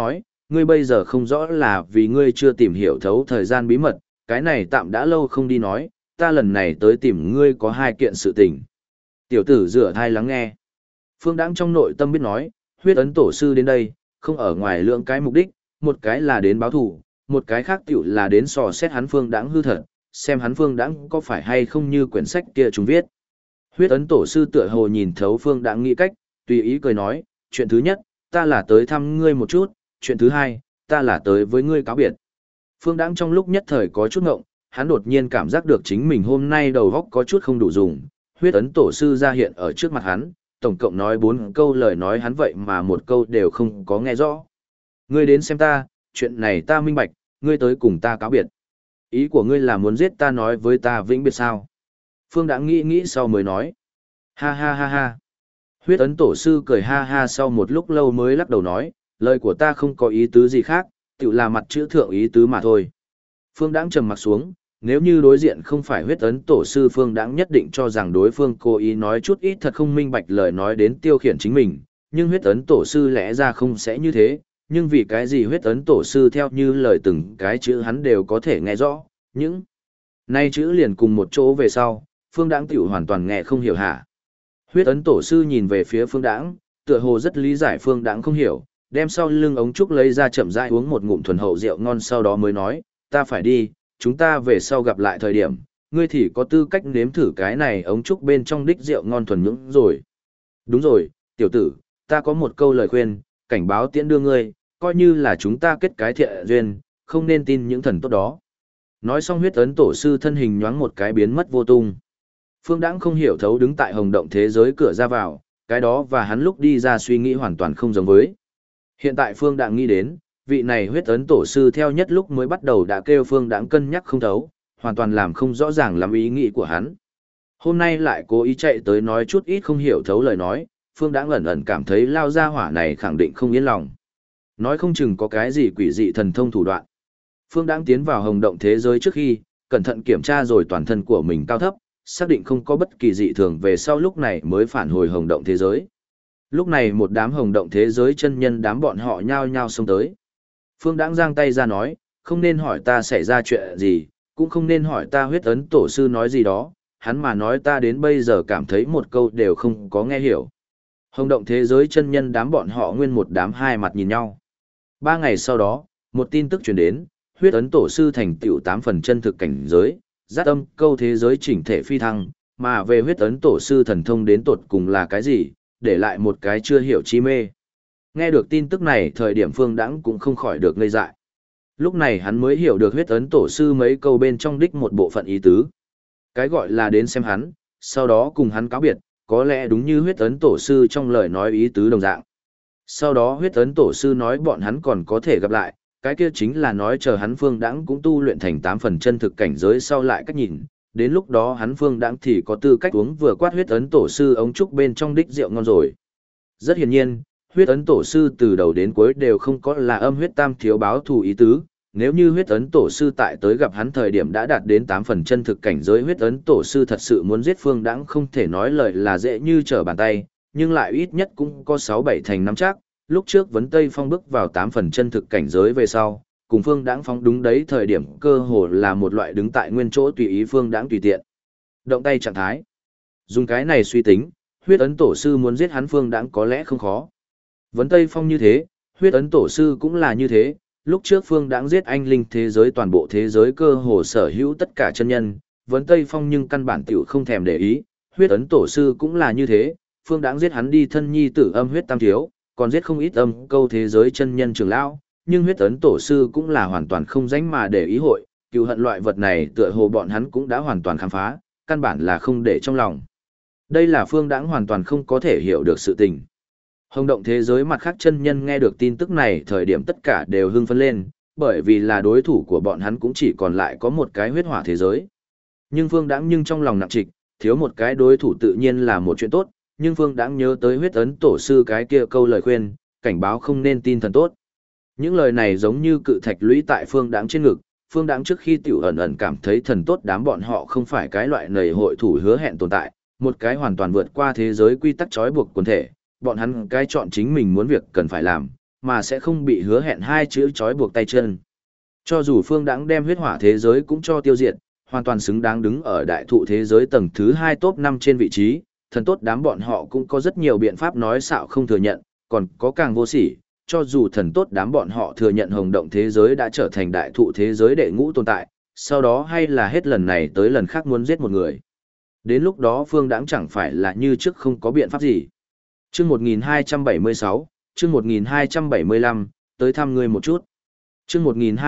ngươi bây giờ không rõ là vì ngươi chưa tìm hiểu thấu thời gian bí mật, cái này tạm đã lâu không đi nói, ta lần này tới tìm ngươi có hai kiện sự tình. Tiểu tử rửa thai lắng nghe. Phương Đãng trong nội tâm biết nói, huyết ấn tổ sư đến đây, không ở ngoài lượng cái mục đích, một cái là đến báo thù, một cái khác tiểu là đến sò xét hắn Phương Đãng hư thật, xem hắn Phương Đãng có phải hay không như quyển sách kia chúng viết. Huyết ấn tổ sư tựa hồ nhìn thấu Phương Đãng nghĩ cách, tùy ý cười nói, chuyện thứ nhất, ta là tới thăm ngươi một chút, chuyện thứ hai, ta là tới với ngươi cáo biệt. Phương Đãng trong lúc nhất thời có chút ngộng, hắn đột nhiên cảm giác được chính mình hôm nay đầu óc có chút không đủ dùng, huyết ấn tổ sư ra hiện ở trước mặt hắn, tổng cộng nói 4 câu lời nói hắn vậy mà một câu đều không có nghe rõ. Ngươi đến xem ta, chuyện này ta minh bạch, ngươi tới cùng ta cáo biệt. Ý của ngươi là muốn giết ta nói với ta vĩnh biệt sao? Phương Đãng nghĩ sau mới nói. Ha ha ha ha. Huyết ấn tổ sư cười ha ha sau một lúc lâu mới lắc đầu nói, lời của ta không có ý tứ gì khác, tự là mặt chữ thượng ý tứ mà thôi. Phương Đãng trầm mặt xuống, nếu như đối diện không phải huyết ấn tổ sư Phương Đãng nhất định cho rằng đối phương cố ý nói chút ít thật không minh bạch lời nói đến tiêu khiển chính mình, nhưng huyết ấn tổ sư lẽ ra không sẽ như thế, nhưng vì cái gì huyết ấn tổ sư theo như lời từng cái chữ hắn đều có thể nghe rõ, những nay chữ liền cùng một chỗ về sau, Phương Đãng tiểu hoàn toàn nghe không hiểu hả. Huyết ấn tổ sư nhìn về phía Phương Đãng, tựa hồ rất lý giải Phương Đãng không hiểu, đem sau lưng ống trúc lấy ra chậm rãi uống một ngụm thuần hậu rượu ngon sau đó mới nói, ta phải đi, chúng ta về sau gặp lại thời điểm, ngươi thì có tư cách nếm thử cái này ống trúc bên trong đích rượu ngon thuần nhưỡng rồi. Đúng rồi, tiểu tử, ta có một câu lời khuyên, cảnh báo tiễn đưa ngươi, coi như là chúng ta kết cái thiện duyên, không nên tin những thần tốt đó. Nói xong huyết ấn tổ sư thân hình nhoáng một cái biến mất vô tung. Phương Đãng không hiểu thấu đứng tại hồng động thế giới cửa ra vào, cái đó và hắn lúc đi ra suy nghĩ hoàn toàn không giống với. Hiện tại Phương Đãng nghĩ đến, vị này huyết ấn tổ sư theo nhất lúc mới bắt đầu đã kêu Phương Đãng cân nhắc không thấu, hoàn toàn làm không rõ ràng lắm ý nghĩ của hắn. Hôm nay lại cố ý chạy tới nói chút ít không hiểu thấu lời nói, Phương Đãng ẩn ẩn cảm thấy lao ra hỏa này khẳng định không yên lòng. Nói không chừng có cái gì quỷ dị thần thông thủ đoạn. Phương Đãng tiến vào hồng động thế giới trước khi, cẩn thận kiểm tra rồi toàn thân của mình cao thấp, xác định không có bất kỳ dị thường về sau lúc này mới phản hồi hồng động thế giới. Lúc này một đám hồng động thế giới chân nhân đám bọn họ nhao nhao xông tới. Phương Đãng giang tay ra nói, không nên hỏi ta xảy ra chuyện gì, cũng không nên hỏi ta huyết ấn tổ sư nói gì đó, hắn mà nói ta đến bây giờ cảm thấy một câu đều không có nghe hiểu. Hồng động thế giới chân nhân đám bọn họ nguyên một đám hai mặt nhìn nhau. 3 ngày sau đó, một tin tức truyền đến, huyết ấn tổ sư thành tựu 8 phần chân thực cảnh giới, giác âm câu thế giới chỉnh thể phi thăng, mà về huyết ấn tổ sư thần thông đến tột cùng là cái gì, để lại một cái chưa hiểu chi mê. Nghe được tin tức này thời điểm Phương Đãng cũng không khỏi được ngây dại. Lúc này hắn mới hiểu được huyết ấn tổ sư mấy câu bên trong đích một bộ phận ý tứ. Cái gọi là đến xem hắn, sau đó cùng hắn cáo biệt, có lẽ đúng như huyết ấn tổ sư trong lời nói ý tứ đồng dạng. Sau đó huyết ấn tổ sư nói bọn hắn còn có thể gặp lại, cái kia chính là nói chờ hắn Phương Đãng cũng tu luyện thành 8 phần chân thực cảnh giới sau lại cách nhìn, đến lúc đó hắn Phương Đãng thì có tư cách uống vừa quát huyết ấn tổ sư ống trúc bên trong đích rượu ngon rồi. Rất hiển nhiên, huyết ấn tổ sư từ đầu đến cuối đều không có là âm huyết tam thiếu báo thù ý tứ, nếu như huyết ấn tổ sư tại tới gặp hắn thời điểm đã đạt đến 8 phần chân thực cảnh giới huyết ấn tổ sư thật sự muốn giết Phương Đãng không thể nói lời là dễ như trở bàn tay, nhưng lại ít nhất cũng có 6-7 thành nắm chắc. Lúc trước Vấn Tây Phong bước vào 8 phần chân thực cảnh giới về sau, cùng Phương Đãng Phong đúng đấy thời điểm cơ hồ là một loại đứng tại nguyên chỗ tùy ý Phương Đãng tùy tiện. Động tay trạng thái. Dùng cái này suy tính, huyết ấn tổ sư muốn giết hắn Phương Đãng có lẽ không khó. Vấn Tây Phong như thế, huyết ấn tổ sư cũng là như thế, lúc trước Phương Đãng giết anh linh thế giới toàn bộ thế giới cơ hồ sở hữu tất cả chân nhân, Vấn Tây Phong nhưng căn bản tiểu không thèm để ý, huyết ấn tổ sư cũng là như thế, Phương Đãng giết hắn đi thân nhi tử âm huyết tam thiếu, còn giết không ít âm câu thế giới chân nhân trưởng lão, nhưng huyết ấn tổ sư cũng là hoàn toàn không dánh mà để ý hội, cựu hận loại vật này tựa hồ bọn hắn cũng đã hoàn toàn khám phá, căn bản là không để trong lòng. Đây là Phương Đãng hoàn toàn không có thể hiểu được sự tình. Hồng động thế giới mặt khác chân nhân nghe được tin tức này thời điểm tất cả đều hưng phấn lên, bởi vì là đối thủ của bọn hắn cũng chỉ còn lại có một cái huyết hỏa thế giới. Nhưng Phương Đãng nhưng trong lòng nặng trịch, thiếu một cái đối thủ tự nhiên là một chuyện tốt, nhưng Phương Đãng nhớ tới huyết ấn tổ sư cái kia câu lời khuyên, cảnh báo không nên tin thần tốt. Những lời này giống như cự thạch lũy tại Phương Đãng trên ngực, Phương Đãng trước khi tiểu ẩn ẩn cảm thấy thần tốt đám bọn họ không phải cái loại nầy hội thủ hứa hẹn tồn tại, một cái hoàn toàn vượt qua thế giới quy tắc trói buộc quần thể, bọn hắn cái chọn chính mình muốn việc cần phải làm, mà sẽ không bị hứa hẹn hai chữ trói buộc tay chân. Cho dù Phương Đãng đem huyết hỏa thế giới cũng cho tiêu diệt, hoàn toàn xứng đáng đứng ở đại thụ thế giới tầng thứ 2 top 5 trên vị trí, thần tốt đám bọn họ cũng có rất nhiều biện pháp nói xạo không thừa nhận, còn có càng vô sỉ, cho dù thần tốt đám bọn họ thừa nhận hồng động thế giới đã trở thành đại thụ thế giới đệ ngũ tồn tại, sau đó hay là hết lần này tới lần khác muốn giết một người. Đến lúc đó Phương Đãng chẳng phải là như trước không có biện pháp gì. Chương 1276, chương 1275, tới thăm ngươi một chút. Chương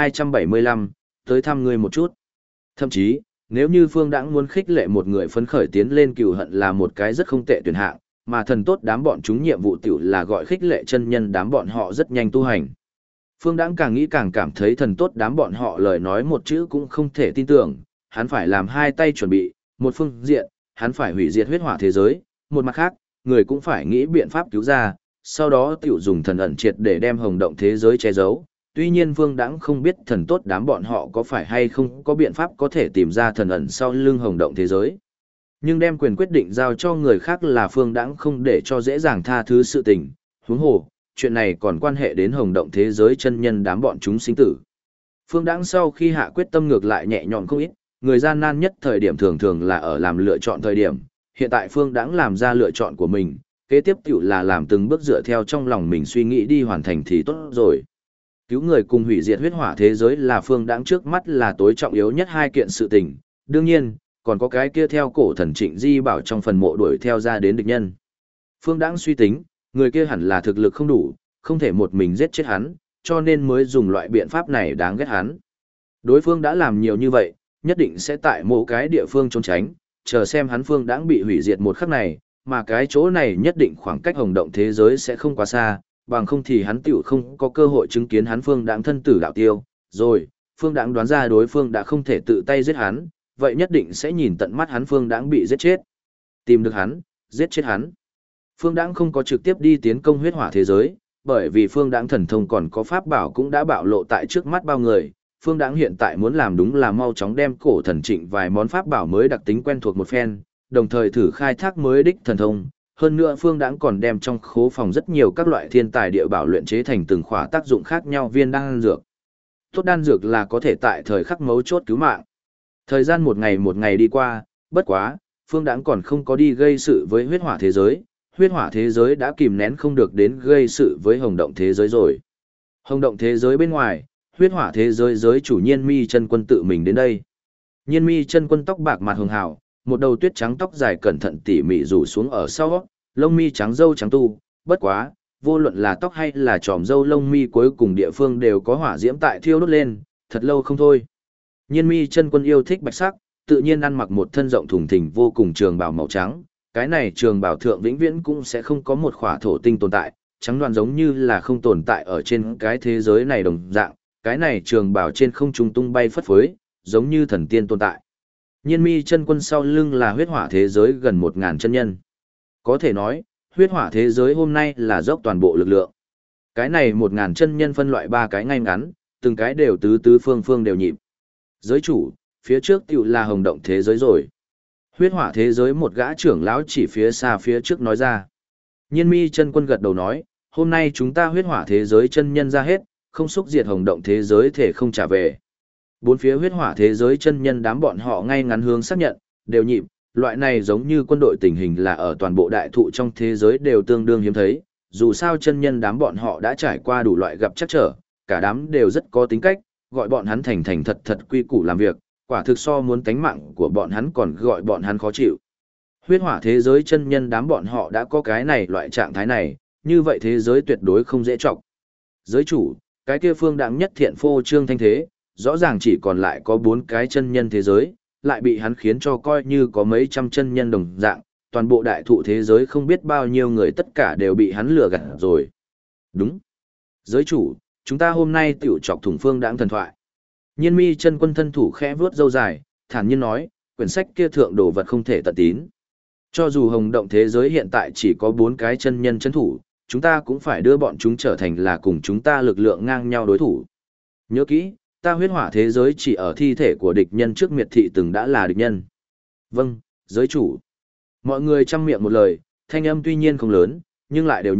1275, tới thăm ngươi một chút. Thậm chí, nếu như Phương Đãng muốn khích lệ một người phấn khởi tiến lên cừu hận là một cái rất không tệ tuyển hạng, mà thần tốt đám bọn chúng nhiệm vụ tiểu là gọi khích lệ chân nhân đám bọn họ rất nhanh tu hành. Phương Đãng càng nghĩ càng cảm thấy thần tốt đám bọn họ lời nói một chữ cũng không thể tin tưởng, hắn phải làm hai tay chuẩn bị, một phương diện, hắn phải hủy diệt huyết hỏa thế giới, một mặt khác, người cũng phải nghĩ biện pháp cứu ra, sau đó tiểu dùng thần ẩn triệt để đem hồng động thế giới che giấu. Tuy nhiên Phương Đãng không biết thần tốt đám bọn họ có phải hay không có biện pháp có thể tìm ra thần ẩn sau lưng hồng động thế giới. Nhưng đem quyền quyết định giao cho người khác là Phương Đãng không để cho dễ dàng tha thứ sự tình, huống hồ, chuyện này còn quan hệ đến hồng động thế giới chân nhân đám bọn chúng sinh tử. Phương Đãng sau khi hạ quyết tâm ngược lại nhẹ nhõm không ít, người gian nan nhất thời điểm thường thường là ở làm lựa chọn thời điểm, hiện tại Phương Đãng làm ra lựa chọn của mình, kế tiếp tiểu là làm từng bước dựa theo trong lòng mình suy nghĩ đi hoàn thành thì tốt rồi. Cứu người cùng hủy diệt huyết hỏa thế giới là Phương Đãng trước mắt là tối trọng yếu nhất hai kiện sự tình, đương nhiên, còn có cái kia theo cổ thần Trịnh Di Bảo trong phần mộ đuổi theo ra đến địch nhân. Phương Đãng suy tính, người kia hẳn là thực lực không đủ, không thể một mình giết chết hắn, cho nên mới dùng loại biện pháp này đáng ghét hắn. Đối phương đã làm nhiều như vậy, nhất định sẽ tại mỗi cái địa phương trốn tránh, chờ xem hắn Phương Đãng bị hủy diệt một khắc này, mà cái chỗ này nhất định khoảng cách hồng động thế giới sẽ không quá xa, bằng không thì hắn tiểu không có cơ hội chứng kiến hắn Phương Đãng thân tử đạo tiêu. Rồi, Phương Đãng đoán ra đối phương đã không thể tự tay giết hắn, vậy nhất định sẽ nhìn tận mắt hắn Phương Đãng bị giết chết. Tìm được hắn, giết chết hắn. Phương Đãng không có trực tiếp đi tiến công huyết hỏa thế giới, bởi vì Phương Đãng thần thông còn có pháp bảo cũng đã bạo lộ tại trước mắt bao người. Phương Đãng hiện tại muốn làm đúng là mau chóng đem cổ thần Trịnh vài món pháp bảo mới đặc tính quen thuộc một phen, đồng thời thử khai thác mới đích thần thông. Hơn nữa Phương Đãng còn đem trong khố phòng rất nhiều các loại thiên tài địa bảo luyện chế thành từng khỏa tác dụng khác nhau viên đan dược. Tốt đan dược là có thể tại thời khắc mấu chốt cứu mạng. Thời gian một ngày đi qua, bất quá, Phương Đãng còn không có đi gây sự với huyết hỏa thế giới, huyết hỏa thế giới đã kìm nén không được đến gây sự với hồng động thế giới rồi. Hồng động thế giới bên ngoài, huyết hỏa thế giới giới chủ Nhiên Mi chân quân tự mình đến đây. Nhiên Mi chân quân tóc bạc mặt hường hào, một đầu tuyết trắng tóc dài cẩn thận tỉ mỉ rủ xuống ở sau, lông mi trắng râu trắng tu, bất quá, vô luận là tóc hay là tròm râu lông mi cuối cùng địa phương đều có hỏa diễm tại thiêu đốt lên, thật lâu không thôi. Nhiên Mi chân quân yêu thích bạch sắc, tự nhiên ăn mặc một thân rộng thùng thình vô cùng trường bào màu trắng, cái này trường bào thượng vĩnh viễn cũng sẽ không có một khỏa thổ tinh tồn tại, trắng đoàn giống như là không tồn tại ở trên cái thế giới này đồng dạng, cái này trường bào trên không trung tung bay phất phới, giống như thần tiên tồn tại. Nhiên Mi chân quân sau lưng là huyết hỏa thế giới gần 1000 chân nhân. Có thể nói, huyết hỏa thế giới hôm nay là dốc toàn bộ lực lượng. Cái này 1000 chân nhân phân loại 3 cái ngay ngắn, từng cái đều tứ tứ phương phương đều nhịp. Giới chủ, phía trước tiểu là hồng động thế giới rồi. Huyết hỏa thế giới một gã trưởng lão chỉ phía xa phía trước nói ra. Nhiên Mi chân quân gật đầu nói, hôm nay chúng ta huyết hỏa thế giới chân nhân ra hết, không xúc diệt hồng động thế giới thể không trả về. Bốn phía huyết hỏa thế giới chân nhân đám bọn họ ngay ngắn hướng xác nhận, đều nhịp, loại này giống như quân đội tình hình là ở toàn bộ đại thụ trong thế giới đều tương đương hiếm thấy, dù sao chân nhân đám bọn họ đã trải qua đủ loại gặp chắc trở, cả đám đều rất có tính cách, gọi bọn hắn thành thành thật thật quy củ làm việc, quả thực so muốn tánh mạng của bọn hắn còn gọi bọn hắn khó chịu. Huyết hỏa thế giới chân nhân đám bọn họ đã có cái này loại trạng thái này, như vậy thế giới tuyệt đối không dễ trọng. Giới chủ, cái kia Phương Đãng nhất thiện phô trương thanh thế, rõ ràng chỉ còn lại có 4 cái chân nhân thế giới, lại bị hắn khiến cho coi như có mấy trăm chân nhân đồng dạng, toàn bộ đại thụ thế giới không biết bao nhiêu người tất cả đều bị hắn lừa gạt rồi. Đúng. Giới chủ, chúng ta hôm nay tiểu chọc thủng Phương Đãng thần thoại. Nhiên Mi chân quân thân thủ khẽ vuốt râu dài, thản nhiên nói, quyển sách kia thượng đồ vật không thể tận tín. Cho dù hồng động thế giới hiện tại chỉ có 4 cái chân nhân chân thủ, chúng ta cũng phải đưa bọn chúng trở thành là cùng chúng ta lực lượng ngang nhau đối thủ. Nhớ kỹ, ta huyết hỏa thế giới chỉ ở thi thể của địch nhân trước miệt thị từng đã là địch nhân. Vâng, giới chủ. Mọi người chăm miệng một lời, thanh âm tuy nhiên không lớn, nhưng lại đều nhịp,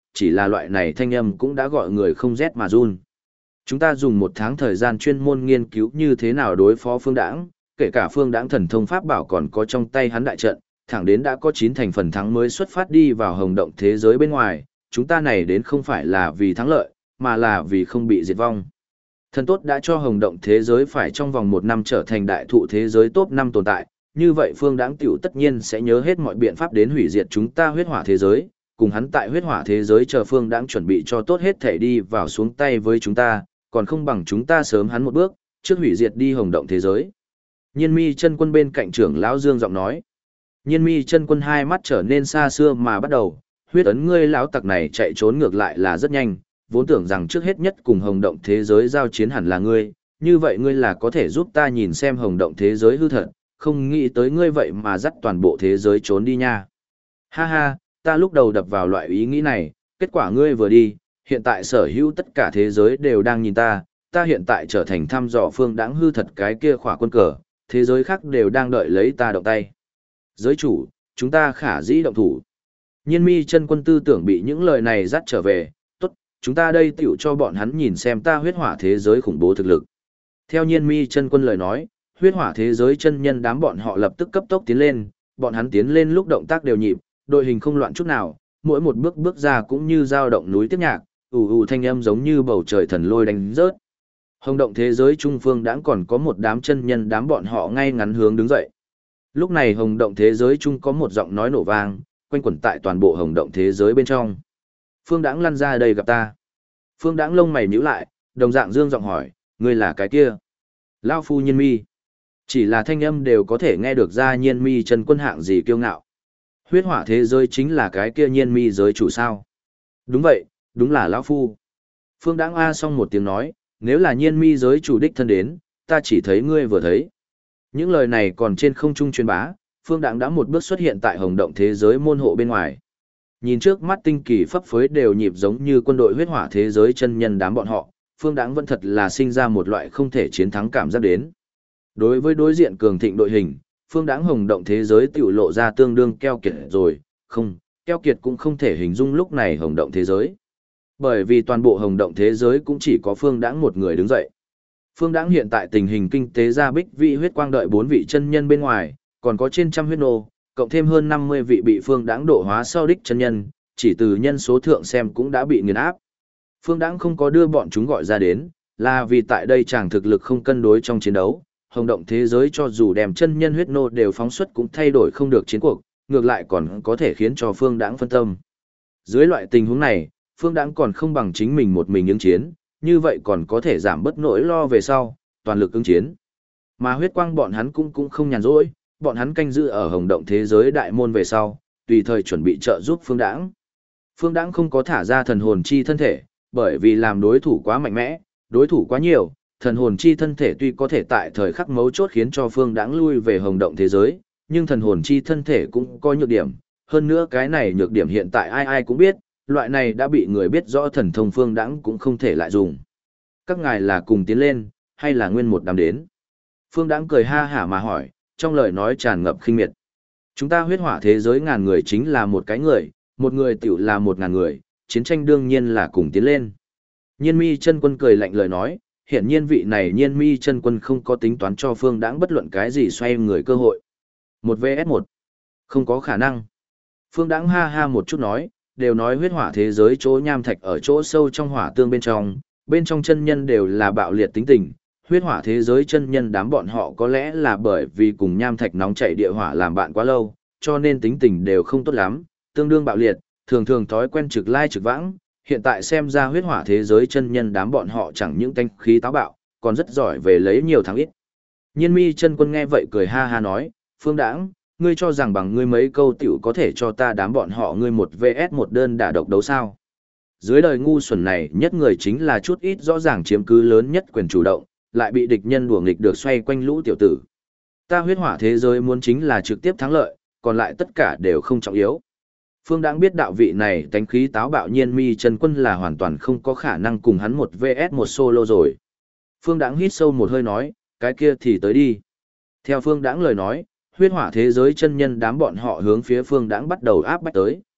chỉ là loại này thanh âm cũng đã gọi người không rét mà run. Chúng ta dùng 1 tháng thời gian chuyên môn nghiên cứu như thế nào đối phó Phương Đãng, kể cả Phương Đãng thần thông pháp bảo còn có trong tay hắn đại trận, thẳng đến đã có 9 thành phần thắng mới xuất phát đi vào hồng động thế giới bên ngoài, chúng ta này đến không phải là vì thắng lợi, mà là vì không bị diệt vong. Thần tốt đã cho hồng động thế giới phải trong vòng 1 năm trở thành đại thụ thế giới top 5 tồn tại, như vậy Phương Đãng tiểu tất nhiên sẽ nhớ hết mọi biện pháp đến hủy diệt chúng ta huyết hỏa thế giới, cùng hắn tại huyết hỏa thế giới chờ Phương Đãng chuẩn bị cho tốt hết thể đi vào xuống tay với chúng ta, còn không bằng chúng ta sớm hắn một bước, trước hủy diệt đi hồng động thế giới. Nhiên Mi chân quân bên cạnh trưởng lão Dương giọng nói. Nhiên Mi chân quân hai mắt trở nên xa xưa mà bắt đầu, huyết ấn ngươi lão tặc này chạy trốn ngược lại là rất nhanh, vốn tưởng rằng trước hết nhất cùng hồng động thế giới giao chiến hẳn là ngươi, như vậy ngươi là có thể giúp ta nhìn xem hồng động thế giới hư thật, không nghĩ tới ngươi vậy mà dắt toàn bộ thế giới trốn đi nha. Ha ha, ta lúc đầu đập vào loại ý nghĩ này, kết quả ngươi vừa đi, hiện tại sở hữu tất cả thế giới đều đang nhìn ta, ta hiện tại trở thành thăm dò Phương Đãng hư thật cái kia khỏa quân cờ, thế giới khác đều đang đợi lấy ta động tay. Giới chủ, chúng ta khả dĩ động thủ. Nhiên Mi chân quân tư tưởng bị những lời này dắt trở về, tốt, chúng ta đây tiểu cho bọn hắn nhìn xem ta huyết hỏa thế giới khủng bố thực lực. Theo Nhiên Mi chân quân lời nói, huyết hỏa thế giới chân nhân đám bọn họ lập tức cấp tốc tiến lên, bọn hắn tiến lên lúc động tác đều nhịp, đội hình không loạn chút nào, mỗi một bước bước ra cũng như dao động núi tiếp nhạc, ù ù thanh âm giống như bầu trời thần lôi đánh rớt. Hồng động thế giới trung phương đãng còn có một đám chân nhân đám bọn họ ngay ngắn hướng đứng dậy. Lúc này hồng động thế giới trung có một giọng nói nổ vang, quanh quẩn tại toàn bộ hồng động thế giới bên trong. Phương Đãng lăn ra đây gặp ta. Phương Đãng lông mày nhíu lại, đồng dạng dương giọng hỏi, ngươi là cái kia? Lão phu Nhiên Mi. Chỉ là thanh âm đều có thể nghe được ra Nhiên Mi chân quân hạng gì kiêu ngạo. Huyết hỏa thế giới chính là cái kia Nhiên Mi giới chủ sao? Đúng vậy, đúng là lão phu. Phương Đãng a xong một tiếng nói, nếu là Nhiên Mi giới chủ đích thân đến, ta chỉ thấy ngươi vừa thấy. Những lời này còn trên không trung truyền bá, Phương Đãng đã một bước xuất hiện tại hồng động thế giới môn hộ bên ngoài. Nhìn trước mắt tinh kỳ phấp phới đều nhịp giống như quân đội huyết hỏa thế giới chân nhân đám bọn họ, Phương Đãng vẫn thật là sinh ra một loại không thể chiến thắng cảm giác đến. Đối với đối diện cường thịnh đội hình, Phương Đãng hồng động thế giới tiểu lộ ra tương đương keo kiệt rồi, không, keo kiệt cũng không thể hình dung lúc này hồng động thế giới. Bởi vì toàn bộ hồng động thế giới cũng chỉ có Phương Đãng một người đứng dậy. Phương Đãng hiện tại tình hình kinh tế ra bích vị huyết quang đợi 4 vị chân nhân bên ngoài, còn có trên trăm huyết nô, cộng thêm hơn 50 vị bị Phương Đãng độ hóa sau đích chân nhân, chỉ từ nhân số thượng xem cũng đã bị nghiền áp. Phương Đãng không có đưa bọn chúng gọi ra đến, là vì tại đây chàng thực lực không cân đối trong chiến đấu, hồng động thế giới cho dù đem chân nhân huyết nô đều phóng xuất cũng thay đổi không được chiến cuộc, ngược lại còn có thể khiến cho Phương Đãng phân tâm. Dưới loại tình huống này, Phương Đãng còn không bằng chính mình một mình ứng chiến, như vậy còn có thể giảm bớt nỗi lo về sau, toàn lực ứng chiến. Mà huyết quang bọn hắn cũng không nhàn rỗi, bọn hắn canh giữ ở hồng động thế giới đại môn về sau, tùy thời chuẩn bị trợ giúp Phương Đãng. Phương Đãng không có thả ra thần hồn chi thân thể, bởi vì làm đối thủ quá mạnh mẽ, đối thủ quá nhiều, thần hồn chi thân thể tuy có thể tại thời khắc mấu chốt khiến cho Phương Đãng lui về hồng động thế giới, nhưng thần hồn chi thân thể cũng có nhược điểm, hơn nữa cái này nhược điểm hiện tại ai ai cũng biết, loại này đã bị người biết rõ thần thông Phương Đãng cũng không thể lại dùng. Các ngài là cùng tiến lên, hay là nguyên một đám đến? Phương Đãng cười ha hả mà hỏi, trong lời nói tràn ngập khinh miệt. Chúng ta huyết hỏa thế giới ngàn người chính là một cái người, một người tiểu là 1000 người, chiến tranh đương nhiên là cùng tiến lên. Nhiên Mi chân quân cười lạnh lời nói, hiển nhiên vị này Nhiên Mi chân quân không có tính toán cho Phương Đãng bất luận cái gì xoay người cơ hội. 1 vs 1. Không có khả năng. Phương Đãng ha ha một chút nói, đều nói huyết hỏa thế giới chỗ nham thạch ở chỗ sâu trong hỏa tương bên trong chân nhân đều là bạo liệt tính tình. Huyết hỏa thế giới chân nhân đám bọn họ có lẽ là bởi vì cùng nham thạch nóng chảy địa hỏa làm bạn quá lâu, cho nên tính tình đều không tốt lắm, tương đương bạo liệt, thường thường thói quen trực lai trực vãng. Hiện tại xem ra huyết hỏa thế giới chân nhân đám bọn họ chẳng những tanh khí táo bạo, còn rất giỏi về lấy nhiều thắng ít. Nhiên Mi chân quân nghe vậy cười ha ha nói, Phương Đãng, ngươi cho rằng bằng ngươi mấy câu tiểu có thể cho ta đám bọn họ ngươi 1 vs 1 đơn đả độc đấu sao? Dưới đời ngu xuẩn này nhất người chính là chút ít rõ ràng chiếm cứ lớn nhất quyền chủ động, lại bị địch nhân đùa nghịch được xoay quanh lũ tiểu tử. Ta huyết hỏa thế giới muốn chính là trực tiếp thắng lợi, còn lại tất cả đều không trọng yếu. Phương Đãng biết đạo vị này tánh khí táo bạo Nhiên Mi chân quân là hoàn toàn không có khả năng cùng hắn 1 vs 1 solo rồi. Phương Đãng hít sâu một hơi nói, cái kia thì tới đi. Theo Phương Đãng lời nói, huyết hỏa thế giới chân nhân đám bọn họ hướng phía Phương Đãng bắt đầu áp bách tới.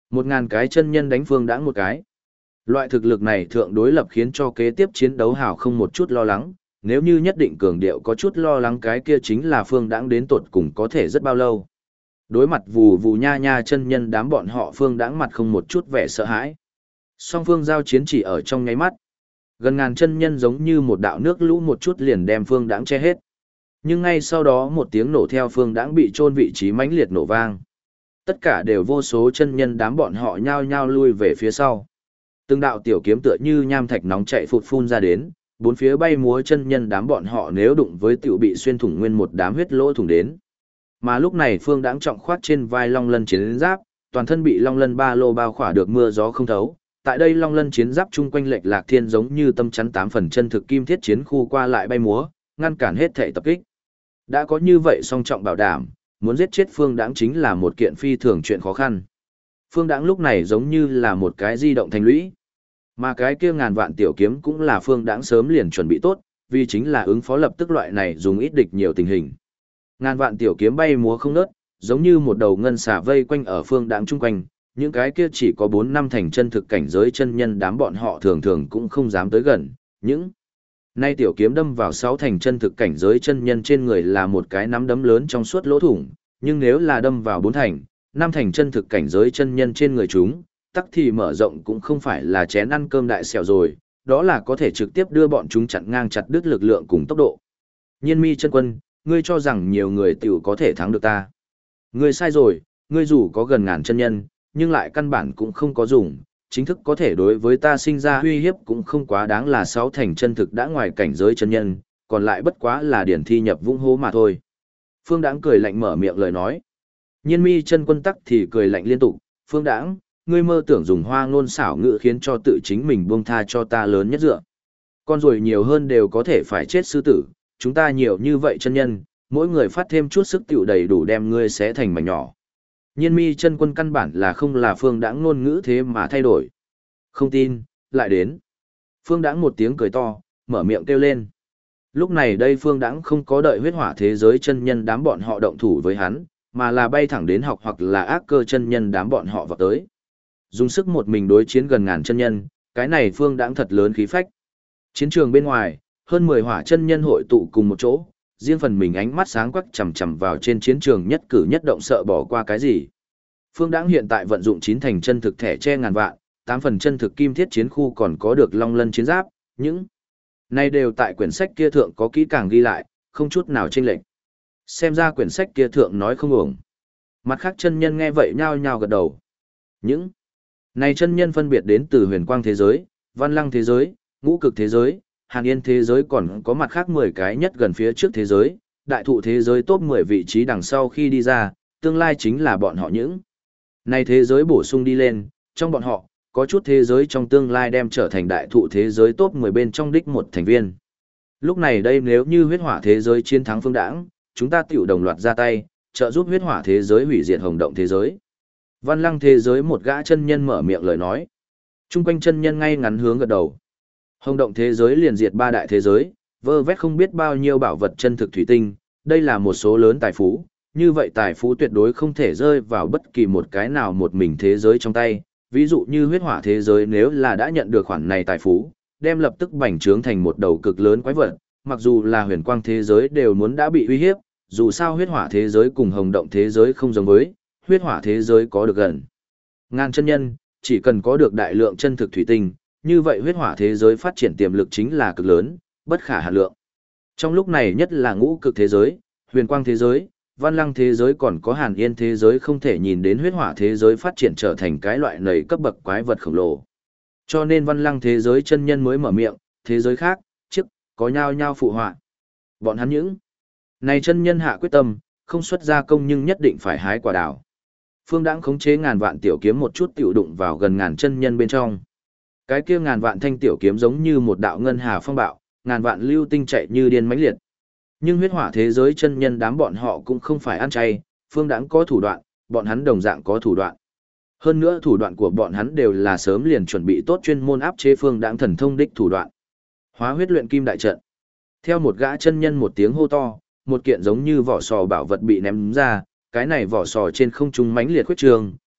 1.000 cái chân nhân đánh Phương Đãng một cái. Loại thực lực này thượng đối lập khiến cho kế tiếp chiến đấu hào không một chút lo lắng, nếu như nhất định cường điệu có chút lo lắng cái kia chính là Phương Đãng đến tột cùng có thể rất bao lâu. Đối mặt vù vù nha nha chân nhân đám bọn họ Phương Đãng mặt không một chút vẻ sợ hãi. Song phương giao chiến chỉ ở trong nháy mắt. Gần ngàn chân nhân giống như một đạo nước lũ một chút liền đem Phương Đãng che hết. Nhưng ngay sau đó một tiếng nổ theo Phương Đãng bị chôn vị trí mãnh liệt nổ vang. Tất cả đều vô số chân nhân đám bọn họ nhao nhao lui về phía sau. Từng đạo tiểu kiếm tựa như nham thạch nóng chạy phụt phun ra đến, bốn phía bay múa chân nhân đám bọn họ nếu đụng với tiểu bị xuyên thủng nguyên một đám huyết lỗ thủng đến. Mà lúc này Phương Đãng trọng khoác trên vai Long Lân chiến giáp, toàn thân bị Long Lân ba lô bao khỏa được mưa gió không thấu. Tại đây Long Lân chiến giáp chung quanh lệch lạc thiên giống như tâm chắn 8 phần chân thực kim thiết chiến khu qua lại bay múa, ngăn cản hết thể tập kích. Đã có như vậy song trọng bảo đảm, muốn giết chết Phương Đãng chính là một kiện phi thường chuyện khó khăn. Phương Đãng lúc này giống như là một cái di động thành lũy. Mà cái kia ngàn vạn tiểu kiếm cũng là Phương Đãng sớm liền chuẩn bị tốt, vì chính là ứng phó lập tức loại này dùng ít địch nhiều tình hình. Ngàn vạn tiểu kiếm bay múa không ngớt, giống như một đầu ngân xà vây quanh ở Phương Đãng chung quanh, những cái kia chỉ có 4 năm thành chân thực cảnh giới chân nhân đám bọn họ thường thường cũng không dám tới gần, những nay tiểu kiếm đâm vào 6 thành chân thực cảnh giới chân nhân trên người là một cái nắm đấm lớn trong suốt lỗ thủng, nhưng nếu là đâm vào 4 thành, 5 thành chân thực cảnh giới chân nhân trên người chúng, tắc thì mở rộng cũng không phải là chén ăn cơm đại xẻo rồi, đó là có thể trực tiếp đưa bọn chúng chặn ngang chặt đứt lực lượng cùng tốc độ. Nhiên Mi chân quân, ngươi cho rằng nhiều người tiểu có thể thắng được ta. Ngươi sai rồi, ngươi dù có gần ngàn chân nhân, nhưng lại căn bản cũng không có dùng, chính thức có thể đối với ta sinh ra uy hiếp cũng không quá đáng là 6 thành chân thực đã ngoài cảnh giới chân nhân, còn lại bất quá là điển thi nhập vũng hố mà thôi. Phương Đãng cười lạnh mở miệng lời nói. Nhiên Mi chân quân tắc thì cười lạnh liên tục, Phương Đãng, ngươi mơ tưởng dùng hoa ngôn xảo ngữ khiến cho tự chính mình buông tha cho ta lớn nhất dựa. Con rồi nhiều hơn đều có thể phải chết sư tử, chúng ta nhiều như vậy chân nhân, mỗi người phát thêm chút sức tiểu đầy đủ đem ngươi xé thành mảnh nhỏ. Nhiên Mi chân quân căn bản là không là Phương Đãng ngôn ngữ thế mà thay đổi. Không tin, lại đến. Phương Đãng một tiếng cười to, mở miệng kêu lên. Lúc này đây Phương Đãng không có đợi huyết hỏa thế giới chân nhân đám bọn họ động thủ với hắn, mà là bay thẳng đến học hoặc là ác cơ chân nhân đám bọn họ vào tới. Dùng sức một mình đối chiến gần ngàn chân nhân, cái này Phương Đãng thật lớn khí phách. Chiến trường bên ngoài, hơn 10 hỏa chân nhân hội tụ cùng một chỗ, riêng phần mình ánh mắt sáng quắc chằm chằm vào trên chiến trường nhất cử nhất động sợ bỏ qua cái gì. Phương Đãng hiện tại vận dụng 9 thành chân thực thẻ che ngàn vạn, 8 phần chân thực kim thiết chiến khu còn có được Long Lân chiến giáp, những này đều tại quyển sách kia thượng có kỹ càng ghi lại, không chút nào chênh lệch. Xem ra quyển sách kia thượng nói không uổng. Mặt khác chân nhân nghe vậy nhao nhao gật đầu. Những này chân nhân phân biệt đến từ huyền quang thế giới, văn lăng thế giới, ngũ cực thế giới, hàn yên thế giới còn có mặt khác 10 cái nhất gần phía trước thế giới, đại thụ thế giới top 10 vị trí đằng sau khi đi ra, tương lai chính là bọn họ những. Này thế giới bổ sung đi lên, trong bọn họ, có chút thế giới trong tương lai đem trở thành đại thụ thế giới top 10 bên trong đích một thành viên. Lúc này đây nếu như huyết hỏa thế giới chiến thắng Phương Đãng, chúng ta tiểu đồng loạt ra tay, trợ giúp huyết hỏa thế giới hủy diệt hồng động thế giới. Văn lăng thế giới một gã chân nhân mở miệng lời nói. Trung quanh chân nhân ngay ngắn hướng gật đầu. Hồng động thế giới liền diệt 3 đại thế giới, vơ vét không biết bao nhiêu bảo vật chân thực thủy tinh, đây là một số lớn tài phú, như vậy tài phú tuyệt đối không thể rơi vào bất kỳ một cái nào một mình thế giới trong tay, ví dụ như huyết hỏa thế giới nếu là đã nhận được khoản này tài phú, đem lập tức bành trướng thành một đầu cực lớn quái vật, mặc dù là huyền quang thế giới đều muốn đã bị uy hiếp, dù sao huyết hỏa thế giới cùng hồng động thế giới không giống với, huyết hỏa thế giới có được gần ngàn chân nhân, chỉ cần có được đại lượng chân thực thủy tinh, như vậy huyết hỏa thế giới phát triển tiềm lực chính là cực lớn, bất khả hạn lượng. Trong lúc này nhất là ngũ cực thế giới, huyền quang thế giới, văn lăng thế giới còn có hàn yên thế giới không thể nhìn đến huyết hỏa thế giới phát triển trở thành cái loại nầy cấp bậc quái vật khổng lồ. Cho nên văn lăng thế giới chân nhân mới mở miệng, thế giới khác, chức, có nhao nhao phụ họa. Bọn hắn những này chân nhân hạ quyết tâm, không xuất ra công nhưng nhất định phải hái quả đào. Phương Đãng khống chế ngàn vạn tiểu kiếm một chút tiểu đụng vào gần ngàn chân nhân bên trong. Cái kia ngàn vạn thanh tiểu kiếm giống như một đạo ngân hà phong bạo, ngàn vạn lưu tinh chạy như điên mãnh liệt. Nhưng huyết hỏa thế giới chân nhân đám bọn họ cũng không phải ăn chay, Phương Đãng có thủ đoạn, bọn hắn đồng dạng có thủ đoạn. Hơn nữa thủ đoạn của bọn hắn đều là sớm liền chuẩn bị tốt chuyên môn áp chế Phương Đãng thần thông đích thủ đoạn. Hóa huyết luyện kim đại trận. Theo một gã chân nhân một tiếng hô to, một kiện giống như vỏ sò bảo vật bị ném ra, cái này vỏ sò trên không trung mãnh liệt khuyết trường,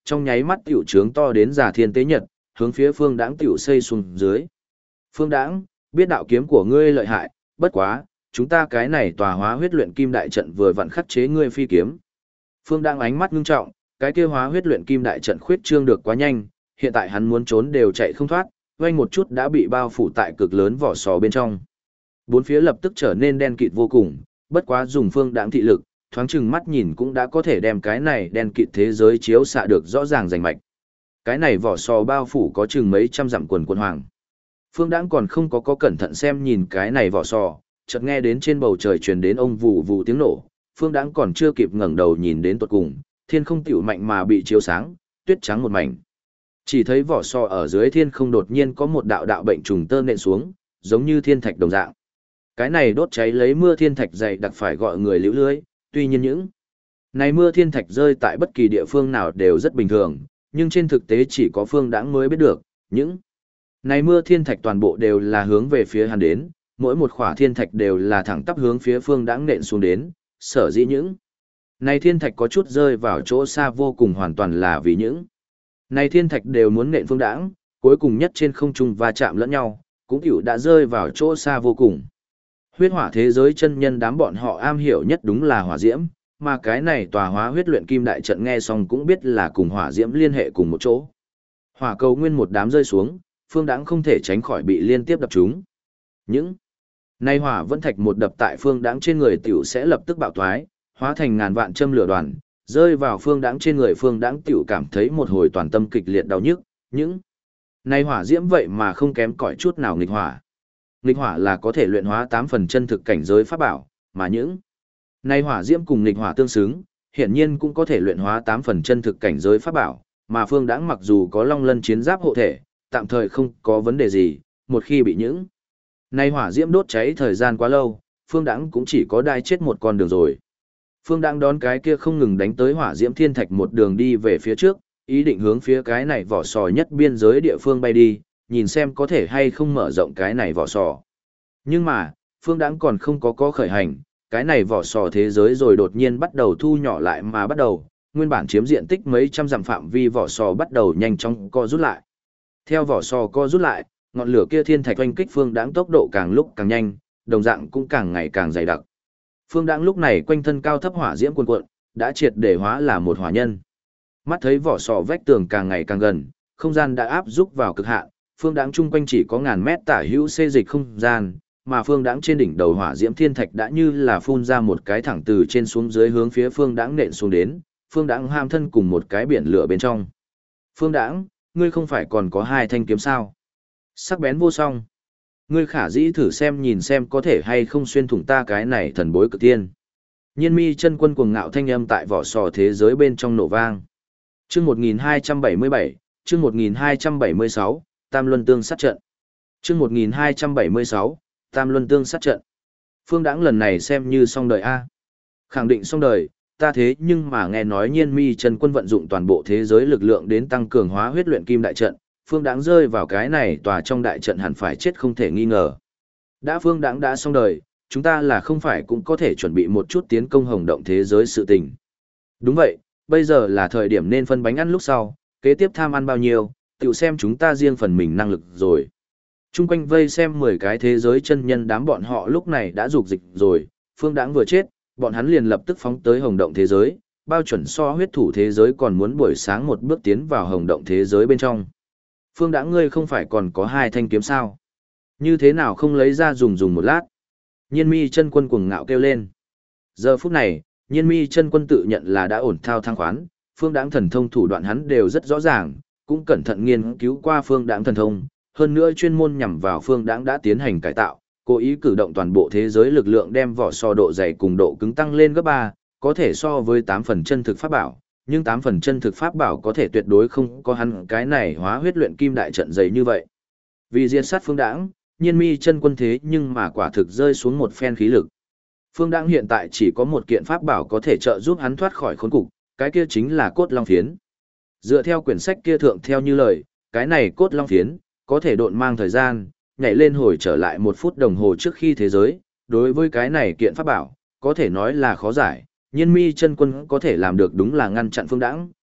trong nháy mắt tiểu trướng to đến già thiên tế nhật, hướng phía Phương Đãng tiểu xây xuống dưới. Phương Đãng, biết đạo kiếm của ngươi lợi hại, bất quá, chúng ta cái này tòa hóa huyết luyện kim đại trận vừa vặn khắc chế ngươi phi kiếm. Phương Đãng ánh mắt ngưng trọng, cái kia hóa huyết luyện kim đại trận khuyết trương được quá nhanh, hiện tại hắn muốn trốn đều chạy không thoát, vây một chút đã bị bao phủ tại cực lớn vỏ sò bên trong. Bốn phía lập tức trở nên đen kịt vô cùng, bất quá dùng Phương Đãng thị lực, thoáng chừng mắt nhìn cũng đã có thể đem cái này đen kịt thế giới chiếu xạ được rõ ràng rành mạch. Cái này vỏ sò bao phủ có chừng mấy trăm dặm quần quần hoàng. Phương Đãng còn không có cẩn thận xem nhìn cái này vỏ sò, chợt nghe đến trên bầu trời truyền đến ông vù vù tiếng nổ, Phương Đãng còn chưa kịp ngẩng đầu nhìn đến tận cùng, thiên không tiểu mạnh mà bị chiếu sáng, tuyết trắng một mảnh. Chỉ thấy vỏ sò ở dưới thiên không đột nhiên có một đạo đạo bệnh trùng tơ nện xuống, giống như thiên thạch đồng dạng. Cái này đốt cháy lấy mưa thiên thạch dày đặc phải gọi người liễu lưới, tuy nhiên những này mưa thiên thạch rơi tại bất kỳ địa phương nào đều rất bình thường, nhưng trên thực tế chỉ có Phương Đãng mới biết được, những này mưa thiên thạch toàn bộ đều là hướng về phía hắn đến, mỗi một khỏa thiên thạch đều là thẳng tắp hướng phía Phương Đãng nện xuống đến, sở dĩ những này thiên thạch có chút rơi vào chỗ xa vô cùng hoàn toàn là vì những này thiên thạch đều muốn nện Phương Đãng, cuối cùng nhất trên không trung va chạm lẫn nhau, cũng hữu đã rơi vào chỗ xa vô cùng. Huyết hỏa thế giới chân nhân đám bọn họ am hiểu nhất đúng là hỏa diễm, mà cái này tòa hóa huyết luyện kim đại trận nghe xong cũng biết là cùng hỏa diễm liên hệ cùng một chỗ. Hỏa cầu nguyên một đám rơi xuống, Phương Đãng không thể tránh khỏi bị liên tiếp đập trúng. Những này hỏa vẫn thạch một đập tại Phương Đãng trên người tiểu sẽ lập tức bạo thoái, hóa thành ngàn vạn châm lửa đoàn, rơi vào Phương Đãng trên người, Phương Đãng tiểu cảm thấy một hồi toàn tâm kịch liệt đau nhức. Những này hỏa diễm vậy mà không kém cỏi chút nào nghịch hỏa. Nghịch hỏa là có thể luyện hóa 8 phần chân thực cảnh giới pháp bảo, mà những này hỏa diễm cùng nghịch hỏa tương xứng, hiển nhiên cũng có thể luyện hóa 8 phần chân thực cảnh giới pháp bảo, mà Phương Đãng mặc dù có Long Lân chiến giáp hộ thể, tạm thời không có vấn đề gì, một khi bị những này hỏa diễm đốt cháy thời gian quá lâu, Phương Đãng cũng chỉ có đai chết một con đường rồi. Phương Đãng đón cái kia không ngừng đánh tới hỏa diễm thiên thạch một đường đi về phía trước, ý định hướng phía cái này vỏ sò nhất biên giới địa phương bay đi, nhìn xem có thể hay không mở rộng cái này vỏ sò. Nhưng mà, Phương Đãng còn không có khởi hành, cái này vỏ sò thế giới rồi đột nhiên bắt đầu thu nhỏ lại mà bắt đầu, nguyên bản chiếm diện tích mấy trăm dặm phạm vi vỏ sò bắt đầu nhanh chóng co rút lại. Theo vỏ sò co rút lại, ngọn lửa kia thiên thạch oanh kích Phương Đãng tốc độ càng lúc càng nhanh, đồng dạng cũng càng ngày càng dày đặc. Phương Đãng lúc này quanh thân cao thấp hỏa diễm cuồn cuộn, đã triệt để hóa là một hỏa nhân. Mắt thấy vỏ sò vách tường càng ngày càng gần, không gian đã áp rúc vào cực hạn, Phương Đãng chung quanh chỉ có ngàn mét tả hữu xê dịch không gian, mà Phương Đãng trên đỉnh đầu hỏa diễm thiên thạch đã như là phun ra một cái thẳng từ trên xuống dưới hướng phía Phương Đãng nện xuống đến, Phương Đãng ham thân cùng một cái biển lửa bên trong. Phương Đãng, ngươi không phải còn có 2 thanh kiếm sao? Sắc bén vô song. Ngươi khả dĩ thử xem nhìn xem có thể hay không xuyên thủng ta cái này thần bối cực tiên. Nhiên mi chân quân cuồng ngạo thanh âm tại vỏ sò thế giới bên trong nổ vang. Chương 1277, chương 1276, Tam Luân Tương sát trận. Chương 1276, Tam Luân Tương sát trận. Phương Đãng lần này xem như xong đời a. Khẳng định xong đời, ta thế nhưng mà nghe nói Nhiên mi chân quân vận dụng toàn bộ thế giới lực lượng đến tăng cường hóa huyết luyện kim đại trận, Phương Đãng rơi vào cái này tòa trong đại trận hẳn phải chết không thể nghi ngờ. Đã Phương Đãng đã xong đời, chúng ta là không phải cũng có thể chuẩn bị một chút tiến công hồng động thế giới sự tình. Đúng vậy, bây giờ là thời điểm nên phân bánh ăn lúc sau, kế tiếp tham ăn bao nhiêu, tự xem chúng ta riêng phần mình năng lực rồi. Trung quanh vây xem 10 cái thế giới chân nhân đám bọn họ lúc này đã dục dịch rồi, Phương Đãng vừa chết, bọn hắn liền lập tức phóng tới hồng động thế giới, bao chuẩn so huyết thủ thế giới còn muốn buổi sáng một bước tiến vào hồng động thế giới bên trong. Phương Đãng ngươi không phải còn có 2 thanh kiếm sao? Như thế nào không lấy ra dùng một lát? Nhiên mi chân quân cuồng ngạo kêu lên. Giờ phút này, Nhiên mi chân quân tự nhận là đã ổn thao thăng khoán, Phương Đãng thần thông thủ đoạn hắn đều rất rõ ràng, cũng cẩn thận nghiên cứu qua Phương Đãng thần thông, hơn nữa chuyên môn nhằm vào Phương Đãng đã tiến hành cải tạo, cố ý cử động toàn bộ thế giới lực lượng đem vỏ sò độ dày cùng độ cứng tăng lên gấp 3, có thể so với 8 phần chân thực pháp bảo, nhưng 8 phần chân thực pháp bảo có thể tuyệt đối không có hắn cái này hóa huyết luyện kim đại trận dày như vậy. Vì diệt sát Phương Đãng, Nhiên mi chân quân thế nhưng mà quả thực rơi xuống một phen khí lực. Phương Đãng hiện tại chỉ có một kiện pháp bảo có thể trợ giúp hắn thoát khỏi khốn cục, cái kia chính là cốt long phiến. Dựa theo quyển sách kia thượng theo như lời, cái này cốt long phiến có thể độn mang thời gian, nhảy lên hồi trở lại 1 phút đồng hồ trước khi thế giới. Đối với cái này kiện pháp bảo, có thể nói là khó giải, Nhiên mi chân quân có thể làm được đúng là ngăn chặn Phương Đãng,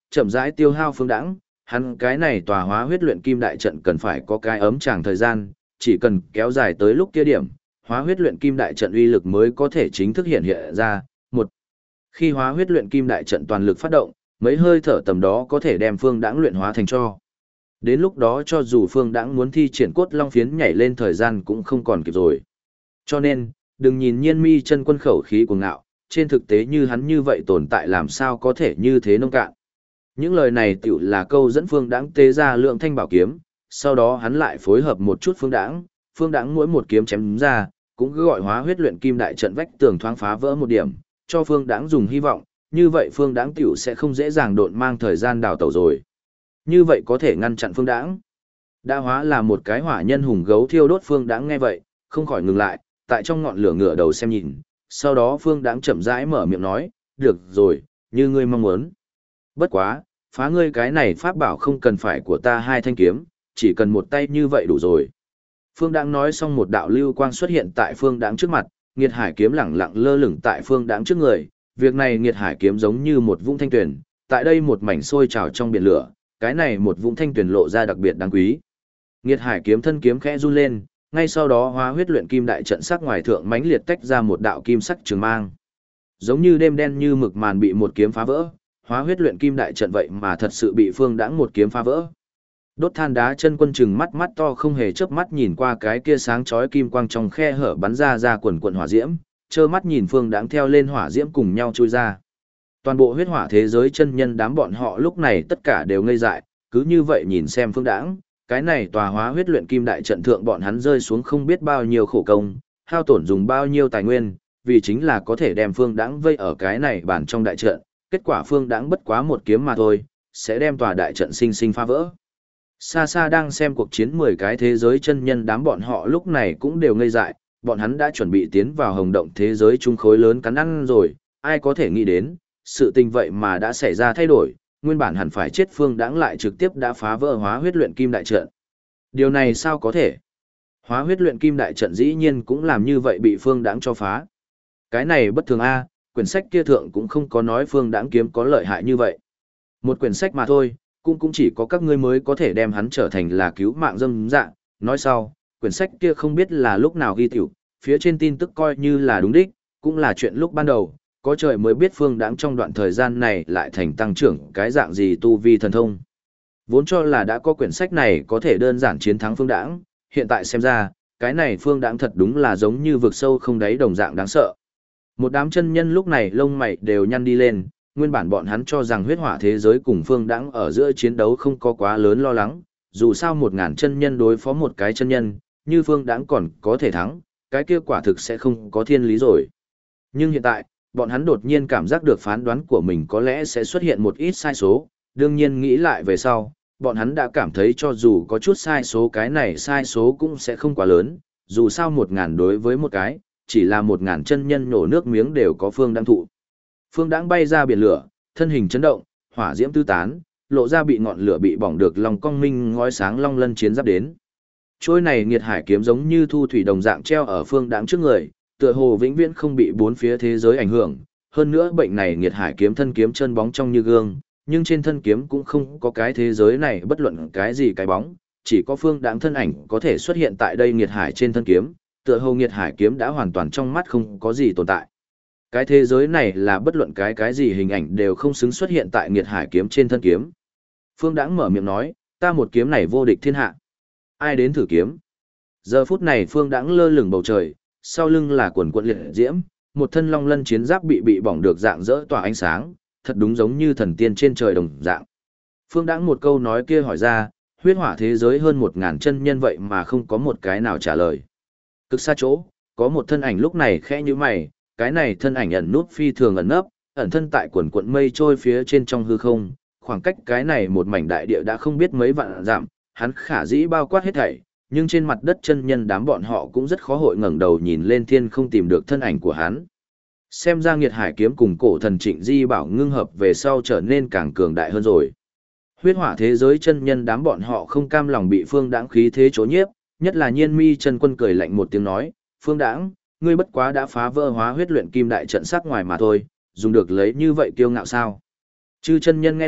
chậm rãi tiêu hao Phương Đãng, hắn cái này tòa hóa huyết luyện kim đại trận cần phải có cái ấm tràng thời gian, chỉ cần kéo dài tới lúc kia điểm, hóa huyết luyện kim đại trận uy lực mới có thể chính thức hiện hiện ra. Một, khi hóa huyết luyện kim đại trận toàn lực phát động, mấy hơi thở tầm đó có thể đem Phương Đãng luyện hóa thành tro. Đến lúc đó cho dù Phương Đãng muốn thi triển cốt long phiến nhảy lên thời gian cũng không còn kịp rồi. Cho nên, đừng nhìn Nhiên Mi chân quân khẩu khí cuồng ngạo, trên thực tế như hắn như vậy tồn tại làm sao có thể như thế nông cạn. Những lời này tiểu là câu dẫn Phương Đãng tế ra lượng thanh bảo kiếm, sau đó hắn lại phối hợp một chút Phương Đãng mỗi một kiếm chém ra, cũng cứ gọi hóa huyết luyện kim đại trận vách tường thoáng phá vỡ một điểm, cho Phương Đãng dùng hy vọng, như vậy Phương Đãng tiểu sẽ không dễ dàng độn mang thời gian đào tẩu rồi. Như vậy có thể ngăn chặn Phương Đãng. Đã hóa là một cái hỏa nhân hùng gấu thiêu đốt Phương Đãng nghe vậy, không khỏi ngừng lại, tại trong ngọn lửa ngửa đầu xem nhìn, sau đó Phương Đãng chậm rãi mở miệng nói, được rồi, như ngươi mong muốn. Bất quá, phá ngươi cái này pháp bảo không cần phải của ta hai thanh kiếm, chỉ cần một tay như vậy đủ rồi. Phương Đãng nói xong một đạo lưu quang xuất hiện tại Phương Đãng trước mặt, Nghiệt Hải kiếm lẳng lặng lơ lửng tại Phương Đãng trước người, việc này Nghiệt Hải kiếm giống như một vũng thanh tuyển, tại đây một mảnh sôi trào trong biển lửa, cái này một vũng thanh tuyển lộ ra đặc biệt đáng quý. Nghiệt Hải kiếm thân kiếm khẽ run lên, ngay sau đó hóa huyết luyện kim đại trận sắc ngoài thượng mãnh liệt tách ra một đạo kim sắc trường mang. Giống như đêm đen như mực màn bị một kiếm phá vỡ, hóa huyết luyện kim đại trận vậy mà thật sự bị Phương Đãng một kiếm phá vỡ. Đốt than đá chân quân chừng mắt mắt to không hề chớp mắt nhìn qua cái kia sáng chói kim quang trong khe hở bắn ra quần quần hỏa diễm, trơ mắt nhìn Phương Đãng theo lên hỏa diễm cùng nhau chui ra. Toàn bộ huyết hỏa thế giới chân nhân đám bọn họ lúc này tất cả đều ngây dại, cứ như vậy nhìn xem Phương Đãng, cái này tòa hóa huyết luyện kim đại trận thượng bọn hắn rơi xuống không biết bao nhiêu khổ công, hao tổn dùng bao nhiêu tài nguyên, vì chính là có thể đem Phương Đãng vây ở cái này bản trong đại trận, kết quả Phương Đãng bất quá một kiếm mà thôi, sẽ đem tòa đại trận sinh sinh phá vỡ. Xa xa đang xem cuộc chiến 10 cái thế giới chân nhân đám bọn họ lúc này cũng đều ngây dại, bọn hắn đã chuẩn bị tiến vào hồng động thế giới trung khối lớn cắn ăn rồi, ai có thể nghĩ đến, sự tình vậy mà đã xảy ra thay đổi, nguyên bản hẳn phải chết Phương Đãng lại trực tiếp đã phá vỡ hóa huyết luyện kim đại trận. Điều này sao có thể? Hóa huyết luyện kim đại trận dĩ nhiên cũng làm như vậy bị Phương Đãng cho phá. Cái này bất thường a, quyển sách kia thượng cũng không có nói Phương Đãng kiếm có lợi hại như vậy. Một quyển sách mà thôi, cũng chỉ có các ngươi mới có thể đem hắn trở thành là cứu mạng dâm dạng. Nói sau, quyển sách kia không biết là lúc nào ghi tiểu, phía trên tin tức coi như là đúng đích, cũng là chuyện lúc ban đầu, có trời mới biết Phương Đãng trong đoạn thời gian này lại thành tăng trưởng cái dạng gì tu vi thần thông. Vốn cho là đã có quyển sách này có thể đơn giản chiến thắng Phương Đãng, hiện tại xem ra, cái này Phương Đãng thật đúng là giống như vực sâu không đáy đồng dạng đáng sợ. Một đám chân nhân lúc này lông mày đều nhăn đi lên, nguyên bản bọn hắn cho rằng huyết hỏa thế giới cùng Phương Đãng ở giữa chiến đấu không có quá lớn lo lắng, dù sao 1000 chân nhân đối phó một cái chân nhân, như Phương Đãng còn có thể thắng, cái kia quả thực sẽ không có thiên lý rồi. Nhưng hiện tại, bọn hắn đột nhiên cảm giác được phán đoán của mình có lẽ sẽ xuất hiện một ít sai số, đương nhiên nghĩ lại về sau, bọn hắn đã cảm thấy cho dù có chút sai số cái này sai số cũng sẽ không quá lớn, dù sao 1000 đối với một cái, chỉ là 1000 chân nhân nổ nước miếng đều có Phương Đãng thụ. Phương Đãng bay ra biển lửa, thân hình chấn động, hỏa diễm tứ tán, lộ ra bị ngọn lửa bị bỏng được lòng cong minh ngói sáng long lân chiến giáp đến. Trôi này nghiệt hải kiếm giống như thu thủy đồng dạng treo ở Phương Đãng trước người, tựa hồ vĩnh viễn không bị bốn phía thế giới ảnh hưởng. Hơn nữa bệnh này nghiệt hải kiếm thân kiếm chân bóng trong như gương, nhưng trên thân kiếm cũng không có cái thế giới này bất luận cái gì cái bóng, chỉ có Phương Đãng thân ảnh có thể xuất hiện tại đây nghiệt hải trên thân kiếm, tựa hồ nghiệt hải kiếm đã hoàn toàn trong mắt không có gì tồn tại. Cái thế giới này là bất luận cái gì hình ảnh đều không xứng xuất hiện tại nghiệt hải kiếm trên thân kiếm. Phương Đãng mở miệng nói, ta một kiếm này vô địch thiên hạ. Ai đến thử kiếm? Giờ phút này Phương Đãng lơ lửng bầu trời, sau lưng là quần quần liệt diễm, một thân long lân chiến giáp bị bỏng được dạng dỡ tỏa ánh sáng, thật đúng giống như thần tiên trên trời đồng dạng. Phương Đãng một câu nói kia hỏi ra, huyết hỏa thế giới hơn 1000 chân nhân vậy mà không có một cái nào trả lời. Cực xa chỗ, có một thân ảnh lúc này khẽ như mày, cái này thân ảnh ẩn nút phi thường ẩn nấp, ẩn thân tại quần quần mây trôi phía trên trong hư không, khoảng cách cái này một mảnh đại địa đã không biết mấy vạn dặm, hắn khả dĩ bao quát hết thảy, nhưng trên mặt đất chân nhân đám bọn họ cũng rất khó hội ngẩng đầu nhìn lên thiên không tìm được thân ảnh của hắn. Xem ra nghiệt hải kiếm cùng cổ thần Trịnh Di Bảo ngưng hợp về sau trở nên càng cường đại hơn rồi. Huyết hỏa thế giới chân nhân đám bọn họ không cam lòng bị Phương Đãng khí thế chố nhiếp, nhất là Nhiên Mi chân quân cười lạnh một tiếng nói, Phương Đãng, ngươi bất quá đã phá vỡ hóa huyết luyện kim đại trận sắc ngoài mà thôi, dùng được lấy như vậy kiêu ngạo sao? Chư chân nhân nghe lệnh,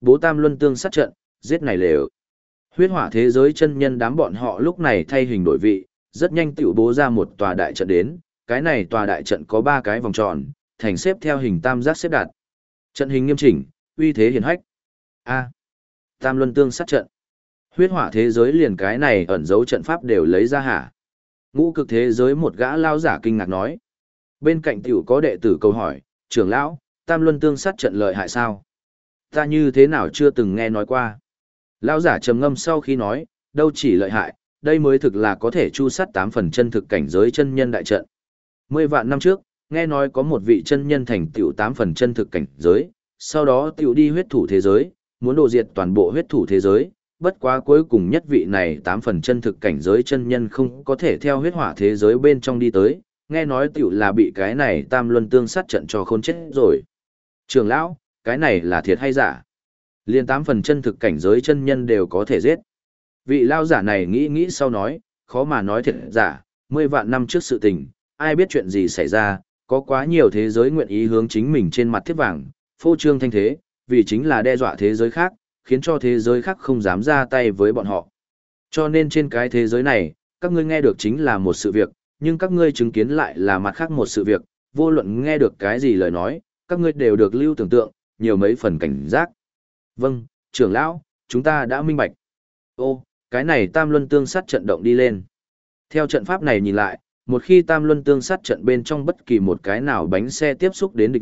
Bố tam luân tương sát trận, giết này lều. Huyết hỏa thế giới chân nhân đám bọn họ lúc này thay hình đổi vị, rất nhanh tiểu bố ra một tòa đại trận đến, cái này tòa đại trận có 3 cái vòng tròn, thành xếp theo hình tam giác xếp đặt. Trận hình nghiêm chỉnh, uy thế hiển hách. A. Tam luân tương sát trận. Huyết hỏa thế giới liền cái này ẩn dấu trận pháp đều lấy ra hả? Ngũ cực thế giới một gã lao giả kinh ngạc nói. Bên cạnh tiểu có đệ tử câu hỏi, trưởng lão, tam luân tương sát trận lợi hại sao? Ta như thế nào chưa từng nghe nói qua. Lão giả trầm ngâm sau khi nói, đâu chỉ lợi hại, đây mới thực là có thể chu sát 8 phần chân thực cảnh giới chân nhân đại trận. 10 vạn năm trước, nghe nói có một vị chân nhân thành tựu 8 phần chân thực cảnh giới, sau đó tựu đi huyết thủ thế giới, muốn đổ diệt toàn bộ huyết thủ thế giới, bất quá cuối cùng nhất vị này 8 phần chân thực cảnh giới chân nhân không có thể theo huyết hỏa thế giới bên trong đi tới, nghe nói tựu là bị cái này tam luân tương sát trận cho khốn chết rồi. Trưởng lão, cái này là thiệt hay giả? Liên 8 phần chân thực cảnh giới chân nhân đều có thể giết. Vị lao giả này nghĩ sau nói, khó mà nói thiệt giả, 10 vạn năm trước sự tình, ai biết chuyện gì xảy ra, có quá nhiều thế giới nguyện ý hướng chính mình trên mặt thiết vàng, phô trương thanh thế, vì chính là đe dọa thế giới khác, khiến cho thế giới khác không dám ra tay với bọn họ. Cho nên trên cái thế giới này, các ngươi nghe được chính là một sự việc, nhưng các ngươi chứng kiến lại là mặt khác một sự việc, vô luận nghe được cái gì lời nói, các ngươi đều được lưu tưởng tượng, nhiều mấy phần cảnh giác. Vâng, trưởng lão, chúng ta đã minh bạch. Ô, cái này tam luân tương sát trận động đi lên. Theo trận pháp này nhìn lại, một khi tam luân tương sát trận bên trong bất kỳ một cái nào bánh xe tiếp xúc đến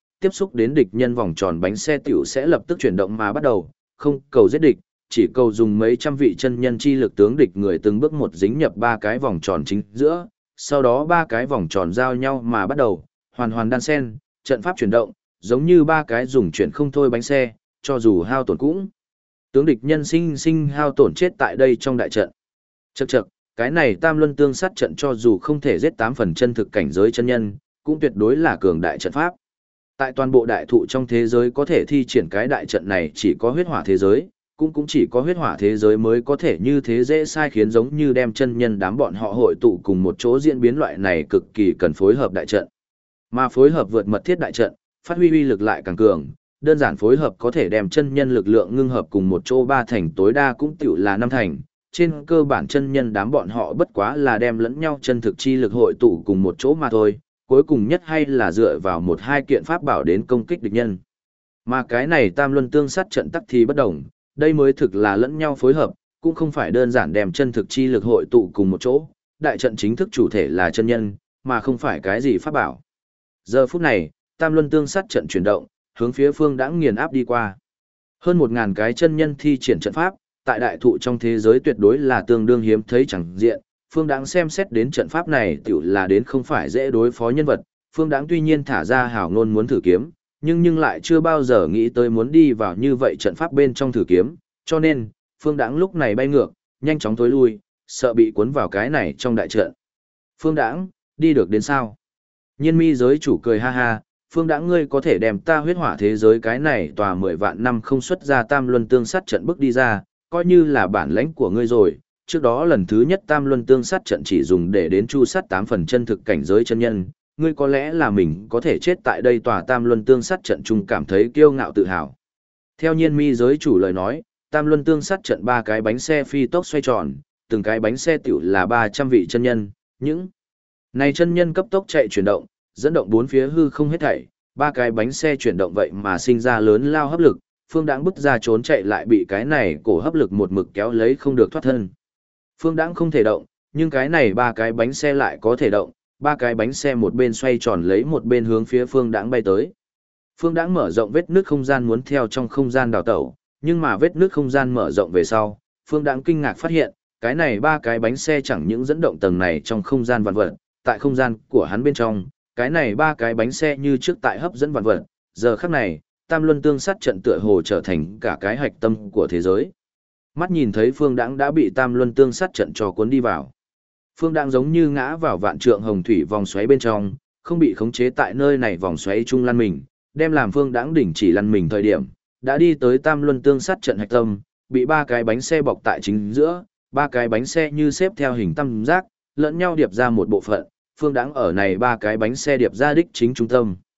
địch nhân vòng tròn bánh xe tiểu sẽ lập tức chuyển động mà bắt đầu, không cầu giết địch, chỉ cầu dùng mấy trăm vị chân nhân chi lực tướng địch người từng bước một dính nhập 3 cái vòng tròn chính giữa, sau đó 3 cái vòng tròn giao nhau mà bắt đầu, hoàn hoàn đan xen, trận pháp chuyển động, giống như 3 cái dùng chuyển không thôi bánh xe, cho dù hao tổn cũng tướng địch nhân sinh hao tổn chết tại đây trong đại trận. Chậc, cái này tam luân tương sát trận cho dù không thể giết 8 phần chân thực cảnh giới chân nhân, cũng tuyệt đối là cường đại trận pháp. Tại toàn bộ đại thụ trong thế giới có thể thi triển cái đại trận này chỉ có huyết hỏa thế giới, cũng chỉ có huyết hỏa thế giới mới có thể như thế dễ sai khiến giống như đem chân nhân đám bọn họ hội tụ cùng một chỗ diễn biến loại này cực kỳ cần phối hợp đại trận. Mà phối hợp vượt mật thiết đại trận, phát huy uy lực lại càng cường, đơn giản phối hợp có thể đem chân nhân lực lượng ngưng hợp cùng một chỗ 3 thành tối đa cũng tiểu là 5 thành. Trên cơ bản chân nhân đám bọn họ bất quá là đem lẫn nhau chân thực chi lực hội tụ cùng một chỗ mà thôi, cuối cùng nhất hay là dựa vào 1-2 kiện pháp bảo đến công kích địch nhân. Mà cái này tam luân tương sát trận tắc thì bất đồng, đây mới thực là lẫn nhau phối hợp, cũng không phải đơn giản đem chân thực chi lực hội tụ cùng một chỗ, đại trận chính thức chủ thể là chân nhân, mà không phải cái gì pháp bảo. Giờ phút này, tam luân tương sát trận chuyển động, hướng phía phương đã nghiền áp đi qua. Hơn 1000 cái chân nhân thi triển trận pháp, tại đại thụ trong thế giới tuyệt đối là tương đương hiếm thấy chẳng diện, Phương Đãng xem xét đến trận pháp này tiểu là đến không phải dễ đối phó nhân vật, Phương Đãng tuy nhiên thả ra hảo ngôn muốn thử kiếm, nhưng lại chưa bao giờ nghĩ tới muốn đi vào như vậy trận pháp bên trong thử kiếm, cho nên, Phương Đãng lúc này bay ngược, nhanh chóng tối lui, sợ bị cuốn vào cái này trong đại trận. Phương Đãng, đi được đến sao? Nhiên mi giới chủ cười ha ha, Phương Đãng ngươi có thể đem ta huyết hỏa thế giới cái này tòa 10 vạn năm không xuất ra tam luân tương sát trận bước đi ra, coi như là bản lãnh của ngươi rồi. Trước đó lần thứ nhất tam luân tương sát trận chỉ dùng để đến chu sát 8 phần chân thực cảnh giới chân nhân, ngươi có lẽ là mình có thể chết tại đây tòa tam luân tương sát trận chung cảm thấy kiêu ngạo tự hào. Theo nhiên mi giới chủ lời nói, tam luân tương sát trận 3 cái bánh xe phi tốc xoay tròn, từng cái bánh xe tiểu là 300 vị chân nhân, những này chân nhân cấp tốc chạy chuyển động, dẫn động 4 phía hư không hết thảy, 3 cái bánh xe chuyển động vậy mà sinh ra lớn lao hấp lực, Phương Đãng bứt ra trốn chạy lại bị cái này cổ hấp lực một mực kéo lấy không được thoát thân. Phương Đãng không thể động, nhưng cái này 3 cái bánh xe lại có thể động, 3 cái bánh xe một bên xoay tròn lấy một bên hướng phía Phương Đãng bay tới. Phương Đãng mở rộng vết nứt không gian muốn theo trong không gian đào tẩu, nhưng mà vết nứt không gian mở rộng về sau, Phương Đãng kinh ngạc phát hiện, cái này 3 cái bánh xe chẳng những dẫn động tầng này trong không gian vạn vật, tại không gian của hắn bên trong, cái này 3 cái bánh xe như trước tại hấp dẫn vạn vật, giờ khắc này, tam luân tương sát trận tựa hồ trở thành cả cái hạch tâm của thế giới. Mắt nhìn thấy Phương Đãng đã bị tam luân tương sát trận cho cuốn đi vào. Phương Đãng giống như ngã vào vạn trượng hồng thủy vòng xoáy bên trong, không bị khống chế tại nơi này vòng xoáy chung lăn mình, đem làm Phương Đãng đỉnh chỉ lăn mình thời điểm, đã đi tới tam luân tương sát trận hạch tâm, bị 3 cái bánh xe bọc tại chính giữa, 3 cái bánh xe như xếp theo hình tam giác, lẫn nhau điệp ra một bộ phận, Phương Đãng ở này 3 cái bánh xe điệp ra đích chính trung tâm.